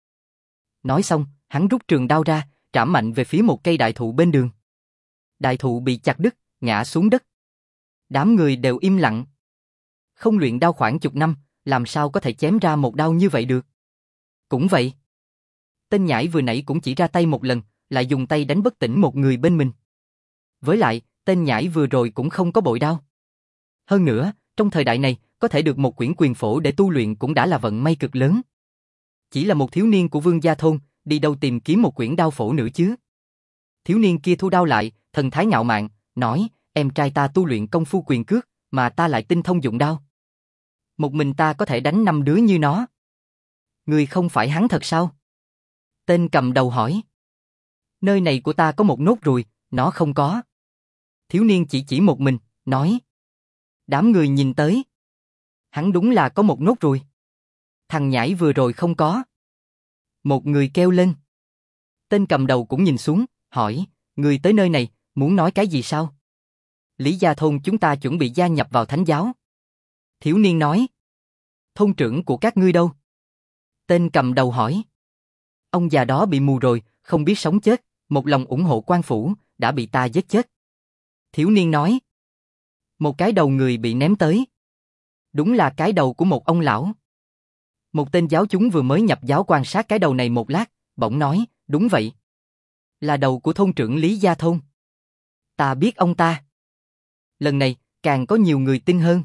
Nói xong, hắn rút trường đao ra, trảm mạnh về phía một cây đại thụ bên đường. Đại thụ bị chặt đứt, ngã xuống đất. Đám người đều im lặng. Không luyện đao khoảng chục năm, làm sao có thể chém ra một đao như vậy được. Cũng vậy. Tên nhãi vừa nãy cũng chỉ ra tay một lần, lại dùng tay đánh bất tỉnh một người bên mình. Với lại, tên nhãi vừa rồi cũng không có bội đao. Hơn nữa, trong thời đại này, có thể được một quyển quyền phổ để tu luyện cũng đã là vận may cực lớn. Chỉ là một thiếu niên của Vương gia thôn, đi đâu tìm kiếm một quyển đao phổ nữa chứ. Thiếu niên kia thu đao lại, thần thái ngạo mạn, nói, em trai ta tu luyện công phu quyền cước, mà ta lại tinh thông dụng đao. Một mình ta có thể đánh 5 đứa như nó. Người không phải hắn thật sao? Tên cầm đầu hỏi. Nơi này của ta có một nốt ruồi, nó không có. Thiếu niên chỉ một mình, nói. Đám người nhìn tới. Hắn đúng là có một nốt ruồi. Thằng nhãi vừa rồi không có. Một người kêu lên. Tên cầm đầu cũng nhìn xuống, hỏi, người tới nơi này, muốn nói cái gì sao? Lý Gia thôn chúng ta chuẩn bị gia nhập vào thánh giáo. Thiếu niên nói. Thôn trưởng của các ngươi đâu? Tên cầm đầu hỏi. Ông già đó bị mù rồi, không biết sống chết, một lòng ủng hộ quan phủ, đã bị ta giết chết. Thiếu niên nói. Một cái đầu người bị ném tới. Đúng là cái đầu của một ông lão. Một tên giáo chúng vừa mới nhập giáo quan sát cái đầu này một lát, bỗng nói, đúng vậy. Là đầu của thôn trưởng Lý Gia thôn. Ta biết ông ta. Lần này, càng có nhiều người tin hơn.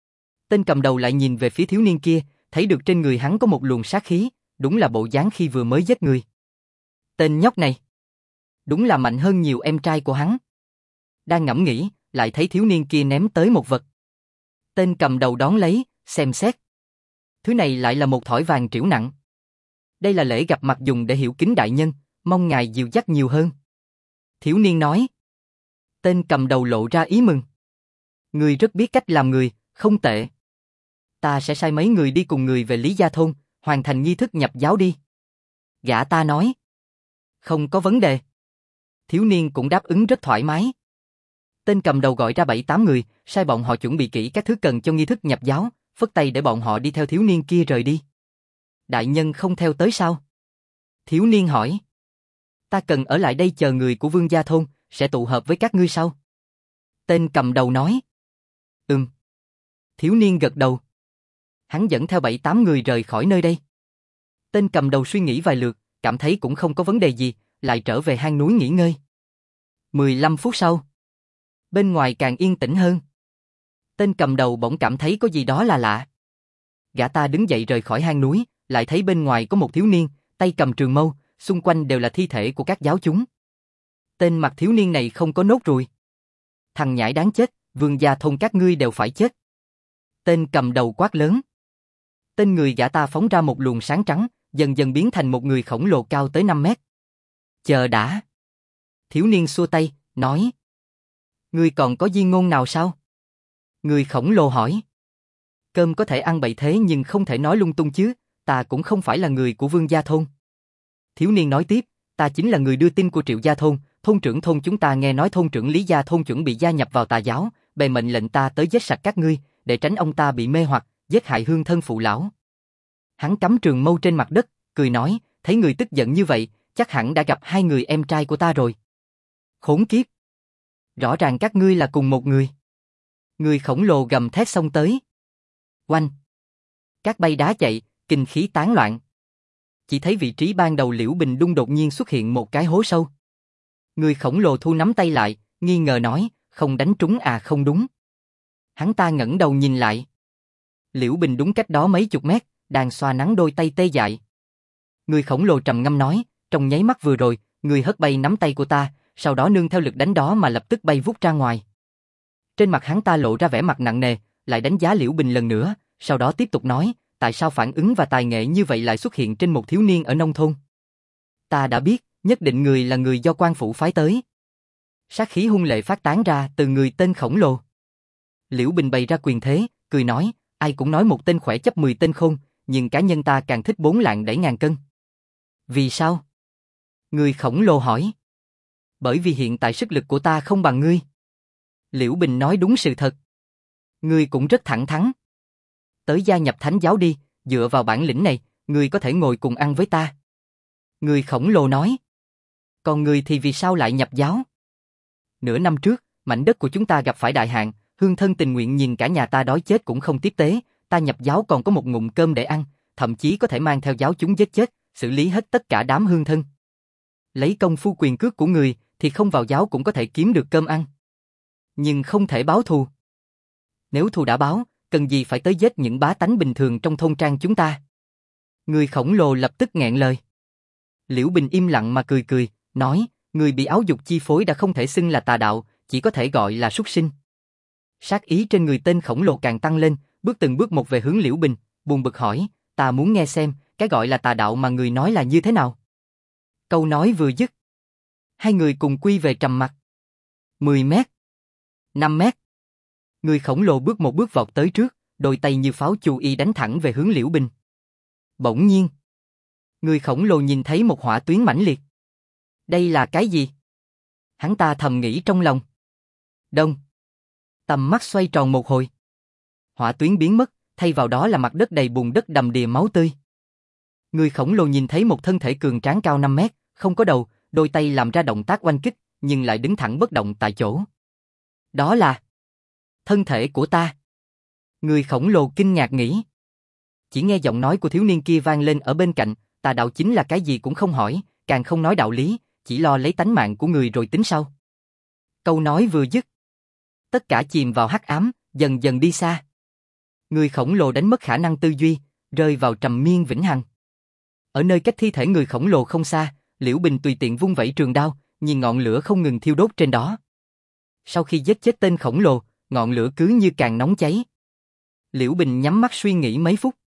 Tên cầm đầu lại nhìn về phía thiếu niên kia, thấy được trên người hắn có một luồng sát khí, đúng là bộ dáng khi vừa mới giết người. Tên nhóc này, đúng là mạnh hơn nhiều em trai của hắn. Đang ngẫm nghĩ, lại thấy thiếu niên kia ném tới một vật. Tên cầm đầu đón lấy, xem xét. Thứ này lại là một thỏi vàng trĩu nặng. Đây là lễ gặp mặt dùng để hiểu kính đại nhân, mong ngài dìu dắt nhiều hơn. Thiếu niên nói. Tên cầm đầu lộ ra ý mừng. Người rất biết cách làm người, không tệ. Ta sẽ sai mấy người đi cùng người về Lý Gia thôn, hoàn thành nghi thức nhập giáo đi. Gã ta nói. Không có vấn đề. Thiếu niên cũng đáp ứng rất thoải mái. Tên cầm đầu gọi ra 7-8 người, sai bọn họ chuẩn bị kỹ các thứ cần cho nghi thức nhập giáo, phất tay để bọn họ đi theo thiếu niên kia rời đi. Đại nhân không theo tới sao? Thiếu niên hỏi. Ta cần ở lại đây chờ người của Vương gia thôn, sẽ tụ hợp với các ngươi sau. Tên cầm đầu nói. Thiếu niên gật đầu. Hắn dẫn theo 7-8 người rời khỏi nơi đây. Tên cầm đầu suy nghĩ vài lượt, cảm thấy cũng không có vấn đề gì, lại trở về hang núi nghỉ ngơi. 15 phút sau, bên ngoài càng yên tĩnh hơn. Tên cầm đầu bỗng cảm thấy có gì đó là lạ. Gã ta đứng dậy rời khỏi hang núi, lại thấy bên ngoài có một thiếu niên, tay cầm trường mâu, xung quanh đều là thi thể của các giáo chúng. Tên mặt thiếu niên này không có nốt ruồi. Thằng nhãi đáng chết, Vương gia thôn các ngươi đều phải chết. Tên cầm đầu quát lớn. Tên người gã ta phóng ra một luồng sáng trắng, dần dần biến thành một người khổng lồ cao tới 5 mét. Chờ đã. Thiếu niên xua tay, nói. Ngươi còn có di ngôn nào sao? Người khổng lồ hỏi. Cơm có thể ăn bậy thế nhưng không thể nói lung tung chứ, ta cũng không phải là người của Vương gia thôn. Thiếu niên nói tiếp, ta chính là người đưa tin của Triệu gia thôn, thôn trưởng thôn chúng ta nghe nói thôn trưởng Lý gia thôn chuẩn bị gia nhập vào tà giáo, bèn mệnh lệnh ta tới giết sạch các ngươi, để tránh ông ta bị mê hoặc, giết hại hương thân phụ lão. Hắn cắm trường mâu trên mặt đất, cười nói, thấy người tức giận như vậy, chắc hẳn đã gặp hai người em trai của ta rồi. Khốn kiếp! Rõ ràng các ngươi là cùng một người. Người khổng lồ gầm thét xông tới. Oanh! Các bay đá chạy, kinh khí tán loạn. Chỉ thấy vị trí ban đầu Liễu Bình Đung đột nhiên xuất hiện một cái hố sâu. Người khổng lồ thu nắm tay lại, nghi ngờ nói, không đánh trúng à không đúng. Hắn ta ngẩng đầu nhìn lại. Liễu Bình đúng cách đó mấy chục mét, đang xoa nắng đôi tay tê dại. Người khổng lồ trầm ngâm nói, trong nháy mắt vừa rồi, người hất bay nắm tay của ta, sau đó nương theo lực đánh đó mà lập tức bay vút ra ngoài. Trên mặt hắn ta lộ ra vẻ mặt nặng nề, lại đánh giá Liễu Bình lần nữa, sau đó tiếp tục nói, tại sao phản ứng và tài nghệ như vậy lại xuất hiện trên một thiếu niên ở nông thôn? Ta đã biết, nhất định người là người do quan phủ phái tới. Sát khí hung lệ phát tán ra từ người tên khổng lồ. Liễu Bình bày ra quyền thế, cười nói, ai cũng nói một tên khỏe chấp 10 tên khôn, nhưng cá nhân ta càng thích 4 lạng đẩy ngàn cân. Vì sao? Người khổng lồ hỏi. Bởi vì hiện tại sức lực của ta không bằng ngươi. Liễu Bình nói đúng sự thật. Ngươi cũng rất thẳng thắn. Tới gia nhập thánh giáo đi, dựa vào bản lĩnh này, ngươi có thể ngồi cùng ăn với ta. Người khổng lồ nói. Còn ngươi thì vì sao lại nhập giáo? Nửa năm trước, mảnh đất của chúng ta gặp phải đại hạn, hương thân tình nguyện nhìn cả nhà ta đói chết cũng không tiếp tế, ta nhập giáo còn có một ngụm cơm để ăn, thậm chí có thể mang theo giáo chúng giết chết, xử lý hết tất cả đám hương thân. Lấy công phu quyền cước của người thì không vào giáo cũng có thể kiếm được cơm ăn. Nhưng không thể báo thù. Nếu thù đã báo, cần gì phải tới giết những bá tánh bình thường trong thôn trang chúng ta? Người khổng lồ lập tức nghẹn lời. Liễu Bình im lặng mà cười cười, nói, người bị áo dục chi phối đã không thể xưng là tà đạo, chỉ có thể gọi là súc sinh. Sát ý trên người tên khổng lồ càng tăng lên, bước từng bước một về hướng Liễu Bình, buồn bực hỏi, ta muốn nghe xem, cái gọi là tà đạo mà người nói là như thế nào? Câu nói vừa dứt, hai người cùng quy về trầm mặc. 10 mét, 5 mét. Người khổng lồ bước một bước vọt tới trước, đôi tay như pháo chu y đánh thẳng về hướng Liễu Bình. Bỗng nhiên, người khổng lồ nhìn thấy một hỏa tuyến mãnh liệt. Đây là cái gì? Hắn ta thầm nghĩ trong lòng. Đông. Tầm mắt xoay tròn một hồi. Hỏa tuyến biến mất, thay vào đó là mặt đất đầy bùn đất đầm đìa máu tươi. Người khổng lồ nhìn thấy một thân thể cường tráng cao 5 mét, không có đầu, đôi tay làm ra động tác oanh kích, nhưng lại đứng thẳng bất động tại chỗ. Đó là thân thể của ta. Người khổng lồ kinh ngạc nghĩ. Chỉ nghe giọng nói của thiếu niên kia vang lên ở bên cạnh, tà đạo chính là cái gì cũng không hỏi, càng không nói đạo lý, chỉ lo lấy tánh mạng của người rồi tính sau. Câu nói vừa dứt, tất cả chìm vào hắc ám, dần dần đi xa. Người khổng lồ đánh mất khả năng tư duy, rơi vào trầm miên vĩnh hằng. Ở nơi cách thi thể người khổng lồ không xa, Liễu Bình tùy tiện vung vẩy trường đao, nhìn ngọn lửa không ngừng thiêu đốt trên đó. Sau khi giết chết tên khổng lồ, ngọn lửa cứ như càng nóng cháy. Liễu Bình nhắm mắt suy nghĩ mấy phút.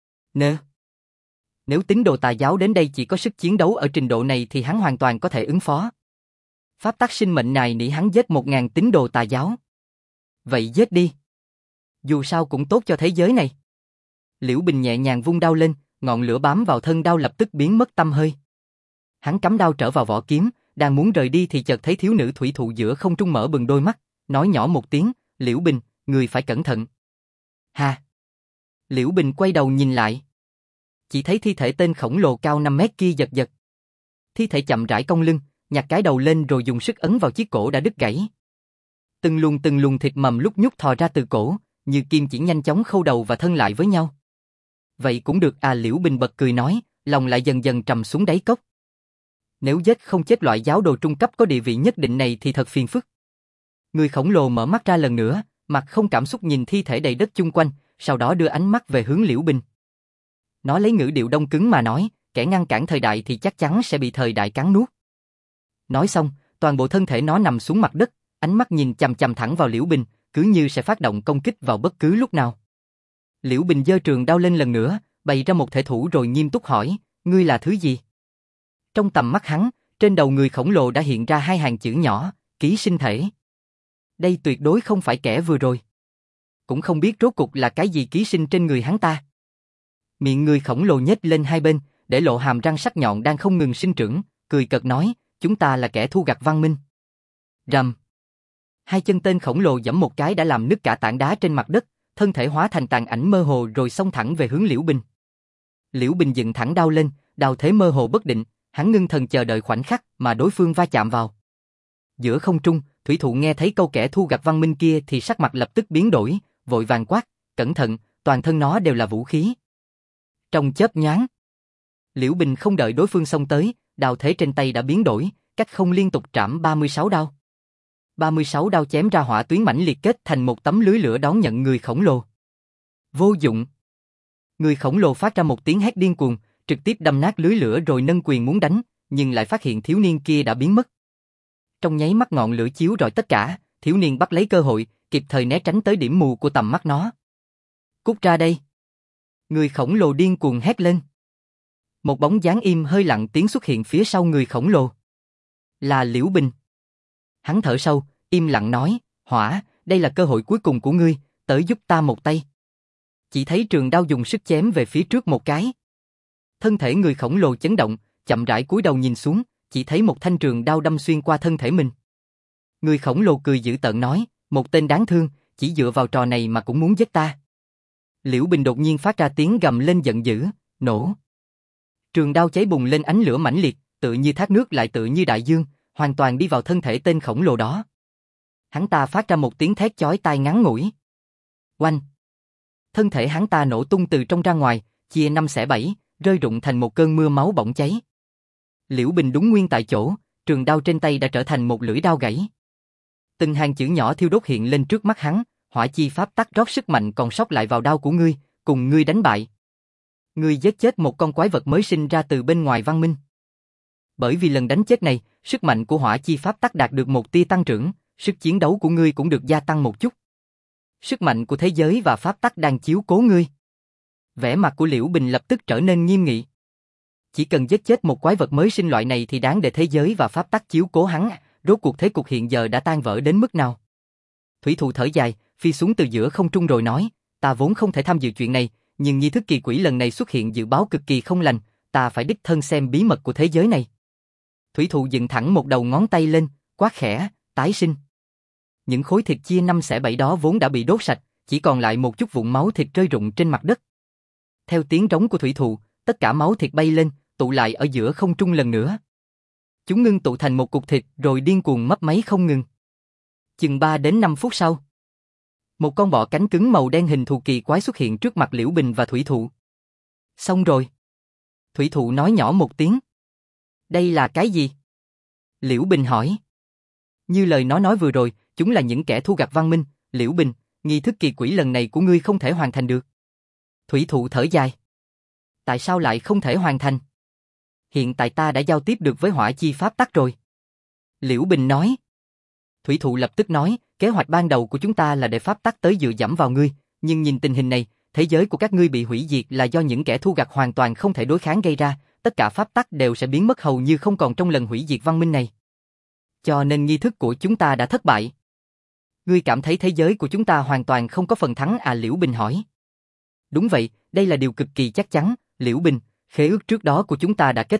Nếu tín đồ tà giáo đến đây chỉ có sức chiến đấu ở trình độ này thì hắn hoàn toàn có thể ứng phó. Pháp tắc sinh mệnh này nỉ hắn giết 1000 tín đồ tà giáo. Vậy giết đi. Dù sao cũng tốt cho thế giới này. Liễu Bình nhẹ nhàng vung đao lên, ngọn lửa bám vào thân đao lập tức biến mất tăm hơi. Hắn cắm đao trở vào vỏ kiếm, đang muốn rời đi thì chợt thấy thiếu nữ thủy thụ giữa không trung mở bừng đôi mắt, nói nhỏ một tiếng, Liễu Bình, người phải cẩn thận. Ha! Liễu Bình quay đầu nhìn lại. Chỉ thấy thi thể tên khổng lồ cao 5 mét kia giật giật. Thi thể chậm rãi cong lưng, nhặt cái đầu lên rồi dùng sức ấn vào chiếc cổ đã đứt gãy. Từng luồng thịt mầm lúc nhúc thò ra từ cổ, như kim chỉ nhanh chóng khâu đầu và thân lại với nhau. Vậy cũng được à, Liễu Bình bật cười nói, lòng lại dần dần trầm xuống đáy cốc. Nếu giết không chết loại giáo đồ trung cấp có địa vị nhất định này thì thật phiền phức. Người khổng lồ mở mắt ra lần nữa, mặt không cảm xúc nhìn thi thể đầy đất chung quanh, sau đó đưa ánh mắt về hướng Liễu Bình. Nó lấy ngữ điệu đông cứng mà nói, kẻ ngăn cản thời đại thì chắc chắn sẽ bị thời đại cắn nuốt. Nói xong, toàn bộ thân thể nó nằm xuống mặt đất, ánh mắt nhìn chằm chằm thẳng vào Liễu Bình, cứ như sẽ phát động công kích vào bất cứ lúc nào. Liễu Bình giơ trường đao lên lần nữa, bày ra một thể thủ rồi nghiêm túc hỏi, ngươi là thứ gì? Trong tầm mắt hắn, trên đầu người khổng lồ đã hiện ra hai hàng chữ nhỏ, ký sinh thể. Đây tuyệt đối không phải kẻ vừa rồi. Cũng không biết rốt cục là cái gì ký sinh trên người hắn ta. Miệng người khổng lồ nhếch lên hai bên, để lộ hàm răng sắc nhọn đang không ngừng sinh trưởng, cười cợt nói, chúng ta là kẻ thu gặt văn minh. Rầm. Hai chân tên khổng lồ giẫm một cái đã làm nứt cả tảng đá trên mặt đất, thân thể hóa thành tàn ảnh mơ hồ rồi xông thẳng về hướng Liễu Bình. Liễu Bình dựng thẳng đao lên, đao thế mơ hồ bất định, hắn ngưng thần chờ đợi khoảnh khắc mà đối phương va chạm vào. Giữa không trung, thủy thụ nghe thấy câu kẻ thu gặt văn minh kia thì sắc mặt lập tức biến đổi, vội vàng quát, cẩn thận, toàn thân nó đều là vũ khí. Trong chớp nhoáng, Liễu Bình không đợi đối phương xông tới, đao thế trên tay đã biến đổi, cách không liên tục trảm 36 đao. 36 đao chém ra hỏa tuyến mãnh liệt kết thành một tấm lưới lửa đón nhận người khổng lồ. Vô dụng. Người khổng lồ phát ra một tiếng hét điên cuồng, trực tiếp đâm nát lưới lửa rồi nâng quyền muốn đánh, nhưng lại phát hiện thiếu niên kia đã biến mất. Trong nháy mắt ngọn lửa chiếu rọi tất cả, thiếu niên bắt lấy cơ hội, kịp thời né tránh tới điểm mù của tầm mắt nó. Cút ra đây. Người khổng lồ điên cuồng hét lên. Một bóng dáng im hơi lặng tiếng xuất hiện phía sau người khổng lồ. Là Liễu Bình. Hắn thở sâu, im lặng nói, Hỏa, đây là cơ hội cuối cùng của ngươi, tới giúp ta một tay. Chỉ thấy trường đao dùng sức chém về phía trước một cái. Thân thể người khổng lồ chấn động, chậm rãi cúi đầu nhìn xuống, chỉ thấy một thanh trường đao đâm xuyên qua thân thể mình. Người khổng lồ cười dữ tợn nói, một tên đáng thương, chỉ dựa vào trò này mà cũng muốn giết ta. Liễu Bình đột nhiên phát ra tiếng gầm lên giận dữ, nổ. Trường đao cháy bùng lên ánh lửa mãnh liệt, tự như thác nước lại tự như đại dương, hoàn toàn đi vào thân thể tên khổng lồ đó. Hắn ta phát ra một tiếng thét chói tai ngắn ngủi. Oanh! Thân thể hắn ta nổ tung từ trong ra ngoài, chia 5 xẻ 7, rơi rụng thành một cơn mưa máu bỏng cháy. Liễu Bình đúng nguyên tại chỗ, trường đao trên tay đã trở thành một lưỡi đao gãy. Từng hàng chữ nhỏ thiêu đốt hiện lên trước mắt hắn, hỏa chi pháp tắc rót sức mạnh còn sót lại vào đao của ngươi, cùng ngươi đánh bại. Ngươi giết chết một con quái vật mới sinh ra từ bên ngoài văn minh. Bởi vì lần đánh chết này, sức mạnh của hỏa chi pháp tắc đạt được một tia tăng trưởng, sức chiến đấu của ngươi cũng được gia tăng một chút. Sức mạnh của thế giới và pháp tắc đang chiếu cố ngươi. Vẻ mặt của Liễu Bình lập tức trở nên nghiêm nghị. Chỉ cần giết chết một quái vật mới sinh loại này thì đáng để thế giới và pháp tắc chiếu cố hắn, rốt cuộc thế cục hiện giờ đã tan vỡ đến mức nào. Thủy thụ thở dài, phi xuống từ giữa không trung rồi nói, ta vốn không thể tham dự chuyện này, nhưng nghi thức kỳ quỷ lần này xuất hiện dự báo cực kỳ không lành, ta phải đích thân xem bí mật của thế giới này. Thủy thụ dựng thẳng một đầu ngón tay lên, quát khẽ, tái sinh. Những khối thịt chia 5 xẻ 7 đó vốn đã bị đốt sạch, chỉ còn lại một chút vụn máu thịt rơi rụng trên mặt đất. Theo tiếng rống của thủy thụ, tất cả máu thịt bay lên, tụ lại ở giữa không trung lần nữa. Chúng ngưng tụ thành một cục thịt rồi điên cuồng mấp máy không ngừng. Chừng 3 đến 5 phút sau, một con bọ cánh cứng màu đen hình thù kỳ quái xuất hiện trước mặt Liễu Bình và thủy thụ. Xong rồi. Thủy thụ nói nhỏ một tiếng. Đây là cái gì? Liễu Bình hỏi. Như lời nó nói vừa rồi, chúng là những kẻ thu gặt văn minh. Liễu Bình, nghi thức kỳ quỷ lần này của ngươi không thể hoàn thành được. Thủy thụ thở dài. Tại sao lại không thể hoàn thành? Hiện tại ta đã giao tiếp được với hỏa chi pháp tắc rồi. Liễu Bình nói. Thủy thụ lập tức nói, kế hoạch ban đầu của chúng ta là để pháp tắc tới dựa dẫm vào ngươi, nhưng nhìn tình hình này, thế giới của các ngươi bị hủy diệt là do những kẻ thu gặt hoàn toàn không thể đối kháng gây ra, tất cả pháp tắc đều sẽ biến mất hầu như không còn trong lần hủy diệt văn minh này. Cho nên nghi thức của chúng ta đã thất bại. Ngươi cảm thấy thế giới của chúng ta hoàn toàn không có phần thắng à? Liễu Bình hỏi. Đúng vậy, đây là điều cực kỳ chắc chắn, Liễu Bình, khế ước trước đó của chúng ta đã kết thúc,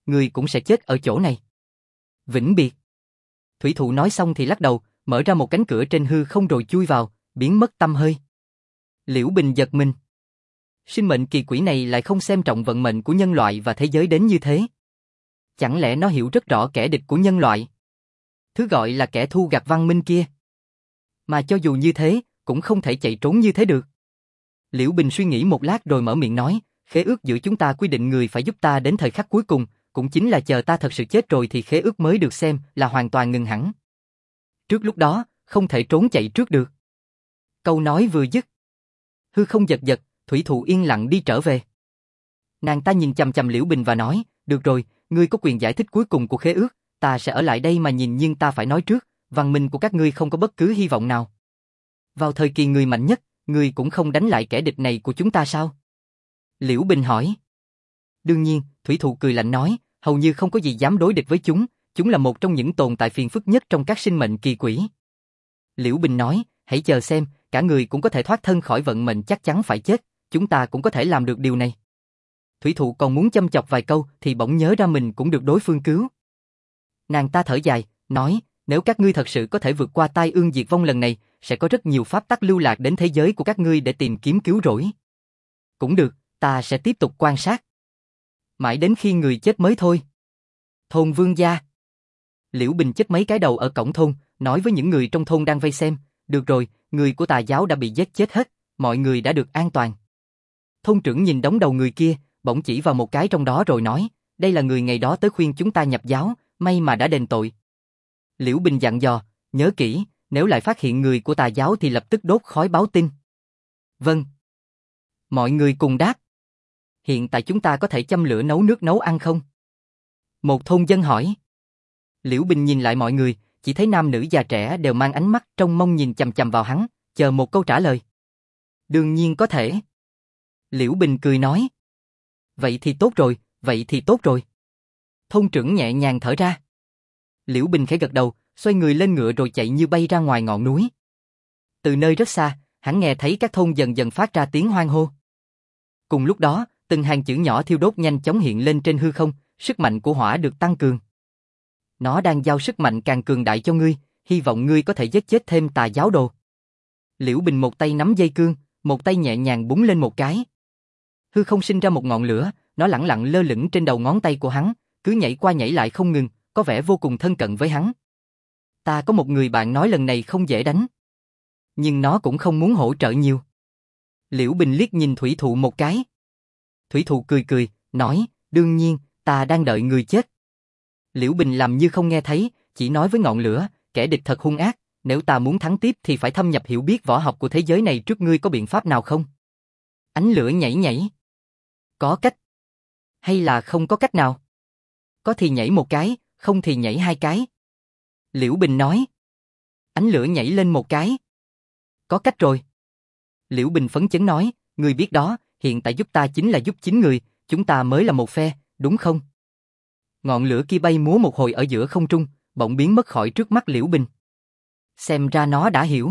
ngươi cũng sẽ chết ở chỗ này. Vĩnh biệt. Thủy thủ nói xong thì lắc đầu, mở ra một cánh cửa trên hư không rồi chui vào, biến mất tăm hơi. Liễu Bình giật mình. Sinh mệnh kỳ quỷ này lại không xem trọng vận mệnh của nhân loại và thế giới đến như thế. Chẳng lẽ nó hiểu rất rõ kẻ địch của nhân loại? Thứ gọi là kẻ thu gặt văn minh kia. Mà cho dù như thế, cũng không thể chạy trốn như thế được. Liễu Bình suy nghĩ một lát rồi mở miệng nói, khế ước giữa chúng ta quy định người phải giúp ta đến thời khắc cuối cùng, cũng chính là chờ ta thật sự chết rồi thì khế ước mới được xem là hoàn toàn ngừng hẳn. Trước lúc đó, không thể trốn chạy trước được. Câu nói vừa dứt. Hư không giật giật, thủy thủ yên lặng đi trở về. Nàng ta nhìn chằm chằm Liễu Bình và nói, được rồi, ngươi có quyền giải thích cuối cùng của khế ước, ta sẽ ở lại đây mà nhìn nhưng ta phải nói trước, văn minh của các ngươi không có bất cứ hy vọng nào. Vào thời kỳ người mạnh nhất, ngươi cũng không đánh lại kẻ địch này của chúng ta sao? Liễu Bình hỏi. Đương nhiên, thủy thủ cười lạnh nói, hầu như không có gì dám đối địch với chúng là một trong những tồn tại phiền phức nhất trong các sinh mệnh kỳ quỷ. Liễu Bình nói, hãy chờ xem, cả người cũng có thể thoát thân khỏi vận mệnh chắc chắn phải chết, chúng ta cũng có thể làm được điều này. Thủy thủ còn muốn châm chọc vài câu thì bỗng nhớ ra mình cũng được đối phương cứu. Nàng ta thở dài, nói, nếu các ngươi thật sự có thể vượt qua tai ương diệt vong lần này, sẽ có rất nhiều pháp tắc lưu lạc đến thế giới của các ngươi để tìm kiếm cứu rỗi. Cũng được, ta sẽ tiếp tục quan sát. Mãi đến khi người chết mới thôi. Thôn Vương gia. Liễu Bình chích mấy cái đầu ở cổng thôn, nói với những người trong thôn đang vây xem, được rồi, người của tà giáo đã bị giết chết hết, mọi người đã được an toàn. Thôn trưởng nhìn đống đầu người kia, bỗng chỉ vào một cái trong đó rồi nói, đây là người ngày đó tới khuyên chúng ta nhập giáo, may mà đã đền tội. Liễu Bình dặn dò, nhớ kỹ, nếu lại phát hiện người của tà giáo thì lập tức đốt khói báo tin. Vâng. Mọi người cùng đáp. Hiện tại chúng ta có thể châm lửa nấu nước nấu ăn không? Một thôn dân hỏi. Liễu Bình nhìn lại mọi người, chỉ thấy nam nữ già trẻ đều mang ánh mắt trông mong nhìn chằm chằm vào hắn, chờ một câu trả lời. Đương nhiên có thể. Liễu Bình cười nói. Vậy thì tốt rồi, vậy thì tốt rồi. Thôn trưởng nhẹ nhàng thở ra. Liễu Bình khẽ gật đầu, xoay người lên ngựa rồi chạy như bay ra ngoài ngọn núi. Từ nơi rất xa, hắn nghe thấy các thôn dần dần phát ra tiếng hoan hô. Cùng lúc đó, từng hàng chữ nhỏ thiêu đốt nhanh chóng hiện lên trên hư không, sức mạnh của hỏa được tăng cường. Nó đang giao sức mạnh càng cường đại cho ngươi, hy vọng ngươi có thể giết chết thêm tà giáo đồ. Liễu Bình một tay nắm dây cương, một tay nhẹ nhàng búng lên một cái. Hư không sinh ra một ngọn lửa, nó lẳng lặng lơ lửng trên đầu ngón tay của hắn, cứ nhảy qua nhảy lại không ngừng, có vẻ vô cùng thân cận với hắn. Ta có một người bạn nói lần này không dễ đánh. Nhưng nó cũng không muốn hỗ trợ nhiều. Liễu Bình liếc nhìn thủy thủ một cái. Thủy thủ cười cười, nói, đương nhiên, ta đang đợi người chết. Liễu Bình làm như không nghe thấy, chỉ nói với ngọn lửa, kẻ địch thật hung ác, nếu ta muốn thắng tiếp thì phải thâm nhập hiểu biết võ học của thế giới này trước, ngươi có biện pháp nào không? Ánh lửa nhảy nhảy. Có cách. Hay là không có cách nào? Có thì nhảy một cái, không thì nhảy hai cái. Liễu Bình nói. Ánh lửa nhảy lên một cái. Có cách rồi. Liễu Bình phấn chấn nói, ngươi biết đó, hiện tại giúp ta chính là giúp chính người, chúng ta mới là một phe, đúng không? Ngọn lửa kia bay múa một hồi ở giữa không trung, bỗng biến mất khỏi trước mắt Liễu Bình. Xem ra nó đã hiểu.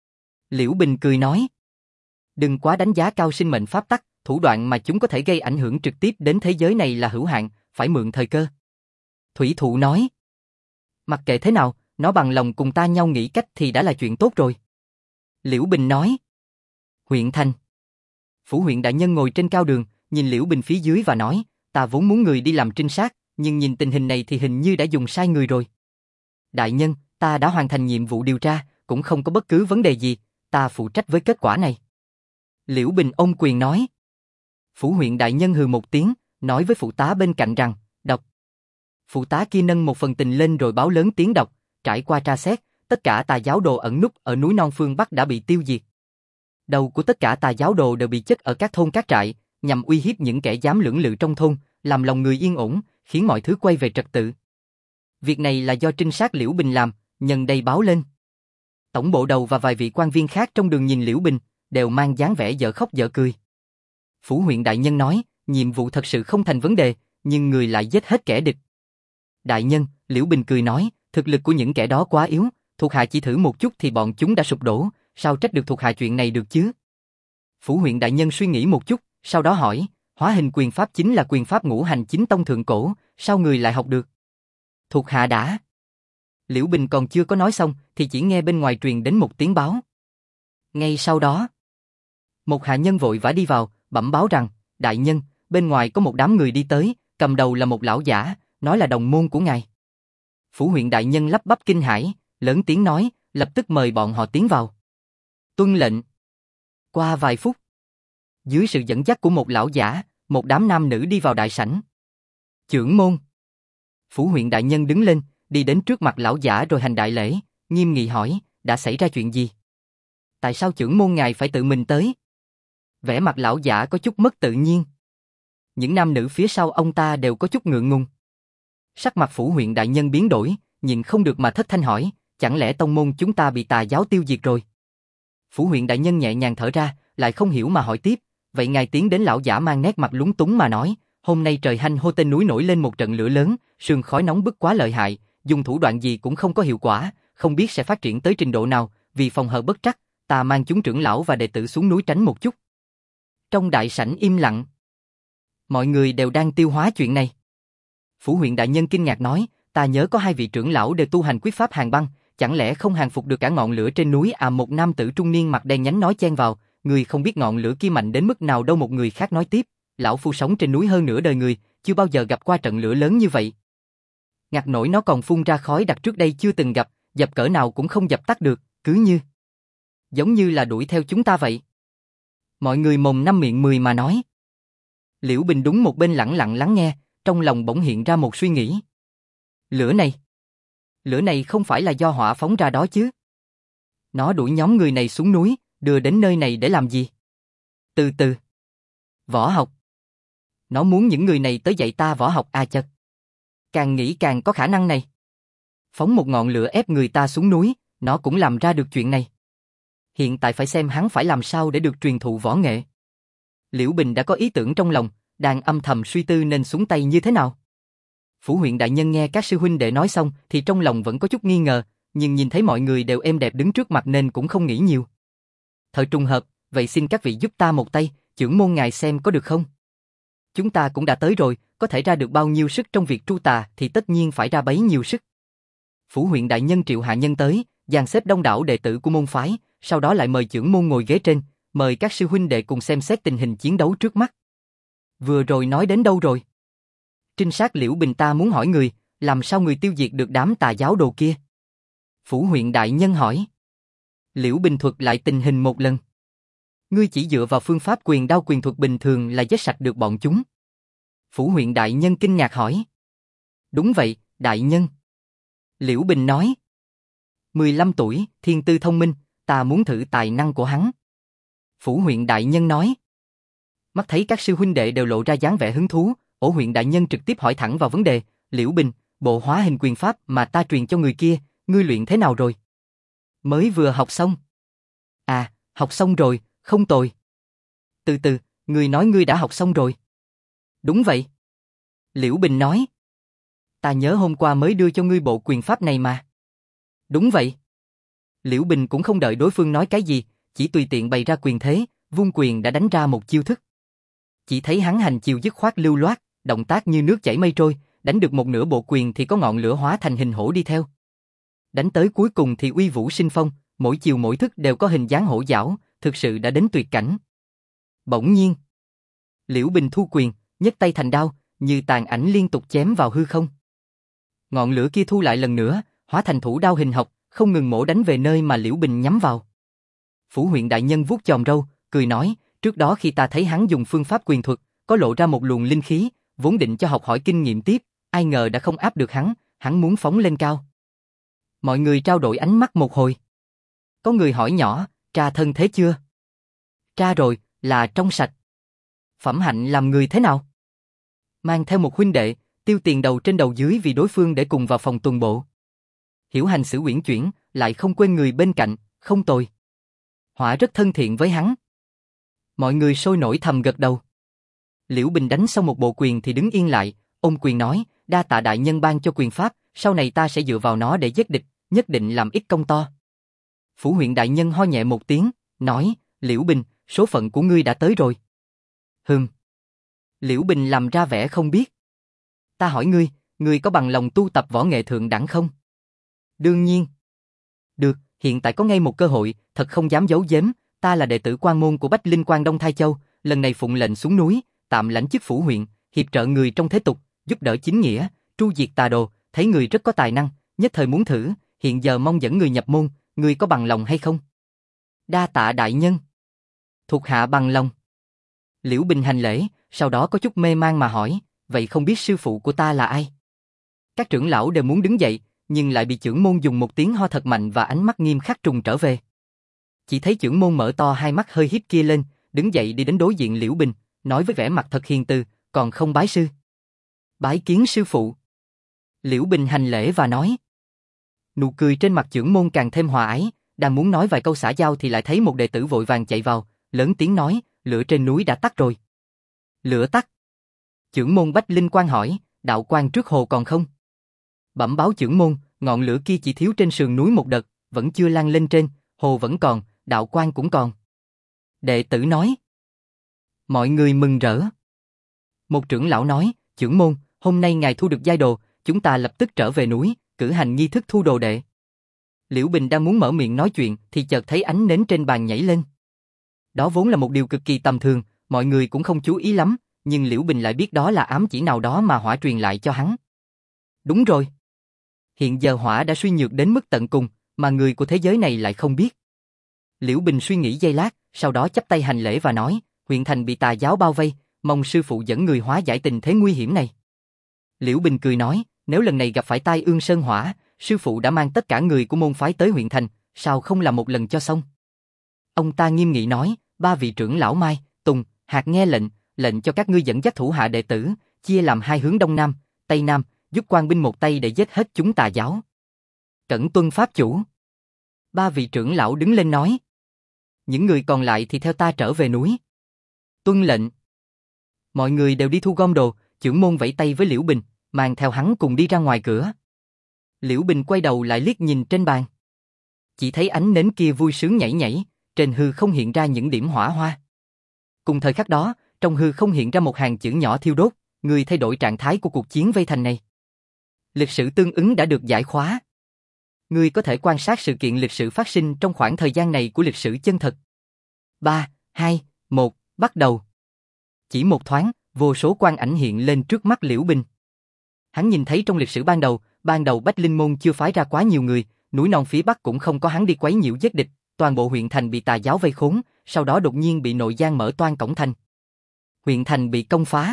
Liễu Bình cười nói. Đừng quá đánh giá cao sinh mệnh pháp tắc, thủ đoạn mà chúng có thể gây ảnh hưởng trực tiếp đến thế giới này là hữu hạn, phải mượn thời cơ. Thủy thủ nói. Mặc kệ thế nào, nó bằng lòng cùng ta nhau nghĩ cách thì đã là chuyện tốt rồi. Liễu Bình nói. Huyện thành. Phủ huyện đại nhân ngồi trên cao đường, nhìn Liễu Bình phía dưới và nói, ta vốn muốn người đi làm trinh sát, nhưng nhìn tình hình này thì hình như đã dùng sai người rồi. Đại nhân, ta đã hoàn thành nhiệm vụ điều tra, cũng không có bất cứ vấn đề gì, ta phụ trách với kết quả này. Liễu Bình ôm quyền nói. Phủ huyện đại nhân hừ một tiếng, nói với phụ tá bên cạnh rằng, đọc. Phụ tá kia nâng một phần tình lên rồi báo lớn tiếng đọc, trải qua tra xét, tất cả tà giáo đồ ẩn núp ở núi non phương Bắc đã bị tiêu diệt. Đầu của tất cả tà giáo đồ đều bị chất ở các thôn các trại, nhằm uy hiếp những kẻ dám lưỡng lự trong thôn, làm lòng người yên ổn, khiến mọi thứ quay về trật tự. Việc này là do trinh sát Liễu Bình làm, nhân đây báo lên. Tổng bộ đầu và vài vị quan viên khác trong đường nhìn Liễu Bình, đều mang dáng vẻ dở khóc dở cười. Phủ huyện đại nhân nói, nhiệm vụ thật sự không thành vấn đề, nhưng người lại giết hết kẻ địch. Đại nhân, Liễu Bình cười nói, thực lực của những kẻ đó quá yếu, thuộc hạ chỉ thử một chút thì bọn chúng đã sụp đổ, sao trách được thuộc hạ chuyện này được chứ? Phủ huyện đại nhân suy nghĩ một chút, sau đó hỏi, hóa hình quyền pháp chính là quyền pháp ngũ hành chính tông thượng cổ, Sao người lại học được? Thuộc hạ đã. Liễu Bình còn chưa có nói xong thì chỉ nghe bên ngoài truyền đến một tiếng báo. Ngay sau đó, một hạ nhân vội vã đi vào, bẩm báo rằng, đại nhân, bên ngoài có một đám người đi tới, cầm đầu là một lão giả, nói là đồng môn của ngài. Phủ huyện đại nhân lắp bắp kinh hãi, lớn tiếng nói, lập tức mời bọn họ tiến vào. Tuân lệnh. Qua vài phút, dưới sự dẫn dắt của một lão giả, một đám nam nữ đi vào đại sảnh. Chưởng môn. Phủ huyện đại nhân đứng lên, đi đến trước mặt lão giả rồi hành đại lễ, nghiêm nghị hỏi, đã xảy ra chuyện gì? Tại sao chưởng môn ngài phải tự mình tới? Vẻ mặt lão giả có chút mất tự nhiên. Những nam nữ phía sau ông ta đều có chút ngượng ngùng. Sắc mặt phủ huyện đại nhân biến đổi, nhịn không được mà thất thanh hỏi, chẳng lẽ tông môn chúng ta bị tà giáo tiêu diệt rồi? Phủ huyện đại nhân nhẹ nhàng thở ra, lại không hiểu mà hỏi tiếp, vậy ngài tiến đến lão giả mang nét mặt lúng túng mà nói, hôm nay trời hanh hô tên núi nổi lên một trận lửa lớn, sương khói nóng bức quá lợi hại, dùng thủ đoạn gì cũng không có hiệu quả, không biết sẽ phát triển tới trình độ nào, vì phòng hờ bất trắc, ta mang chúng trưởng lão và đệ tử xuống núi tránh một chút. Trong đại sảnh im lặng. Mọi người đều đang tiêu hóa chuyện này. Phủ huyện đại nhân kinh ngạc nói, ta nhớ có 2 vị trưởng lão đều tu hành quyết pháp hàng băng, chẳng lẽ không hàng phục được cả ngọn lửa trên núi à? Một nam tử trung niên mặt đen nhánh nói chen vào, người không biết ngọn lửa kia mạnh đến mức nào đâu. Một người khác nói tiếp, lão phu sống trên núi hơn nửa đời người, chưa bao giờ gặp qua trận lửa lớn như vậy. Ngặt nổi nó còn phun ra khói đặc trước đây chưa từng gặp, dập cỡ nào cũng không dập tắt được, cứ như giống như là đuổi theo chúng ta vậy. Mọi người mồm năm miệng mười mà nói. Liễu Bình đúng một bên lặng lặng lắng nghe, trong lòng bỗng hiện ra một suy nghĩ. Lửa này không phải là do hỏa phóng ra đó chứ? Nó đuổi nhóm người này xuống núi, đưa đến nơi này để làm gì? Từ từ. Võ học. Nó muốn những người này tới dạy ta võ học à chật. Càng nghĩ càng có khả năng này. Phóng một ngọn lửa ép người ta xuống núi, nó cũng làm ra được chuyện này. Hiện tại phải xem hắn phải làm sao để được truyền thụ võ nghệ. Liễu Bình đã có ý tưởng trong lòng, đang âm thầm suy tư nên xuống tay như thế nào. Phủ huyện đại nhân nghe các sư huynh đệ nói xong thì trong lòng vẫn có chút nghi ngờ, nhưng nhìn thấy mọi người đều êm đẹp đứng trước mặt nên cũng không nghĩ nhiều. Thời trùng hợp, vậy xin các vị giúp ta một tay, chưởng môn ngài xem có được không? Chúng ta cũng đã tới rồi, có thể ra được bao nhiêu sức trong việc tru tà thì tất nhiên phải ra bấy nhiêu sức. Phủ huyện đại nhân triệu hạ nhân tới, dàn xếp đông đảo đệ tử của môn phái, sau đó lại mời chưởng môn ngồi ghế trên, mời các sư huynh đệ cùng xem xét tình hình chiến đấu trước mắt. Vừa rồi nói đến đâu rồi? Trinh sát Liễu Bình ta muốn hỏi người, làm sao người tiêu diệt được đám tà giáo đồ kia? Phủ huyện đại nhân hỏi. Liễu Bình thuật lại tình hình một lần. Ngươi chỉ dựa vào phương pháp quyền đao quyền thuật bình thường là giết sạch được bọn chúng. Phủ huyện đại nhân kinh ngạc hỏi. Đúng vậy, đại nhân. Liễu Bình nói. 15 tuổi, thiên tư thông minh, ta muốn thử tài năng của hắn. Phủ huyện đại nhân nói. Mắt thấy các sư huynh đệ đều lộ ra dáng vẻ hứng thú, Ổ huyện đại nhân trực tiếp hỏi thẳng vào vấn đề, Liễu Bình, bộ hóa hình quyền pháp mà ta truyền cho người kia, ngươi luyện thế nào rồi? Mới vừa học xong. À, học xong rồi, không tồi. Từ từ, ngươi nói ngươi đã học xong rồi. Đúng vậy. Liễu Bình nói. Ta nhớ hôm qua mới đưa cho ngươi bộ quyền pháp này mà. Đúng vậy. Liễu Bình cũng không đợi đối phương nói cái gì, chỉ tùy tiện bày ra quyền thế, vung quyền đã đánh ra một chiêu thức. Chỉ thấy hắn hành chiều dứt khoát lưu loát, động tác như nước chảy mây trôi, đánh được một nửa bộ quyền thì có ngọn lửa hóa thành hình hổ đi theo. Đánh tới cuối cùng thì uy vũ sinh phong, mỗi chiều mỗi thức đều có hình dáng hổ dảo, thực sự đã đến tuyệt cảnh. Bỗng nhiên, Liễu Bình thu quyền, nhấc tay thành đao, như tàn ảnh liên tục chém vào hư không. Ngọn lửa kia thu lại lần nữa, hóa thành thủ đao hình học, không ngừng mổ đánh về nơi mà Liễu Bình nhắm vào. Phủ huyện đại nhân vuốt chòm râu, cười nói, trước đó khi ta thấy hắn dùng phương pháp quyền thuật, có lộ ra một luồng linh khí, vốn định cho học hỏi kinh nghiệm tiếp, ai ngờ đã không áp được hắn muốn phóng lên cao. Mọi người trao đổi ánh mắt một hồi. Có người hỏi nhỏ, tra thân thế chưa? Tra rồi, là trong sạch. Phẩm hạnh làm người thế nào? Mang theo một huynh đệ, tiêu tiền đầu trên đầu dưới vì đối phương để cùng vào phòng tuần bộ. Hiểu hành xử uyển chuyển, lại không quên người bên cạnh, không tồi. Hỏa rất thân thiện với hắn. Mọi người sôi nổi thầm gật đầu. Liễu Bình đánh xong một bộ quyền thì đứng yên lại, ôm quyền nói, đa tạ đại nhân ban cho quyền pháp, sau này ta sẽ dựa vào nó để giết địch, nhất định làm ít công to. Phủ huyện đại nhân ho nhẹ một tiếng, nói, Liễu Bình, số phận của ngươi đã tới rồi. Liễu Bình làm ra vẻ không biết. Ta hỏi ngươi có bằng lòng tu tập võ nghệ thượng đẳng không? Đương nhiên. Được, hiện tại có ngay một cơ hội, thật không dám giấu giếm, ta là đệ tử quan môn của Bách Linh Quan Đông Thai Châu, lần này phụng lệnh xuống núi, tạm lãnh chức phủ huyện, hiệp trợ người trong thế tục, giúp đỡ chính nghĩa, tru diệt tà đồ, thấy người rất có tài năng, nhất thời muốn thử, hiện giờ mong dẫn người nhập môn, người có bằng lòng hay không? Đa tạ đại nhân. Thuộc hạ bằng lòng. Liễu Bình hành lễ, sau đó có chút mê mang mà hỏi, vậy không biết sư phụ của ta là ai? Các trưởng lão đều muốn đứng dậy, nhưng lại bị trưởng môn dùng một tiếng ho thật mạnh và ánh mắt nghiêm khắc trùng trở về. Chỉ thấy trưởng môn mở to hai mắt hơi híp kia lên, đứng dậy đi đến đối diện Liễu Bình, nói với vẻ mặt thật hiền từ, còn không bái sư. Bái kiến sư phụ. Liễu Bình hành lễ và nói. Nụ cười trên mặt trưởng môn càng thêm hòa ái, đang muốn nói vài câu xã giao thì lại thấy một đệ tử vội vàng chạy vào, lớn tiếng nói, lửa trên núi đã tắt rồi. Lửa tắt. Trưởng môn Bách Linh Quan hỏi, đạo quan trước hồ còn không? Bẩm báo trưởng môn, ngọn lửa kia chỉ thiếu trên sườn núi một đợt, vẫn chưa lan lên trên, hồ vẫn còn, đạo quan cũng còn. Đệ tử nói. Mọi người mừng rỡ. Một trưởng lão nói, trưởng môn, hôm nay ngài thu được giai đồ, chúng ta lập tức trở về núi, cử hành nghi thức thu đồ đệ. Liễu Bình đang muốn mở miệng nói chuyện thì chợt thấy ánh nến trên bàn nhảy lên. Đó vốn là một điều cực kỳ tầm thường, mọi người cũng không chú ý lắm, nhưng Liễu Bình lại biết đó là ám chỉ nào đó mà hỏa truyền lại cho hắn. Đúng rồi. Hiện giờ hỏa đã suy nhược đến mức tận cùng, mà người của thế giới này lại không biết. Liễu Bình suy nghĩ giây lát, sau đó chắp tay hành lễ và nói, huyện thành bị tà giáo bao vây, mong sư phụ dẫn người hóa giải tình thế nguy hiểm này. Liễu Bình cười nói, nếu lần này gặp phải tai ương sơn hỏa, sư phụ đã mang tất cả người của môn phái tới huyện thành, sao không làm một lần cho xong? Ông ta nghiêm nghị nói, ba vị trưởng lão Mai, Tùng, Hạc nghe lệnh cho các ngươi dẫn dắt thủ hạ đệ tử, chia làm hai hướng đông nam, tây nam, giúp quan binh một tay để giết hết chúng tà giáo. Cẩn tuân pháp chủ. Ba vị trưởng lão đứng lên nói. Những người còn lại thì theo ta trở về núi. Tuân lệnh. Mọi người đều đi thu gom đồ, trưởng môn vẫy tay với Liễu Bình, mang theo hắn cùng đi ra ngoài cửa. Liễu Bình quay đầu lại liếc nhìn trên bàn. Chỉ thấy ánh nến kia vui sướng nhảy nhảy, trên hư không hiện ra những điểm hỏa hoa. Cùng thời khắc đó, trong hư không hiện ra một hàng chữ nhỏ thiêu đốt, người thay đổi trạng thái của cuộc chiến vây thành này. Lịch sử tương ứng đã được giải khóa. Ngươi có thể quan sát sự kiện lịch sử phát sinh trong khoảng thời gian này của lịch sử chân thật. 3, 2, 1, bắt đầu. Chỉ một thoáng, vô số quang ảnh hiện lên trước mắt Liễu Bình. Hắn nhìn thấy trong lịch sử ban đầu Bách Linh Môn chưa phái ra quá nhiều người, núi non phía Bắc cũng không có hắn đi quấy nhiễu giết địch, toàn bộ huyện thành bị tà giáo vây khốn, sau đó đột nhiên bị nội giang mở toang cổng thành. Huyện thành bị công phá.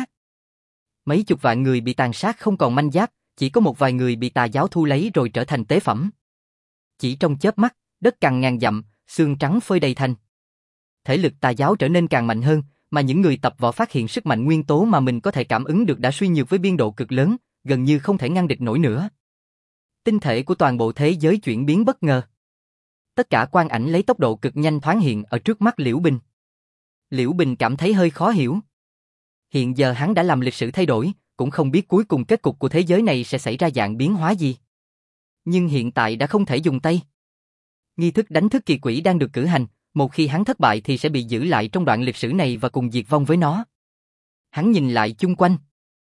Mấy chục vạn người bị tàn sát không còn manh giáp, chỉ có một vài người bị tà giáo thu lấy rồi trở thành tế phẩm. Chỉ trong chớp mắt, đất cằn ngàn dặm, xương trắng phơi đầy thành. Thể lực tà giáo trở nên càng mạnh hơn, mà những người tập võ phát hiện sức mạnh nguyên tố mà mình có thể cảm ứng được đã suy nhược với biên độ cực lớn, gần như không thể ngăn địch nổi nữa. Tinh thể của toàn bộ thế giới chuyển biến bất ngờ. Tất cả quang ảnh lấy tốc độ cực nhanh thoáng hiện ở trước mắt Liễu Bình. Liễu Bình cảm thấy hơi khó hiểu. Hiện giờ hắn đã làm lịch sử thay đổi, cũng không biết cuối cùng kết cục của thế giới này sẽ xảy ra dạng biến hóa gì. Nhưng hiện tại đã không thể dùng tay. Nghi thức đánh thức kỳ quỷ đang được cử hành, một khi hắn thất bại thì sẽ bị giữ lại trong đoạn lịch sử này và cùng diệt vong với nó. Hắn nhìn lại chung quanh.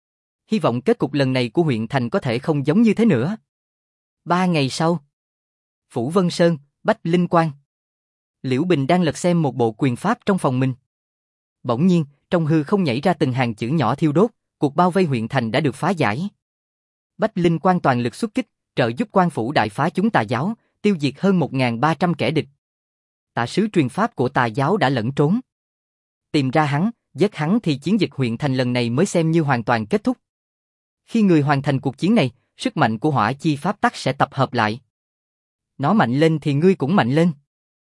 Hy vọng kết cục lần này của huyện thành có thể không giống như thế nữa. 3 ngày sau, Phủ Vân Sơn, Bách Linh Quan. Liễu Bình đang lật xem một bộ quyền pháp trong phòng mình. Bỗng nhiên, trong hư không nhảy ra từng hàng chữ nhỏ thiêu đốt, cuộc bao vây huyện thành đã được phá giải. Bách Linh Quan toàn lực xuất kích, trợ giúp quan phủ đại phá chúng tà giáo, tiêu diệt hơn 1.300 kẻ địch. Tả sứ truyền pháp của tà giáo đã lẫn trốn. Tìm ra hắn, giết hắn thì chiến dịch huyện thành lần này mới xem như hoàn toàn kết thúc. Khi người hoàn thành cuộc chiến này, sức mạnh của hỏa chi pháp tắc sẽ tập hợp lại. Nó mạnh lên thì ngươi cũng mạnh lên.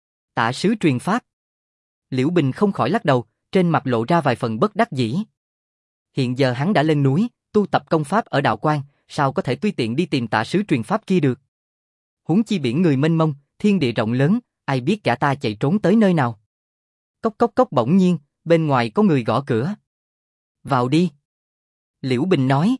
Tả sứ truyền pháp. Liễu Bình không khỏi lắc đầu, trên mặt lộ ra vài phần bất đắc dĩ. Hiện giờ hắn đã lên núi, tu tập công pháp ở đạo quan, sao có thể tùy tiện đi tìm tả sứ truyền pháp kia được. Huống chi biển người mênh mông, thiên địa rộng lớn, ai biết cả ta chạy trốn tới nơi nào. Cốc cốc cốc, bỗng nhiên, bên ngoài có người gõ cửa. Vào đi. Liễu Bình nói.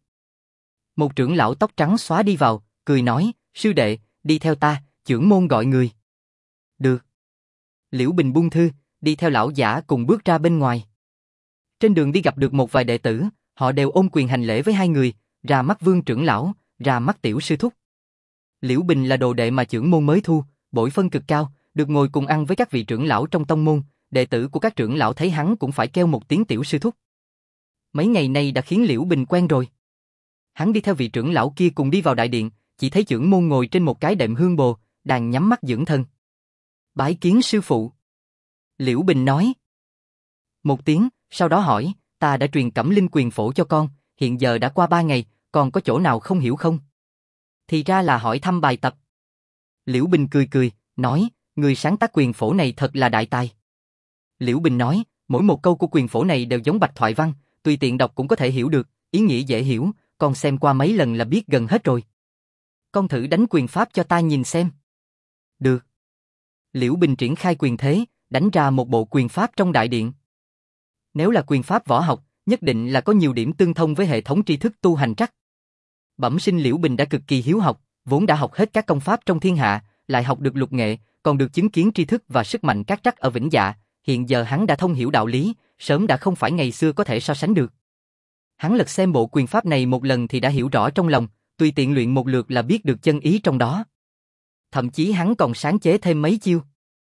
Một trưởng lão tóc trắng xóa đi vào, cười nói, sư đệ, đi theo ta, trưởng môn gọi người. Được. Liễu Bình buông thư, đi theo lão giả cùng bước ra bên ngoài. Trên đường đi gặp được một vài đệ tử, họ đều ôm quyền hành lễ với hai người, ra mắt Vương trưởng lão, ra mắt tiểu sư thúc. Liễu Bình là đồ đệ mà chưởng môn mới thu, bội phân cực cao, được ngồi cùng ăn với các vị trưởng lão trong tông môn, đệ tử của các trưởng lão thấy hắn cũng phải kêu một tiếng tiểu sư thúc. Mấy ngày nay đã khiến Liễu Bình quen rồi. Hắn đi theo vị trưởng lão kia cùng đi vào đại điện, chỉ thấy chưởng môn ngồi trên một cái đệm hương bồ, đang nhắm mắt dưỡng thân. Bái kiến sư phụ. Liễu Bình nói. Một tiếng, sau đó hỏi, ta đã truyền Cẩm Linh quyền phổ cho con, hiện giờ đã qua 3 ngày, còn có chỗ nào không hiểu không? Thì ra là hỏi thăm bài tập. Liễu Bình cười cười, nói, người sáng tác quyền phổ này thật là đại tài. Liễu Bình nói, mỗi một câu của quyền phổ này đều giống bạch thoại văn, tùy tiện đọc cũng có thể hiểu được, ý nghĩa dễ hiểu, con xem qua mấy lần là biết gần hết rồi. Con thử đánh quyền pháp cho ta nhìn xem. Được. Liễu Bình triển khai quyền thế, đánh ra một bộ quyền pháp trong đại điện. Nếu là quyền pháp võ học, nhất định là có nhiều điểm tương thông với hệ thống tri thức tu hành trắc. Bẩm sinh Liễu Bình đã cực kỳ hiếu học, vốn đã học hết các công pháp trong thiên hạ, lại học được lục nghệ, còn được chứng kiến tri thức và sức mạnh các trắc ở Vĩnh Dạ, hiện giờ hắn đã thông hiểu đạo lý, sớm đã không phải ngày xưa có thể so sánh được. Hắn lật xem bộ quyền pháp này một lần thì đã hiểu rõ trong lòng, tùy tiện luyện một lượt là biết được chân ý trong đó. Thậm chí hắn còn sáng chế thêm mấy chiêu.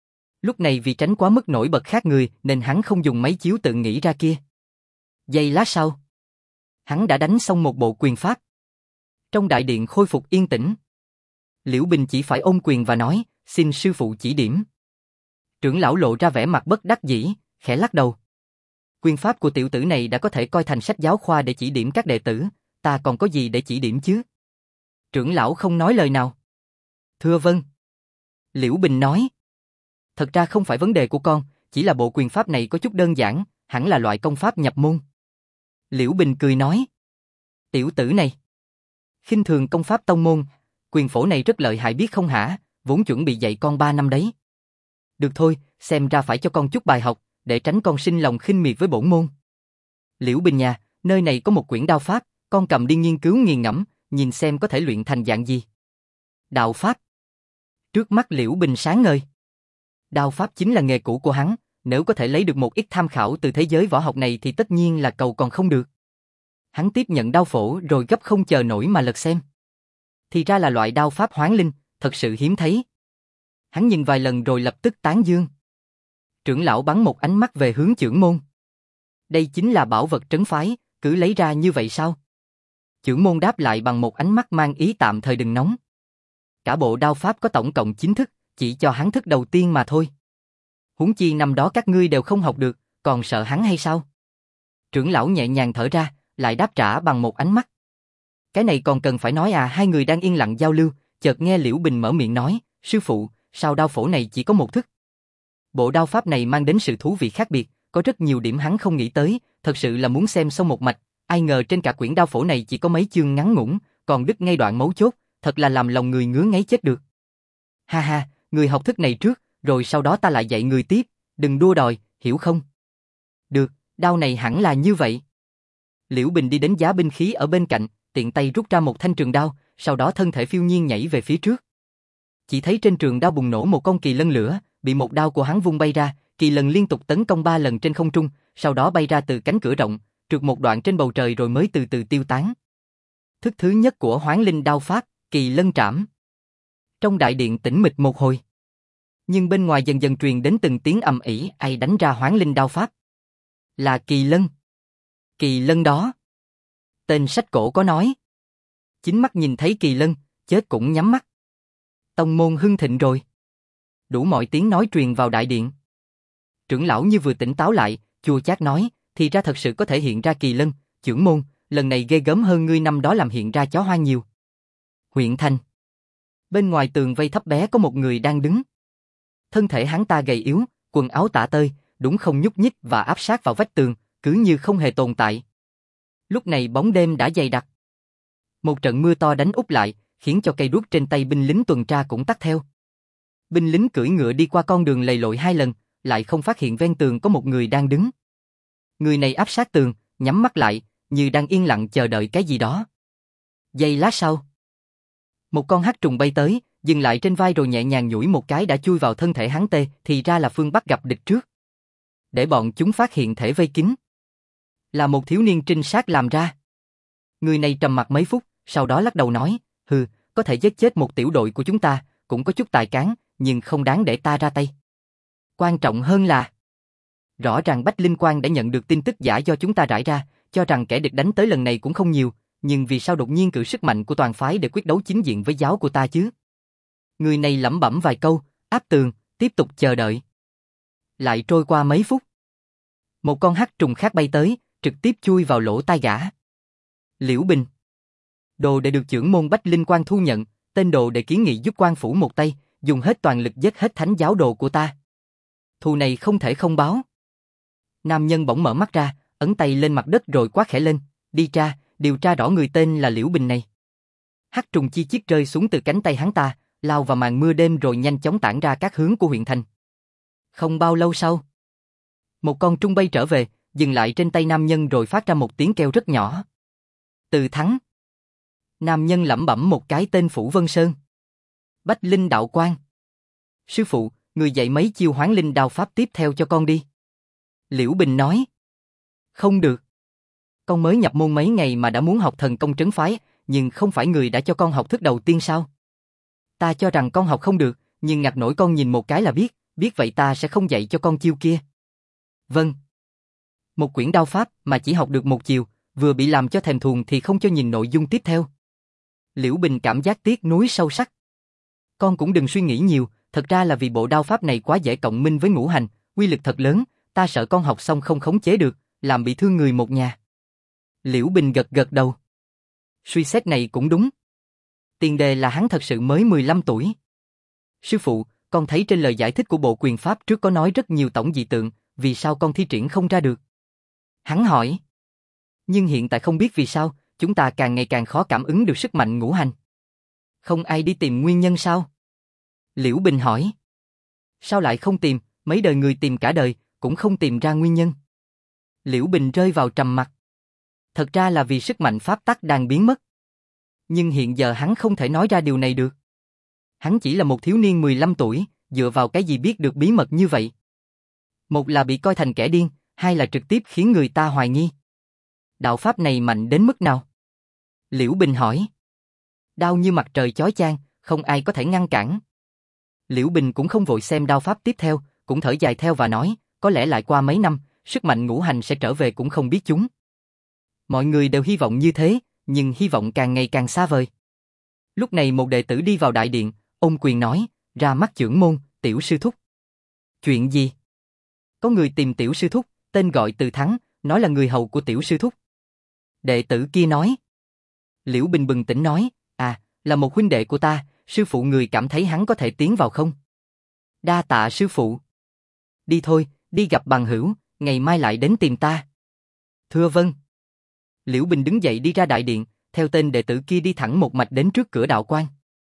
Lúc này vì tránh quá mức nổi bật khác người nên hắn không dùng mấy chiếu tự nghĩ ra kia. Giây lát sau, hắn đã đánh xong một bộ quyền pháp. Trong đại điện khôi phục yên tĩnh. Liễu Bình chỉ phải ôm quyền và nói, xin sư phụ chỉ điểm. Trưởng lão lộ ra vẻ mặt bất đắc dĩ, khẽ lắc đầu. Quyền pháp của tiểu tử này đã có thể coi thành sách giáo khoa để chỉ điểm các đệ tử, ta còn có gì để chỉ điểm chứ? Trưởng lão không nói lời nào. Thưa vâng. Liễu Bình nói. Thật ra không phải vấn đề của con, chỉ là bộ quyền pháp này có chút đơn giản, hẳn là loại công pháp nhập môn. Liễu Bình cười nói. Tiểu tử này. Khinh thường công pháp tông môn, quyền phổ này rất lợi hại biết không hả, vốn chuẩn bị dạy con 3 năm đấy. Được thôi, xem ra phải cho con chút bài học, để tránh con sinh lòng khinh miệt với bổn môn. Liễu Bình nhà, nơi này có một quyển đao pháp, con cầm đi nghiên cứu nghiền ngẫm, nhìn xem có thể luyện thành dạng gì. Đạo pháp. Trước mắt Liễu Bình sáng ngời. Đao pháp chính là nghề cũ của hắn, nếu có thể lấy được một ít tham khảo từ thế giới võ học này thì tất nhiên là cầu còn không được. Hắn tiếp nhận đao phổ rồi gấp không chờ nổi mà lật xem. Thì ra là loại đao pháp hoán linh, thật sự hiếm thấy. Hắn nhìn vài lần rồi lập tức tán dương. Trưởng lão bắn một ánh mắt về hướng chưởng môn. Đây chính là bảo vật trấn phái, cứ lấy ra như vậy sao? Chưởng môn đáp lại bằng một ánh mắt mang ý tạm thời đừng nóng. Cả bộ đao pháp có tổng cộng 9 thức, chỉ cho hắn thức đầu tiên mà thôi. Huống chi năm đó các ngươi đều không học được, còn sợ hắn hay sao? Trưởng lão nhẹ nhàng thở ra, lại đáp trả bằng một ánh mắt. Cái này còn cần phải nói à? Hai người đang yên lặng giao lưu, chợt nghe Liễu Bình mở miệng nói, sư phụ, sao đao phổ này chỉ có một thức? Bộ đao pháp này mang đến sự thú vị khác biệt, có rất nhiều điểm hắn không nghĩ tới, thật sự là muốn xem xong một mạch, ai ngờ trên cả quyển đao phổ này chỉ có mấy chương ngắn ngủn, còn đứt ngay đoạn mấu chốt, thật là làm lòng người ngứa ngáy chết được. Ha ha, người học thức này trước, rồi sau đó ta lại dạy người tiếp, đừng đua đòi, hiểu không? Được, đao này hẳn là như vậy. Liễu Bình đi đến giá binh khí ở bên cạnh, tiện tay rút ra một thanh trường đao, sau đó thân thể phiêu nhiên nhảy về phía trước. Chỉ thấy trên trường đao bùng nổ một con kỳ lân lửa, bị một đao của hắn vung bay ra, kỳ lân liên tục tấn công 3 lần trên không trung, sau đó bay ra từ cánh cửa rộng, trượt một đoạn trên bầu trời rồi mới từ từ tiêu tán. Thức thứ nhất của Hoán Linh đao pháp, Kỳ Lân Trảm. Trong đại điện tĩnh mịch một hồi, nhưng bên ngoài dần dần truyền đến từng tiếng ầm ĩ, ai đánh ra Hoán Linh đao pháp? Là Kỳ Lân. Kỳ Lân đó. Tên sách cổ có nói. Chính mắt nhìn thấy Kỳ Lân, chết cũng nhắm mắt. Tông môn hưng thịnh rồi. Đủ mọi tiếng nói truyền vào đại điện. Trưởng lão như vừa tỉnh táo lại, chua chát nói, thì ra thật sự có thể hiện ra Kỳ Lân, trưởng môn, lần này ghê gớm hơn ngươi năm đó làm hiện ra chó hoang nhiều. Huyện thành. Bên ngoài tường vây thấp bé có một người đang đứng. Thân thể hắn ta gầy yếu, quần áo tả tơi, đúng không nhúc nhích và áp sát vào vách tường, cứ như không hề tồn tại. Lúc này bóng đêm đã dày đặc. Một trận mưa to đánh úp lại, khiến cho cây đuốc trên tay binh lính tuần tra cũng tắt theo. Binh lính cưỡi ngựa đi qua con đường lầy lội 2 lần, lại không phát hiện ven tường có một người đang đứng. Người này áp sát tường, nhắm mắt lại, như đang yên lặng chờ đợi cái gì đó. Giây lát sau, một con hắc trùng bay tới, dừng lại trên vai rồi nhẹ nhàng nhủi một cái đã chui vào thân thể hắn tê, thì ra là phương Bắc gặp địch trước. Để bọn chúng phát hiện thể vây kín. Là một thiếu niên trinh sát làm ra. Người này trầm mặc mấy phút, sau đó lắc đầu nói, hừ, có thể giết chết một tiểu đội của chúng ta, cũng có chút tài cán, nhưng không đáng để ta ra tay. Quan trọng hơn là, rõ ràng Bách Linh Quang đã nhận được tin tức giả do chúng ta rải ra, cho rằng kẻ địch đánh tới lần này cũng không nhiều, nhưng vì sao đột nhiên cử sức mạnh của toàn phái để quyết đấu chính diện với giáo của ta chứ? Người này lẩm bẩm vài câu, áp tường, tiếp tục chờ đợi. Lại trôi qua mấy phút. Một con hắc trùng khác bay tới, trực tiếp chui vào lỗ tai gã. Liễu Bình. Đồ đệ được chưởng môn Bách Linh Quang thu nhận, tên đồ đệ kiến nghị giúp quan phủ một tay, dùng hết toàn lực giết hết thánh giáo đồ của ta. Thù này không thể không báo. Nam nhân bỗng mở mắt ra, ấn tay lên mặt đất rồi quát khẽ lên, đi ra, điều tra rõ người tên là Liễu Bình này. Hắc trùng chi chiết rơi xuống từ cánh tay hắn ta, lao vào màn mưa đêm rồi nhanh chóng tản ra các hướng của huyện thành. Không bao lâu sau, một con trung bay trở về, dừng lại trên tay nam nhân rồi phát ra một tiếng kêu rất nhỏ. Từ Thắng. Nam nhân lẩm bẩm một cái tên Phủ Vân Sơn. Bách Linh Đạo Quang. Sư phụ, người dạy mấy chiêu hoán linh đao pháp tiếp theo cho con đi. Liễu Bình nói. Không được. Con mới nhập môn mấy ngày mà đã muốn học thần công trấn phái, nhưng không phải người đã cho con học thức đầu tiên sao? Ta cho rằng con học không được, nhưng ngặt nổi con nhìn một cái là biết vậy ta sẽ không dạy cho con chiêu kia. Vâng. Một quyển đao pháp mà chỉ học được một chiều, vừa bị làm cho thèm thuồng thì không cho nhìn nội dung tiếp theo. Liễu Bình cảm giác tiếc nuối sâu sắc. Con cũng đừng suy nghĩ nhiều, thật ra là vì bộ đao pháp này quá dễ cộng minh với ngũ hành, uy lực thật lớn, ta sợ con học xong không khống chế được, làm bị thương người một nhà. Liễu Bình gật gật đầu. Suy xét này cũng đúng. Tiền đề là hắn thật sự mới 15 tuổi. Sư phụ, con thấy trên lời giải thích của bộ quyền pháp trước có nói rất nhiều tổng dị tượng, vì sao con thi triển không ra được? Hắn hỏi. Nhưng hiện tại không biết vì sao, chúng ta càng ngày càng khó cảm ứng được sức mạnh ngũ hành. Không ai đi tìm nguyên nhân sao? Liễu Bình hỏi. Sao lại không tìm, mấy đời người tìm cả đời, cũng không tìm ra nguyên nhân. Liễu Bình rơi vào trầm mặc. Thật ra là vì sức mạnh pháp tắc đang biến mất. Nhưng hiện giờ hắn không thể nói ra điều này được. Hắn chỉ là một thiếu niên 15 tuổi, dựa vào cái gì biết được bí mật như vậy? Một là bị coi thành kẻ điên, hai là trực tiếp khiến người ta hoài nghi. Đạo pháp này mạnh đến mức nào? Liễu Bình hỏi. Đao như mặt trời chói chang, không ai có thể ngăn cản. Liễu Bình cũng không vội xem đao pháp tiếp theo, cũng thở dài theo và nói, có lẽ lại qua mấy năm, sức mạnh ngũ hành sẽ trở về cũng không biết chúng. Mọi người đều hy vọng như thế, nhưng hy vọng càng ngày càng xa vời. Lúc này một đệ tử đi vào đại điện, ôm quyền nói, ra mắt chưởng môn, tiểu sư thúc. Chuyện gì? Có người tìm tiểu sư thúc, tên gọi Từ Thắng, nói là người hầu của tiểu sư thúc. Đệ tử kia nói. Liễu Bình bừng tỉnh nói, là một huynh đệ của ta, sư phụ người cảm thấy hắn có thể tiến vào không? Đa tạ sư phụ. Đi thôi, đi gặp bằng hữu, ngày mai lại đến tìm ta. Thưa vâng. Liễu Bình đứng dậy đi ra đại điện, theo tên đệ tử kia đi thẳng một mạch đến trước cửa đạo quan.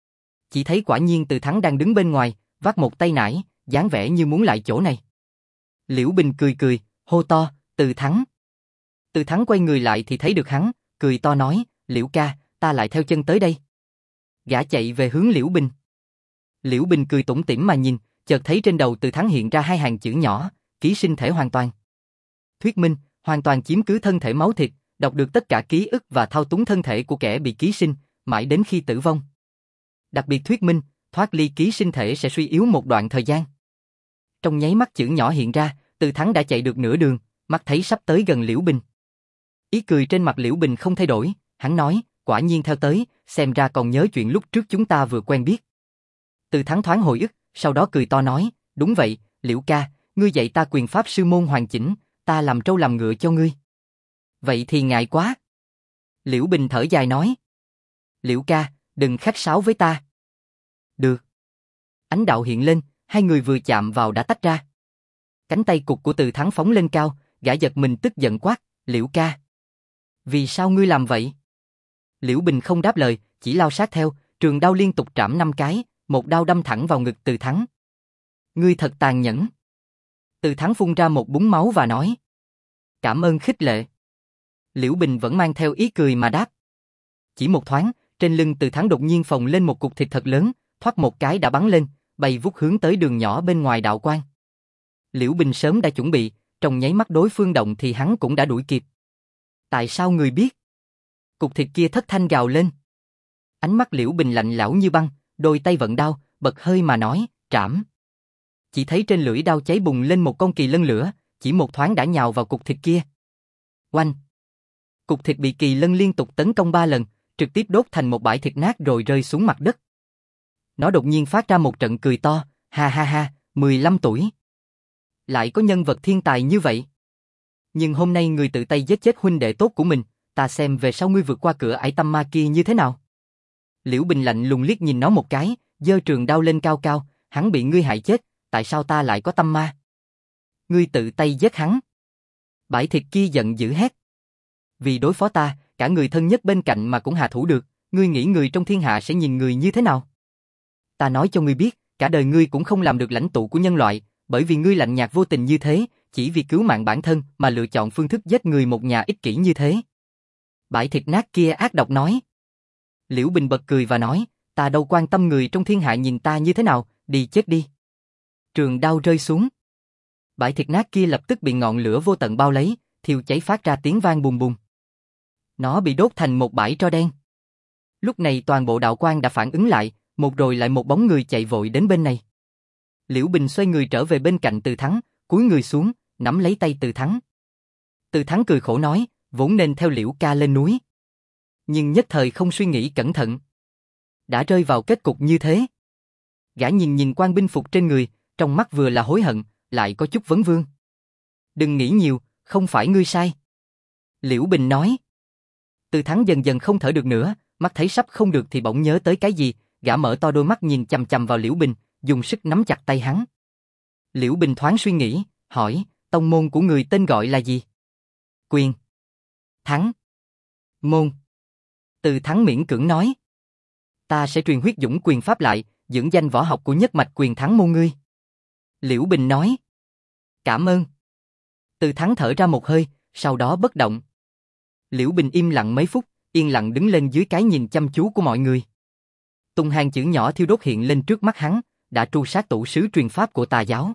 Chỉ thấy quả nhiên Từ Thắng đang đứng bên ngoài, vác một tay nải, dáng vẻ như muốn lại chỗ này. Liễu Bình cười cười, hô to, Từ Thắng. Từ Thắng quay người lại thì thấy được hắn, cười to nói, Liễu ca, ta lại theo chân tới đây. Gã chạy về hướng Liễu Bình. Liễu Bình cười tủm tỉm mà nhìn, chợt thấy trên đầu Từ Thắng hiện ra hai hàng chữ nhỏ, ký sinh thể hoàn toàn. Thuyết minh, hoàn toàn chiếm cứ thân thể máu thịt, đọc được tất cả ký ức và thao túng thân thể của kẻ bị ký sinh, mãi đến khi tử vong. Đặc biệt thuyết minh, thoát ly ký sinh thể sẽ suy yếu một đoạn thời gian. Trong nháy mắt chữ nhỏ hiện ra, Từ Thắng đã chạy được nửa đường, mắt thấy sắp tới gần Liễu Bình. Ý cười trên mặt Liễu Bình không thay đổi, hắn nói, quả nhiên theo tới, xem ra còn nhớ chuyện lúc trước chúng ta vừa quen biết. Từ Thắng thoáng hồi ức, sau đó cười to nói, đúng vậy, Liễu ca, ngươi dạy ta quyền pháp sư môn hoàn chỉnh, ta làm trâu làm ngựa cho ngươi. Vậy thì ngại quá. Liễu Bình thở dài nói. Liễu ca, đừng khách sáo với ta. Được. Ánh đạo hiện lên, hai người vừa chạm vào đã tách ra. Cánh tay cụt của Từ Thắng phóng lên cao, gã giật mình tức giận quát, Liễu ca. Vì sao ngươi làm vậy? Liễu Bình không đáp lời, chỉ lao sát theo, trường đao liên tục trảm 5 cái, một đao đâm thẳng vào ngực Từ Thắng. Ngươi thật tàn nhẫn. Từ Thắng phun ra một búng máu và nói. Cảm ơn khích lệ. Liễu Bình vẫn mang theo ý cười mà đáp. Chỉ một thoáng, trên lưng Từ Thắng đột nhiên phồng lên một cục thịt thật lớn, thoát một cái đã bắn lên, bay vút hướng tới đường nhỏ bên ngoài đạo quan. Liễu Bình sớm đã chuẩn bị, trong nháy mắt đối phương động thì hắn cũng đã đuổi kịp. Tại sao người biết? Cục thịt kia thất thanh gào lên. Ánh mắt Liễu Bình lạnh lẽo như băng, đôi tay vận đao, bật hơi mà nói, trảm. Chỉ thấy trên lưỡi đao cháy bùng lên một con kỳ lân lửa, chỉ một thoáng đã nhào vào cục thịt kia. Oanh! Cục thịt bị kỳ lân liên tục tấn công 3 lần, trực tiếp đốt thành một bãi thịt nát rồi rơi xuống mặt đất. Nó đột nhiên phát ra một trận cười to, ha ha ha, 15 tuổi. Lại có nhân vật thiên tài như vậy. Nhưng hôm nay người tự tay giết chết huynh đệ tốt của mình, ta xem về sau ngươi vượt qua cửa ải tâm ma kia như thế nào. Liễu Bình lạnh lùng liếc nhìn nó một cái, giơ trường đao lên cao cao, hắn bị ngươi hại chết, tại sao ta lại có tâm ma? Ngươi tự tay giết hắn. Bãi thịt kia giận dữ hét. Vì đối phó ta, cả người thân nhất bên cạnh mà cũng hạ thủ được, ngươi nghĩ người trong thiên hạ sẽ nhìn người như thế nào? Ta nói cho ngươi biết, cả đời ngươi cũng không làm được lãnh tụ của nhân loại, bởi vì ngươi lạnh nhạt vô tình như thế, chỉ vì cứu mạng bản thân mà lựa chọn phương thức giết người một nhà ích kỷ như thế. Bãi thịt nát kia ác độc nói. Liễu Bình bật cười và nói, ta đâu quan tâm người trong thiên hạ nhìn ta như thế nào, đi chết đi. Trường đao rơi xuống. Bãi thịt nát kia lập tức bị ngọn lửa vô tận bao lấy, thiêu cháy phát ra tiếng vang bùng bùng. Nó bị đốt thành một bãi tro đen. Lúc này toàn bộ đạo quan đã phản ứng lại, một rồi lại một bóng người chạy vội đến bên này. Liễu Bình xoay người trở về bên cạnh Từ Thắng, cúi người xuống, nắm lấy tay Từ Thắng. Từ Thắng cười khổ nói, vốn nên theo Liễu ca lên núi. Nhưng nhất thời không suy nghĩ cẩn thận. Đã rơi vào kết cục như thế. Gã nhìn nhìn quan binh phục trên người, trong mắt vừa là hối hận, lại có chút vấn vương. Đừng nghĩ nhiều, không phải ngươi sai. Liễu Bình nói. Từ Thắng dần dần không thở được nữa, mắt thấy sắp không được thì bỗng nhớ tới cái gì, gã mở to đôi mắt nhìn chằm chằm vào Liễu Bình, dùng sức nắm chặt tay hắn. Liễu Bình thoáng suy nghĩ, hỏi, tông môn của người tên gọi là gì? Quyền. Thắng. Môn. Từ Thắng miễn cưỡng nói. Ta sẽ truyền huyết dũng quyền pháp lại, dưỡng danh võ học của nhất mạch Quyền Thắng môn ngươi. Liễu Bình nói. Cảm ơn. Từ Thắng thở ra một hơi, sau đó bất động. Liễu Bình im lặng mấy phút, yên lặng đứng lên dưới cái nhìn chăm chú của mọi người. Tung hàng chữ nhỏ thiêu đốt hiện lên trước mắt hắn, đã tru sát tủ sứ truyền pháp của tà giáo.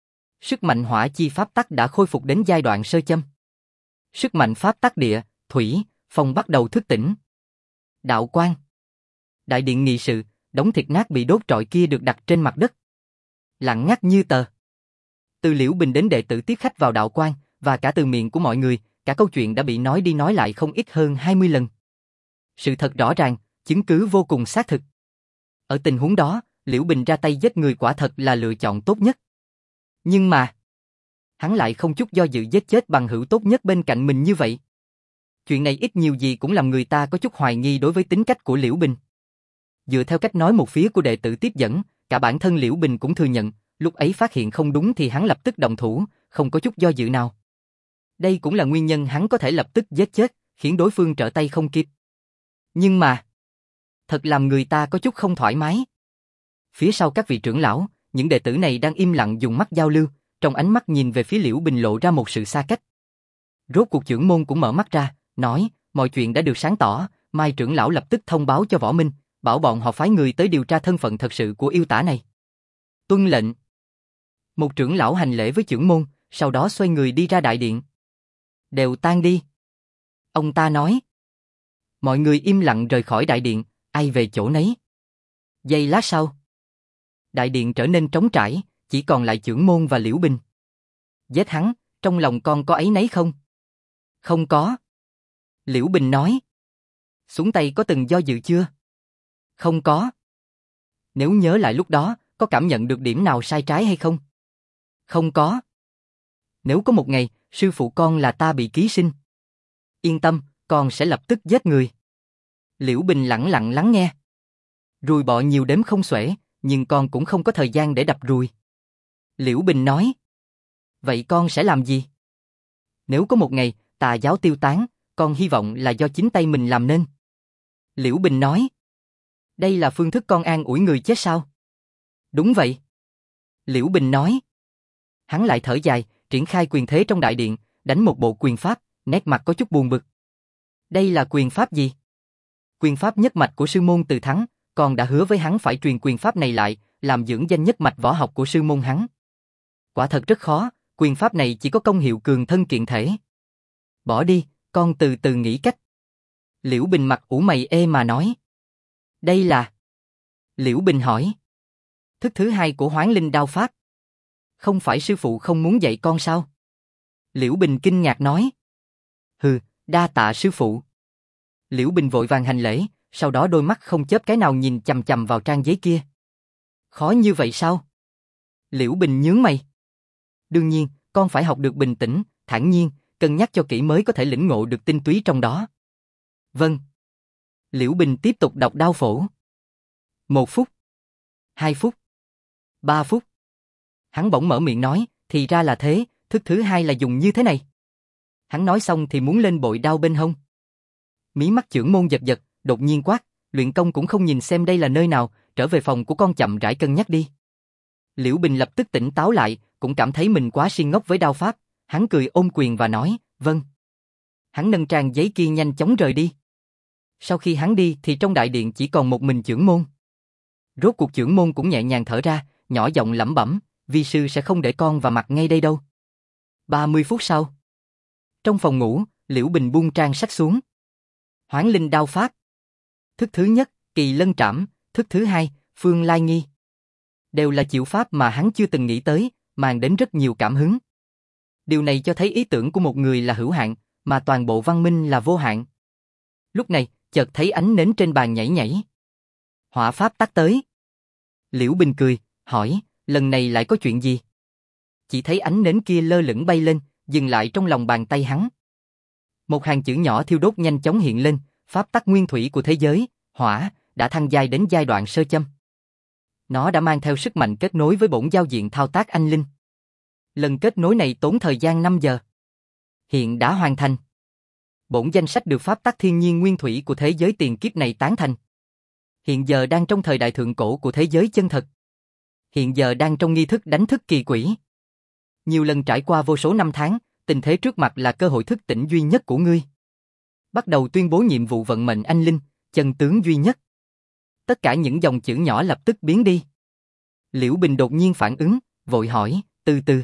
Sức mạnh hỏa chi pháp tắc đã khôi phục đến giai đoạn sơ châm. Sức mạnh pháp tắc địa, thủy, phong bắt đầu thức tỉnh. Đạo quan. Đại điện nghị sự, đống thịt nát bị đốt trọi kia được đặt trên mặt đất. Lặng ngắt như tờ. Từ Liễu Bình đến đệ tử tiếp khách vào đạo quan, và cả từ miệng của mọi người, cả câu chuyện đã bị nói đi nói lại không ít hơn 20 lần. Sự thật rõ ràng, chứng cứ vô cùng xác thực. Ở tình huống đó, Liễu Bình ra tay giết người quả thật là lựa chọn tốt nhất. Nhưng mà, hắn lại không chút do dự giết chết bằng hữu tốt nhất bên cạnh mình như vậy. Chuyện này ít nhiều gì cũng làm người ta có chút hoài nghi đối với tính cách của Liễu Bình. Dựa theo cách nói một phía của đệ tử tiếp dẫn, cả bản thân Liễu Bình cũng thừa nhận, lúc ấy phát hiện không đúng thì hắn lập tức động thủ, không có chút do dự nào. Đây cũng là nguyên nhân hắn có thể lập tức giết chết, khiến đối phương trở tay không kịp. Nhưng mà, thật làm người ta có chút không thoải mái. Phía sau các vị trưởng lão, những đệ tử này đang im lặng dùng mắt giao lưu, trong ánh mắt nhìn về phía Liễu Bình lộ ra một sự xa cách. Rốt cuộc trưởng môn cũng mở mắt ra, nói, mọi chuyện đã được sáng tỏ, Mai trưởng lão lập tức thông báo cho Võ Minh, bảo bọn họ phái người tới điều tra thân phận thật sự của yêu tả này. Tuân lệnh. Một trưởng lão hành lễ với trưởng môn, sau đó xoay người đi ra đại điện. Đều tan đi. Ông ta nói. Mọi người im lặng rời khỏi đại điện, ai về chỗ nấy. Giây lát sau, đại điện trở nên trống trải, chỉ còn lại trưởng môn và Liễu Bình. Giết hắn, trong lòng con có áy náy không? Không có. Liễu Bình nói. Xuống tay có từng do dự chưa? Không có. Nếu nhớ lại lúc đó, có cảm nhận được điểm nào sai trái hay không? Không có. Nếu có một ngày, sư phụ con là ta bị ký sinh. Yên tâm, con sẽ lập tức giết người. Liễu Bình lẳng lặng lắng nghe. Ruồi bọ nhiều đếm không xuể, nhưng con cũng không có thời gian để đập ruồi. Liễu Bình nói. Vậy con sẽ làm gì? Nếu có một ngày, tà giáo tiêu tán, con hy vọng là do chính tay mình làm nên. Liễu Bình nói. Đây là phương thức con an ủi người chết sao? Đúng vậy. Liễu Bình nói. Hắn lại thở dài, triển khai quyền thế trong đại điện, đánh một bộ quyền pháp, nét mặt có chút buồn bực. Đây là quyền pháp gì? Quyền pháp nhất mạch của sư môn Từ Thắng, con đã hứa với hắn phải truyền quyền pháp này lại, làm dưỡng danh nhất mạch võ học của sư môn hắn. Quả thật rất khó, quyền pháp này chỉ có công hiệu cường thân kiện thể. Bỏ đi, con từ từ nghĩ cách. Liễu Bình mặt ủ mày ê mà nói. Đây là... Liễu Bình hỏi. Thức thứ hai của Hoán Linh đao pháp. Không phải sư phụ không muốn dạy con sao? Liễu Bình kinh ngạc nói. Hừ, đa tạ sư phụ. Liễu Bình vội vàng hành lễ, sau đó đôi mắt không chớp cái nào nhìn chằm chằm vào trang giấy kia. Khó như vậy sao? Liễu Bình nhướng mày. Đương nhiên, con phải học được bình tĩnh, thản nhiên, cân nhắc cho kỹ mới có thể lĩnh ngộ được tinh túy trong đó. Vâng. Liễu Bình tiếp tục đọc đao phổ. 1 phút. 2 phút. 3 phút. Hắn bỗng mở miệng nói, thì ra là thế, thức thứ hai là dùng như thế này. Hắn nói xong thì muốn lên bội đao bên hông. Mí mắt chưởng môn giật giật, đột nhiên quát, luyện công cũng không nhìn xem đây là nơi nào, trở về phòng của con chậm rãi cân nhắc đi. Liễu Bình lập tức tỉnh táo lại, cũng cảm thấy mình quá si ngốc với đao pháp, hắn cười ôm quyền và nói, vâng. Hắn nâng trang giấy kia nhanh chóng rời đi. Sau khi hắn đi thì trong đại điện chỉ còn một mình chưởng môn. Rốt cuộc chưởng môn cũng nhẹ nhàng thở ra, nhỏ giọng lẩm bẩm, vi sư sẽ không để con và mặt ngay đây đâu. 30 phút sau. Trong phòng ngủ, Liễu Bình buông trang sách xuống. Hoán Linh đao pháp. Thức thứ nhất, Kỳ Lân trảm, thức thứ hai, Phương Lai nghi. Đều là chiêu pháp mà hắn chưa từng nghĩ tới, mang đến rất nhiều cảm hứng. Điều này cho thấy ý tưởng của một người là hữu hạn, mà toàn bộ văn minh là vô hạn. Lúc này, chợt thấy ánh nến trên bàn nhảy nhảy. Hỏa pháp tắt tới. Liễu Bình cười, hỏi, lần này lại có chuyện gì? Chỉ thấy ánh nến kia lơ lửng bay lên, dừng lại trong lòng bàn tay hắn. Một hàng chữ nhỏ thiêu đốt nhanh chóng hiện lên, pháp tắc nguyên thủy của thế giới, hỏa, đã thăng giai đến giai đoạn sơ châm. Nó đã mang theo sức mạnh kết nối với bổn giao diện thao tác anh linh. Lần kết nối này tốn thời gian 5 giờ. Hiện đã hoàn thành. Bổn danh sách được pháp tắc thiên nhiên nguyên thủy của thế giới tiền kiếp này tán thành. Hiện giờ đang trong thời đại thượng cổ của thế giới chân thật. Hiện giờ đang trong nghi thức đánh thức kỳ quỷ. Nhiều lần trải qua vô số năm tháng, tình thế trước mặt là cơ hội thức tỉnh duy nhất của ngươi. Bắt đầu tuyên bố nhiệm vụ vận mệnh anh linh, chân tướng duy nhất. Tất cả những dòng chữ nhỏ lập tức biến đi. Liễu Bình đột nhiên phản ứng, vội hỏi, từ từ.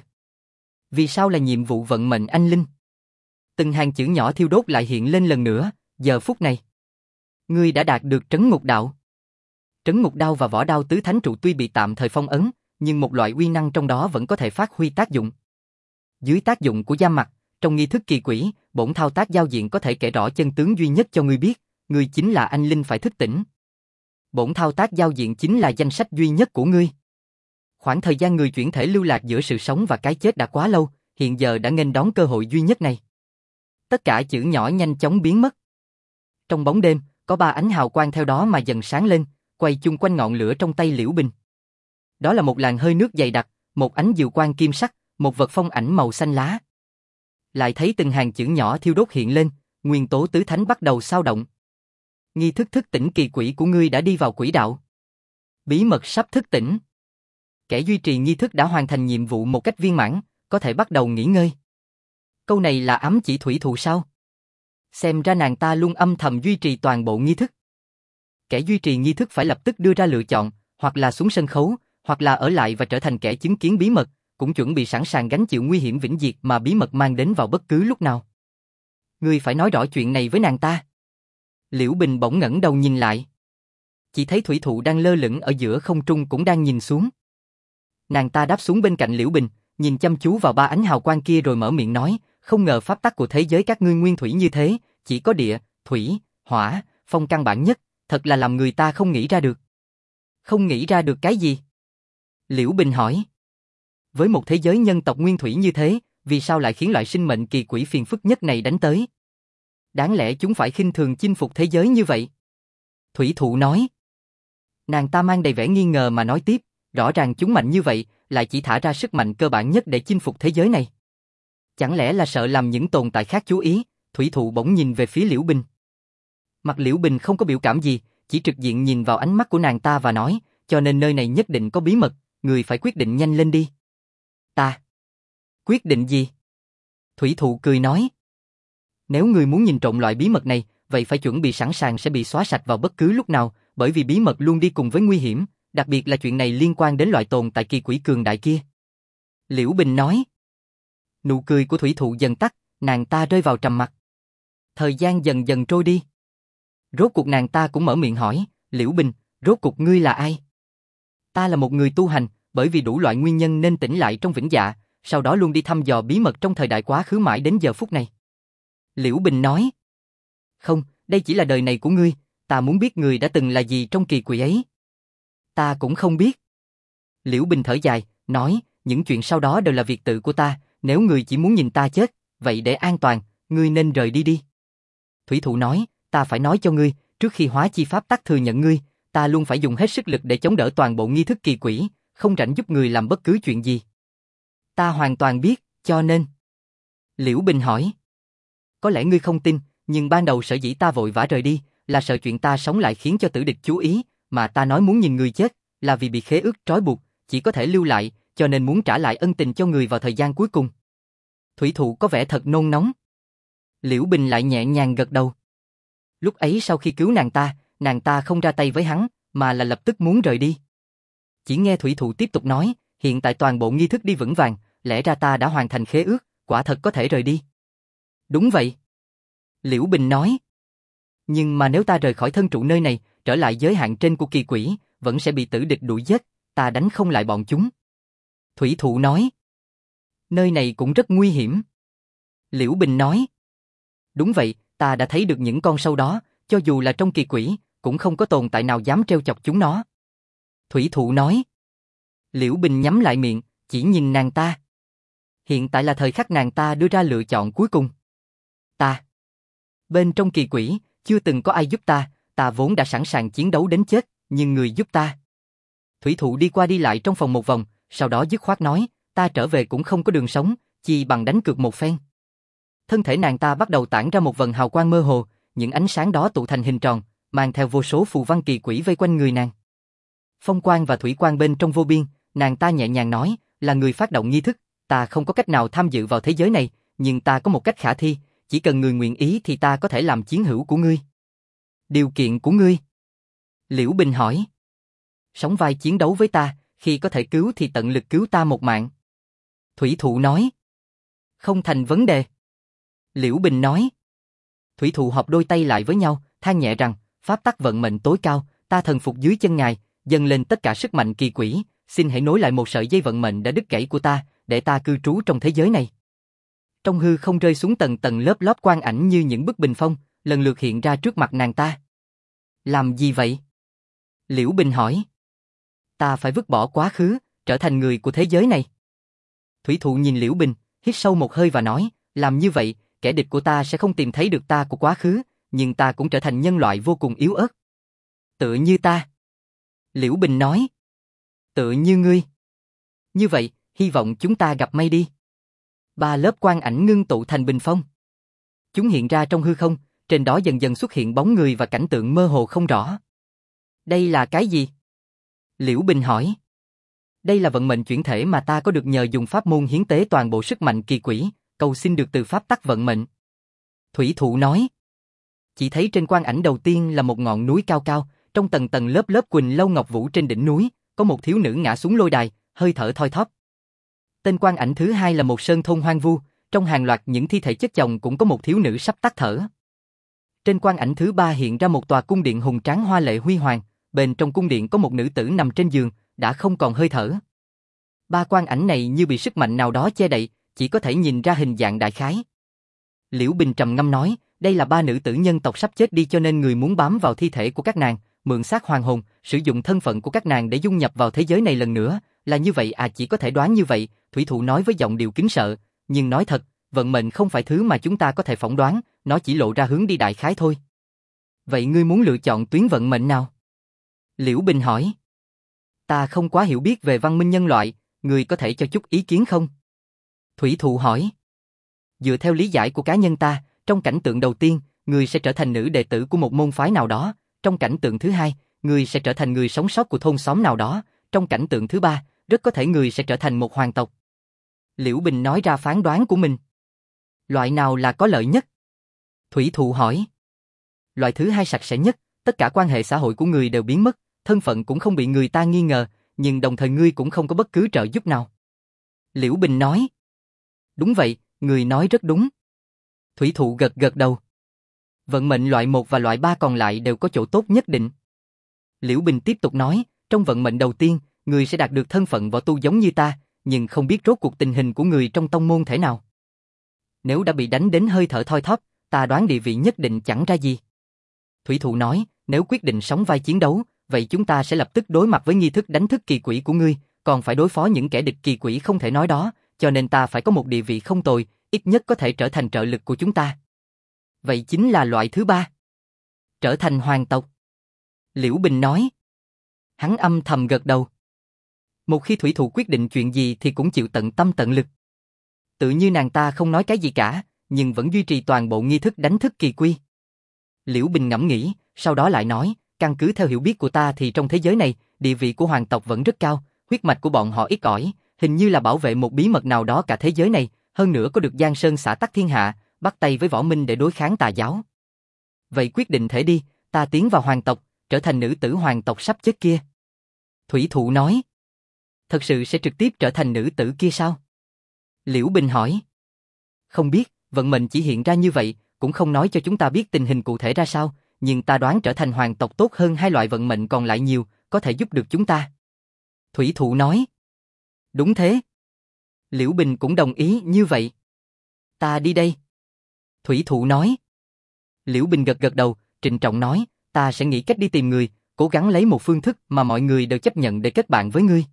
Vì sao là nhiệm vụ vận mệnh anh linh? Từng hàng chữ nhỏ thiêu đốt lại hiện lên lần nữa, giờ phút này. Ngươi đã đạt được trấn ngục đạo. Trấn ngục đao và võ đao tứ thánh trụ tuy bị tạm thời phong ấn, nhưng một loại uy năng trong đó vẫn có thể phát huy tác dụng. Dưới tác dụng của giam mặt, trong nghi thức kỳ quỷ, bổn thao tác giao diện có thể kể rõ chân tướng duy nhất cho ngươi biết, ngươi chính là anh linh phải thức tỉnh. Bổn thao tác giao diện chính là danh sách duy nhất của ngươi. Khoảng thời gian người chuyển thể lưu lạc giữa sự sống và cái chết đã quá lâu, hiện giờ đã nghênh đón cơ hội duy nhất này. Tất cả chữ nhỏ nhanh chóng biến mất. Trong bóng đêm, có 3 ánh hào quang theo đó mà dần sáng lên, quay chung quanh ngọn lửa trong tay Liễu Bình. Đó là một làn hơi nước dày đặc, một ánh diều quang kim sắc, một vật phong ảnh màu xanh lá. Lại thấy từng hàng chữ nhỏ thiêu đốt hiện lên, nguyên tố tứ thánh bắt đầu xao động. Nghi thức thức tỉnh kỳ quỷ của ngươi đã đi vào quỹ đạo. Bí mật sắp thức tỉnh. Kẻ duy trì nghi thức đã hoàn thành nhiệm vụ một cách viên mãn, có thể bắt đầu nghỉ ngơi. Câu này là ám chỉ thủy thụ sao? Xem ra nàng ta luôn âm thầm duy trì toàn bộ nghi thức. Kẻ duy trì nghi thức phải lập tức đưa ra lựa chọn, hoặc là xuống sân khấu, hoặc là ở lại và trở thành kẻ chứng kiến bí mật, cũng chuẩn bị sẵn sàng gánh chịu nguy hiểm vĩnh viễn mà bí mật mang đến vào bất cứ lúc nào. Ngươi phải nói rõ chuyện này với nàng ta. Liễu Bình bỗng ngẩng đầu nhìn lại. Chỉ thấy thủy thụ đang lơ lửng ở giữa không trung cũng đang nhìn xuống. Nàng ta đáp xuống bên cạnh Liễu Bình, nhìn chăm chú vào 3 ánh hào quang kia rồi mở miệng nói, không ngờ pháp tắc của thế giới các ngươi nguyên thủy như thế, chỉ có địa, thủy, hỏa, phong căn bản nhất, thật là làm người ta không nghĩ ra được. Không nghĩ ra được cái gì? Liễu Bình hỏi. Với một thế giới nhân tộc nguyên thủy như thế, vì sao lại khiến loại sinh mệnh kỳ quỷ phiền phức nhất này đánh tới? Đáng lẽ chúng phải khinh thường chinh phục thế giới như vậy? Thủy thụ nói. Nàng ta mang đầy vẻ nghi ngờ mà nói tiếp, rõ ràng chúng mạnh như vậy, lại chỉ thả ra sức mạnh cơ bản nhất để chinh phục thế giới này. Chẳng lẽ là sợ làm những tồn tại khác chú ý? Thủy thụ bỗng nhìn về phía Liễu Bình. Mặt Liễu Bình không có biểu cảm gì, chỉ trực diện nhìn vào ánh mắt của nàng ta và nói, cho nên nơi này nhất định có bí mật, người phải quyết định nhanh lên đi. Ta. Quyết định gì? Thủy thụ cười nói. Nếu người muốn nhìn trộm loại bí mật này, vậy phải chuẩn bị sẵn sàng sẽ bị xóa sạch vào bất cứ lúc nào, bởi vì bí mật luôn đi cùng với nguy hiểm, đặc biệt là chuyện này liên quan đến loại tồn tại kỳ quỷ cường đại kia. Liễu Bình nói. Nụ cười của thủy thụ dần tắt, nàng ta rơi vào trầm mặc. Thời gian dần dần trôi đi. Rốt cuộc nàng ta cũng mở miệng hỏi, Liễu Bình, rốt cuộc ngươi là ai? Ta là một người tu hành, bởi vì đủ loại nguyên nhân nên tỉnh lại trong vĩnh dạ, sau đó luôn đi thăm dò bí mật trong thời đại quá khứ mãi đến giờ phút này. Liễu Bình nói. Không, đây chỉ là đời này của ngươi, ta muốn biết người đã từng là gì trong kỳ quỷ ấy. Ta cũng không biết. Liễu Bình thở dài, nói, những chuyện sau đó đều là việc tự của ta, nếu người chỉ muốn nhìn ta chết, vậy để an toàn, ngươi nên rời đi đi. Thủy Thụ nói, ta phải nói cho ngươi, trước khi hóa chi pháp tắc thừa nhận ngươi, ta luôn phải dùng hết sức lực để chống đỡ toàn bộ nghi thức kỳ quỷ, không rảnh giúp người làm bất cứ chuyện gì. Ta hoàn toàn biết, cho nên. Liễu Bình hỏi. Có lẽ ngươi không tin, nhưng ban đầu sở dĩ ta vội vã rời đi, là sợ chuyện ta sống lại khiến cho tử địch chú ý, mà ta nói muốn nhìn người chết, là vì bị khế ước trói buộc, chỉ có thể lưu lại, cho nên muốn trả lại ân tình cho người vào thời gian cuối cùng. Thủy Thụ có vẻ thật nôn nóng. Liễu Bình lại nhẹ nhàng gật đầu. Lúc ấy sau khi cứu nàng ta không ra tay với hắn, mà là lập tức muốn rời đi. Chỉ nghe Thủy Thụ tiếp tục nói, hiện tại toàn bộ nghi thức đi vững vàng, lẽ ra ta đã hoàn thành khế ước, quả thật có thể rời đi. Đúng vậy. Liễu Bình nói. Nhưng mà nếu ta rời khỏi thân trụ nơi này, trở lại giới hạn trên của kỳ quỷ, vẫn sẽ bị tử địch đuổi giết, ta đánh không lại bọn chúng. Thủy Thụ nói. Nơi này cũng rất nguy hiểm. Liễu Bình nói. Đúng vậy, ta đã thấy được những con sâu đó, cho dù là trong kỳ quỷ, cũng không có tồn tại nào dám trêu chọc chúng nó. Thủy Thụ nói. Liễu Bình nhắm lại miệng, chỉ nhìn nàng ta. Hiện tại là thời khắc nàng ta đưa ra lựa chọn cuối cùng. Ta. Bên trong kỳ quỷ, chưa từng có ai giúp ta vốn đã sẵn sàng chiến đấu đến chết, nhưng người giúp ta. Thủy Thụ đi qua đi lại trong phòng một vòng, sau đó dứt khoát nói, ta trở về cũng không có đường sống, chỉ bằng đánh cược một phen. Thân thể nàng ta bắt đầu tản ra một vầng hào quang mơ hồ, những ánh sáng đó tụ thành hình tròn, mang theo vô số phù văn kỳ quỷ vây quanh người nàng. Phong quang và thủy quang bên trong vô biên, nàng ta nhẹ nhàng nói, là người phát động nghi thức, ta không có cách nào tham dự vào thế giới này, nhưng ta có một cách khả thi, chỉ cần người nguyện ý thì ta có thể làm chiến hữu của ngươi. Điều kiện của ngươi? Liễu Bình hỏi. Sóng vai chiến đấu với ta, khi có thể cứu thì tận lực cứu ta một mạng. Thủy Thụ nói. Không thành vấn đề. Liễu Bình nói. Thủy Thụ hợp đôi tay lại với nhau, than nhẹ rằng, pháp tắc vận mệnh tối cao, ta thần phục dưới chân ngài, dâng lên tất cả sức mạnh kỳ quỷ, xin hãy nối lại một sợi dây vận mệnh đã đứt gãy của ta, để ta cư trú trong thế giới này. Trong hư không rơi xuống tầng tầng lớp lớp quang ảnh như những bức bình phong, lần lượt hiện ra trước mặt nàng ta. Làm gì vậy? Liễu Bình hỏi. Ta phải vứt bỏ quá khứ, trở thành người của thế giới này. Thủy Thụ nhìn Liễu Bình, hít sâu một hơi và nói, làm như vậy, kẻ địch của ta sẽ không tìm thấy được ta của quá khứ, nhưng ta cũng trở thành nhân loại vô cùng yếu ớt. Tựa như ta. Liễu Bình nói. Tựa như ngươi. Như vậy, hy vọng chúng ta gặp may đi. 3 lớp quang ảnh ngưng tụ thành bình phong. Chúng hiện ra trong hư không, trên đó dần dần xuất hiện bóng người và cảnh tượng mơ hồ không rõ. Đây là cái gì? Liễu Bình hỏi. Đây là vận mệnh chuyển thể mà ta có được nhờ dùng pháp môn hiến tế toàn bộ sức mạnh kỳ quỷ, cầu xin được từ pháp tắc vận mệnh. Thủy Thụ nói. Chỉ thấy trên quang ảnh đầu tiên là một ngọn núi cao cao, trong tầng tầng lớp lớp quỳnh lâu ngọc vũ trên đỉnh núi, có một thiếu nữ ngã xuống lôi đài, hơi thở thoi thóp. Tên quang ảnh thứ hai là một sơn thôn hoang vu, trong hàng loạt những thi thể chất chồng cũng có một thiếu nữ sắp tắt thở. Trên quang ảnh thứ ba hiện ra một tòa cung điện hùng tráng hoa lệ huy hoàng, bên trong cung điện có một nữ tử nằm trên giường, đã không còn hơi thở. 3 quang ảnh này như bị sức mạnh nào đó che đậy, chỉ có thể nhìn ra hình dạng đại khái. Liễu Bình trầm ngâm nói, đây là 3 nữ tử nhân tộc sắp chết đi cho nên người muốn bám vào thi thể của các nàng, mượn xác hoàng hồn, sử dụng thân phận của các nàng để dung nhập vào thế giới này lần nữa, là như vậy à? Chỉ có thể đoán như vậy, Thủy Thụ nói với giọng điệu kính sợ, nhưng nói thật, vận mệnh không phải thứ mà chúng ta có thể phỏng đoán, nó chỉ lộ ra hướng đi đại khái thôi. Vậy ngươi muốn lựa chọn tuyến vận mệnh nào? Liễu Bình hỏi. Ta không quá hiểu biết về văn minh nhân loại, ngươi có thể cho chút ý kiến không? Thủy Thụ hỏi. Dựa theo lý giải của cá nhân ta, trong cảnh tượng đầu tiên, ngươi sẽ trở thành nữ đệ tử của một môn phái nào đó, trong cảnh tượng thứ hai, ngươi sẽ trở thành người sống sót của thôn xóm nào đó, trong cảnh tượng thứ ba, rất có thể ngươi sẽ trở thành một hoàng tộc. Liễu Bình nói ra phán đoán của mình. Loại nào là có lợi nhất? Thủy Thụ hỏi. Loại thứ hai sạch sẽ nhất, tất cả quan hệ xã hội của ngươi đều biến mất, thân phận cũng không bị người ta nghi ngờ, nhưng đồng thời ngươi cũng không có bất cứ trợ giúp nào. Liễu Bình nói. Đúng vậy, ngươi nói rất đúng. Thủy Thụ gật gật đầu. Vận mệnh loại 1 và loại 3 còn lại đều có chỗ tốt nhất định. Liễu Bình tiếp tục nói, trong vận mệnh đầu tiên, người sẽ đạt được thân phận võ tu giống như ta, nhưng không biết rốt cuộc tình hình của người trong tông môn thế nào. Nếu đã bị đánh đến hơi thở thoi thóp, ta đoán địa vị nhất định chẳng ra gì. Thủy Thụ nói, nếu quyết định sóng vai chiến đấu, vậy chúng ta sẽ lập tức đối mặt với nghi thức đánh thức kỳ quỷ của ngươi, còn phải đối phó những kẻ địch kỳ quỷ không thể nói đó, cho nên ta phải có một địa vị không tồi, ít nhất có thể trở thành trợ lực của chúng ta. Vậy chính là loại thứ 3. Trở thành hoàng tộc. Liễu Bình nói. Hắn âm thầm gật đầu. Một khi Thủy Thụ quyết định chuyện gì thì cũng chịu tận tâm tận lực. Tự như nàng ta không nói cái gì cả, nhưng vẫn duy trì toàn bộ nghi thức đánh thức kỳ quy. Liễu Bình ngẫm nghĩ, sau đó lại nói, căn cứ theo hiểu biết của ta thì trong thế giới này, địa vị của hoàng tộc vẫn rất cao, huyết mạch của bọn họ ít ỏi, hình như là bảo vệ một bí mật nào đó cả thế giới này, hơn nữa có được Giang Sơn xã tắc thiên hạ, bắt tay với võ minh để đối kháng tà giáo. Vậy quyết định thể đi, ta tiến vào hoàng tộc, trở thành nữ tử hoàng tộc sắp chết kia. Thủy Thụ nói. Thật sự sẽ trực tiếp trở thành nữ tử kia sao? Liễu Bình hỏi. Không biết, vận mệnh chỉ hiện ra như vậy, cũng không nói cho chúng ta biết tình hình cụ thể ra sao, nhưng ta đoán trở thành hoàng tộc tốt hơn hai loại vận mệnh còn lại nhiều, có thể giúp được chúng ta. Thủy Thụ nói. Đúng thế. Liễu Bình cũng đồng ý như vậy. Ta đi đây. Thủy Thụ nói. Liễu Bình gật gật đầu, trịnh trọng nói, ta sẽ nghĩ cách đi tìm người, cố gắng lấy một phương thức mà mọi người đều chấp nhận để kết bạn với ngươi.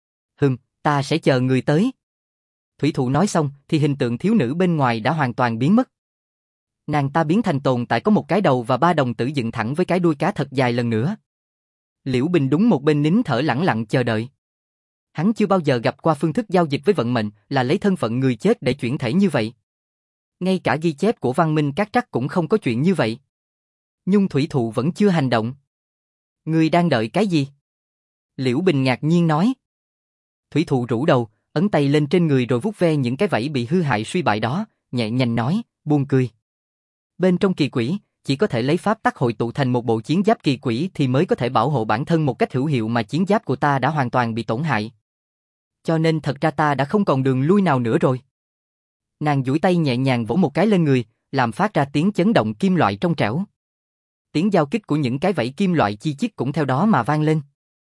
Ta sẽ chờ người tới. Thủy Thụ nói xong thì hình tượng thiếu nữ bên ngoài đã hoàn toàn biến mất. Nàng ta biến thành tồn tại có một cái đầu và 3 đồng tử dựng thẳng với cái đuôi cá thật dài lần nữa. Liễu Bình đúng một bên nín thở lẳng lặng chờ đợi. Hắn chưa bao giờ gặp qua phương thức giao dịch với vận mệnh là lấy thân phận người chết để chuyển thể như vậy. Ngay cả ghi chép của văn minh các trắc cũng không có chuyện như vậy. Nhưng Thủy Thụ vẫn chưa hành động. Ngươi đang đợi cái gì? Liễu Bình ngạc nhiên nói. Thủy Thụ rũ đầu, ấn tay lên trên người rồi vuốt ve những cái vảy bị hư hại suy bại đó, nhẹ nhàng nói, buồn cười. Bên trong kỳ quỷ, chỉ có thể lấy pháp tắc hội tụ thành một bộ chiến giáp kỳ quỷ thì mới có thể bảo hộ bản thân một cách hữu hiệu mà chiến giáp của ta đã hoàn toàn bị tổn hại. Cho nên thật ra ta đã không còn đường lui nào nữa rồi. Nàng duỗi tay nhẹ nhàng vỗ một cái lên người, làm phát ra tiếng chấn động kim loại trong trẻo. Tiếng giao kích của những cái vảy kim loại chi chít cũng theo đó mà vang lên.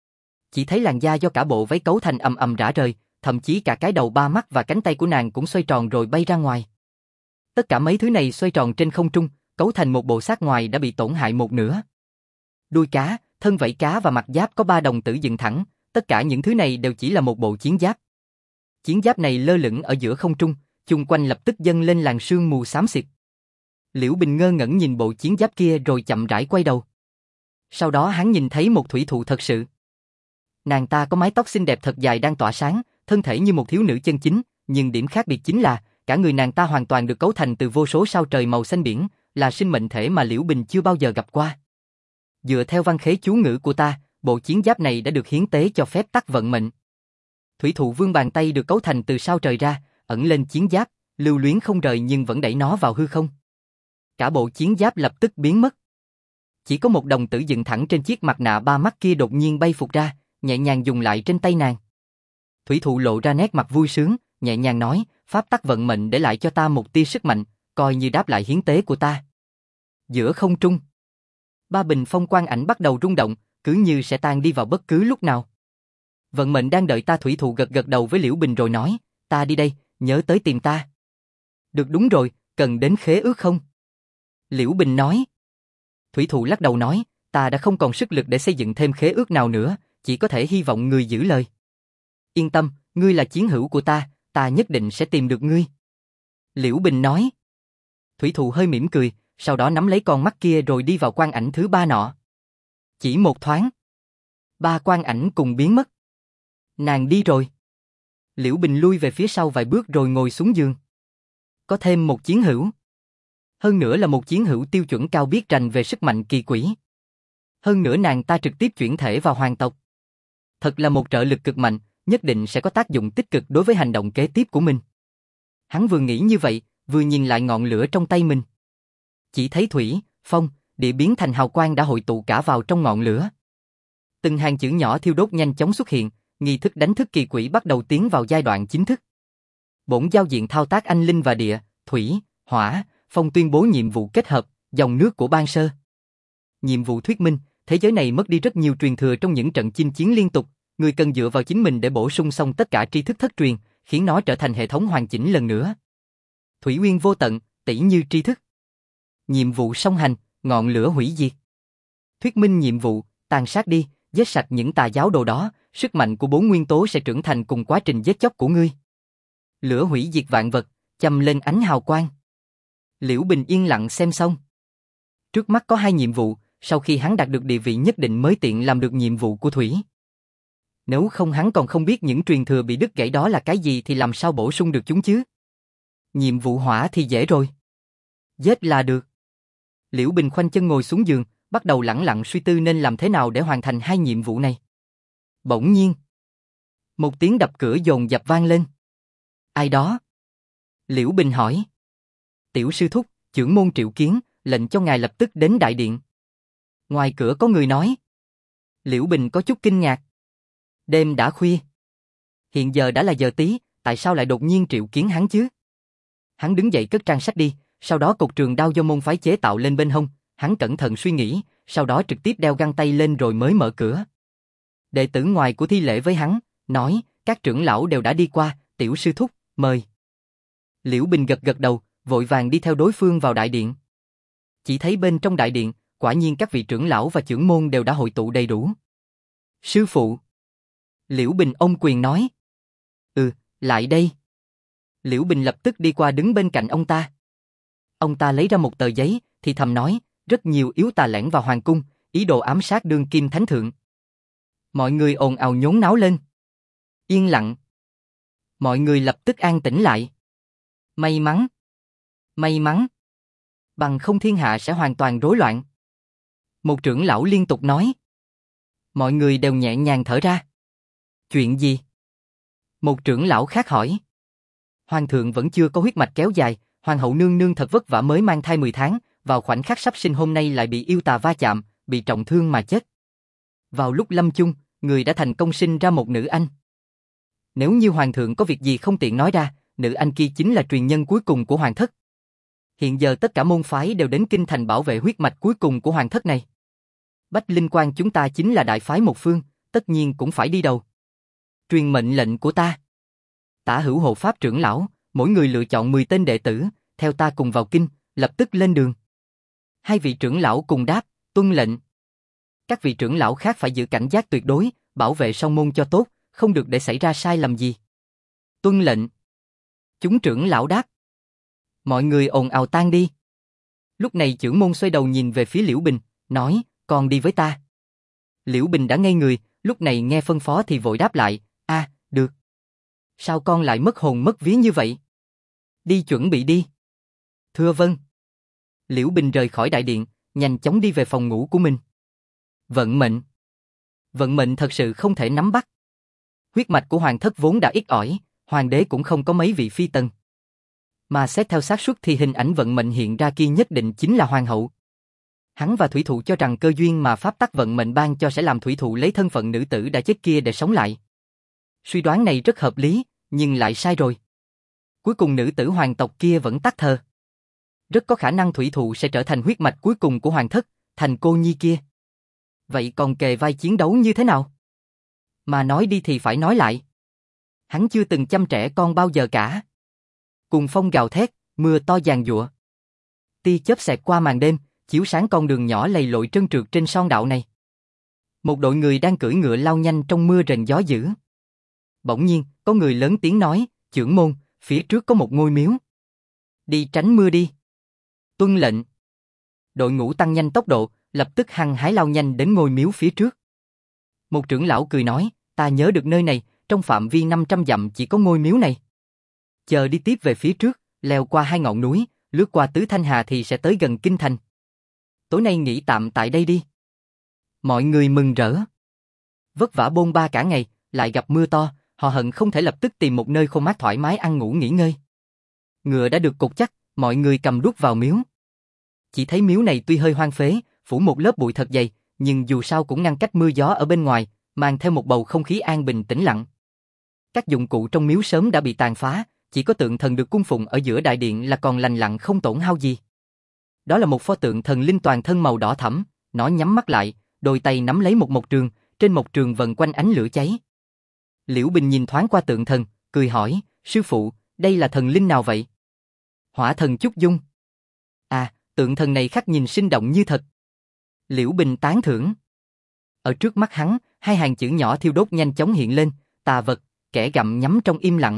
Chỉ thấy làn da do cả bộ váy cấu thành ầm ầm rã rời, thậm chí cả cái đầu 3 mắt và cánh tay của nàng cũng xoay tròn rồi bay ra ngoài. Tất cả mấy thứ này xoay tròn trên không trung, cấu thành một bộ xác ngoài đã bị tổn hại một nửa. Đuôi cá, thân vảy cá và mặt giáp có 3 đồng tử dựng thẳng, tất cả những thứ này đều chỉ là một bộ chiến giáp. Chiến giáp này lơ lửng ở giữa không trung, chung quanh lập tức dâng lên làn sương mù xám xịt. Liễu Bình ngơ ngẩn nhìn bộ chiến giáp kia rồi chậm rãi quay đầu. Sau đó hắn nhìn thấy một Thủy Thụ thật sự. Nàng ta có mái tóc xinh đẹp thật dài đang tỏa sáng, thân thể như một thiếu nữ chân chính, nhưng điểm khác biệt chính là cả người nàng ta hoàn toàn được cấu thành từ vô số sao trời màu xanh biển, là sinh mệnh thể mà Liễu Bình chưa bao giờ gặp qua. Dựa theo văn khế chú ngữ của ta, bộ chiến giáp này đã được hiến tế cho phép tắc vận mệnh. Thủy Thụ vươn bàn tay được cấu thành từ sao trời ra, ẩn lên chiến giáp, lưu luyến không rời nhưng vẫn đẩy nó vào hư không. Cả bộ chiến giáp lập tức biến mất. Chỉ có một đồng tử dựng thẳng trên chiếc mặt nạ 3 mắt kia đột nhiên bay phụt ra, nhẹ nhàng dùng lại trên tay nàng. Thủy Thụ lộ ra nét mặt vui sướng, nhẹ nhàng nói, pháp tắc vận mệnh để lại cho ta một tia sức mạnh, coi như đáp lại hiến tế của ta. Giữa không trung, 3 bình phong quang ảnh bắt đầu rung động, cứ như sẽ tan đi vào bất cứ lúc nào. Vận mệnh đang đợi ta. Thủy Thụ gật gật đầu với Liễu Bình rồi nói, ta đi đây, nhớ tới tìm ta. Được, đúng rồi, cần đến khế ước không? Liễu Bình nói. Thủy Thụ lắc đầu nói, ta đã không còn sức lực để xây dựng thêm khế ước nào nữa, chỉ có thể hy vọng ngươi giữ lời. Yên tâm, ngươi là chiến hữu của ta nhất định sẽ tìm được ngươi. Liễu Bình nói. Thủy Thụ hơi mỉm cười, sau đó nắm lấy con mắt kia rồi đi vào quang ảnh thứ 3 nọ. Chỉ một thoáng, 3 quang ảnh cùng biến mất. Nàng đi rồi. Liễu Bình lui về phía sau vài bước rồi ngồi xuống giường. Có thêm một chiến hữu. Hơn nữa là một chiến hữu tiêu chuẩn cao biết rành về sức mạnh kỳ quỷ. Hơn nữa nàng ta trực tiếp chuyển thể vào hoàng tộc. Thật là một trợ lực cực mạnh, nhất định sẽ có tác dụng tích cực đối với hành động kế tiếp của mình. Hắn vừa nghĩ như vậy, vừa nhìn lại ngọn lửa trong tay mình. Chỉ thấy thủy, phong, địa biến thành hào quang đã hội tụ cả vào trong ngọn lửa. Từng hàng chữ nhỏ thiêu đốt nhanh chóng xuất hiện, nghi thức đánh thức kỳ quỷ bắt đầu tiến vào giai đoạn chính thức. Bổn giao diện thao tác anh linh và địa, thủy, hỏa, phong tuyên bố nhiệm vụ kết hợp, Dòng nước của Ban Sơ. Nhiệm vụ thuyết minh, thế giới này mất đi rất nhiều truyền thừa trong những trận chinh chiến liên tục, người cần dựa vào chính mình để bổ sung xong tất cả tri thức thất truyền, khiến nó trở thành hệ thống hoàn chỉnh lần nữa. Thủy Uyên vô tận, tỷ như tri thức. Nhiệm vụ song hành, ngọn lửa hủy diệt. Thuyết minh nhiệm vụ, tàn sát đi, giết sạch những tà giáo đồ đó, sức mạnh của 4 nguyên tố sẽ trưởng thành cùng quá trình giết chóc của ngươi. Lửa hủy diệt vạn vật, châm lên ánh hào quang. Liễu Bình yên lặng xem xong. Trước mắt có 2 nhiệm vụ, sau khi hắn đạt được địa vị nhất định mới tiện làm được nhiệm vụ của Thủy. Nếu không hắn còn không biết những truyền thừa bị đứt gãy đó là cái gì thì làm sao bổ sung được chúng chứ. Nhiệm vụ hỏa thì dễ rồi. Giết là được. Liễu Bình khoanh chân ngồi xuống giường, bắt đầu lẳng lặng suy tư nên làm thế nào để hoàn thành 2 nhiệm vụ này. Bỗng nhiên, một tiếng đập cửa dồn dập vang lên. Ai đó? Liễu Bình hỏi. Tiểu sư thúc, trưởng môn triệu kiến, lệnh cho ngài lập tức đến đại điện. Ngoài cửa có người nói. Liễu Bình có chút kinh ngạc. Đêm đã khuya. Hiện giờ đã là giờ tí, tại sao lại đột nhiên triệu kiến hắn chứ? Hắn đứng dậy cất trang sách đi, sau đó cột trường đao do môn phái chế tạo lên bên hông, hắn cẩn thận suy nghĩ, sau đó trực tiếp đeo găng tay lên rồi mới mở cửa. Đệ tử ngoài của thi lễ với hắn, nói, các trưởng lão đều đã đi qua, tiểu sư thúc, mời. Liễu Bình gật gật đầu, vội vàng đi theo đối phương vào đại điện. Chỉ thấy bên trong đại điện, quả nhiên các vị trưởng lão và trưởng môn đều đã hội tụ đầy đủ. Sư phụ. Liễu Bình ôm quyền nói. Lại đây. Liễu Bình lập tức đi qua đứng bên cạnh ông ta. Ông ta lấy ra một tờ giấy, thì thầm nói, rất nhiều yếu tà lẻn vào hoàng cung, ý đồ ám sát đương kim thánh thượng. Mọi người ồn ào nhốn náo lên. Yên lặng. Mọi người lập tức an tĩnh lại. May mắn. May mắn. Bằng không thiên hạ sẽ hoàn toàn rối loạn. Một trưởng lão liên tục nói. Mọi người đều nhẹ nhàng thở ra. Chuyện gì? Một trưởng lão khác hỏi. Hoàng thượng vẫn chưa có huyết mạch kéo dài, hoàng hậu nương nương thật vất vả mới mang thai 10 tháng, vào khoảnh khắc sắp sinh hôm nay lại bị yêu tà va chạm, bị trọng thương mà chết. Vào lúc lâm chung, người đã thành công sinh ra một nữ anh. Nếu như hoàng thượng có việc gì không tiện nói ra, nữ anh kia chính là truyền nhân cuối cùng của hoàng thất. Hiện giờ tất cả môn phái đều đến kinh thành bảo vệ huyết mạch cuối cùng của hoàng thất này. Bách Linh Quan chúng ta chính là đại phái một phương, tất nhiên cũng phải đi đầu. Truyền mệnh lệnh của ta. Tả hữu hộ pháp trưởng lão, mỗi người lựa chọn 10 tên đệ tử, theo ta cùng vào kinh, lập tức lên đường. 2 vị trưởng lão cùng đáp, tuân lệnh. Các vị trưởng lão khác phải giữ cảnh giác tuyệt đối, bảo vệ song môn cho tốt, không được để xảy ra sai lầm gì. Tuân lệnh. Chúng trưởng lão đáp. Mọi người ồn ào tan đi. Lúc này trưởng môn xoay đầu nhìn về phía Liễu Bình, nói, con đi với ta. Liễu Bình đã ngây người, lúc này nghe phân phó thì vội đáp lại, được. Sao con lại mất hồn mất vía như vậy? Đi chuẩn bị đi. Thưa vâng. Liễu Bình rời khỏi đại điện, nhanh chóng đi về phòng ngủ của mình. Vận mệnh. Vận mệnh thật sự không thể nắm bắt. Huyết mạch của hoàng thất vốn đã ít ỏi, hoàng đế cũng không có mấy vị phi tần. Mà xét theo xác suất thì hình ảnh vận mệnh hiện ra kia nhất định chính là hoàng hậu. Hắn và thủy thụ cho rằng cơ duyên mà pháp tắc vận mệnh ban cho sẽ làm thủy thụ lấy thân phận nữ tử đã chết kia để sống lại. Suy đoán này rất hợp lý, nhưng lại sai rồi. Cuối cùng nữ tử hoàng tộc kia vẫn tắt thở. Rất có khả năng thủy thụ sẽ trở thành huyết mạch cuối cùng của hoàng thất, thành cô nhi kia. Vậy còn kề vai chiến đấu như thế nào? Mà nói đi thì phải nói lại. Hắn chưa từng chăm trẻ con bao giờ cả. Cùng phong gào thét, mưa to giàn giụa. Tia chớp xẹt qua màn đêm, chiếu sáng con đường nhỏ lầy lội trơn trượt trên son đạo này. Một đội người đang cưỡi ngựa lao nhanh trong mưa rền gió dữ. Bỗng nhiên, có người lớn tiếng nói, trưởng môn, phía trước có một ngôi miếu. Đi tránh mưa đi. Tuân lệnh. Đội ngũ tăng nhanh tốc độ, lập tức hăng hái lao nhanh đến ngôi miếu phía trước. Một trưởng lão cười nói, ta nhớ được nơi này, trong phạm vi 500 dặm chỉ có ngôi miếu này. Chờ đi tiếp về phía trước, leo qua 2 ngọn núi, lướt qua Tứ Thanh Hà thì sẽ tới gần kinh thành. Tối nay nghỉ tạm tại đây đi. Mọi người mừng rỡ. Vất vả bôn ba cả ngày, lại gặp mưa to, họ hận không thể lập tức tìm một nơi khô mát thoải mái ăn ngủ nghỉ ngơi. Ngựa đã được cột chắc, mọi người cầm đuốc vào miếu. Chỉ thấy miếu này tuy hơi hoang phế, phủ một lớp bụi thật dày, nhưng dù sao cũng ngăn cách mưa gió ở bên ngoài, mang theo một bầu không khí an bình tĩnh lặng. Các dụng cụ trong miếu sớm đã bị tàn phá, chỉ có tượng thần được cung phụng ở giữa đại điện là còn lành lặn không tổn hao gì. Đó là một pho tượng thần linh toàn thân màu đỏ thẫm, nó nhắm mắt lại, đôi tay nắm lấy một mộc trường, trên mộc trường vần quanh ánh lửa cháy. Liễu Bình nhìn thoáng qua tượng thần, cười hỏi, sư phụ, đây là thần linh nào vậy? Hỏa thần Chúc Dung. À, tượng thần này khắc nhìn sinh động như thật. Liễu Bình tán thưởng. Ở trước mắt hắn, hai hàng chữ nhỏ thiêu đốt nhanh chóng hiện lên, tà vật, kẻ gặm nhấm trong im lặng.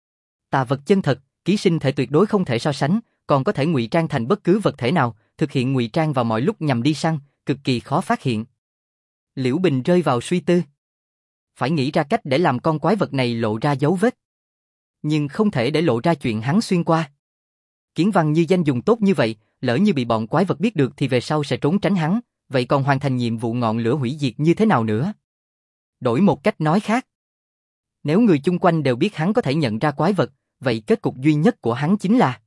Tà vật chân thật, ký sinh thể tuyệt đối không thể so sánh, còn có thể ngụy trang thành bất cứ vật thể nào, thực hiện ngụy trang vào mọi lúc nhằm đi săn, cực kỳ khó phát hiện. Liễu Bình rơi vào suy tư. Phải nghĩ ra cách để làm con quái vật này lộ ra dấu vết. Nhưng không thể để lộ ra chuyện hắn xuyên qua. Kiến Văn như danh dùng tốt như vậy, lỡ như bị bọn quái vật biết được thì về sau sẽ trốn tránh hắn, vậy còn hoàn thành nhiệm vụ ngọn lửa hủy diệt như thế nào nữa? Đổi một cách nói khác. Nếu người chung quanh đều biết hắn có thể nhận ra quái vật, vậy kết cục duy nhất của hắn chính là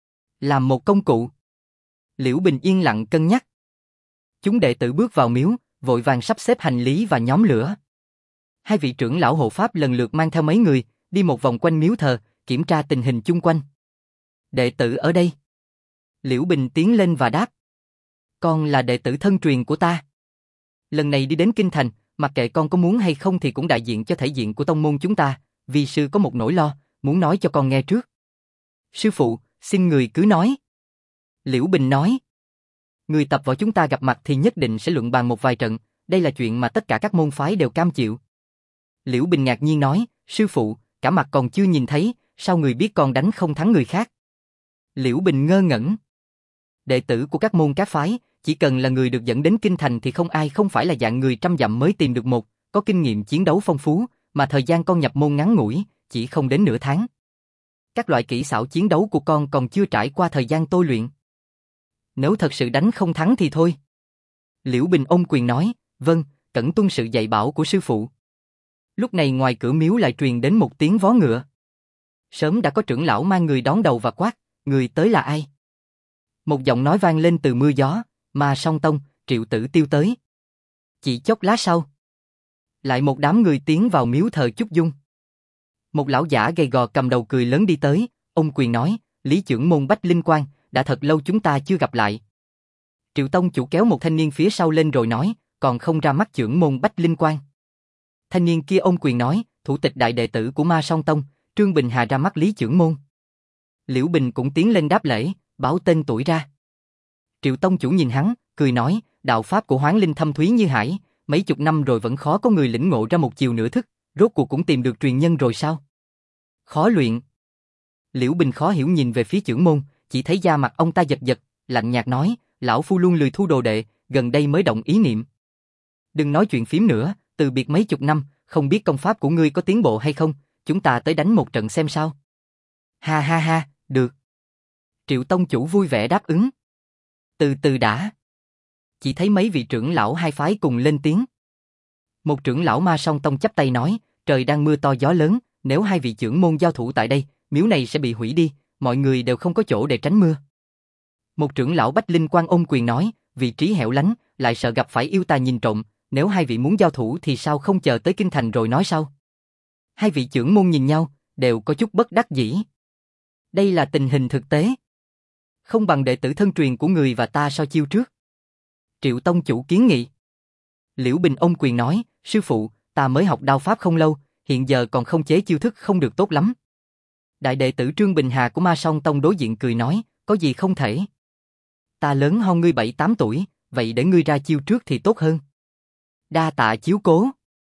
làm một công cụ. Liễu Bình yên lặng cân nhắc. Chúng đệ tử bước vào miếu, vội vàng sắp xếp hành lý và nhóm lửa. Hai vị trưởng lão hộ pháp lần lượt mang theo mấy người, đi một vòng quanh miếu thờ, kiểm tra tình hình chung quanh. Đệ tử ở đây. Liễu Bình tiến lên và đáp. Con là đệ tử thân truyền của ta. Lần này đi đến Kinh Thành, mặc kệ con có muốn hay không thì cũng đại diện cho thể diện của tông môn chúng ta, vì sư có một nỗi lo, muốn nói cho con nghe trước. Sư phụ, xin người cứ nói. Liễu Bình nói. Người tập võ chúng ta gặp mặt thì nhất định sẽ luận bàn một vài trận, đây là chuyện mà tất cả các môn phái đều cam chịu. Liễu Bình ngạc nhiên nói, sư phụ, cả mặt còn chưa nhìn thấy, sao người biết con đánh không thắng người khác? Liễu Bình ngơ ngẩn. Đệ tử của các môn các phái, chỉ cần là người được dẫn đến Kinh Thành thì không ai không phải là dạng người trăm dặm mới tìm được một, có kinh nghiệm chiến đấu phong phú, mà thời gian con nhập môn ngắn ngủi, chỉ không đến nửa tháng. Các loại kỹ xảo chiến đấu của con còn chưa trải qua thời gian tôi luyện. Nếu thật sự đánh không thắng thì thôi. Liễu Bình ôm quyền nói, vâng, cẩn tuân sự dạy bảo của sư phụ. Lúc này ngoài cửa miếu lại truyền đến một tiếng vó ngựa. Sớm đã có trưởng lão mang người đón đầu và quát, người tới là ai? Một giọng nói vang lên từ mưa gió, Ma Song Tông, Triệu Tử Tiêu tới. Chỉ chốc lát sau, lại một đám người tiến vào miếu thờ Chúc Dung. Một lão giả gầy gò cầm đầu cười lớn đi tới, ông quyền nói, Lý trưởng môn Bách Linh Quang, đã thật lâu chúng ta chưa gặp lại. Triệu Tông chủ kéo một thanh niên phía sau lên rồi nói, còn không ra mắt trưởng môn Bách Linh Quang. Thanh niên kia ôm quyền nói, thủ tịch đại đệ tử của Ma Song Tông, Trương Bình Hà ra mắt Lý trưởng môn. Liễu Bình cũng tiến lên đáp lễ, báo tên tuổi ra. Triệu Tông chủ nhìn hắn, cười nói, đạo pháp của Hoán Linh thâm thúy như hải, mấy chục năm rồi vẫn khó có người lĩnh ngộ ra một chiều nửa thức, rốt cuộc cũng tìm được truyền nhân rồi sao? Khó luyện. Liễu Bình khó hiểu nhìn về phía trưởng môn, chỉ thấy da mặt ông ta giật giật, lạnh nhạt nói, lão phu luôn lười thu đồ đệ, gần đây mới động ý niệm. Đừng nói chuyện phím nữa, từ biệt mấy chục năm, không biết công pháp của ngươi có tiến bộ hay không, chúng ta tới đánh một trận xem sao. Ha ha ha, được. Triệu Tông chủ vui vẻ đáp ứng. Từ từ đã. Chỉ thấy mấy vị trưởng lão hai phái cùng lên tiếng. Một trưởng lão Ma Song Tông chắp tay nói, trời đang mưa to gió lớn, nếu hai vị trưởng môn giao thủ tại đây, miếu này sẽ bị hủy đi, mọi người đều không có chỗ để tránh mưa. Một trưởng lão Bách Linh Quang ôm quyền nói, vị trí hẻo lánh, lại sợ gặp phải yêu tà nhìn trộm, nếu hai vị muốn giao thủ thì sao không chờ tới Kinh Thành rồi nói sau. Hai vị trưởng môn nhìn nhau, đều có chút bất đắc dĩ. Đây là tình hình thực tế. Không bằng đệ tử thân truyền của người và ta so chiêu trước. Triệu Tông chủ kiến nghị. Liễu Bình ôm quyền nói, sư phụ, ta mới học đao pháp không lâu, hiện giờ còn không chế chiêu thức không được tốt lắm. Đại đệ tử Trương Bình Hà của Ma Song Tông đối diện cười nói, có gì không thể. Ta lớn hơn ngươi 7-8 tuổi, vậy để ngươi ra chiêu trước thì tốt hơn. Đa tạ chiếu cố.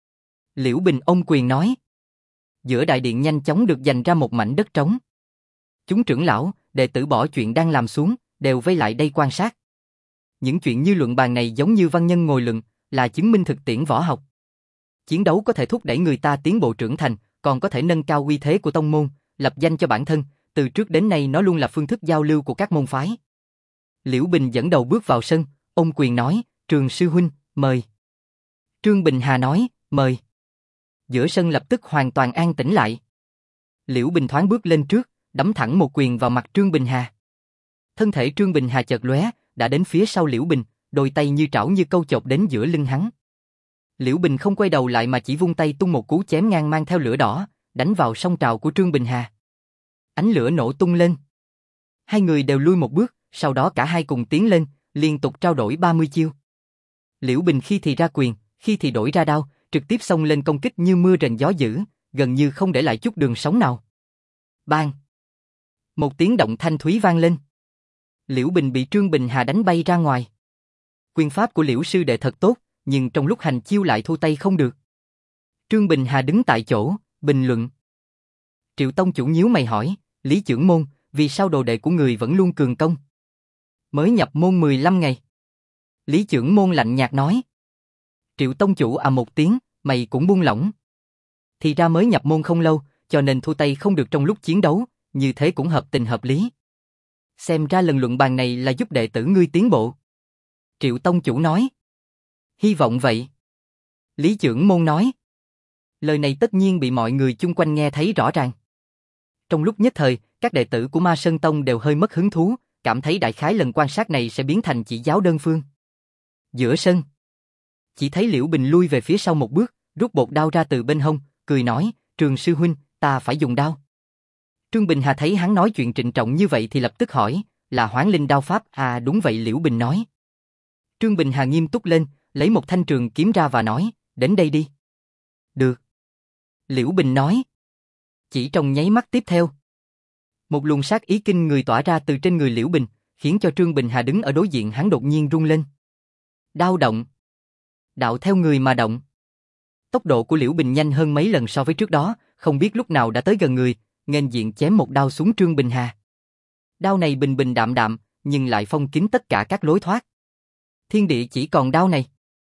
Liễu Bình ôm quyền nói. Giữa đại điện nhanh chóng được dành ra một mảnh đất trống. Chúng trưởng lão, đệ tử bỏ chuyện đang làm xuống, đều vây lại đây quan sát. Những chuyện như luận bàn này giống như văn nhân ngồi luận, là chứng minh thực tiễn võ học. Chiến đấu có thể thúc đẩy người ta tiến bộ trưởng thành, còn có thể nâng cao uy thế của tông môn, lập danh cho bản thân, từ trước đến nay nó luôn là phương thức giao lưu của các môn phái. Liễu Bình dẫn đầu bước vào sân, ôm quyền nói, Trường sư huynh, mời. Trương Bình Hà nói, mời. Giữa sân lập tức hoàn toàn an tĩnh lại. Liễu Bình thoáng bước lên trước, đấm thẳng một quyền vào mặt Trương Bình Hà. Thân thể Trương Bình Hà chợt lóe, đã đến phía sau Liễu Bình, đôi tay như trảo như câu chộp đến giữa lưng hắn. Liễu Bình không quay đầu lại mà chỉ vung tay tung một cú chém ngang mang theo lửa đỏ, đánh vào song trào của Trương Bình Hà. Ánh lửa nổ tung lên. Hai người đều lui một bước, sau đó cả hai cùng tiến lên, liên tục trao đổi 30 chiêu. Liễu Bình khi thì ra quyền, khi thì đổi ra đao, trực tiếp xông lên công kích như mưa rền gió dữ, gần như không để lại chút đường sống nào. Bang! Một tiếng động thanh thúy vang lên. Liễu Bình bị Trương Bình Hà đánh bay ra ngoài. Quyền pháp của Liễu sư đệ thật tốt, nhưng trong lúc hành chiêu lại thu tay không được. Trương Bình Hà đứng tại chỗ, bình luận. Triệu tông chủ nhíu mày hỏi, Lý trưởng môn, vì sao đồ đệ của người vẫn luôn cường công? Mới nhập môn 15 ngày. Lý trưởng môn lạnh nhạt nói. Triệu tông chủ một tiếng, mày cũng buông lỏng. Thì ra mới nhập môn không lâu, cho nên thu tay không được trong lúc chiến đấu, như thế cũng hợp tình hợp lý. Xem ra lần luận bàn này là giúp đệ tử ngươi tiến bộ. Triệu tông chủ nói. Hy vọng vậy. Lý trưởng môn nói. Lời này tất nhiên bị mọi người chung quanh nghe thấy rõ ràng. Trong lúc nhất thời, các đệ tử của Ma Sơn Tông đều hơi mất hứng thú, cảm thấy đại khái lần quan sát này sẽ biến thành chỉ giáo đơn phương. Giữa sân, chỉ thấy Liễu Bình lui về phía sau một bước, rút bột đao ra từ bên hông, cười nói, Trường sư huynh, ta phải dùng đao. Trương Bình Hà thấy hắn nói chuyện trịnh trọng như vậy thì lập tức hỏi, là Hoán Linh đao pháp? Đúng vậy, Liễu Bình nói. Trương Bình Hà nghiêm túc lên, lấy một thanh trường kiếm ra và nói, đến đây đi. Được. Liễu Bình nói. Chỉ trong nháy mắt tiếp theo, một luồng sát ý kinh người tỏa ra từ trên người Liễu Bình, khiến cho Trương Bình Hà đứng ở đối diện hắn đột nhiên rung lên. Đao động. Đạo theo người mà động. Tốc độ của Liễu Bình nhanh hơn mấy lần so với trước đó, không biết lúc nào đã tới gần người, nghênh diện chém một đao xuống Trương Bình Hà. Đao này bình bình đạm đạm, nhưng lại phong kín tất cả các lối thoát. Thiên địa chỉ còn đao này.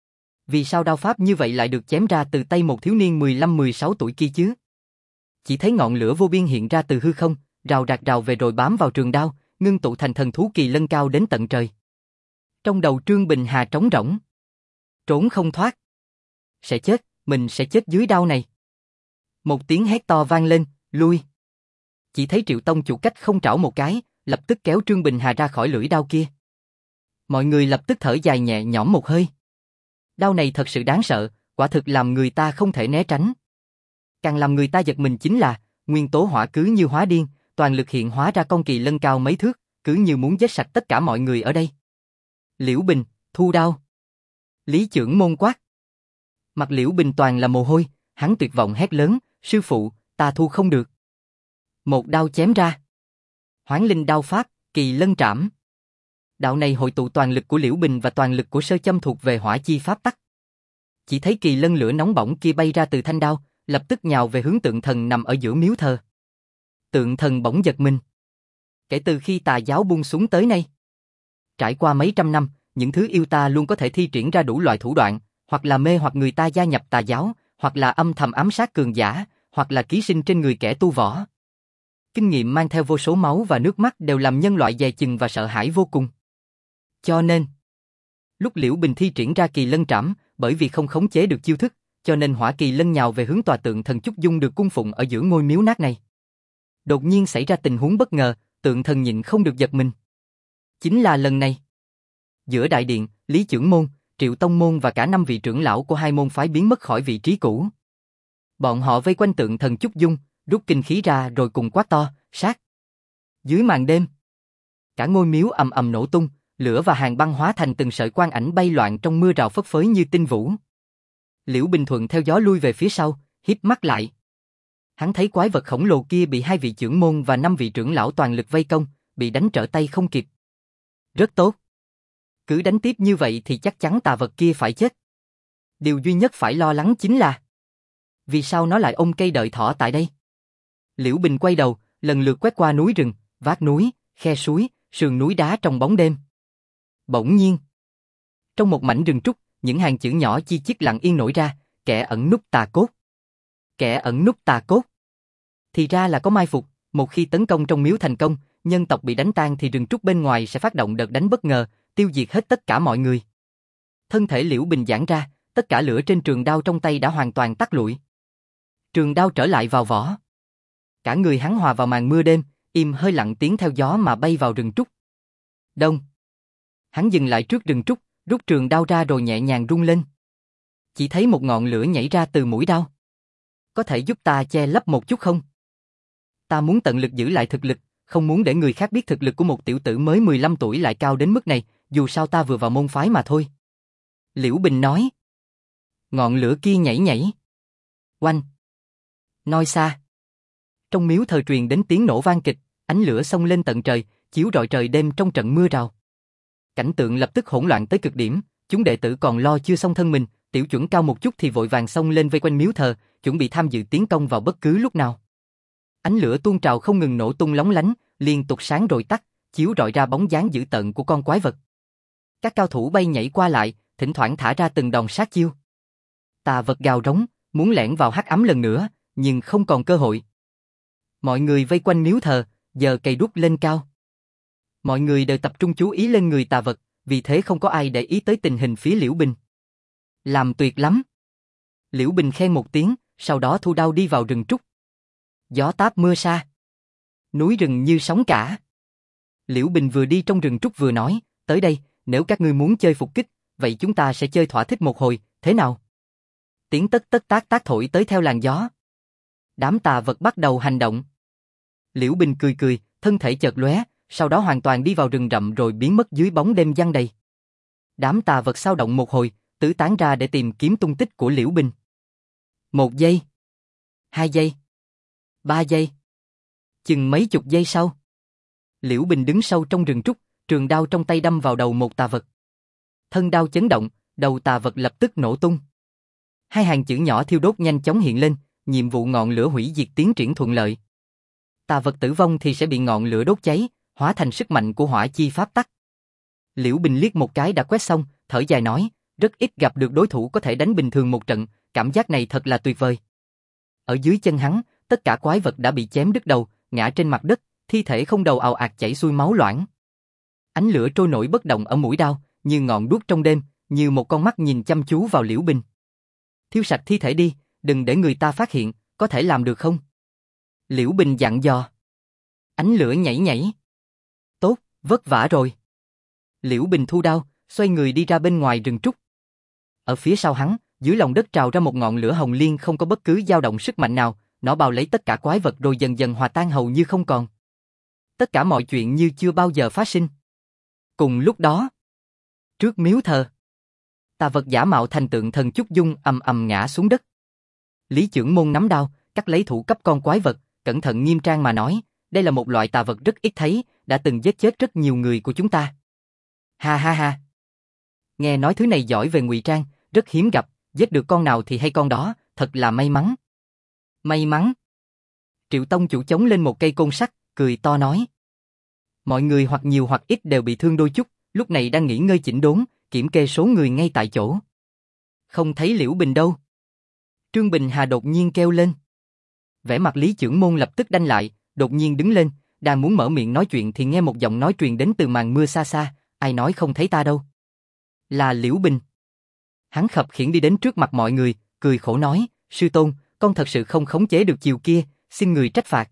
Vì sao đao pháp như vậy lại được chém ra từ tay một thiếu niên 15-16 tuổi kia chứ? Chỉ thấy ngọn lửa vô biên hiện ra từ hư không, rào rạc rào về rồi bám vào trường đao, ngưng tụ thành thần thú kỳ lân cao đến tận trời. Trong đầu Trương Bình Hà trống rỗng. Trốn không thoát. Sẽ chết, mình sẽ chết dưới đao này. Một tiếng hét to vang lên, lui. Chỉ thấy Triệu tông chủ cách không trảo một cái, lập tức kéo Trương Bình Hà ra khỏi lưỡi đao kia. Mọi người lập tức thở dài nhẹ nhõm một hơi. Đao này thật sự đáng sợ, quả thực làm người ta không thể né tránh. Càng làm người ta giật mình chính là, nguyên tố hỏa cứ như hóa điên, toàn lực hiện hóa ra con kỳ lân cao mấy thước, cứ như muốn giết sạch tất cả mọi người ở đây. Liễu Bình, thu đao. Lý trưởng môn quát. Mặt Liễu Bình toàn là mồ hôi, hắn tuyệt vọng hét lớn, sư phụ, ta thu không được. Một đao chém ra. Hoán Linh đao pháp, kỳ lân trảm. Đạo này hội tụ toàn lực của Liễu Bình và toàn lực của Sơ Châm thuộc về hỏa chi pháp tắc. Chỉ thấy kỳ lân lửa nóng bỏng kia bay ra từ thanh đao, lập tức nhào về hướng tượng thần nằm ở giữa miếu thờ. Tượng thần bỗng giật mình. Kể từ khi tà giáo buông xuống tới nay, trải qua mấy trăm năm, những thứ yêu ta luôn có thể thi triển ra đủ loại thủ đoạn, hoặc là mê hoặc người ta gia nhập tà giáo, hoặc là âm thầm ám sát cường giả, hoặc là ký sinh trên người kẻ tu võ. Kinh nghiệm mang theo vô số máu và nước mắt đều làm nhân loại dè chừng và sợ hãi vô cùng. Cho nên, lúc Liễu Bình thi triển ra kỳ lân trảm, bởi vì không khống chế được chiêu thức, cho nên hỏa kỳ lân nhào về hướng tòa tượng thần Chúc Dung được cung phụng ở giữa ngôi miếu nát này. Đột nhiên xảy ra tình huống bất ngờ, tượng thần nhịn không được giật mình. Chính là lần này. Giữa đại điện, Lý trưởng môn, Triệu tông môn và cả 5 vị trưởng lão của 2 môn phái biến mất khỏi vị trí cũ. Bọn họ vây quanh tượng thần Chúc Dung, rút kinh khí ra rồi cùng quát to, sát. Dưới màn đêm, cả ngôi miếu ầm ầm nổ tung, lửa và hàng băng hóa thành từng sợi quang ảnh bay loạn trong mưa rào phất phới như tinh vũ. Liễu Bình thuận theo gió lui về phía sau, híp mắt lại. Hắn thấy quái vật khổng lồ kia bị 2 vị trưởng môn và 5 vị trưởng lão toàn lực vây công, bị đánh trở tay không kịp. Rất tốt. Cứ đánh tiếp như vậy thì chắc chắn tà vật kia phải chết. Điều duy nhất phải lo lắng chính là vì sao nó lại ôm cây đợi thỏ tại đây? Liễu Bình quay đầu, lần lượt quét qua núi rừng, vách núi, khe suối, sườn núi đá trong bóng đêm. Bỗng nhiên, trong một mảnh rừng trúc, những hàng chữ nhỏ chi chít lặng yên nổi ra, kẻ ẩn núp tà cốt. Kẻ ẩn núp tà cốt. Thì ra là có mai phục, một khi tấn công trong miếu thành công, nhân tộc bị đánh tan thì rừng trúc bên ngoài sẽ phát động đợt đánh bất ngờ, tiêu diệt hết tất cả mọi người. Thân thể Liễu Bình giãn ra, tất cả lửa trên trường đao trong tay đã hoàn toàn tắt lụi. Trường đao trở lại vào vỏ. Cả người hắn hòa vào màn mưa đêm, im hơi lặng tiếng theo gió mà bay vào rừng trúc. Đông. Hắn dừng lại trước rừng trúc, rút trường đao ra rồi nhẹ nhàng rung lên. Chỉ thấy một ngọn lửa nhảy ra từ mũi đao. Có thể giúp ta che lấp một chút không? Ta muốn tận lực giữ lại thực lực, không muốn để người khác biết thực lực của một tiểu tử mới 15 tuổi lại cao đến mức này, dù sao ta vừa vào môn phái mà thôi. Liễu Bình nói. Ngọn lửa kia nhảy nhảy. Oanh. Nói xa. Trong miếu thờ truyền đến tiếng nổ vang kịch, ánh lửa xông lên tận trời, chiếu rọi trời đêm trong trận mưa rào. Cảnh tượng lập tức hỗn loạn tới cực điểm, chúng đệ tử còn lo chưa xong thân mình, tiểu chuẩn cao một chút thì vội vàng xông lên vây quanh miếu thờ, chuẩn bị tham dự tiến công vào bất cứ lúc nào. Ánh lửa tuôn trào không ngừng nổ tung lóng lánh, liên tục sáng rồi tắt, chiếu rọi ra bóng dáng dữ tợn của con quái vật. Các cao thủ bay nhảy qua lại, thỉnh thoảng thả ra từng đòn sát chiêu. Tà vật gào rống, muốn lẻn vào hắc ám lần nữa, nhưng không còn cơ hội. Mọi người vây quanh miếu thờ, giờ cây đuốc lên cao. Mọi người đều tập trung chú ý lên người tà vật, vì thế không có ai để ý tới tình hình phía Liễu Bình. Làm tuyệt lắm. Liễu Bình khen một tiếng, sau đó thu đao đi vào rừng trúc. Gió táp mưa sa. Núi rừng như sóng cả. Liễu Bình vừa đi trong rừng trúc vừa nói, tới đây, nếu các ngươi muốn chơi phục kích, vậy chúng ta sẽ chơi thỏa thích một hồi, thế nào? Tiếng tất tất tác tác thổi tới theo làn gió. Đám tà vật bắt đầu hành động. Liễu Bình cười cười, thân thể chợt lóe, sau đó hoàn toàn đi vào rừng rậm rồi biến mất dưới bóng đêm giăng đầy. Đám tà vật xao động một hồi, tứ tán ra để tìm kiếm tung tích của Liễu Bình. 1 giây, 2 giây, 3 giây. Chừng mấy chục giây sau, Liễu Bình đứng sâu trong rừng trúc, trường đao trong tay đâm vào đầu một tà vật. Thân đao chấn động, đầu tà vật lập tức nổ tung. 2 hàng chữ nhỏ thiêu đốt nhanh chóng hiện lên, nhiệm vụ ngọn lửa hủy diệt tiến triển thuận lợi. Tà vật tử vong thì sẽ bị ngọn lửa đốt cháy, hóa thành sức mạnh của hỏa chi pháp tắc. Liễu Bình liếc một cái đã quét xong, thở dài nói, rất ít gặp được đối thủ có thể đánh bình thường một trận, cảm giác này thật là tuyệt vời. Ở dưới chân hắn, tất cả quái vật đã bị chém đứt đầu, ngã trên mặt đất, thi thể không đầu ào ạt chảy xuôi máu loãng. Ánh lửa trôi nổi bất động ở mũi đao, như ngọn đuốc trong đêm, như một con mắt nhìn chăm chú vào Liễu Bình. Thiêu sạch thi thể đi, đừng để người ta phát hiện, có thể làm được không? Liễu Bình dặn dò. Ánh lửa nhảy nhảy. Tốt, vất vả rồi. Liễu Bình thu đao, xoay người đi ra bên ngoài rừng trúc. Ở phía sau hắn, dưới lòng đất trào ra một ngọn lửa hồng liên không có bất cứ dao động sức mạnh nào, nó bao lấy tất cả quái vật rồi dần dần hòa tan hầu như không còn. Tất cả mọi chuyện như chưa bao giờ phát sinh. Cùng lúc đó, trước miếu thờ, tà vật giả mạo thành tượng thần Chúc Dung ầm ầm ngã xuống đất. Lý Chưởng Môn nắm đao, cắt lấy thủ cấp con quái vật, cẩn thận nghiêm trang mà nói, đây là một loại tà vật rất ít thấy, đã từng giết chết rất nhiều người của chúng ta. Ha ha ha. Nghe nói thứ này giỏi về ngụy trang, rất hiếm gặp, giết được con nào thì hay con đó, thật là may mắn. May mắn. Triệu Tông chủ chống lên một cây côn sắt, cười to nói. Mọi người hoặc nhiều hoặc ít đều bị thương đôi chút, lúc này đang nghỉ ngơi chỉnh đốn, kiểm kê số người ngay tại chỗ. Không thấy Liễu Bình đâu. Trương Bình Hà đột nhiên kêu lên. Vẻ mặt Lý Chưởng Môn lập tức đanh lại, đột nhiên đứng lên, đang muốn mở miệng nói chuyện thì nghe một giọng nói truyền đến từ màn mưa xa xa, ai nói không thấy ta đâu. Là Liễu Bình. Hắn khập khiễng đi đến trước mặt mọi người, cười khổ nói, sư tôn, con thật sự không khống chế được chiều kia, xin người trách phạt.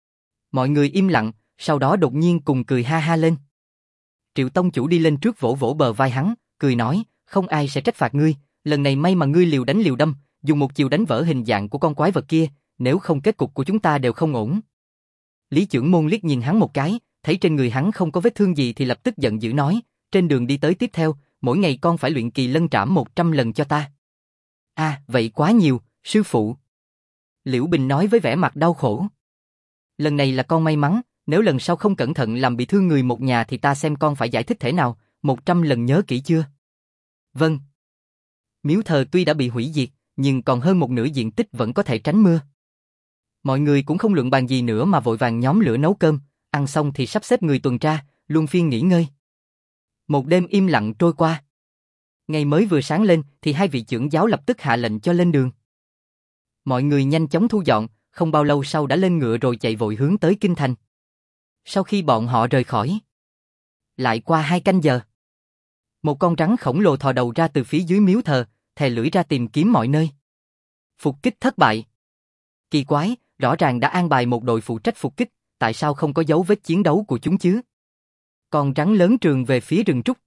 Mọi người im lặng, sau đó đột nhiên cùng cười ha ha lên. Triệu Tông chủ đi lên trước vỗ vỗ bờ vai hắn, cười nói, không ai sẽ trách phạt ngươi, lần này may mà ngươi liều đánh liều đâm, dùng một chiều đánh vỡ hình dạng của con quái vật kia, nếu không kết cục của chúng ta đều không ổn. Lý Chưởng Môn liếc nhìn hắn một cái, thấy trên người hắn không có vết thương gì thì lập tức giận dữ nói, trên đường đi tới tiếp theo, mỗi ngày con phải luyện kỳ lân trảm 100 lần cho ta. À, vậy quá nhiều, sư phụ. Liễu Bình nói với vẻ mặt đau khổ. Lần này là con may mắn, nếu lần sau không cẩn thận làm bị thương người một nhà thì ta xem con phải giải thích thế nào, 100 lần nhớ kỹ chưa? Vâng. Miếu thờ tuy đã bị hủy diệt, nhưng còn hơn một nửa diện tích vẫn có thể tránh mưa. Mọi người cũng không luận bàn gì nữa mà vội vàng nhóm lửa nấu cơm, ăn xong thì sắp xếp người tuần tra, luân phiên nghỉ ngơi. Một đêm im lặng trôi qua. Ngày mới vừa sáng lên thì 2 vị trưởng giáo lập tức hạ lệnh cho lên đường. Mọi người nhanh chóng thu dọn, không bao lâu sau đã lên ngựa rồi chạy vội hướng tới kinh thành. Sau khi bọn họ rời khỏi, lại qua 2 canh giờ. Một con rắn khổng lồ thò đầu ra từ phía dưới miếu thờ, thè lưỡi ra tìm kiếm mọi nơi. Phục kích thất bại. Kỳ quái, rõ ràng đã an bài một đội phụ trách phục kích, tại sao không có dấu vết chiến đấu của chúng chứ? Con rắn lớn trường về phía rừng trúc.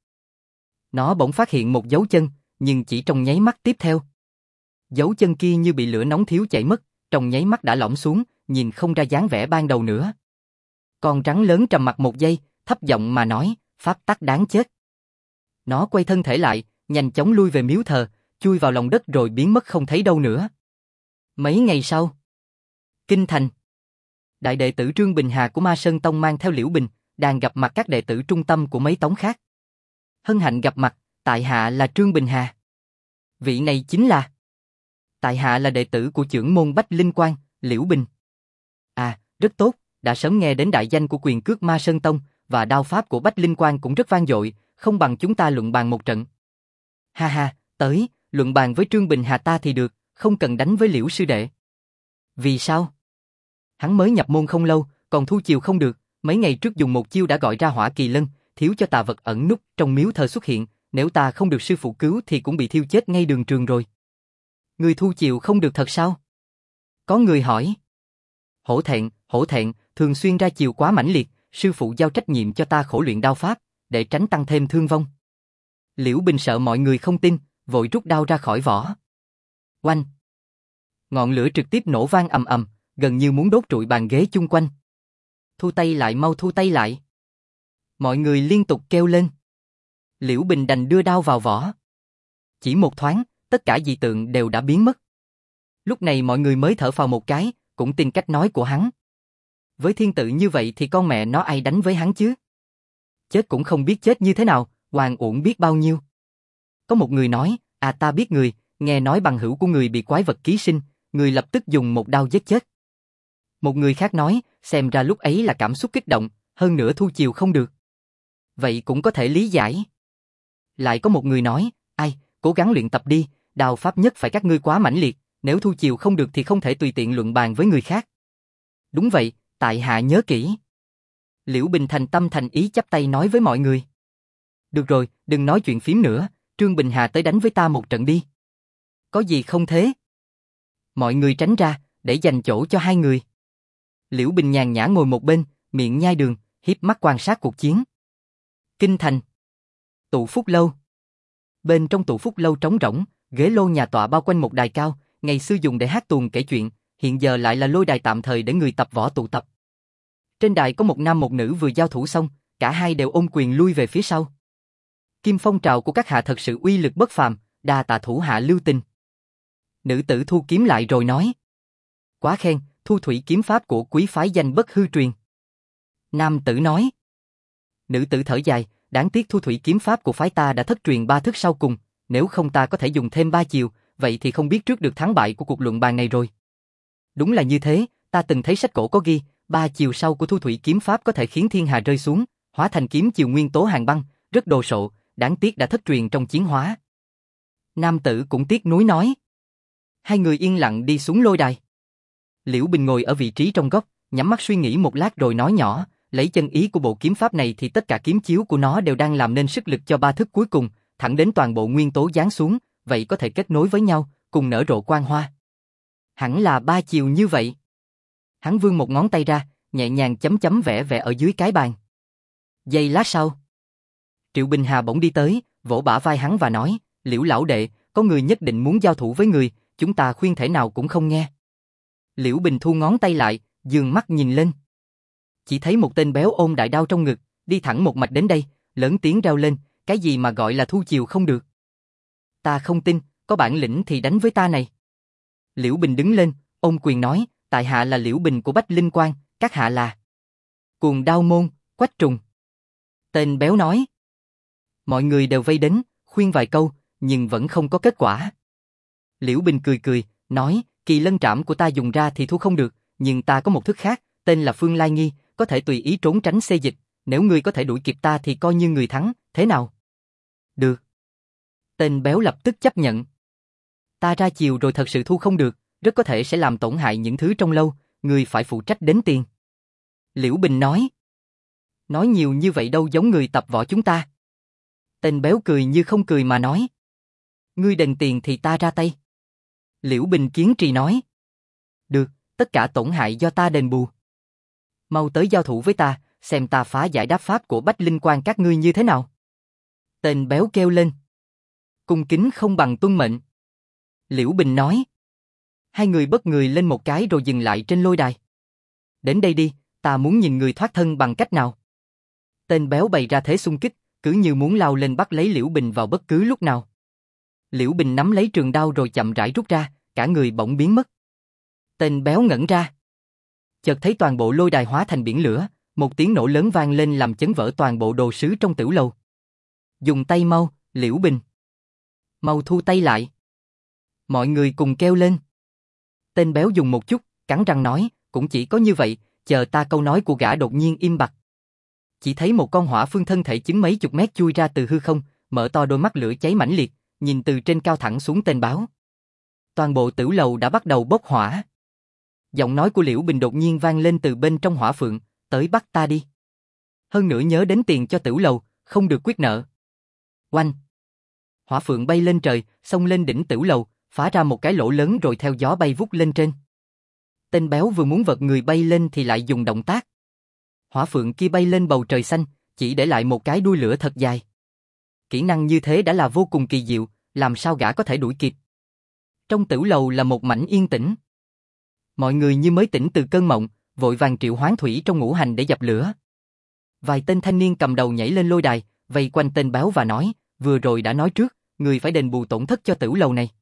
Nó bỗng phát hiện một dấu chân, nhưng chỉ trong nháy mắt tiếp theo. Dấu chân kia như bị lửa nóng thiếu chảy mất, trong nháy mắt đã lõm xuống, nhìn không ra dáng vẻ ban đầu nữa. Con rắn lớn trầm mặc một giây, thấp giọng mà nói, pháp tắc đáng chết. Nó quay thân thể lại, nhanh chóng lui về miếu thờ, chui vào lòng đất rồi biến mất không thấy đâu nữa. Mấy ngày sau, Kinh Thành. Đại đệ tử Trương Bình Hà của Ma Sơn Tông mang theo Liễu Bình, đang gặp mặt các đệ tử trung tâm của mấy tông khác. Hân hạnh gặp mặt, tại hạ là Trương Bình Hà. Vị này chính là... Tại hạ là đệ tử của trưởng môn Bách Linh Quang, Liễu Bình. À, rất tốt, đã sớm nghe đến đại danh của quyền cước Ma Sơn Tông, và đao pháp của Bách Linh Quang cũng rất vang dội, không bằng chúng ta luận bàn một trận. Ha ha, tới, luận bàn với Trương Bình Hà ta thì được, không cần đánh với Liễu sư đệ. Vì sao? Hắn mới nhập môn không lâu, còn thu chiều không được, mấy ngày trước dùng một chiêu đã gọi ra Hỏa Kỳ Lân, thiếu cho tà vật ẩn núp trong miếu thờ xuất hiện, nếu ta không được sư phụ cứu thì cũng bị thiêu chết ngay đường trường rồi. Người thu chiều không được thật sao? Có người hỏi. Hổ thẹn, thường xuyên ra chiều quá mãnh liệt, sư phụ giao trách nhiệm cho ta khổ luyện đao pháp, để tránh tăng thêm thương vong. Liễu Bình sợ mọi người không tin, vội rút đao ra khỏi vỏ. Oanh! Ngọn lửa trực tiếp nổ vang ầm ầm, gần như muốn đốt trụi bàn ghế chung quanh. Thu tay lại, mau thu tay lại. Mọi người liên tục kêu lên. Liễu Bình đành đưa đao vào vỏ. Chỉ một thoáng, tất cả dị tượng đều đã biến mất. Lúc này mọi người mới thở phào một cái, cũng tin cách nói của hắn. Với thiên tự như vậy thì con mẹ nó ai đánh với hắn chứ? Chết cũng không biết chết như thế nào, oan uổng biết bao nhiêu. Có một người nói, à ta biết người, nghe nói bằng hữu của người bị quái vật ký sinh, người lập tức dùng một đao giết chết. Một người khác nói, xem ra lúc ấy là cảm xúc kích động, hơn nữa thu chiều không được. Vậy cũng có thể lý giải. Lại có một người nói, ai, cố gắng luyện tập đi, đao pháp nhất phải các ngươi quá mãnh liệt, nếu thu chiều không được thì không thể tùy tiện luận bàn với người khác. Đúng vậy, tại hạ nhớ kỹ. Liễu Bình thành tâm thành ý chắp tay nói với mọi người. Được rồi, đừng nói chuyện phím nữa, Trương Bình Hà tới đánh với ta một trận đi. Có gì không thế? Mọi người tránh ra, để dành chỗ cho hai người. Liễu Bình nhàn nhã ngồi một bên, miệng nhai đường, hiếp mắt quan sát cuộc chiến. Kinh Thành. Tụ Phúc Lâu. Bên trong Tụ Phúc Lâu trống rỗng, ghế lô nhà tọa bao quanh một đài cao, ngày xưa dùng để hát tuồng kể chuyện, hiện giờ lại là lôi đài tạm thời để người tập võ tụ tập. Trên đài có một nam một nữ vừa giao thủ xong, cả hai đều ôm quyền lui về phía sau. Kim phong trào của các hạ thật sự uy lực bất phàm, đa tạ thủ hạ lưu tình. Nữ tử thu kiếm lại rồi nói. Quá khen, thu thủy kiếm pháp của quý phái danh bất hư truyền. Nam tử nói. Nữ tử thở dài, đáng tiếc thu thủy kiếm pháp của phái ta đã thất truyền 3 thức sau cùng, nếu không ta có thể dùng thêm 3 chiều, vậy thì không biết trước được thắng bại của cuộc luận bàn này rồi. Đúng là như thế, ta từng thấy sách cổ có ghi, 3 chiều sau của thu thủy kiếm pháp có thể khiến thiên hà rơi xuống, hóa thành kiếm chiều nguyên tố hàng băng, rất đồ sộ, đáng tiếc đã thất truyền trong chiến hóa. Nam tử cũng tiếc nuối nói. Hai người yên lặng đi xuống lôi đài. Liễu Bình ngồi ở vị trí trong góc, nhắm mắt suy nghĩ một lát rồi nói nhỏ, lấy chân ý của bộ kiếm pháp này thì tất cả kiếm chiếu của nó đều đang làm nên sức lực cho 3 thức cuối cùng, thẳng đến toàn bộ nguyên tố giáng xuống, vậy có thể kết nối với nhau, cùng nở rộ quang hoa. Hẳn là 3 chiều như vậy. Hắn vươn một ngón tay ra, nhẹ nhàng chấm chấm vẽ vẽ ở dưới cái bàn. Giây lát sau, Triệu Bình Hà bỗng đi tới, vỗ bả vai hắn và nói, Liễu lão đệ, có người nhất định muốn giao thủ với người, chúng ta khuyên thể nào cũng không nghe. Liễu Bình thu ngón tay lại, dường mắt nhìn lên. Chỉ thấy một tên béo ôm đại đao trong ngực, đi thẳng một mạch đến đây, lớn tiếng reo lên, cái gì mà gọi là thu chiều không được. Ta không tin, có bản lĩnh thì đánh với ta này. Liễu Bình đứng lên, ôm quyền nói, tại hạ là Liễu Bình của Bách Linh Quang, các hạ là Cuồng Đao Môn, Quách Trùng. Tên béo nói. Mọi người đều vây đến, khuyên vài câu, nhưng vẫn không có kết quả. Liễu Bình cười cười, nói, kỳ lân trảm của ta dùng ra thì thu không được, nhưng ta có một thức khác, tên là Phương Lai Nghi, có thể tùy ý trốn tránh xê dịch, nếu ngươi có thể đuổi kịp ta thì coi như người thắng, thế nào? Được. Tên béo lập tức chấp nhận. Ta ra chiều rồi thật sự thu không được, rất có thể sẽ làm tổn hại những thứ trong lâu, ngươi phải phụ trách đến tiền. Liễu Bình nói. Nói nhiều như vậy đâu giống người tập võ chúng ta. Tên béo cười như không cười mà nói. Ngươi đền tiền thì ta ra tay. Liễu Bình kiên trì nói. Được, tất cả tổn hại do ta đền bù. Mau tới giao thủ với ta, xem ta phá giải đáp pháp của Bách Linh Quang các ngươi như thế nào. Tên béo kêu lên. Cung kính không bằng tuân mệnh. Liễu Bình nói. Hai người bất người lên một cái rồi dừng lại trên lôi đài. Đến đây đi, ta muốn nhìn người thoát thân bằng cách nào. Tên béo bày ra thế xung kích, cứ như muốn lao lên bắt lấy Liễu Bình vào bất cứ lúc nào. Liễu Bình nắm lấy trường đao rồi chậm rãi rút ra, cả người bỗng biến mất. Tên béo ngẩn ra. Chợt thấy toàn bộ lôi đài hóa thành biển lửa, một tiếng nổ lớn vang lên làm chấn vỡ toàn bộ đồ sứ trong tiểu lầu. Dùng tay mau, Liễu Bình. Mau thu tay lại. Mọi người cùng kêu lên. Tên béo dùng một chút, cắn răng nói, cũng chỉ có như vậy, chờ ta. Câu nói của gã đột nhiên im bặt. Chỉ thấy một con hỏa phương thân thể chừng mấy chục mét chui ra từ hư không, mở to đôi mắt lửa cháy mãnh liệt, nhìn từ trên cao thẳng xuống tên béo. Toàn bộ tiểu lầu đã bắt đầu bốc hỏa. Giọng nói của Liễu Bình đột nhiên vang lên từ bên trong hỏa phượng, tới bắt ta đi. Hơn nữa nhớ đến tiền cho tiểu lầu, không được quyết nợ. Oanh! Hỏa phượng bay lên trời, xông lên đỉnh tiểu lầu, phá ra một cái lỗ lớn rồi theo gió bay vút lên trên. Tên béo vừa muốn vật người bay lên thì lại dùng động tác. Hỏa phượng kia bay lên bầu trời xanh, chỉ để lại một cái đuôi lửa thật dài. Kỹ năng như thế đã là vô cùng kỳ diệu, làm sao gã có thể đuổi kịp. Trong tiểu lầu là một mảnh yên tĩnh. Mọi người như mới tỉnh từ cơn mộng, vội vàng triệu hoán thủy trong ngũ hành để dập lửa. Vài tên thanh niên cầm đầu nhảy lên lôi đài, vây quanh tên béo và nói, vừa rồi đã nói trước, người phải đền bù tổn thất cho tiểu lầu này.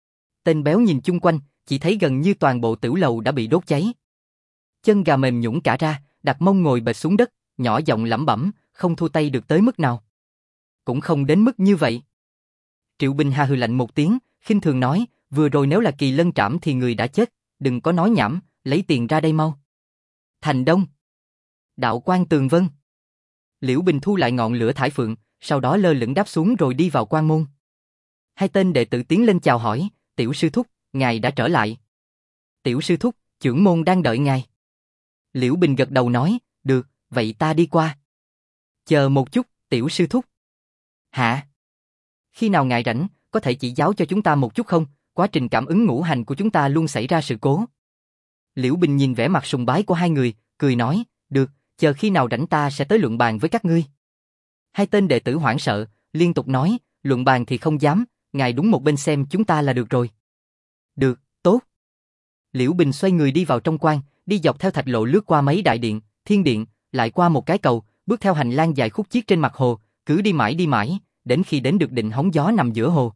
Tên béo nhìn chung quanh, chỉ thấy gần như toàn bộ tiểu lầu đã bị đốt cháy. Chân gà mềm nhũn cả ra, đặt mông ngồi bệt xuống đất, nhỏ giọng lẩm bẩm, không thua tay được tới mức nào. Cũng không đến mức như vậy. Triệu Bình Hà hừ lạnh một tiếng, khinh thường nói, vừa rồi nếu là Kỳ Lân trảm thì người đã chết, đừng có nói nhảm, lấy tiền ra đây mau. Thành Đông. Đạo Quan Tường Vân. Liễu Bình thu lại ngọn lửa thải phượng, sau đó lơ lửng đáp xuống rồi đi vào quan môn. Hai tên đệ tử tiến lên chào hỏi, tiểu sư thúc, ngài đã trở lại. Tiểu sư thúc, trưởng môn đang đợi ngài. Liễu Bình gật đầu nói, được, vậy ta đi qua. Chờ một chút, tiểu sư thúc. Hả? Khi nào ngài rảnh, có thể chỉ giáo cho chúng ta một chút không? Quá trình cảm ứng ngũ hành của chúng ta luôn xảy ra sự cố. Liễu Bình nhìn vẻ mặt sùng bái của hai người, cười nói, được, chờ khi nào rảnh ta sẽ tới luận bàn với các ngươi. Hai tên đệ tử hoảng sợ, liên tục nói, luận bàn thì không dám, ngài đúng một bên xem chúng ta là được rồi. Được, tốt. Liễu Bình xoay người đi vào trong quan, đi dọc theo thạch lộ lướt qua mấy đại điện, thiên điện, lại qua một cái cầu, bước theo hành lang dài khúc chiết trên mặt hồ, cứ đi mãi, đến khi đến được định hóng gió nằm giữa hồ.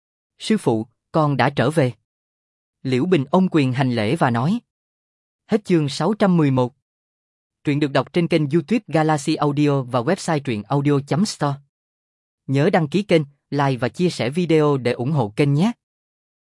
Sư phụ, con đã trở về. Liễu Bình ôm quyền hành lễ và nói. Hết chương 611. Truyện được đọc trên kênh YouTube Galaxy Audio và website truyện audio.store. Nhớ đăng ký kênh, like và chia sẻ video để ủng hộ kênh nhé.